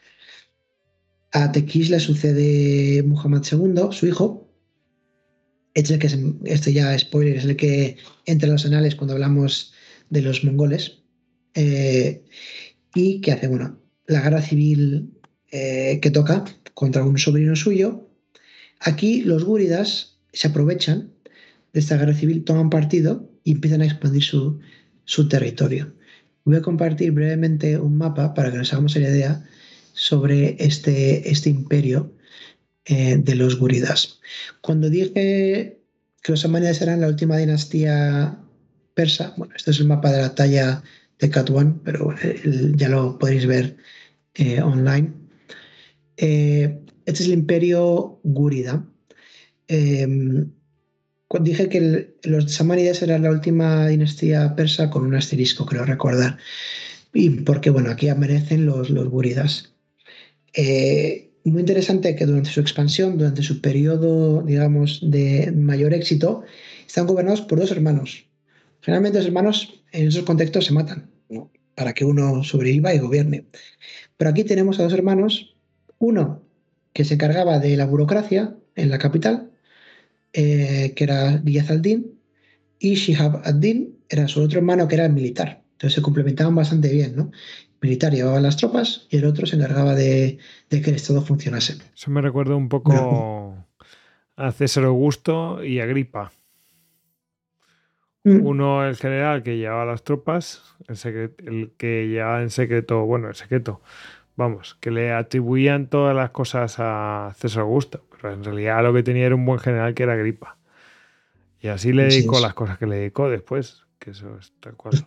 A Tekish le sucede Muhammad segundo, su hijo. Este, es el que se- este ya, spoiler, es el que entra en los anales cuando hablamos de los mongoles. Eh, y que hace, bueno, la guerra civil eh, que toca contra un sobrino suyo. Aquí los gúridas se aprovechan de esta guerra civil, toman partido y empiezan a expandir su, su territorio. Voy a compartir brevemente un mapa para que nos hagamos la idea sobre este, este imperio eh, de los gúridas. Cuando dije que los samánidas eran la última dinastía persa, bueno, este es el mapa de la talla de Katwan, pero el, ya lo podéis ver eh, online. Eh, este es el imperio gúrida. Eh, cuando dije que el, los samánidas eran la última dinastía persa con un asterisco, creo recordar. Y porque, bueno, aquí aparecen los, los gúridas. Eh, muy interesante que durante su expansión, durante su periodo, digamos, de mayor éxito, están gobernados por dos hermanos. Generalmente los hermanos en esos contextos se matan, ¿no? Para que uno sobreviva y gobierne. Pero aquí tenemos a dos hermanos, uno que se encargaba de la burocracia en la capital, eh, que era Giyaz al-Din, y Shihab ad-Din era su otro hermano que era militar. Entonces se complementaban bastante bien, ¿no? El militar llevaba las tropas y el otro se encargaba de, de que el Estado funcionase. Eso me recuerda un Bueno, poco a César Augusto y Agripa. mm, Uno, el general que llevaba las tropas, el, secret- el que llevaba en secreto, bueno, en secreto, vamos, que le atribuían todas las cosas a César Augusto, pero en realidad lo que tenía era un buen general que era Agripa. Y así le así dedicó las es. cosas que le dedicó después, que eso es tal cual.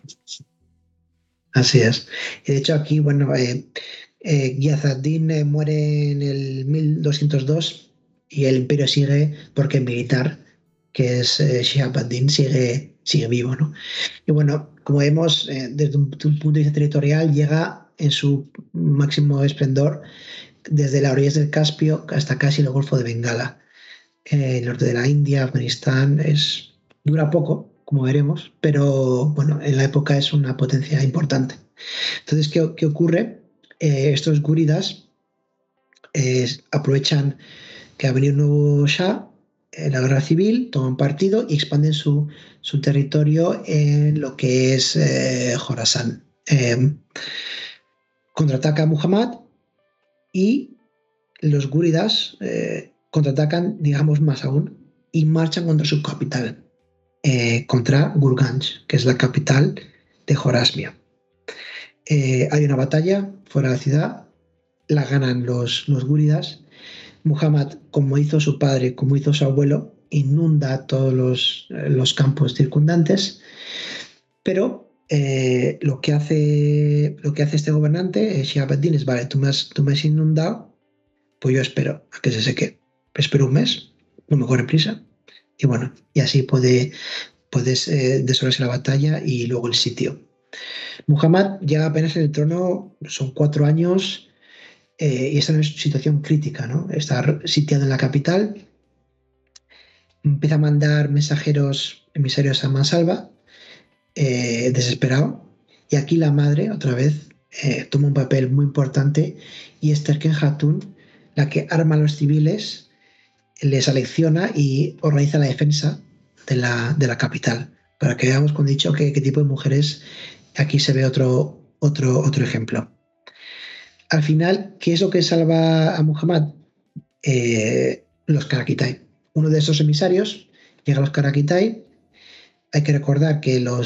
Así es. Y de hecho aquí, bueno, eh, eh, Giyaz ad-Din eh, muere en el mil doscientos dos y el imperio sigue porque el militar, que es eh, Shihab ad-Din, sigue, sigue vivo, ¿no? Y bueno, como vemos, eh, desde un, un punto de vista territorial, llega en su máximo esplendor desde las orillas del Caspio hasta casi el Golfo de Bengala. Eh, el norte de la India, Afganistán, es, dura poco, como veremos, pero bueno, en la época es una potencia importante. Entonces, ¿qué, qué ocurre? Eh, estos gúridas eh, aprovechan que ha venido un nuevo Shah en la guerra civil, toman partido y expanden su, su territorio en lo que es eh, Jorasán. Eh, contraataca a Muhammad y los gúridas eh, contraatacan, digamos, más aún y marchan contra su capital, eh, contra Gurganj, que es la capital de Jorasmia. Eh, hay una batalla fuera de la ciudad, la ganan los, los gúridas. Muhammad, como hizo su padre, como hizo su abuelo, inunda todos los, eh, los campos circundantes, pero eh, lo, que hace, lo que hace este gobernante, eh, Shihab ad-Din, es, vale, tú me, has, tú me has inundado, pues yo espero a que se seque. Espero un mes, no me corre prisa. Y bueno, y así puede, puedes eh, desolverse la batalla y luego el sitio. Muhammad llega apenas en el trono, son cuatro años, eh, y está en una situación crítica, ¿no? Está sitiado en la capital, empieza a mandar mensajeros, emisarios a Mansalva, eh, desesperado, y aquí la madre, otra vez, eh, toma un papel muy importante y es Terken Hatun la que arma a los civiles, les alecciona y organiza la defensa de la, de la capital. Para que veamos, cuando he dicho qué, qué tipo de mujeres, aquí se ve otro, otro, otro ejemplo. Al final, ¿qué es lo que salva a Muhammad? Eh, los Karakitai. Uno de esos emisarios llega a los Karakitai. Hay que recordar que los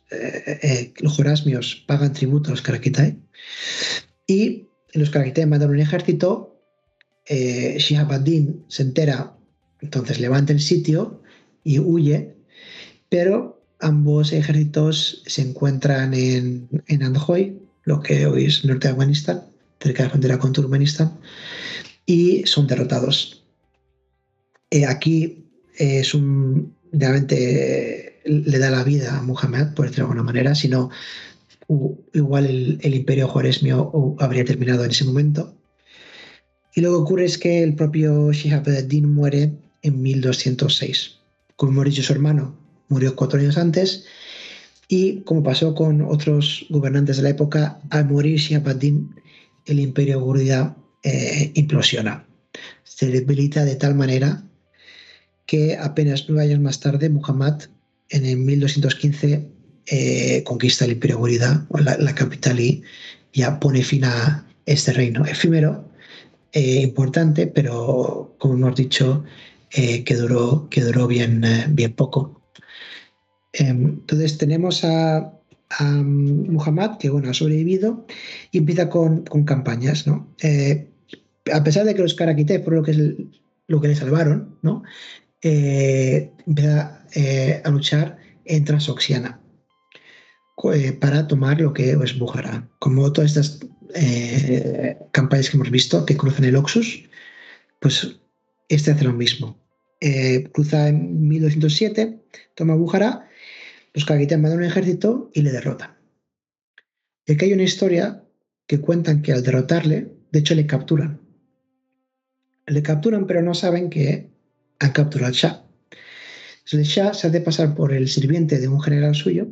eh, eh, los jorasmios pagan tributo a los Karakitai y los Karakitai mandan un ejército. eh, Shihab ad-Din se entera, entonces levanta el sitio y huye, pero ambos ejércitos se encuentran en, en Andhoi, lo que hoy es norte de Afganistán, cerca de la frontera con Turkmenistán, y son derrotados. Eh, aquí eh, es un realmente eh, le da la vida a Muhammad, por decirlo de alguna manera, si no, u- igual el, el imperio joresmio u- habría terminado en ese momento. Y lo que ocurre es que el propio Shihab ad-Din muere en mil doscientos seis. Como hemos dicho, su hermano murió cuatro años antes y, como pasó con otros gobernantes de la época, al morir Shihab ad-Din, el imperio gúrida eh, implosiona. Se debilita de tal manera que apenas nueve años más tarde, Muhammad, en el mil doscientos quince, eh, conquista el imperio gúrida, la, la capital, y ya pone fin a este reino efímero, eh, importante, pero como hemos dicho, eh, que duró, que duró bien, eh, bien poco. Eh, entonces tenemos a, a Muhammad, que bueno, ha sobrevivido y empieza con, con campañas, ¿no? Eh, a pesar de que los Karakitai fueron lo que, es el- lo que le salvaron, ¿no? Eh, empieza eh, a luchar en Transoxiana eh, para tomar lo que es Bujara. Como todas estas eh, campañas que hemos visto que cruzan el Oxus, pues este hace lo mismo. Eh, cruza en mil doscientos siete, toma Bujara, los Karakitas mandan un ejército y le derrotan. Y aquí hay una historia que cuentan que al derrotarle, de hecho le capturan. Le capturan, pero no saben que han capturado al Shah. Entonces, el Shah se hace pasar por el sirviente de un general suyo,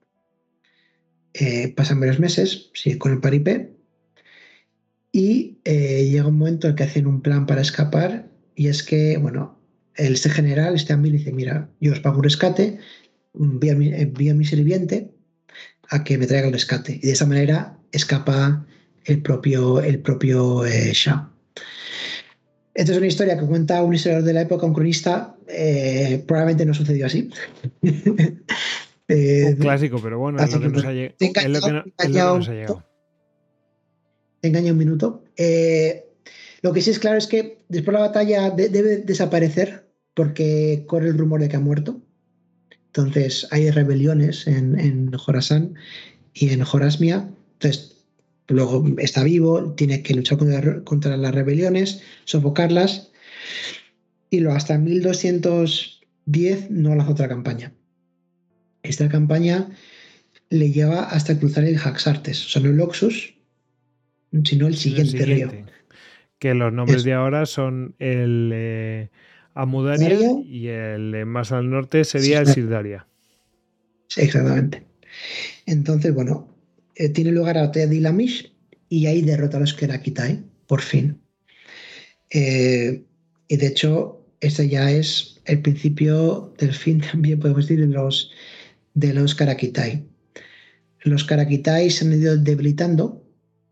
eh, pasan varios meses, sigue con el paripé, y eh, llega un momento en que hacen un plan para escapar, y es que, bueno, el, este general, este Amir, dice, mira, yo os pago un rescate, envío a mi, envío a mi sirviente a que me traiga el rescate. Y de esa manera escapa el propio, el propio eh, Shah. Esta es una historia que cuenta un historiador de la época, un cronista, eh, probablemente no sucedió así. eh, Un clásico, pero bueno, es así lo que que nos bueno, ha, lleg- te he es lo que engañado, no- te he es lo que engañado nos ha un llegado. minuto. Te engañé un minuto. Eh, lo que sí es claro es que después la batalla de- debe desaparecer porque corre el rumor de que ha muerto. Entonces hay rebeliones en, en Jorasán y en Jorasmia. Entonces luego está vivo, tiene que luchar contra, contra las rebeliones, sofocarlas, y luego hasta mil doscientos diez no lanza otra campaña. Esta campaña le lleva hasta cruzar el Jaxartes, o sea, no el Oxus, sino el Sino el siguiente río. siguiente. Que los nombres Es de ahora son el eh, Amudaria Daria, y el eh, más al norte sería el Sisdaria. Sirdaria. Sí, exactamente. Entonces, bueno, eh, tiene lugar la batalla de Ilamish y ahí derrota a los Kerakitai, por fin. Eh, y de hecho, este ya es el principio del fin también, podemos decir, de los, de los Karakitai. Los Karakitai se han ido debilitando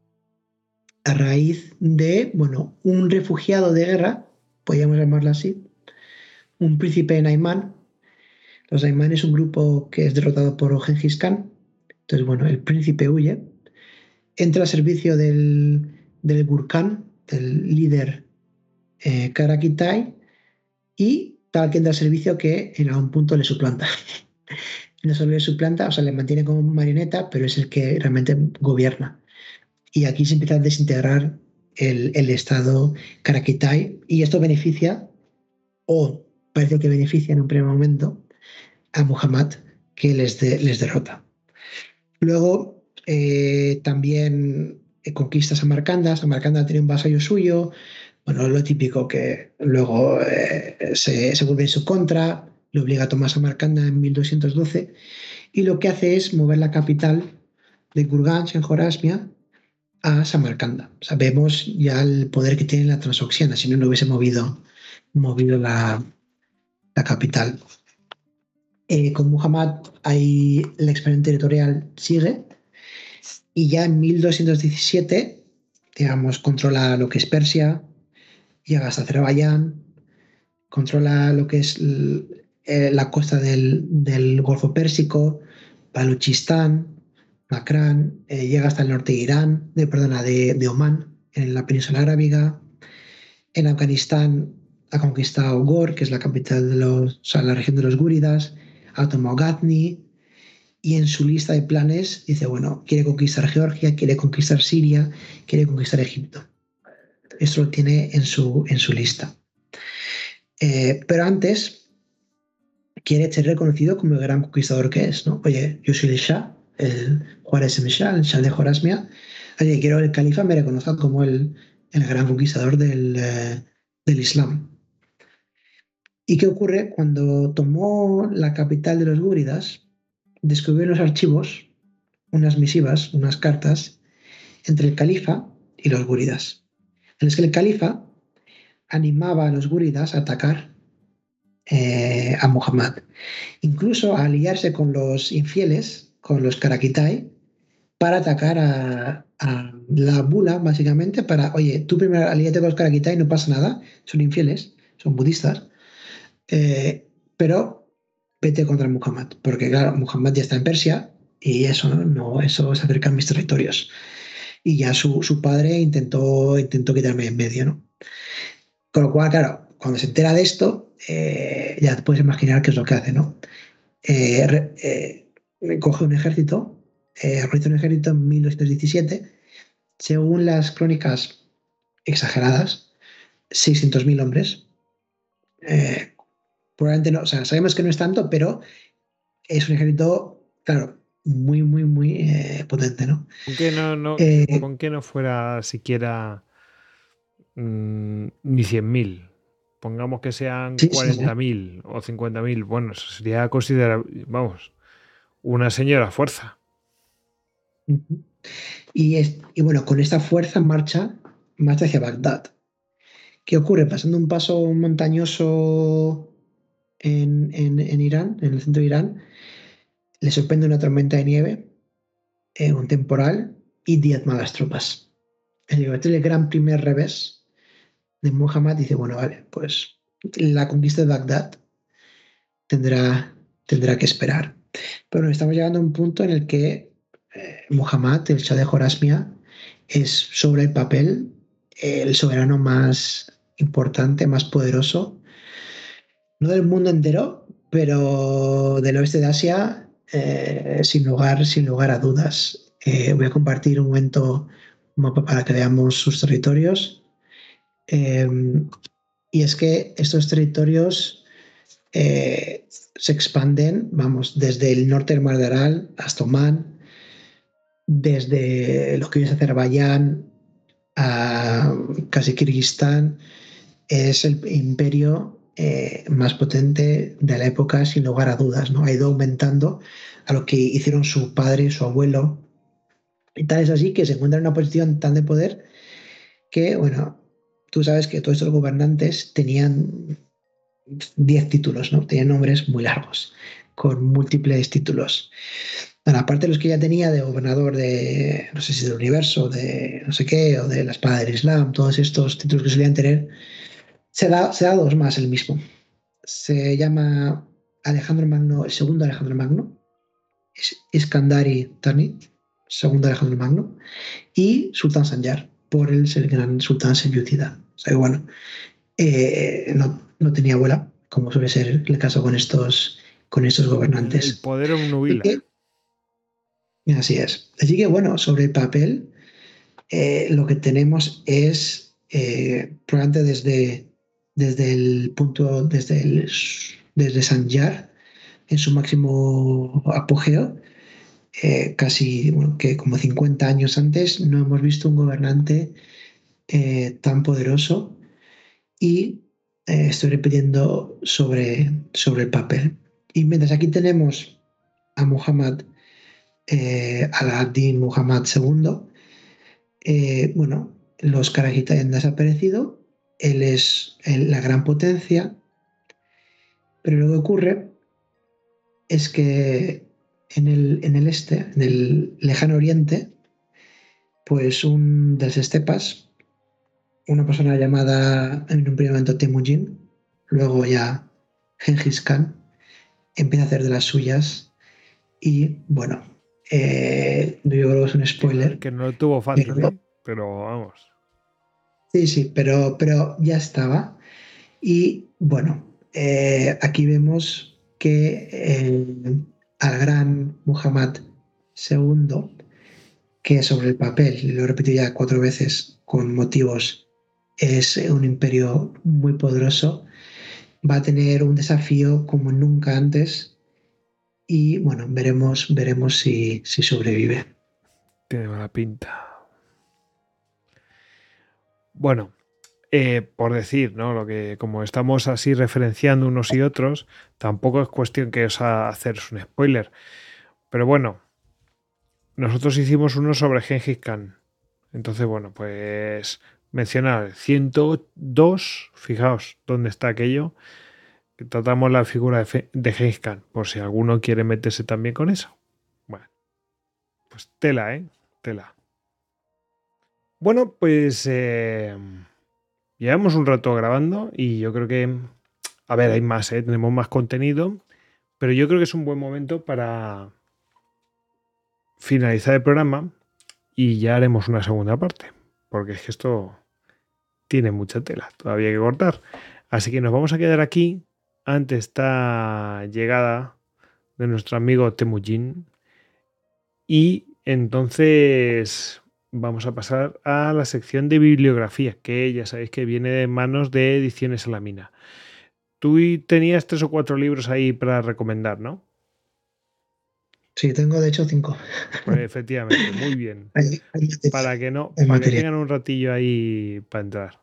a raíz de, bueno, un refugiado de guerra, podríamos llamarlo así, un príncipe Naimán. Los Naimán es un grupo que es derrotado por Gengis Khan. Entonces, bueno, el príncipe huye, entra al servicio del, del Gurkhan, del líder eh, Karakitai, y tal que entra al servicio que en algún punto le suplanta. No solo le suplanta, o sea, le mantiene como marioneta, pero es el que realmente gobierna. Y aquí se empieza a desintegrar el, el Estado Karakitai, y esto beneficia, o parece que beneficia en un primer momento, a Muhammad, que les, de, les derrota. Luego eh, también eh, conquista Samarcanda. Samarcanda tiene un vasallo suyo. Bueno, lo típico que luego eh, se, se vuelve en su contra, le obliga a tomar Samarcanda en mil doscientos doce, y lo que hace es mover la capital de Gurganj en Jorasmia a Samarcanda. Sabemos ya el poder que tiene la Transoxiana, si no, no hubiese movido, movido la, la capital. Eh, con Muhammad ahí la expansión territorial sigue, y ya en mil doscientos diecisiete, digamos, controla lo que es Persia, llega hasta Azerbaiyán, controla lo que es eh, la costa del, del Golfo Pérsico, Baluchistán, Makran, eh, llega hasta el norte de Irán, de, perdona, de, de Omán, en la península arábiga. En Afganistán ha conquistado Gor, que es la capital de los, o sea, la región de los gúridas, ha tomado Ghazni, y en su lista de planes dice, bueno, quiere conquistar Georgia, quiere conquistar Siria, quiere conquistar Egipto. Esto lo tiene en su, en su lista. Eh, pero antes quiere ser reconocido como el gran conquistador que es, ¿no? Oye, yo soy el Shah, el Juárez Shah, el Shah de Jorasmia. Oye, quiero que el califa me reconozca como el, el gran conquistador del, eh, del Islam. ¿Y qué ocurre? Cuando tomó la capital de los gúridas, descubrió en los archivos unas misivas, unas cartas, entre el califa y los gúridas, en las que el califa animaba a los gúridas a atacar eh, a Muhammad, incluso a aliarse con los infieles, con los Karakitai, para atacar a, a la bula, básicamente, para, oye, tú primero alíate con los Karakitai, no pasa nada, son infieles, son budistas, eh, pero vete contra Muhammad, porque claro, Muhammad ya está en Persia y eso no, no eso es acercar mis territorios. Y ya su, su padre intentó, intentó quitarme en medio, ¿no? Con lo cual, claro, cuando se entera de esto, eh, ya te puedes imaginar qué es lo que hace, ¿no? Eh, re, eh, coge un ejército, eh, realiza un ejército en mil doscientos diecisiete, según las crónicas exageradas, seiscientos mil hombres. Eh, probablemente no, o sea, sabemos que no es tanto, pero es un ejército, claro, muy, muy, muy eh, potente, ¿no? ¿Con qué no, no, Eh, con qué no fuera siquiera mmm, ni cien mil? Pongamos que sean sí, sí, cuarenta sí. mil o cincuenta mil. Bueno, eso sería considerable, vamos, una señora fuerza. Uh-huh. Y, es, y bueno, con esta fuerza marcha, marcha hacia Bagdad. ¿Qué ocurre? Pasando un paso montañoso en, en, en Irán, en el centro de Irán, le sorprende una tormenta de nieve, eh, un temporal y diezma las tropas. Este es el gran primer revés de Muhammad. Dice, bueno, vale, pues la conquista de Bagdad tendrá, tendrá que esperar. Pero bueno, estamos llegando a un punto en el que eh, Muhammad, el Shah de Jorasmia, es sobre el papel el soberano más importante, más poderoso, no del mundo entero, pero del oeste de Asia, eh, sin lugar, sin lugar a dudas. Eh, voy a compartir un momento un mapa para que veamos sus territorios. Eh, y es que estos territorios eh, se expanden, vamos, desde el norte del Mar de Aral hasta Omán, desde lo que es Azerbaiyán a casi Kirguistán. Es el imperio eh, más potente de la época, sin lugar a dudas, ¿no? Ha ido aumentando a lo que hicieron su padre y su abuelo. Y tal es así que se encuentra en una posición tan de poder que, bueno, tú sabes que todos estos gobernantes tenían diez títulos, ¿no? Tenían nombres muy largos, con múltiples títulos. Bueno, aparte de los que ya tenía de gobernador de, no sé si del universo, de no sé qué, o de la espada del Islam, todos estos títulos que solían tener, se da, se da dos más el mismo. Se llama Alejandro Magno, el segundo Alejandro Magno, es Iskandari Tani, segundo Alejandro Magno, y Sultán Sanjar, por el ser gran sultán selyúcida. O sea que bueno, eh, no, no tenía abuela, como suele ser el caso con estos, con estos gobernantes. El poder obnubila. Que, así es. Así que bueno, sobre el papel, eh, lo que tenemos es, eh, probablemente desde, desde el punto, desde, el, desde Sanjar, en su máximo apogeo, eh, casi bueno, que como cincuenta años antes, no hemos visto un gobernante eh, tan poderoso. Y eh, estoy repitiendo sobre, sobre el papel. Y mientras aquí tenemos a Muhammad, eh, al-Adin Muhammad segundo, eh, bueno, los Karajitai han desaparecido, él es el, la gran potencia, pero lo que ocurre es que en el, en el este, en el lejano oriente, pues un de las estepas, una persona llamada en un primer momento Temujin, luego ya Genghis Khan, empieza a hacer de las suyas Y bueno, eh, yo creo que es un spoiler. Que, que no lo tuvo fácil, pero, ¿eh? Pero vamos. Sí, sí, pero, pero ya estaba. Y bueno, eh, aquí vemos que eh, al gran Muhammad segundo, que sobre el papel, lo he repetido ya cuatro veces con motivos, es un imperio muy poderoso, va a tener un desafío como nunca antes y bueno, veremos, veremos si, si sobrevive. Tiene mala pinta. Bueno, eh, por decir, ¿no? Lo que como estamos así referenciando unos y otros, tampoco es cuestión que os a haceros un spoiler. Pero bueno, nosotros hicimos uno sobre Gengis Khan. Entonces, bueno, pues mencionar ciento dos, fijaos dónde está aquello, que tratamos la figura de, Fe- de Gengis Khan, por si alguno quiere meterse también con eso. Bueno, pues tela, ¿eh? Tela. Bueno, pues eh, llevamos un rato grabando y yo creo que, a ver, hay más, ¿eh? Tenemos más contenido, pero yo creo que es un buen momento para finalizar el programa y ya haremos una segunda parte, porque es que esto tiene mucha tela, todavía hay que cortar. Así que nos vamos a quedar aquí ante esta llegada de nuestro amigo Temujin y entonces vamos a pasar a la sección de bibliografía, que ya sabéis que viene de manos de Ediciones Salamina. Tú tenías tres o cuatro libros ahí para recomendar, ¿no? Sí, tengo de hecho cinco. Pues efectivamente, muy bien. Hay, hay material, Para que no, hay para que material. tengan un ratillo ahí para entrar.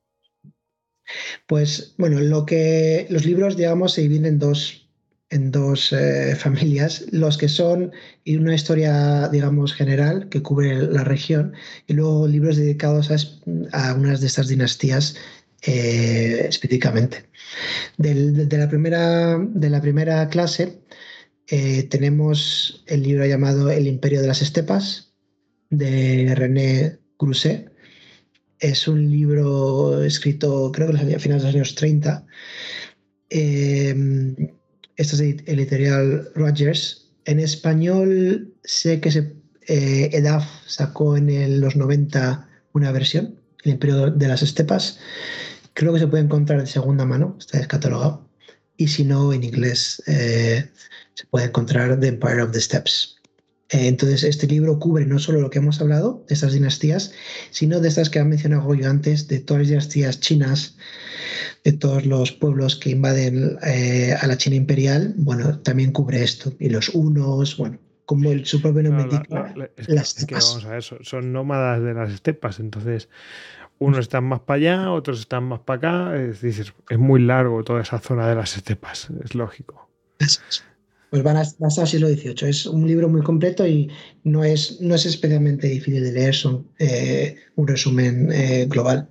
Pues bueno, lo que los libros, digamos, se dividen en dos, en dos eh, familias, los que son y una historia, digamos, general que cubre la región, y luego libros dedicados a, es- a unas de estas dinastías eh, específicamente. Del- de, la primera, de la primera clase eh, tenemos el libro llamado El Imperio de las Estepas, de René Grousset. Es un libro escrito, creo que a finales de los años treinta. Eh, Esta es el editorial Rogers. En español sé que se, eh, E D A F sacó en el- los noventa una versión, El Imperio de las Estepas. Creo que se puede encontrar de segunda mano, está descatalogado. Y si no, en inglés eh, se puede encontrar The Empire of the Steppes. Eh, entonces, este libro cubre no solo lo que hemos hablado de estas dinastías, sino de estas que han mencionado yo antes, de todas las dinastías chinas, de todos los pueblos que invaden eh, a la China imperial. Bueno, también cubre esto. Y los hunos, bueno, como el, su propio nombre Claro, la- la- indica, la- es, que, las es que vamos estepas. a ver, son, son nómadas de las estepas, entonces unos están más para allá, otros están más para acá, es decir, es muy largo toda esa zona de las estepas, es lógico. Pues van a, va a estar siglo dieciocho. Es un libro muy completo y no es, no es especialmente difícil de leer, son eh, un resumen eh, global.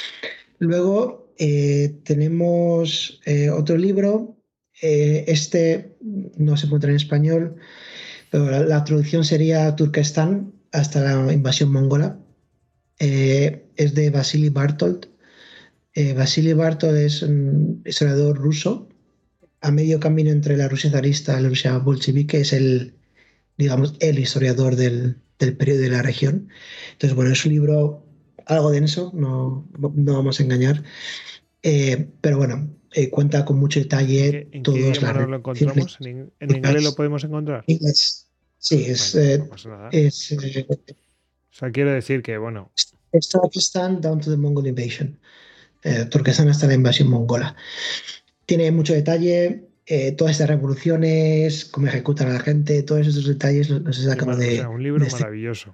Luego eh, tenemos eh, otro libro, eh, este no se encuentra en español, pero la, la traducción sería Turkestán hasta la invasión mongola. Eh, es de Vasily Bartold. Eh, Vasily Bartold es un historiador ruso a medio camino entre la Rusia zarista y la Rusia bolchevique, es el, digamos, el historiador del, del periodo de la región. Entonces, bueno, es un libro algo denso, no, no vamos a engañar, eh, pero bueno, eh, cuenta con mucho ¿En detalle qué, en qué todas idioma las nos lo relaciones encontramos? ¿En, in- en inglés lo históricas. podemos encontrar? Inglés. Sí, es, Bueno, no eh, pasa nada. es, eh, O sea, quiero decir que, bueno, es Turkestan down to the Mongol invasion. Eh, Turkestán hasta la invasión mongola. Tiene mucho detalle, eh, todas estas revoluciones, cómo ejecutan a la gente, todos esos detalles los, los he qué sacado ma- o sea, de, un libro de este. maravilloso.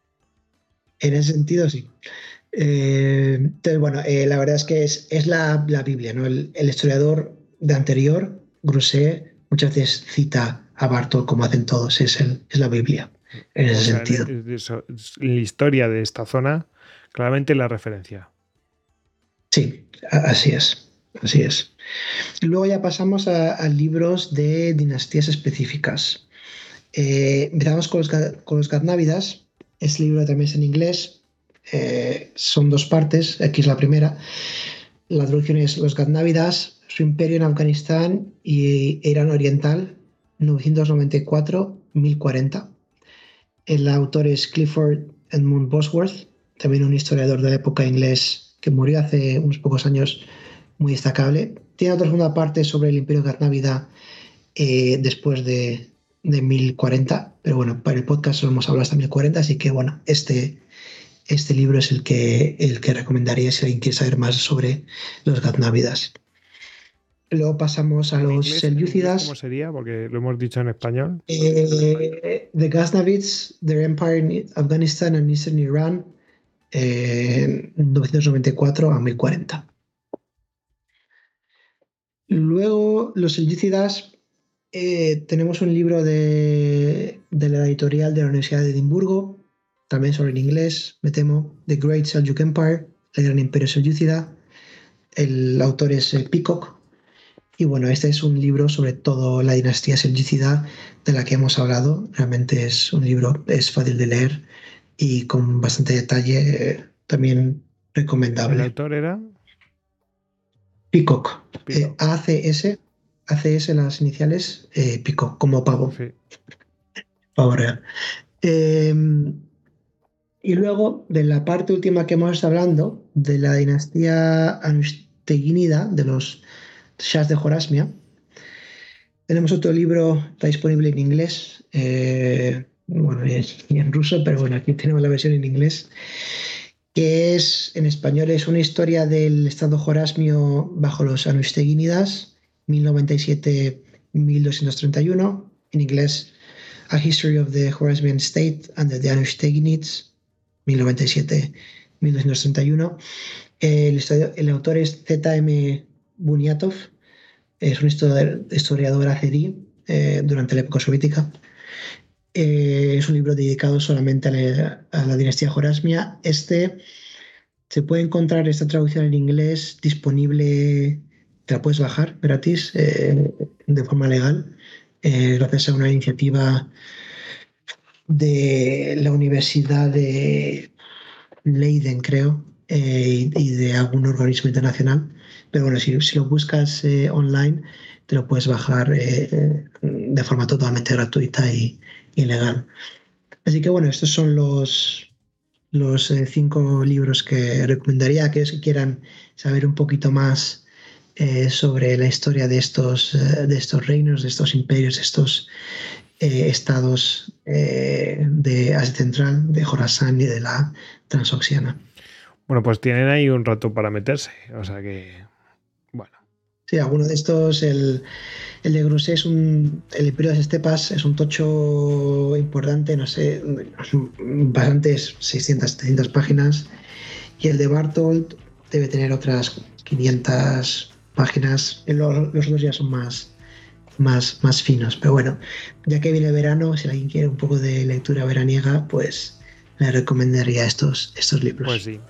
En ese sentido, sí. Eh, entonces, bueno, eh, la verdad es que es, es la, la Biblia, ¿no? El, el historiador de anterior, Grousset, muchas veces cita a Bartol como hacen todos, es, el, es la Biblia, en ese O sea, en, sentido. en- eso- en la historia de esta zona, claramente la referencia. Sí, a- así es, así es. Y luego ya pasamos a, a libros de dinastías específicas. Eh, empezamos con los, ga- con los Gaznávidas. Este libro también es en inglés. Eh, son dos partes. Aquí es la primera. La traducción es Los Gaznávidas, su imperio en Afganistán y Irán Oriental, novecientos noventa y cuatro a mil cuarenta. El autor es Clifford Edmund Bosworth, también un historiador de la época inglés que murió hace unos pocos años, muy destacable. Tiene otra segunda parte sobre el Imperio Gaznávida eh, después de, de mil cuarenta, pero bueno, para el podcast solo hemos hablado hasta mil cuarenta, así que bueno, este, este libro es el que, el que recomendaría si alguien quiere saber más sobre los Gaznávidas. Luego pasamos a ¿En los inglés, en inglés Selyúcidas. cómo sería? Porque lo hemos dicho en español. Eh, the Ghaznavids, Their Empire in Afghanistan and Eastern Iran, eh, novecientos noventa y cuatro a mil cuarenta. Luego, los Selyúcidas, eh, tenemos un libro de, de la editorial de la Universidad de Edimburgo, también sobre el inglés, me temo, The Great Seljuk Empire, el Gran Imperio Selyúcida. El autor es eh, Peacock. Y bueno, este es un libro sobre toda la dinastía selyúcida de la que hemos hablado. Realmente es un libro, es fácil de leer y con bastante detalle, eh, también recomendable. ¿El autor era? Peacock. Peacock. Eh, A C S, A C S las iniciales, eh, Peacock, como pavo. Sí. Pavo real. Eh, y luego, de la parte última que hemos estado hablando, de la dinastía Anushtegínida, de los Shahs de Jorasmia, tenemos otro libro, está disponible en inglés, eh, bueno, y en, y en ruso, pero bueno, aquí tenemos la versión en inglés, que es, en español, es una historia del Estado Jorasmio bajo los Anushtegínidas, mil noventa y siete a mil doscientos treinta y uno, en inglés, A History of the Khwarezmian State under the Anushteginids, mil noventa y siete a mil doscientos treinta y uno. El, el autor es Z M Bunyatov. Es un historiador, historiador azerí eh, durante la época soviética. Eh, es un libro dedicado solamente a la, a la dinastía Jorasmia. Este se puede encontrar, esta traducción en inglés disponible, te la puedes bajar gratis eh, de forma legal, eh, gracias a una iniciativa de la Universidad de Leiden, creo, eh, y de algún organismo internacional. Pero bueno, si, si lo buscas eh, online, te lo puedes bajar eh, de forma totalmente gratuita y, y legal. Así que bueno, estos son los, los eh, cinco libros que recomendaría a aquellos que quieran saber un poquito más eh, sobre la historia de estos, eh, de estos reinos, de estos imperios, de estos eh, estados eh, de Asia Central, de Jorasán y de la Transoxiana. Bueno, pues tienen ahí un rato para meterse, o sea que, bueno. Sí, alguno de estos, el, el de Grusé es un, el Imperio de las Estepas es un tocho importante, no sé, bastantes seiscientas, setecientas páginas, y el de Bartolt debe tener otras quinientas páginas, los, los otros ya son más, más, más finos, pero bueno, ya que viene el verano, si alguien quiere un poco de lectura veraniega, pues le recomendaría estos, estos libros. Pues sí.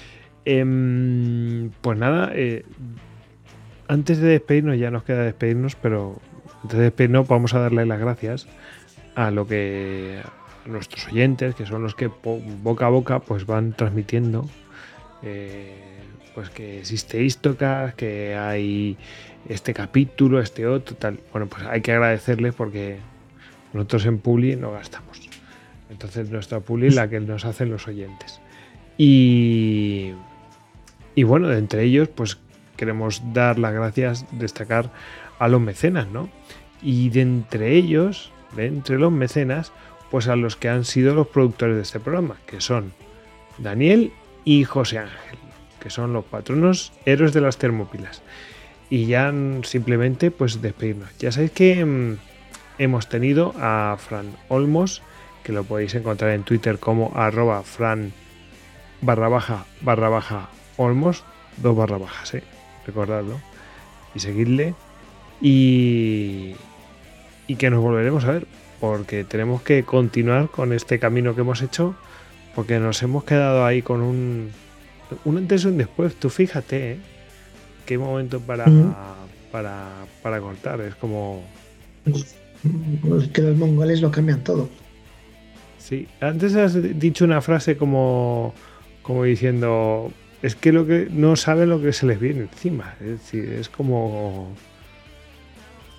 Eh, pues nada, eh, antes de despedirnos, ya nos queda despedirnos, pero antes de despedirnos vamos a darle las gracias a lo que a nuestros oyentes, que son los que po boca a boca pues van transmitiendo eh, pues que existe Histocast, que hay este capítulo, este otro, tal. Bueno, pues hay que agradecerles porque nosotros en Publi no gastamos. Entonces nuestra Publi es la que nos hacen los oyentes. Y, y bueno, de entre ellos, pues queremos dar las gracias, destacar a los mecenas, ¿no? Y de entre ellos, de entre los mecenas, pues a los que han sido los productores de este programa, que son Daniel y José Ángel, que son los patronos héroes de las Termópilas. Y ya simplemente, pues despedirnos. Ya sabéis que mmm, hemos tenido a Fran Olmos, que lo podéis encontrar en Twitter como arroba Fran barra baja barra baja Olmos, dos barra bajas, ¿eh? Recordadlo y seguidle, y, y que nos volveremos a ver, porque tenemos que continuar con este camino que hemos hecho, porque nos hemos quedado ahí con un un antes y un después. Tú fíjate, ¿eh? Qué momento para, uh-huh. para, para cortar, es como que los mongoles lo cambian todo. Sí, antes has dicho una frase como, como diciendo, es que lo que no saben lo que se les viene encima. Es decir, es como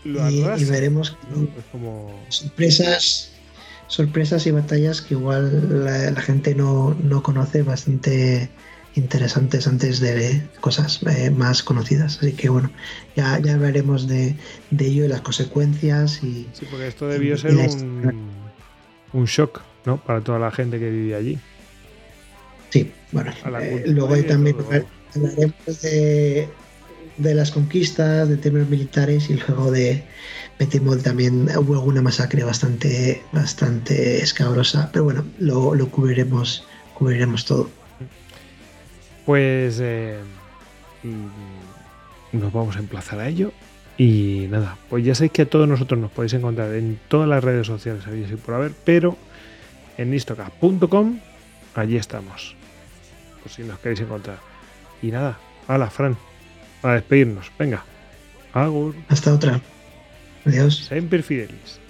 Lo y, arrasa, y veremos ¿no? Es como... sorpresas, sorpresas y batallas que igual la, la gente no, no conoce, bastante interesantes antes de cosas eh, más conocidas. Así que bueno, ya, ya veremos de, de ello y las consecuencias. Y, sí, porque esto debió y, ser y la un, un shock, ¿no? Para toda la gente que vivía allí. Sí, bueno, A la eh, cultura luego y hay de también todo, vamos. hablaremos de, de las conquistas, de temas militares y luego de metimos también hubo alguna masacre bastante bastante escabrosa, pero bueno, lo, lo cubriremos cubriremos todo. Pues eh, mm, nos vamos a emplazar a ello. Y nada, pues ya sabéis que a todos nosotros nos podéis encontrar en todas las redes sociales, sabéis y por haber, pero en istocast punto com, allí estamos, por si nos queréis encontrar. Y nada, hala, Fran, a despedirnos, venga, agur, Hasta otra. Adiós. semper fidelis.